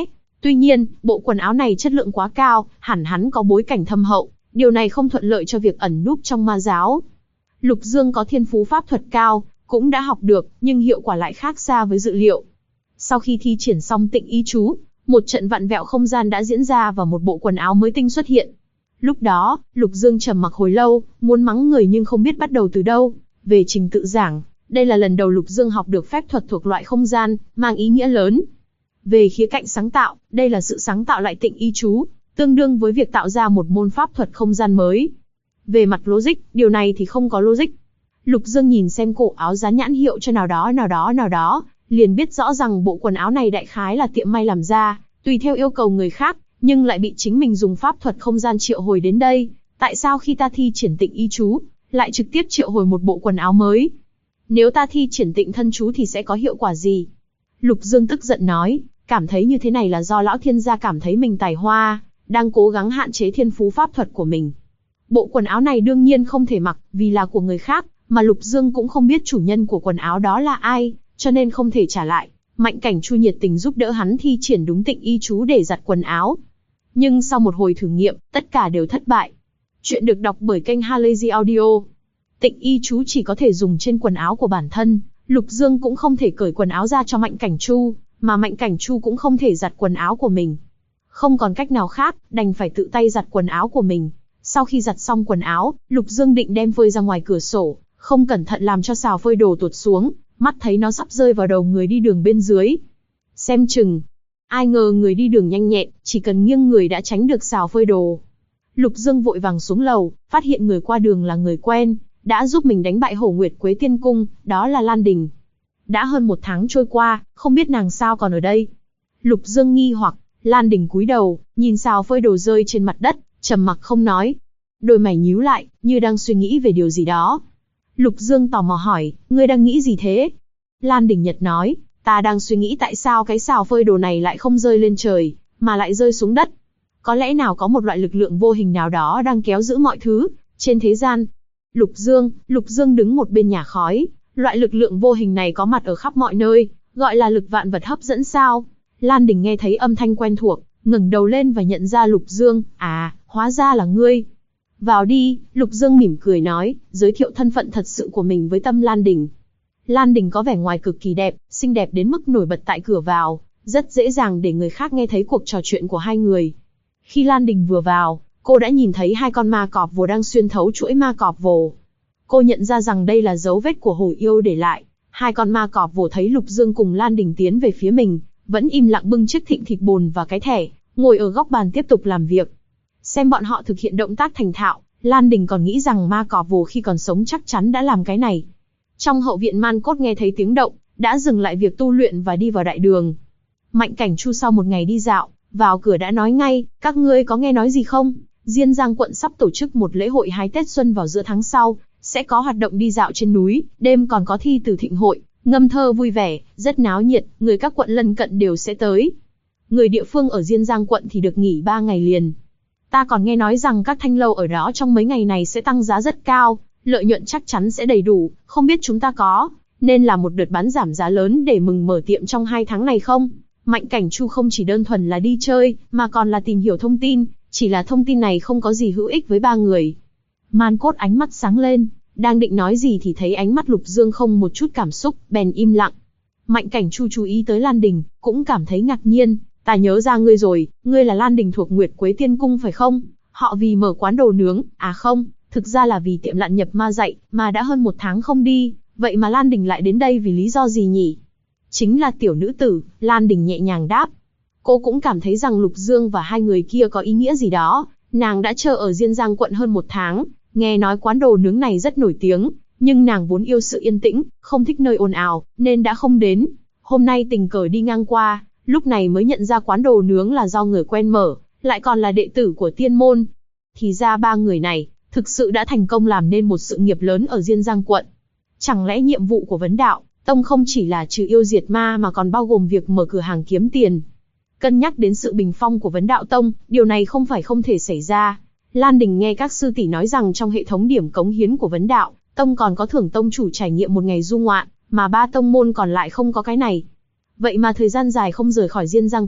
A: Tuy nhiên, bộ quần áo này chất lượng quá cao, hẳn hắn có bối cảnh thâm hậu, điều này không thuận lợi cho việc ẩn núp trong ma giáo. Lục Dương có thiên phú pháp thuật cao, cũng đã học được, nhưng hiệu quả lại khác xa với dự liệu. Sau khi thi triển xong tịnh ý chú, một trận vặn vẹo không gian đã diễn ra và một bộ quần áo mới tinh xuất hiện. Lúc đó, Lục Dương trầm mặc hồi lâu, muốn mắng người nhưng không biết bắt đầu từ đâu. Về trình tự giảng, đây là lần đầu Lục Dương học được phép thuật thuộc loại không gian, mang ý nghĩa lớn. Về khía cạnh sáng tạo, đây là sự sáng tạo lại tịnh ý chú, tương đương với việc tạo ra một môn pháp thuật không gian mới. Về mặt logic, điều này thì không có logic. Lục Dương nhìn xem cổ áo dán nhãn hiệu cho nào đó, liền biết rõ rằng bộ quần áo này đại khái là tiệm may làm ra, tùy theo yêu cầu người khác, nhưng lại bị chính mình dùng pháp thuật không gian triệu hồi đến đây. Tại sao khi ta thi triển tịnh ý chú, lại trực tiếp triệu hồi một bộ quần áo mới? Nếu ta thi triển tịnh thân chú thì sẽ có hiệu quả gì? Lục Dương tức giận nói, cảm thấy như thế này là do lão thiên gia cảm thấy mình tài hoa, đang cố gắng hạn chế thiên phú pháp thuật của mình. Bộ quần áo này đương nhiên không thể mặc, vì là của người khác, mà Lục Dương cũng không biết chủ nhân của quần áo đó là ai, cho nên không thể trả lại. Mạnh Cảnh Chu nhiệt tình giúp đỡ hắn thi triển đúng tịnh ý chú để giặt quần áo. Nhưng sau một hồi thử nghiệm, tất cả đều thất bại. Chuyện được đọc bởi kênh Halazy Audio. Tịnh ý chú chỉ có thể dùng trên quần áo của bản thân, Lục Dương cũng không thể cởi quần áo ra cho Mạnh Cảnh Chu, mà Mạnh Cảnh Chu cũng không thể giặt quần áo của mình. Không còn cách nào khác, đành phải tự tay giặt quần áo của mình. Sau khi giặt xong quần áo, Lục Dương định đem phơi ra ngoài cửa sổ, không cẩn thận làm cho xào phơi đồ tuột xuống, mắt thấy nó sắp rơi vào đầu người đi đường bên dưới. Xem chừng. Ai ngờ người đi đường nhanh nhẹn, chỉ cần nghiêng người đã tránh được xào phơi đồ. Lục Dương vội vàng xuống lầu, phát hiện người qua đường là người quen, đã giúp mình đánh bại Hổ Nguyệt Quế Tiên Cung, đó là Lan Đình. Đã hơn 1 tháng trôi qua, không biết nàng sao còn ở đây. Lục Dương nghi hoặc, Lan Đình cúi đầu, nhìn xào phơi đồ rơi trên mặt đất, trầm mặc không nói. Đôi mày nhíu lại, như đang suy nghĩ về điều gì đó. Lục Dương tò mò hỏi, ngươi đang nghĩ gì thế? Lan Đình Nhật nói, ta đang suy nghĩ tại sao cái xào phơi đồ này lại không rơi lên trời, mà lại rơi xuống đất. Có lẽ nào có một loại lực lượng vô hình nào đó đang kéo giữ mọi thứ trên thế gian. Lục Dương đứng một bên nhà khói, loại lực lượng vô hình này có mặt ở khắp mọi nơi, gọi là lực vạn vật hấp dẫn sao? Lan Đình nghe thấy âm thanh quen thuộc, ngẩng đầu lên và nhận ra Lục Dương, à, hóa ra là ngươi. Vào đi, Lục Dương mỉm cười nói, giới thiệu thân phận thật sự của mình với Tâm Lan Đình. Lan Đình có vẻ ngoài cực kỳ đẹp, xinh đẹp đến mức nổi bật tại cửa vào, rất dễ dàng để người khác nghe thấy cuộc trò chuyện của hai người. Khi Lan Đình vừa vào, cô đã nhìn thấy 2 con ma cọp vồ đang xuyên thấu chuỗi ma cọp vồ. Cô nhận ra rằng đây là dấu vết của hổ yêu để lại. 2 con ma cọp vồ thấy Lục Dương cùng Lan Đình tiến về phía mình, vẫn im lặng bưng chiếc thịnh thịt bồn và cái thẻ, ngồi ở góc bàn tiếp tục làm việc. Xem bọn họ thực hiện động tác thành thạo, Lan Đình còn nghĩ rằng ma cọp vồ khi còn sống chắc chắn đã làm cái này. Trong hậu viện Man Cốt nghe thấy tiếng động, đã dừng lại việc tu luyện và đi vào đại đường. Mạnh Cảnh Chu sau một ngày đi dạo, vào cửa đã nói ngay, các ngươi có nghe nói gì không? Diên Giang quận sắp tổ chức một lễ hội hái Tết Xuân vào giữa tháng sau, sẽ có hoạt động đi dạo trên núi, đêm còn có thi từ thịnh hội, ngâm thơ vui vẻ, rất náo nhiệt, người các quận lân cận đều sẽ tới. Người địa phương ở Diên Giang quận thì được nghỉ 3 ngày liền. Ta còn nghe nói rằng các thanh lâu ở đó trong mấy ngày này sẽ tăng giá rất cao, lợi nhuận chắc chắn sẽ đầy đủ, không biết chúng ta có nên làm một đợt bán giảm giá lớn để mừng mở tiệm trong 2 tháng này không? Mạnh Cảnh Chu không chỉ đơn thuần là đi chơi, mà còn là tìm hiểu thông tin, chỉ là thông tin này không có gì hữu ích với 3 người. Man Cốt ánh mắt sáng lên, đang định nói gì thì thấy ánh mắt Lục Dương không một chút cảm xúc, bèn im lặng. Mạnh Cảnh Chu chú ý tới Lan Đình, cũng cảm thấy ngạc nhiên, ta nhớ ra ngươi rồi, ngươi là Lan Đình thuộc Nguyệt Quế Tiên Cung phải không? Họ vì mở quán đồ nướng, à không, thực ra là vì tiệm lạn nhập ma dạy, mà đã hơn 1 tháng không đi, vậy mà Lan Đình lại đến đây vì lý do gì nhỉ? Chính là tiểu nữ tử, Lan Đình nhẹ nhàng đáp. Cô cũng cảm thấy rằng Lục Dương và 2 người kia có ý nghĩa gì đó, nàng đã chờ ở Diên Giang quận hơn 1 tháng, nghe nói quán đồ nướng này rất nổi tiếng, nhưng nàng vốn yêu sự yên tĩnh, không thích nơi ồn ào, nên đã không đến. Hôm nay tình cờ đi ngang qua, lúc này mới nhận ra quán đồ nướng là do người quen mở, lại còn là đệ tử của tiên môn. Thì ra 3 người này, thực sự đã thành công làm nên một sự nghiệp lớn ở Diên Giang quận. Chẳng lẽ nhiệm vụ của Vấn Đạo Tông không chỉ là trừ yêu diệt ma mà còn bao gồm việc mở cửa hàng kiếm tiền? Cân nhắc đến sự bình phong của Vấn Đạo Tông, điều này không phải không thể xảy ra. Lan Đình nghe các sư tỷ nói rằng trong hệ thống điểm cống hiến của Vấn Đạo Tông còn có thưởng tông chủ trải nghiệm 1 ngày du ngoạn, mà 3 tông môn còn lại không có cái này. Vậy mà thời gian dài không rời khỏi Diên Giang quận,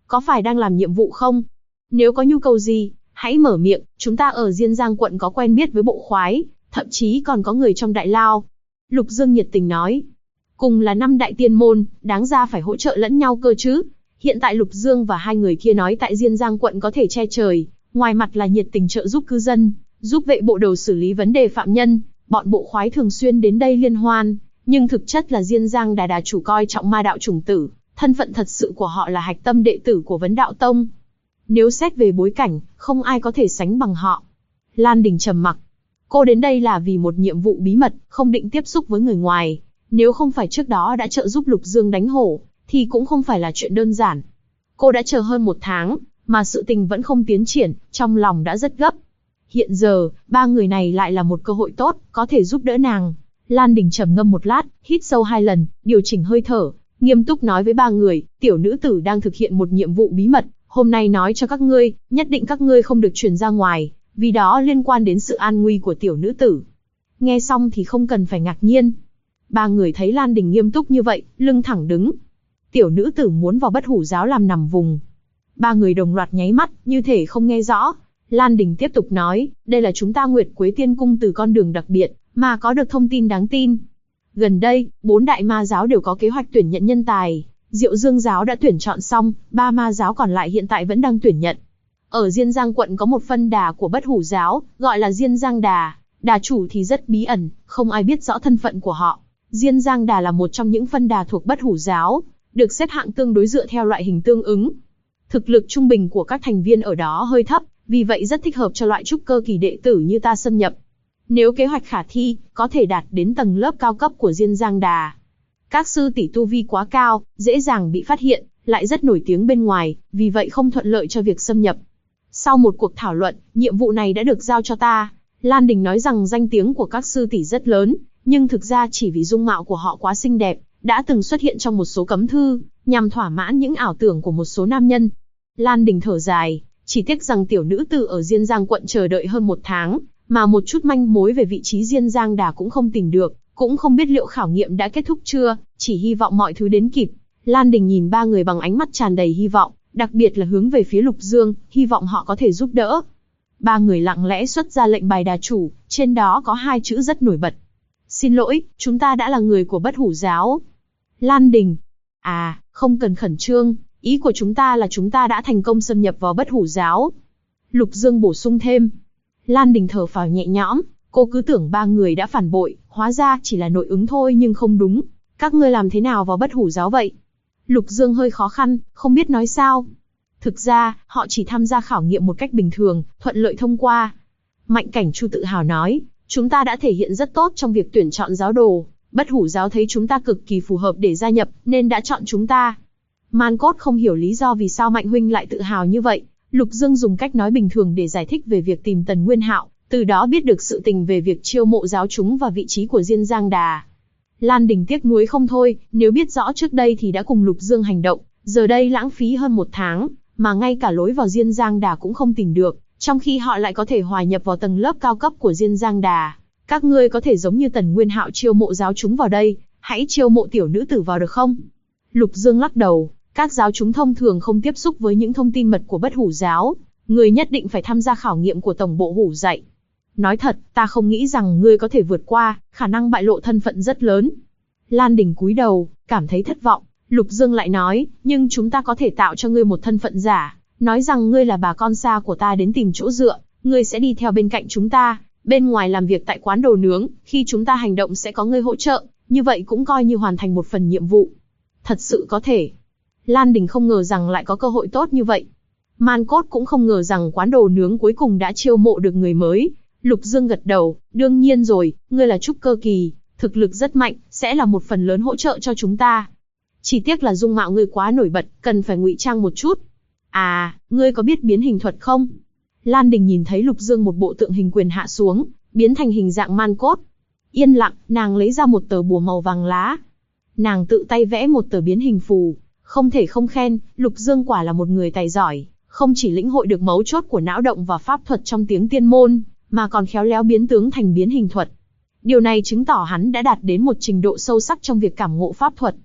A: có phải đang làm nhiệm vụ không? Nếu có nhu cầu gì, hãy mở miệng, chúng ta ở Diên Giang quận có quen biết với bộ khoái, thậm chí còn có người trong đại lao. Lục Dương nhiệt tình nói. Cùng là 5 đại tiên môn, đáng ra phải hỗ trợ lẫn nhau cơ chứ. Hiện tại Lục Dương và hai người kia nói tại Diên Giang quận có thể che trời, ngoài mặt là nhiệt tình trợ giúp cư dân, giúp vệ bộ đầu xử lý vấn đề phạm nhân, bọn bộ khoái thường xuyên đến đây liên hoan, nhưng thực chất là Diên Giang đà chủ coi trọng ma đạo chủng tử, thân phận thật sự của họ là hạch tâm đệ tử của Vấn Đạo Tông. Nếu xét về bối cảnh, không ai có thể sánh bằng họ. Lan Đình trầm mặc. Cô đến đây là vì một nhiệm vụ bí mật, không định tiếp xúc với người ngoài. Nếu không phải trước đó đã trợ giúp Lục Dương đánh hổ, thì cũng không phải là chuyện đơn giản. Cô đã chờ hơn 1 tháng, mà sự tình vẫn không tiến triển, trong lòng đã rất gấp. Hiện giờ, 3 người này lại là một cơ hội tốt, có thể giúp đỡ nàng. Lan Đình trầm ngâm một lát, hít sâu 2 lần, điều chỉnh hơi thở, nghiêm túc nói với 3 người, tiểu nữ tử đang thực hiện một nhiệm vụ bí mật, hôm nay nói cho các ngươi, nhất định các ngươi không được truyền ra ngoài, vì đó liên quan đến sự an nguy của tiểu nữ tử. Nghe xong thì không cần phải ngạc nhiên. 3 người thấy Lan Đình nghiêm túc như vậy, lưng thẳng đứng. Tiểu nữ tử muốn vào Bất Hủ giáo làm nằm vùng. 3 người đồng loạt nháy mắt, như thể không nghe rõ. Lan Đình tiếp tục nói, đây là chúng ta Nguyệt Quế Tiên Cung từ con đường đặc biệt, mà có được thông tin đáng tin. Gần đây, 4 đại ma giáo đều có kế hoạch tuyển nhận nhân tài. Diệu Dương giáo đã tuyển chọn xong, 3 ma giáo còn lại hiện tại vẫn đang tuyển nhận. Ở Diên Giang quận có một phân đà của Bất Hủ giáo, gọi là Diên Giang Đà. Đà chủ thì rất bí ẩn, không ai biết rõ thân phận của họ. Diên Giang Đà là một trong những phân đà thuộc Bất Hủ giáo, được xếp hạng tương đối dựa theo loại hình tương ứng. Thực lực trung bình của các thành viên ở đó hơi thấp, vì vậy rất thích hợp cho loại trúc cơ kỳ đệ tử như ta xâm nhập. Nếu kế hoạch khả thi, có thể đạt đến tầng lớp cao cấp của Diên Giang Đà. Các sư tỷ tu vi quá cao, dễ dàng bị phát hiện, lại rất nổi tiếng bên ngoài, vì vậy không thuận lợi cho việc xâm nhập. Sau một cuộc thảo luận, nhiệm vụ này đã được giao cho ta. Lan Đình nói rằng danh tiếng của các sư tỷ rất lớn, nhưng thực ra chỉ vì dung mạo của họ quá xinh đẹp, đã từng xuất hiện trong một số cấm thư, nhằm thỏa mãn những ảo tưởng của một số nam nhân. Lan Đình thở dài, chỉ tiếc rằng tiểu nữ tử ở Diên Giang quận chờ đợi hơn 1 tháng, mà một chút manh mối về vị trí Diên Giang Đà cũng không tìm được, cũng không biết liệu khảo nghiệm đã kết thúc chưa, chỉ hy vọng mọi thứ đến kịp. Lan Đình nhìn 3 người bằng ánh mắt tràn đầy hy vọng, đặc biệt là hướng về phía Lục Dương, hy vọng họ có thể giúp đỡ. 3 người lặng lẽ xuất ra lệnh bài đà chủ, trên đó có 2 chữ rất nổi bật. Xin lỗi, chúng ta đã là người của Bất Hủ giáo. Lan Đình. À, không cần khẩn trương, ý của chúng ta là chúng ta đã thành công xâm nhập vào Bất Hủ giáo. Lục Dương bổ sung thêm. Lan Đình thở phào nhẹ nhõm, cô cứ tưởng 3 người đã phản bội, hóa ra chỉ là nội ứng thôi nhưng không đúng. Các ngươi làm thế nào vào Bất Hủ giáo vậy? Lục Dương hơi khó khăn, không biết nói sao. Thực ra, họ chỉ tham gia khảo nghiệm một cách bình thường, thuận lợi thông qua. Mạnh Cảnh Chu tự hào nói, chúng ta đã thể hiện rất tốt trong việc tuyển chọn giáo đồ. Bất Hủ giáo thấy chúng ta cực kỳ phù hợp để gia nhập, nên đã chọn chúng ta. Man Cốt không hiểu lý do vì sao Mạnh huynh lại tự hào như vậy. Lục Dương dùng cách nói bình thường để giải thích về việc tìm Tần Nguyên Hạo, từ đó biết được sự tình về việc chiêu mộ giáo chúng và vị trí của Diên Giang Đà. Lan Đình tiếc nuối không thôi, nếu biết rõ trước đây thì đã cùng Lục Dương hành động, giờ đây lãng phí hơn 1 tháng, mà ngay cả lối vào Diên Giang Đà cũng không tìm được, trong khi họ lại có thể hòa nhập vào tầng lớp cao cấp của Diên Giang Đà. Các ngươi có thể giống như Tần Nguyên Hạo chiêu mộ giáo chúng vào đây, hãy chiêu mộ tiểu nữ tử vào được không? Lục Dương lắc đầu, các giáo chúng thông thường không tiếp xúc với những thông tin mật của Bất Hủ giáo, người nhất định phải tham gia khảo nghiệm của tổng bộ Hủ dạy. Nói thật, ta không nghĩ rằng ngươi có thể vượt qua, khả năng bại lộ thân phận rất lớn. Lan Đình cúi đầu, cảm thấy thất vọng. Lục Dương lại nói, nhưng chúng ta có thể tạo cho ngươi một thân phận giả, nói rằng ngươi là bà con xa của ta đến tìm chỗ dựa, ngươi sẽ đi theo bên cạnh chúng ta, bên ngoài làm việc tại quán đồ nướng, khi chúng ta hành động sẽ có ngươi hỗ trợ, như vậy cũng coi như hoàn thành một phần nhiệm vụ. Thật sự có thể. Lan Đình không ngờ rằng lại có cơ hội tốt như vậy. Man Cốt cũng không ngờ rằng quán đồ nướng cuối cùng đã chiêu mộ được người mới. Lục Dương gật đầu, đương nhiên rồi, ngươi là trúc cơ kỳ, thực lực rất mạnh, sẽ là một phần lớn hỗ trợ cho chúng ta. Chỉ tiếc là dung mạo ngươi quá nổi bật, cần phải ngụy trang một chút. À, ngươi có biết biến hình thuật không? Lan Đình nhìn thấy Lục Dương một bộ tượng hình quyền hạ xuống, biến thành hình dạng Man Cốt. Yên lặng, nàng lấy ra một tờ bùa màu vàng lá. Nàng tự tay vẽ một tờ biến hình phù. Không thể không khen, Lục Dương quả là một người tài giỏi, không chỉ lĩnh hội được mấu chốt của não động và pháp thuật trong tiếng tiên môn, mà còn khéo léo biến tướng thành biến hình thuật. Điều này chứng tỏ hắn đã đạt đến một trình độ sâu sắc trong việc cảm ngộ pháp thuật.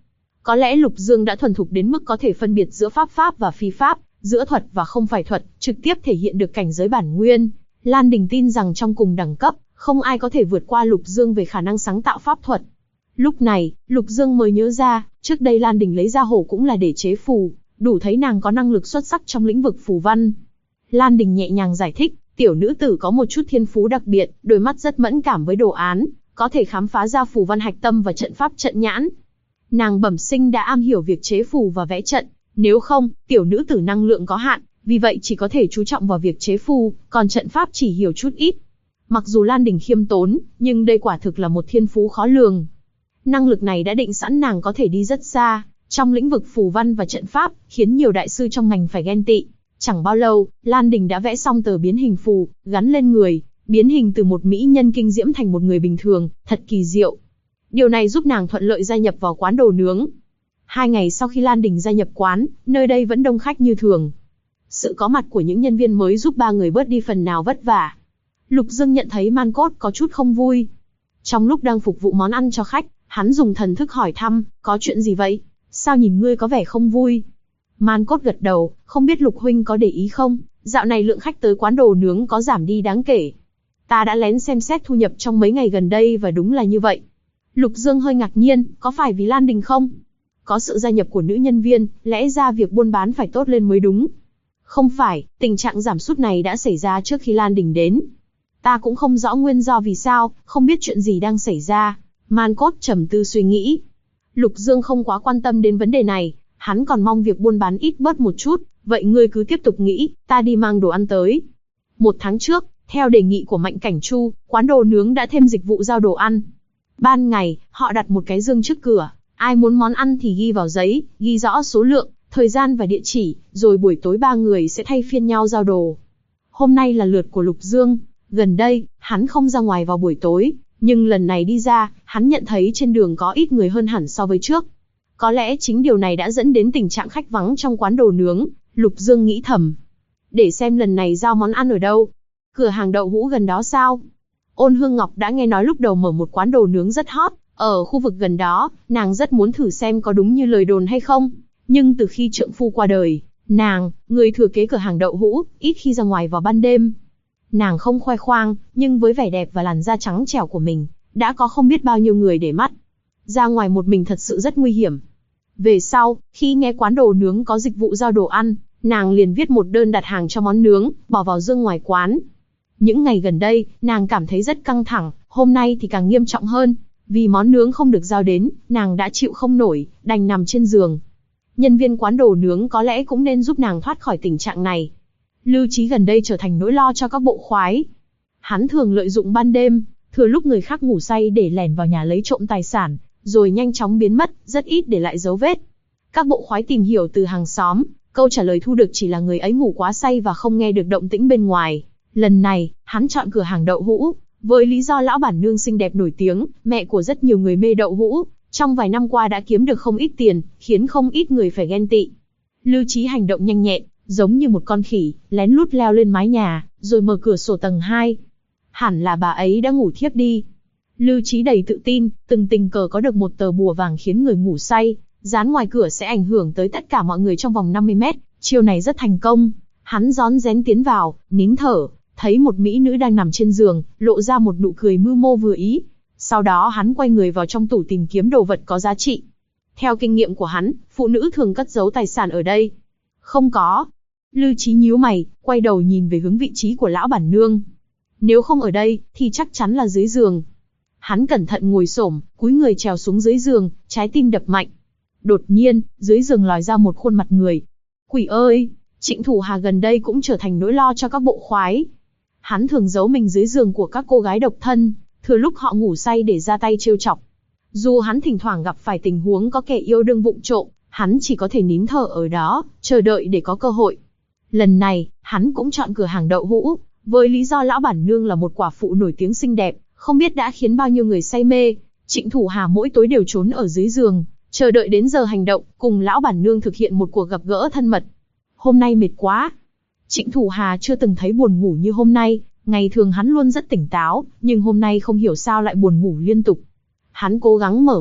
A: Có lẽ Lục Dương đã thuần thục đến mức có thể phân biệt giữa pháp và phi pháp, giữa thuật và không phải thuật, trực tiếp thể hiện được cảnh giới bản nguyên. Lan Đình tin rằng trong cùng đẳng cấp, không ai có thể vượt qua Lục Dương về khả năng sáng tạo pháp thuật. Lúc này, Lục Dương mới nhớ ra, trước đây Lan Đình lấy ra hổ cũng là để chế phù, đủ thấy nàng có năng lực xuất sắc trong lĩnh vực phù văn. Lan Đình nhẹ nhàng giải thích, tiểu nữ tử có một chút thiên phú đặc biệt, đôi mắt rất mẫn cảm với đồ án, có thể khám phá ra phù văn hạch tâm và trận pháp trận nhãn. Nàng bẩm sinh đã am hiểu việc chế phù và vẽ trận, nếu không, tiểu nữ tử năng lượng có hạn, vì vậy chỉ có thể chú trọng vào việc chế phù, còn trận pháp chỉ hiểu chút ít. Mặc dù Lan Đình khiêm tốn, nhưng đây quả thực là một thiên phú khó lường. Năng lực này đã định sẵn nàng có thể đi rất xa, trong lĩnh vực phù văn và trận pháp, khiến nhiều đại sư trong ngành phải ghen tị. Chẳng bao lâu, Lan Đình đã vẽ xong tờ biến hình phù, gắn lên người, biến hình từ một mỹ nhân kinh diễm thành một người bình thường, thật kỳ diệu. Điều này giúp nàng thuận lợi gia nhập vào quán đồ nướng. 2 ngày sau khi Lan Đình gia nhập quán, nơi đây vẫn đông khách như thường. Sự có mặt của những nhân viên mới giúp 3 người bớt đi phần nào vất vả. Lục Dương nhận thấy Man Cốt có chút không vui. Trong lúc đang phục vụ món ăn cho khách, hắn dùng thần thức hỏi thăm, có chuyện gì vậy? Sao nhìn ngươi có vẻ không vui? Man Cốt gật đầu, không biết Lục huynh có để ý không, dạo này lượng khách tới quán đồ nướng có giảm đi đáng kể. Ta đã lén xem xét thu nhập trong mấy ngày gần đây và đúng là như vậy. Lục Dương hơi ngạc nhiên, có phải vì Lan Đình không? Có sự gia nhập của nữ nhân viên, lẽ ra việc buôn bán phải tốt lên mới đúng. Không phải, tình trạng giảm sút này đã xảy ra trước khi Lan Đình đến. Ta cũng không rõ nguyên do vì sao, không biết chuyện gì đang xảy ra. Man Cốt trầm tư suy nghĩ. Lục Dương không quá quan tâm đến vấn đề này, hắn còn mong việc buôn bán ít bớt một chút, vậy ngươi cứ tiếp tục nghĩ, ta đi mang đồ ăn tới. 1 tháng trước, theo đề nghị của Mạnh Cảnh Chu, quán đồ nướng đã thêm dịch vụ giao đồ ăn. Ban ngày, họ đặt một cái dương trước cửa, ai muốn món ăn thì ghi vào giấy, ghi rõ số lượng, thời gian và địa chỉ, rồi buổi tối 3 người sẽ thay phiên nhau giao đồ. Hôm nay là lượt của Lục Dương, gần đây, hắn không ra ngoài vào buổi tối, nhưng lần này đi ra, hắn nhận thấy trên đường có ít người hơn hẳn so với trước. Có lẽ chính điều này đã dẫn đến tình trạng khách vắng trong quán đồ nướng, Lục Dương nghĩ thầm. Để xem lần này giao món ăn ở đâu. Cửa hàng đậu hũ gần đó sao? Ôn Hương Ngọc đã nghe nói lúc đầu mở một quán đồ nướng rất hot, ở khu vực gần đó, nàng rất muốn thử xem có đúng như lời đồn hay không. Nhưng từ khi trượng phu qua đời, nàng, người thừa kế cửa hàng đậu hũ, ít khi ra ngoài vào ban đêm. Nàng không khoe khoang, nhưng với vẻ đẹp và làn da trắng trẻo của mình, đã có không biết bao nhiêu người để mắt. Ra ngoài một mình thật sự rất nguy hiểm. Về sau, khi nghe quán đồ nướng có dịch vụ giao đồ ăn, nàng liền viết một đơn đặt hàng cho món nướng, bỏ vào dương ngoài quán. Những ngày gần đây, nàng cảm thấy rất căng thẳng, hôm nay thì càng nghiêm trọng hơn. Vì món nướng không được giao đến, nàng đã chịu không nổi, đành nằm trên giường. Nhân viên quán đồ nướng có lẽ cũng nên giúp nàng thoát khỏi tình trạng này. Lưu Trí gần đây trở thành nỗi lo cho các bộ khoái. Hắn thường lợi dụng ban đêm, thừa lúc người khác ngủ say để lẻn vào nhà lấy trộm tài sản, rồi nhanh chóng biến mất, rất ít để lại dấu vết. Các bộ khoái tìm hiểu từ hàng xóm, câu trả lời thu được chỉ là người ấy ngủ quá say và không nghe được động tĩnh bên ngoài. Lần này, hắn chọn cửa hàng đậu hũ, với lý do lão bản nương xinh đẹp nổi tiếng, mẹ của rất nhiều người mê đậu hũ, trong vài năm qua đã kiếm được không ít tiền, khiến không ít người phải ghen tị. Lưu Trí hành động nhanh nhẹn, giống như một con khỉ, lén lút leo lên mái nhà, rồi mở cửa sổ tầng 2. Hẳn là bà ấy đã ngủ thiếp đi. Lưu Trí đầy tự tin, từng tình cờ có được một tờ bùa vàng khiến người ngủ say, dán ngoài cửa sẽ ảnh hưởng tới tất cả mọi người trong vòng 50 mét, chiêu này rất thành công. Hắn rón rén tiến vào, nín thở, thấy một mỹ nữ đang nằm trên giường, lộ ra một nụ cười mưu mô vừa ý. Sau đó hắn quay người vào trong tủ tìm kiếm đồ vật có giá trị. Theo kinh nghiệm của hắn, phụ nữ thường cất giấu tài sản ở đây. Không có. Lưu Trí nhíu mày, quay đầu nhìn về hướng vị trí của lão bản nương. Nếu không ở đây, thì chắc chắn là dưới giường. Hắn cẩn thận ngồi xổm, cúi người trèo xuống dưới giường, trái tim đập mạnh. Đột nhiên, dưới giường lòi ra một khuôn mặt người. Quỷ ơi! Trịnh Thủ Hà gần đây cũng trở thành nỗi lo cho các bộ khoái. Hắn thường giấu mình dưới giường của các cô gái độc thân, thừa lúc họ ngủ say để ra tay trêu chọc. Dù hắn thỉnh thoảng gặp phải tình huống có kẻ yêu đương vụng trộm, hắn chỉ có thể nín thở ở đó, chờ đợi để có cơ hội. Lần này, hắn cũng chọn cửa hàng đậu hũ, với lý do lão bản nương là một quả phụ nổi tiếng xinh đẹp, không biết đã khiến bao nhiêu người say mê. Trịnh Thủ Hà mỗi tối đều trốn ở dưới giường, chờ đợi đến giờ hành động, cùng lão bản nương thực hiện một cuộc gặp gỡ thân mật. Hôm nay mệt quá. Trịnh Thủ Hà chưa từng thấy buồn ngủ như hôm nay, ngày thường hắn luôn rất tỉnh táo, nhưng hôm nay không hiểu sao lại buồn ngủ liên tục. Hắn cố gắng mở mắt,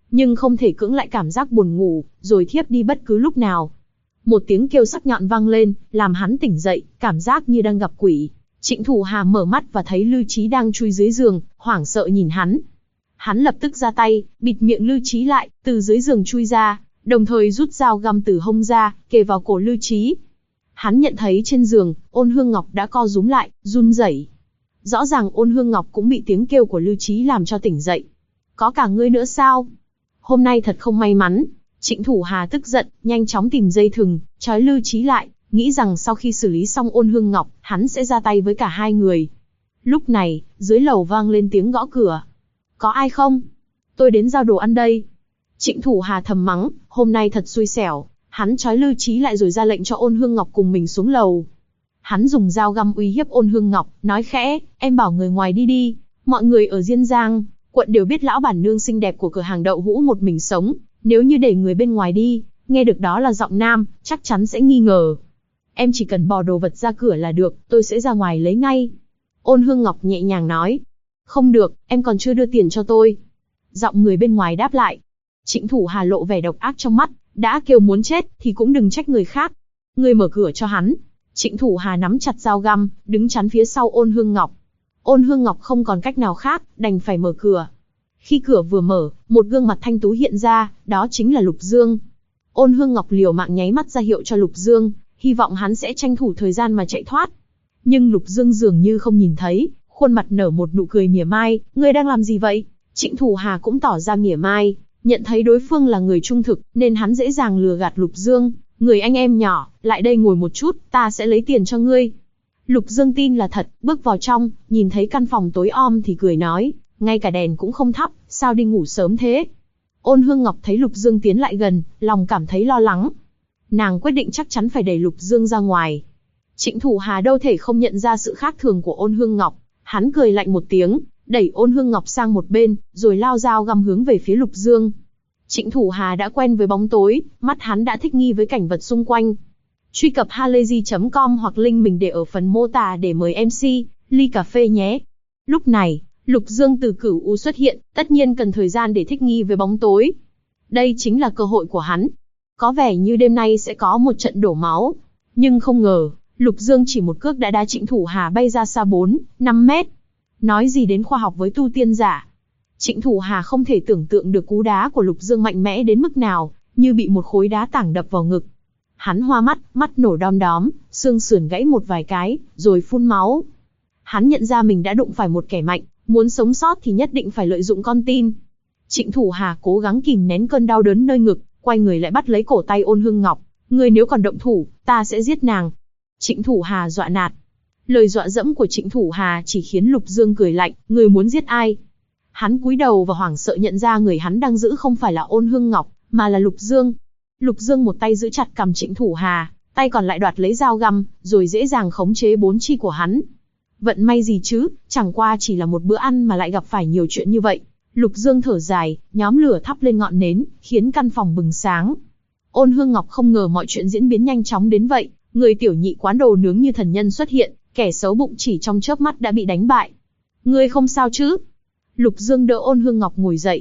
A: nhưng không thể cưỡng lại cảm giác buồn ngủ, rồi thiếp đi bất cứ lúc nào. Một tiếng kêu sắc nhọn vang lên, làm hắn tỉnh dậy, cảm giác như đang gặp quỷ. Trịnh Thủ Hà mở mắt và thấy Lưu Chí đang chui dưới giường, hoảng sợ nhìn hắn. Hắn lập tức ra tay, bịt miệng Lưu Chí lại, từ dưới giường chui ra, đồng thời rút dao găm từ hông ra, kề vào cổ Lưu Chí. Hắn nhận thấy trên giường, Ôn Hương Ngọc đã co rúm lại, run rẩy. Rõ ràng Ôn Hương Ngọc cũng bị tiếng kêu của Lưu Chí làm cho tỉnh dậy. Có cả ngươi nữa sao? Hôm nay thật không may mắn. Trịnh Thủ Hà tức giận, nhanh chóng tìm dây thừng, trói Lưu Chí lại, nghĩ rằng sau khi xử lý xong Ôn Hương Ngọc, hắn sẽ ra tay với cả hai người. Lúc này, dưới lầu vang lên tiếng gõ cửa. Có ai không? Tôi đến giao đồ ăn đây. Trịnh Thủ Hà thầm mắng, hôm nay thật xui xẻo. Hắn trói Lưu Chí lại rồi ra lệnh cho Ôn Hương Ngọc cùng mình xuống lầu. Hắn dùng dao găm uy hiếp Ôn Hương Ngọc, nói khẽ, em bảo người ngoài đi đi. Mọi người ở Diên Giang quận đều biết lão bản nương xinh đẹp của cửa hàng đậu hũ một mình sống. Nếu như để người bên ngoài đi, nghe được đó là giọng nam, chắc chắn sẽ nghi ngờ. Em chỉ cần bỏ đồ vật ra cửa là được, tôi sẽ ra ngoài lấy ngay. Ôn Hương Ngọc nhẹ nhàng nói. Không được, em còn chưa đưa tiền cho tôi. Giọng người bên ngoài đáp lại. Trịnh Thủ Hà lộ vẻ độc ác trong mắt, đã kêu muốn chết thì cũng đừng trách người khác. Người mở cửa cho hắn. Trịnh Thủ Hà nắm chặt dao găm, đứng chắn phía sau Ôn Hương Ngọc. Ôn Hương Ngọc không còn cách nào khác, đành phải mở cửa. Khi cửa vừa mở, một gương mặt thanh tú hiện ra, đó chính là Lục Dương. Ôn Hương Ngọc liều mạng nháy mắt ra hiệu cho Lục Dương, hy vọng hắn sẽ tranh thủ thời gian mà chạy thoát. Nhưng Lục Dương dường như không nhìn thấy, khuôn mặt nở một nụ cười mỉa mai, ngươi đang làm gì vậy? Trịnh Thủ Hà cũng tỏ ra mỉa mai, nhận thấy đối phương là người trung thực, nên hắn dễ dàng lừa gạt Lục Dương. Người anh em nhỏ, lại đây ngồi một chút, ta sẽ lấy tiền cho ngươi. Lục Dương tin là thật, bước vào trong, nhìn thấy căn phòng tối om thì cười nói, ngay cả đèn cũng không thắp, sao đi ngủ sớm thế? Ôn Hương Ngọc thấy Lục Dương tiến lại gần, lòng cảm thấy lo lắng. Nàng quyết định chắc chắn phải đẩy Lục Dương ra ngoài. Trịnh Thủ Hà đâu thể không nhận ra sự khác thường của Ôn Hương Ngọc, hắn cười lạnh một tiếng, đẩy Ôn Hương Ngọc sang một bên, rồi lao dao găm hướng về phía Lục Dương. Trịnh Thủ Hà đã quen với bóng tối, mắt hắn đã thích nghi với cảnh vật xung quanh. Truy cập halayzi.com hoặc link mình để ở phần mô tả để mời MC ly cà phê nhé. Lúc này, Lục Dương từ Cửu U xuất hiện, tất nhiên cần thời gian để thích nghi với bóng tối. Đây chính là cơ hội của hắn. Có vẻ như đêm nay sẽ có một trận đổ máu. Nhưng không ngờ, Lục Dương chỉ một cước đã đá Trịnh Thủ Hà bay ra xa 4-5 mét. Nói gì đến khoa học với tu tiên giả. Trịnh Thủ Hà không thể tưởng tượng được cú đá của Lục Dương mạnh mẽ đến mức nào, như bị một khối đá tảng đập vào ngực. Hắn hoa mắt, mắt nổ đom đóm, xương sườn gãy một vài cái, rồi phun máu. Hắn nhận ra mình đã đụng phải một kẻ mạnh, muốn sống sót thì nhất định phải lợi dụng con tin. Trịnh Thủ Hà cố gắng kìm nén cơn đau đớn nơi ngực, quay người lại bắt lấy cổ tay Ôn Hương Ngọc. Người nếu còn động thủ, ta sẽ giết nàng. Trịnh Thủ Hà dọa nạt. Lời dọa dẫm của Trịnh Thủ Hà chỉ khiến Lục Dương cười lạnh, người muốn giết ai? Hắn cúi đầu và hoảng sợ nhận ra người hắn đang giữ không phải là Ôn Hương Ngọc, mà là Lục Dương. Lục Dương một tay giữ chặt cằm Trịnh Thủ Hà, tay còn lại đoạt lấy dao găm, rồi dễ dàng khống chế bốn chi của hắn. Vận may gì chứ, chẳng qua chỉ là một bữa ăn mà lại gặp phải nhiều chuyện như vậy. Lục Dương thở dài, nhóm lửa thắp lên ngọn nến, khiến căn phòng bừng sáng. Ôn Hương Ngọc không ngờ mọi chuyện diễn biến nhanh chóng đến vậy, người tiểu nhị quán đồ nướng như thần nhân xuất hiện, kẻ xấu bụng chỉ trong chớp mắt đã bị đánh bại. Ngươi không sao chứ? Lục Dương đỡ Ôn Hương Ngọc ngồi dậy.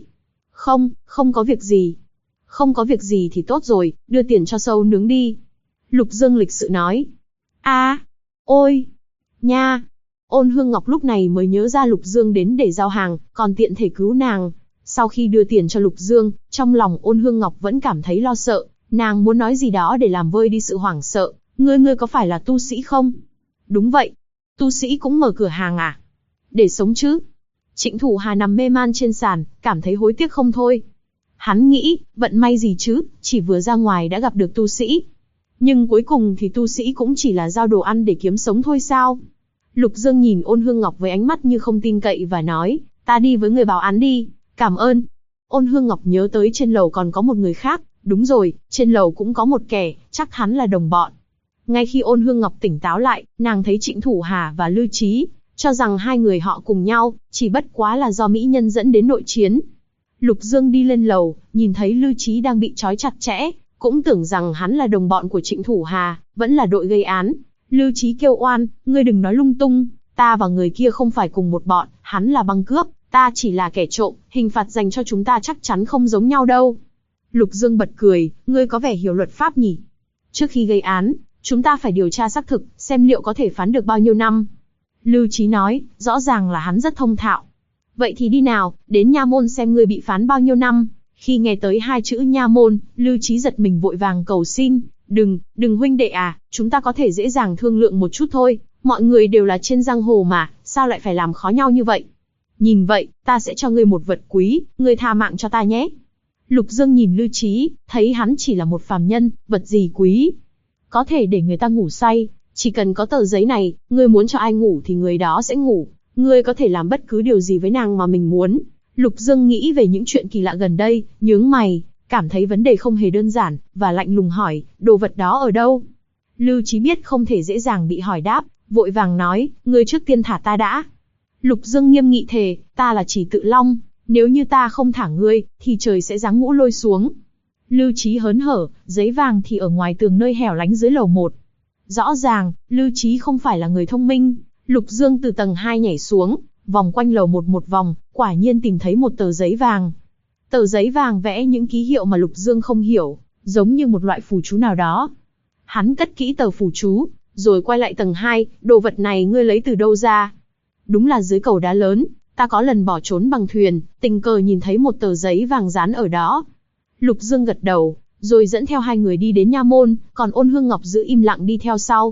A: Không có việc gì. Không có việc gì thì tốt rồi, đưa tiền cho sâu nướng đi. Lục Dương lịch sự nói. Ôi, nha. Ôn Hương Ngọc lúc này mới nhớ ra Lục Dương đến để giao hàng, còn tiện thể cứu nàng. Sau khi đưa tiền cho Lục Dương, trong lòng Ôn Hương Ngọc vẫn cảm thấy lo sợ, nàng muốn nói gì đó để làm vơi đi sự hoảng sợ. Ngươi có phải là tu sĩ không? Đúng vậy. Tu sĩ cũng mở cửa hàng à? Để sống chứ? Trịnh Thủ Hà nằm mê man trên sàn, cảm thấy hối tiếc không thôi. Hắn nghĩ, vận may gì chứ, chỉ vừa ra ngoài đã gặp được tu sĩ. Nhưng cuối cùng thì tu sĩ cũng chỉ là giao đồ ăn để kiếm sống thôi sao? Lục Dương nhìn Ôn Hương Ngọc với ánh mắt như không tin cậy và nói, ta đi với người báo án đi, cảm ơn. Ôn Hương Ngọc nhớ tới trên lầu còn có một người khác, đúng rồi, trên lầu cũng có một kẻ, chắc hắn là đồng bọn. Ngay khi Ôn Hương Ngọc tỉnh táo lại, nàng thấy Trịnh Thủ Hà và Lưu Chí, cho rằng hai người họ cùng nhau, chỉ bất quá là do mỹ nhân dẫn đến nội chiến. Lục Dương đi lên lầu, nhìn thấy Lưu Chí đang bị trói chặt chẽ, cũng tưởng rằng hắn là đồng bọn của Trịnh Thủ Hà, vẫn là đội gây án. Lưu Chí kêu oan, ngươi đừng nói lung tung, ta và người kia không phải cùng một bọn, hắn là băng cướp, Ta chỉ là kẻ trộm, hình phạt dành cho chúng ta chắc chắn không giống nhau đâu. Lục Dương bật cười, ngươi có vẻ hiểu luật pháp nhỉ? Trước khi gây án, chúng ta phải điều tra xác thực, xem liệu có thể phán được bao nhiêu năm. Lưu Chí nói, rõ ràng là hắn rất thông thạo. Vậy thì đi nào, đến nha môn xem ngươi bị phán bao nhiêu năm. Khi nghe tới hai chữ nha môn, Lưu Chí giật mình vội vàng cầu xin, đừng huynh đệ à, chúng ta có thể dễ dàng thương lượng một chút thôi, mọi người đều là trên giang hồ mà, sao lại phải làm khó nhau như vậy? Nhìn vậy, ta sẽ cho ngươi một vật quý, ngươi tha mạng cho ta nhé. Lục Dương nhìn Lưu Chí, thấy hắn chỉ là một phàm nhân, vật gì quý? Có thể để người ta ngủ say, chỉ cần có tờ giấy này, ngươi muốn cho ai ngủ thì người đó sẽ ngủ, ngươi có thể làm bất cứ điều gì với nàng mà mình muốn. Lục Dương nghĩ về những chuyện kỳ lạ gần đây, nhướng mày, cảm thấy vấn đề không hề đơn giản, và lạnh lùng hỏi, đồ vật đó ở đâu? Lưu Chí biết không thể dễ dàng bị hỏi đáp, vội vàng nói, ngươi trước tiên thả ta đã. Lục Dương nghiêm nghị thề, ta là Chỉ Tự Long, nếu như ta không thả ngươi, thì trời sẽ giáng ngũ lôi xuống. Lưu Chí hớn hở, giấy vàng thì ở ngoài tường nơi hẻo lánh dưới lầu 1. Rõ ràng, Lưu Chí không phải là người thông minh. Lục Dương từ tầng 2 nhảy xuống, vòng quanh lầu 1 một vòng, quả nhiên tìm thấy một tờ giấy vàng. Tờ giấy vàng vẽ những ký hiệu mà Lục Dương không hiểu, giống như một loại phù chú nào đó. Hắn cất kỹ tờ phù chú, rồi quay lại tầng 2, đồ vật này ngươi lấy từ đâu ra? Đúng là dưới cầu đá lớn, ta có lần bỏ trốn bằng thuyền, tình cờ nhìn thấy một tờ giấy vàng dán ở đó. Lục Dương gật đầu, rồi dẫn theo hai người đi đến nha môn, còn Ôn Hương Ngọc giữ im lặng đi theo sau.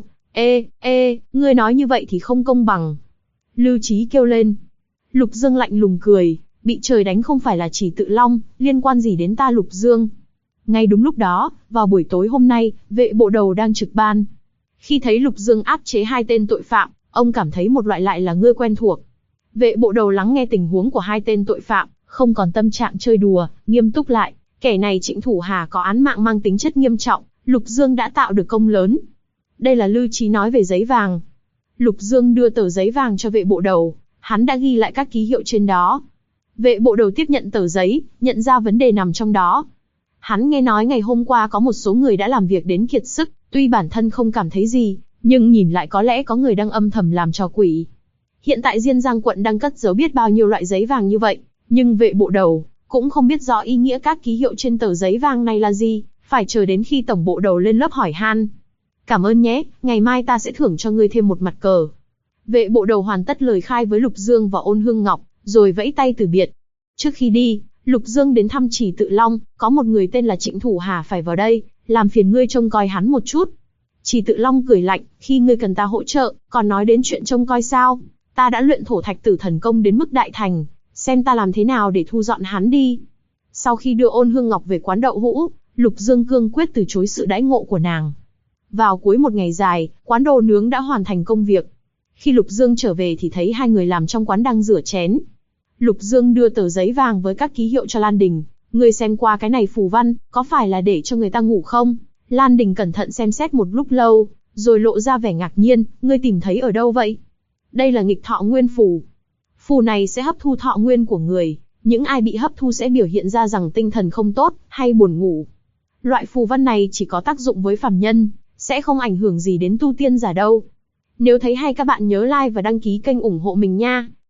A: Ngươi nói như vậy thì không công bằng. Lưu Chí kêu lên. Lục Dương lạnh lùng cười, bị trời đánh không phải là Chỉ Tự Long, liên quan gì đến ta Lục Dương. Ngay đúng lúc đó, vào buổi tối hôm nay, vệ bộ đầu đang trực ban. Khi thấy Lục Dương áp chế hai tên tội phạm, ông cảm thấy một loại lại là ngươi quen thuộc. Vệ bộ đầu lắng nghe tình huống của hai tên tội phạm, không còn tâm trạng chơi đùa, nghiêm túc lại. Kẻ này Trịnh Thủ Hà có án mạng mang tính chất nghiêm trọng, Lục Dương đã tạo được công lớn. Đây là Lưu Chí nói về giấy vàng. Lục Dương đưa tờ giấy vàng cho vệ bộ đầu, hắn đã ghi lại các ký hiệu trên đó. Vệ bộ đầu tiếp nhận tờ giấy, nhận ra vấn đề nằm trong đó. Hắn nghe nói ngày hôm qua có một số người đã làm việc đến kiệt sức, tuy bản thân không cảm thấy gì, nhưng nhìn lại có lẽ có người đang âm thầm làm trò quỷ. Hiện tại Diên Giang quận đang cất giấu biết bao nhiêu loại giấy vàng như vậy, nhưng vệ bộ đầu cũng không biết rõ ý nghĩa các ký hiệu trên tờ giấy vàng này là gì, phải chờ đến khi tổng bộ đầu lên lớp hỏi han. Cảm ơn nhé, ngày mai ta sẽ thưởng cho ngươi thêm một mặt cờ. Vệ bộ đầu hoàn tất lời khai với Lục Dương và Ôn Hương Ngọc, rồi vẫy tay từ biệt. Trước khi đi, Lục Dương đến thăm Chỉ Tự Long, có một người tên là Trịnh Thủ Hà phải vào đây, làm phiền ngươi trông coi hắn một chút. Chỉ Tự Long cười lạnh, khi ngươi cần ta hỗ trợ, còn nói đến chuyện trông coi sao? Ta đã luyện thổ thạch tử thần công đến mức đại thành, xem ta làm thế nào để thu dọn hắn đi. Sau khi đưa Ôn Hương Ngọc về quán đậu hũ, Lục Dương cương quyết từ chối sự đãi ngộ của nàng. Vào cuối một ngày dài, quán đồ nướng đã hoàn thành công việc. Khi Lục Dương trở về thì thấy hai người làm trong quán đang rửa chén. Lục Dương đưa tờ giấy vàng với các ký hiệu cho Lan Đình. Ngươi xem qua cái này phù văn, có phải là để cho người ta ngủ không? Lan Đình cẩn thận xem xét một lúc lâu, rồi lộ ra vẻ ngạc nhiên, ngươi tìm thấy ở đâu vậy? Đây là nghịch thọ nguyên phù. Phù này sẽ hấp thu thọ nguyên của người, những ai bị hấp thu sẽ biểu hiện ra rằng tinh thần không tốt, hay buồn ngủ. Loại phù văn này chỉ có tác dụng với phàm nhân, sẽ không ảnh hưởng gì đến tu tiên giả đâu. Nếu thấy hay các bạn nhớ like và đăng ký kênh ủng hộ mình nha.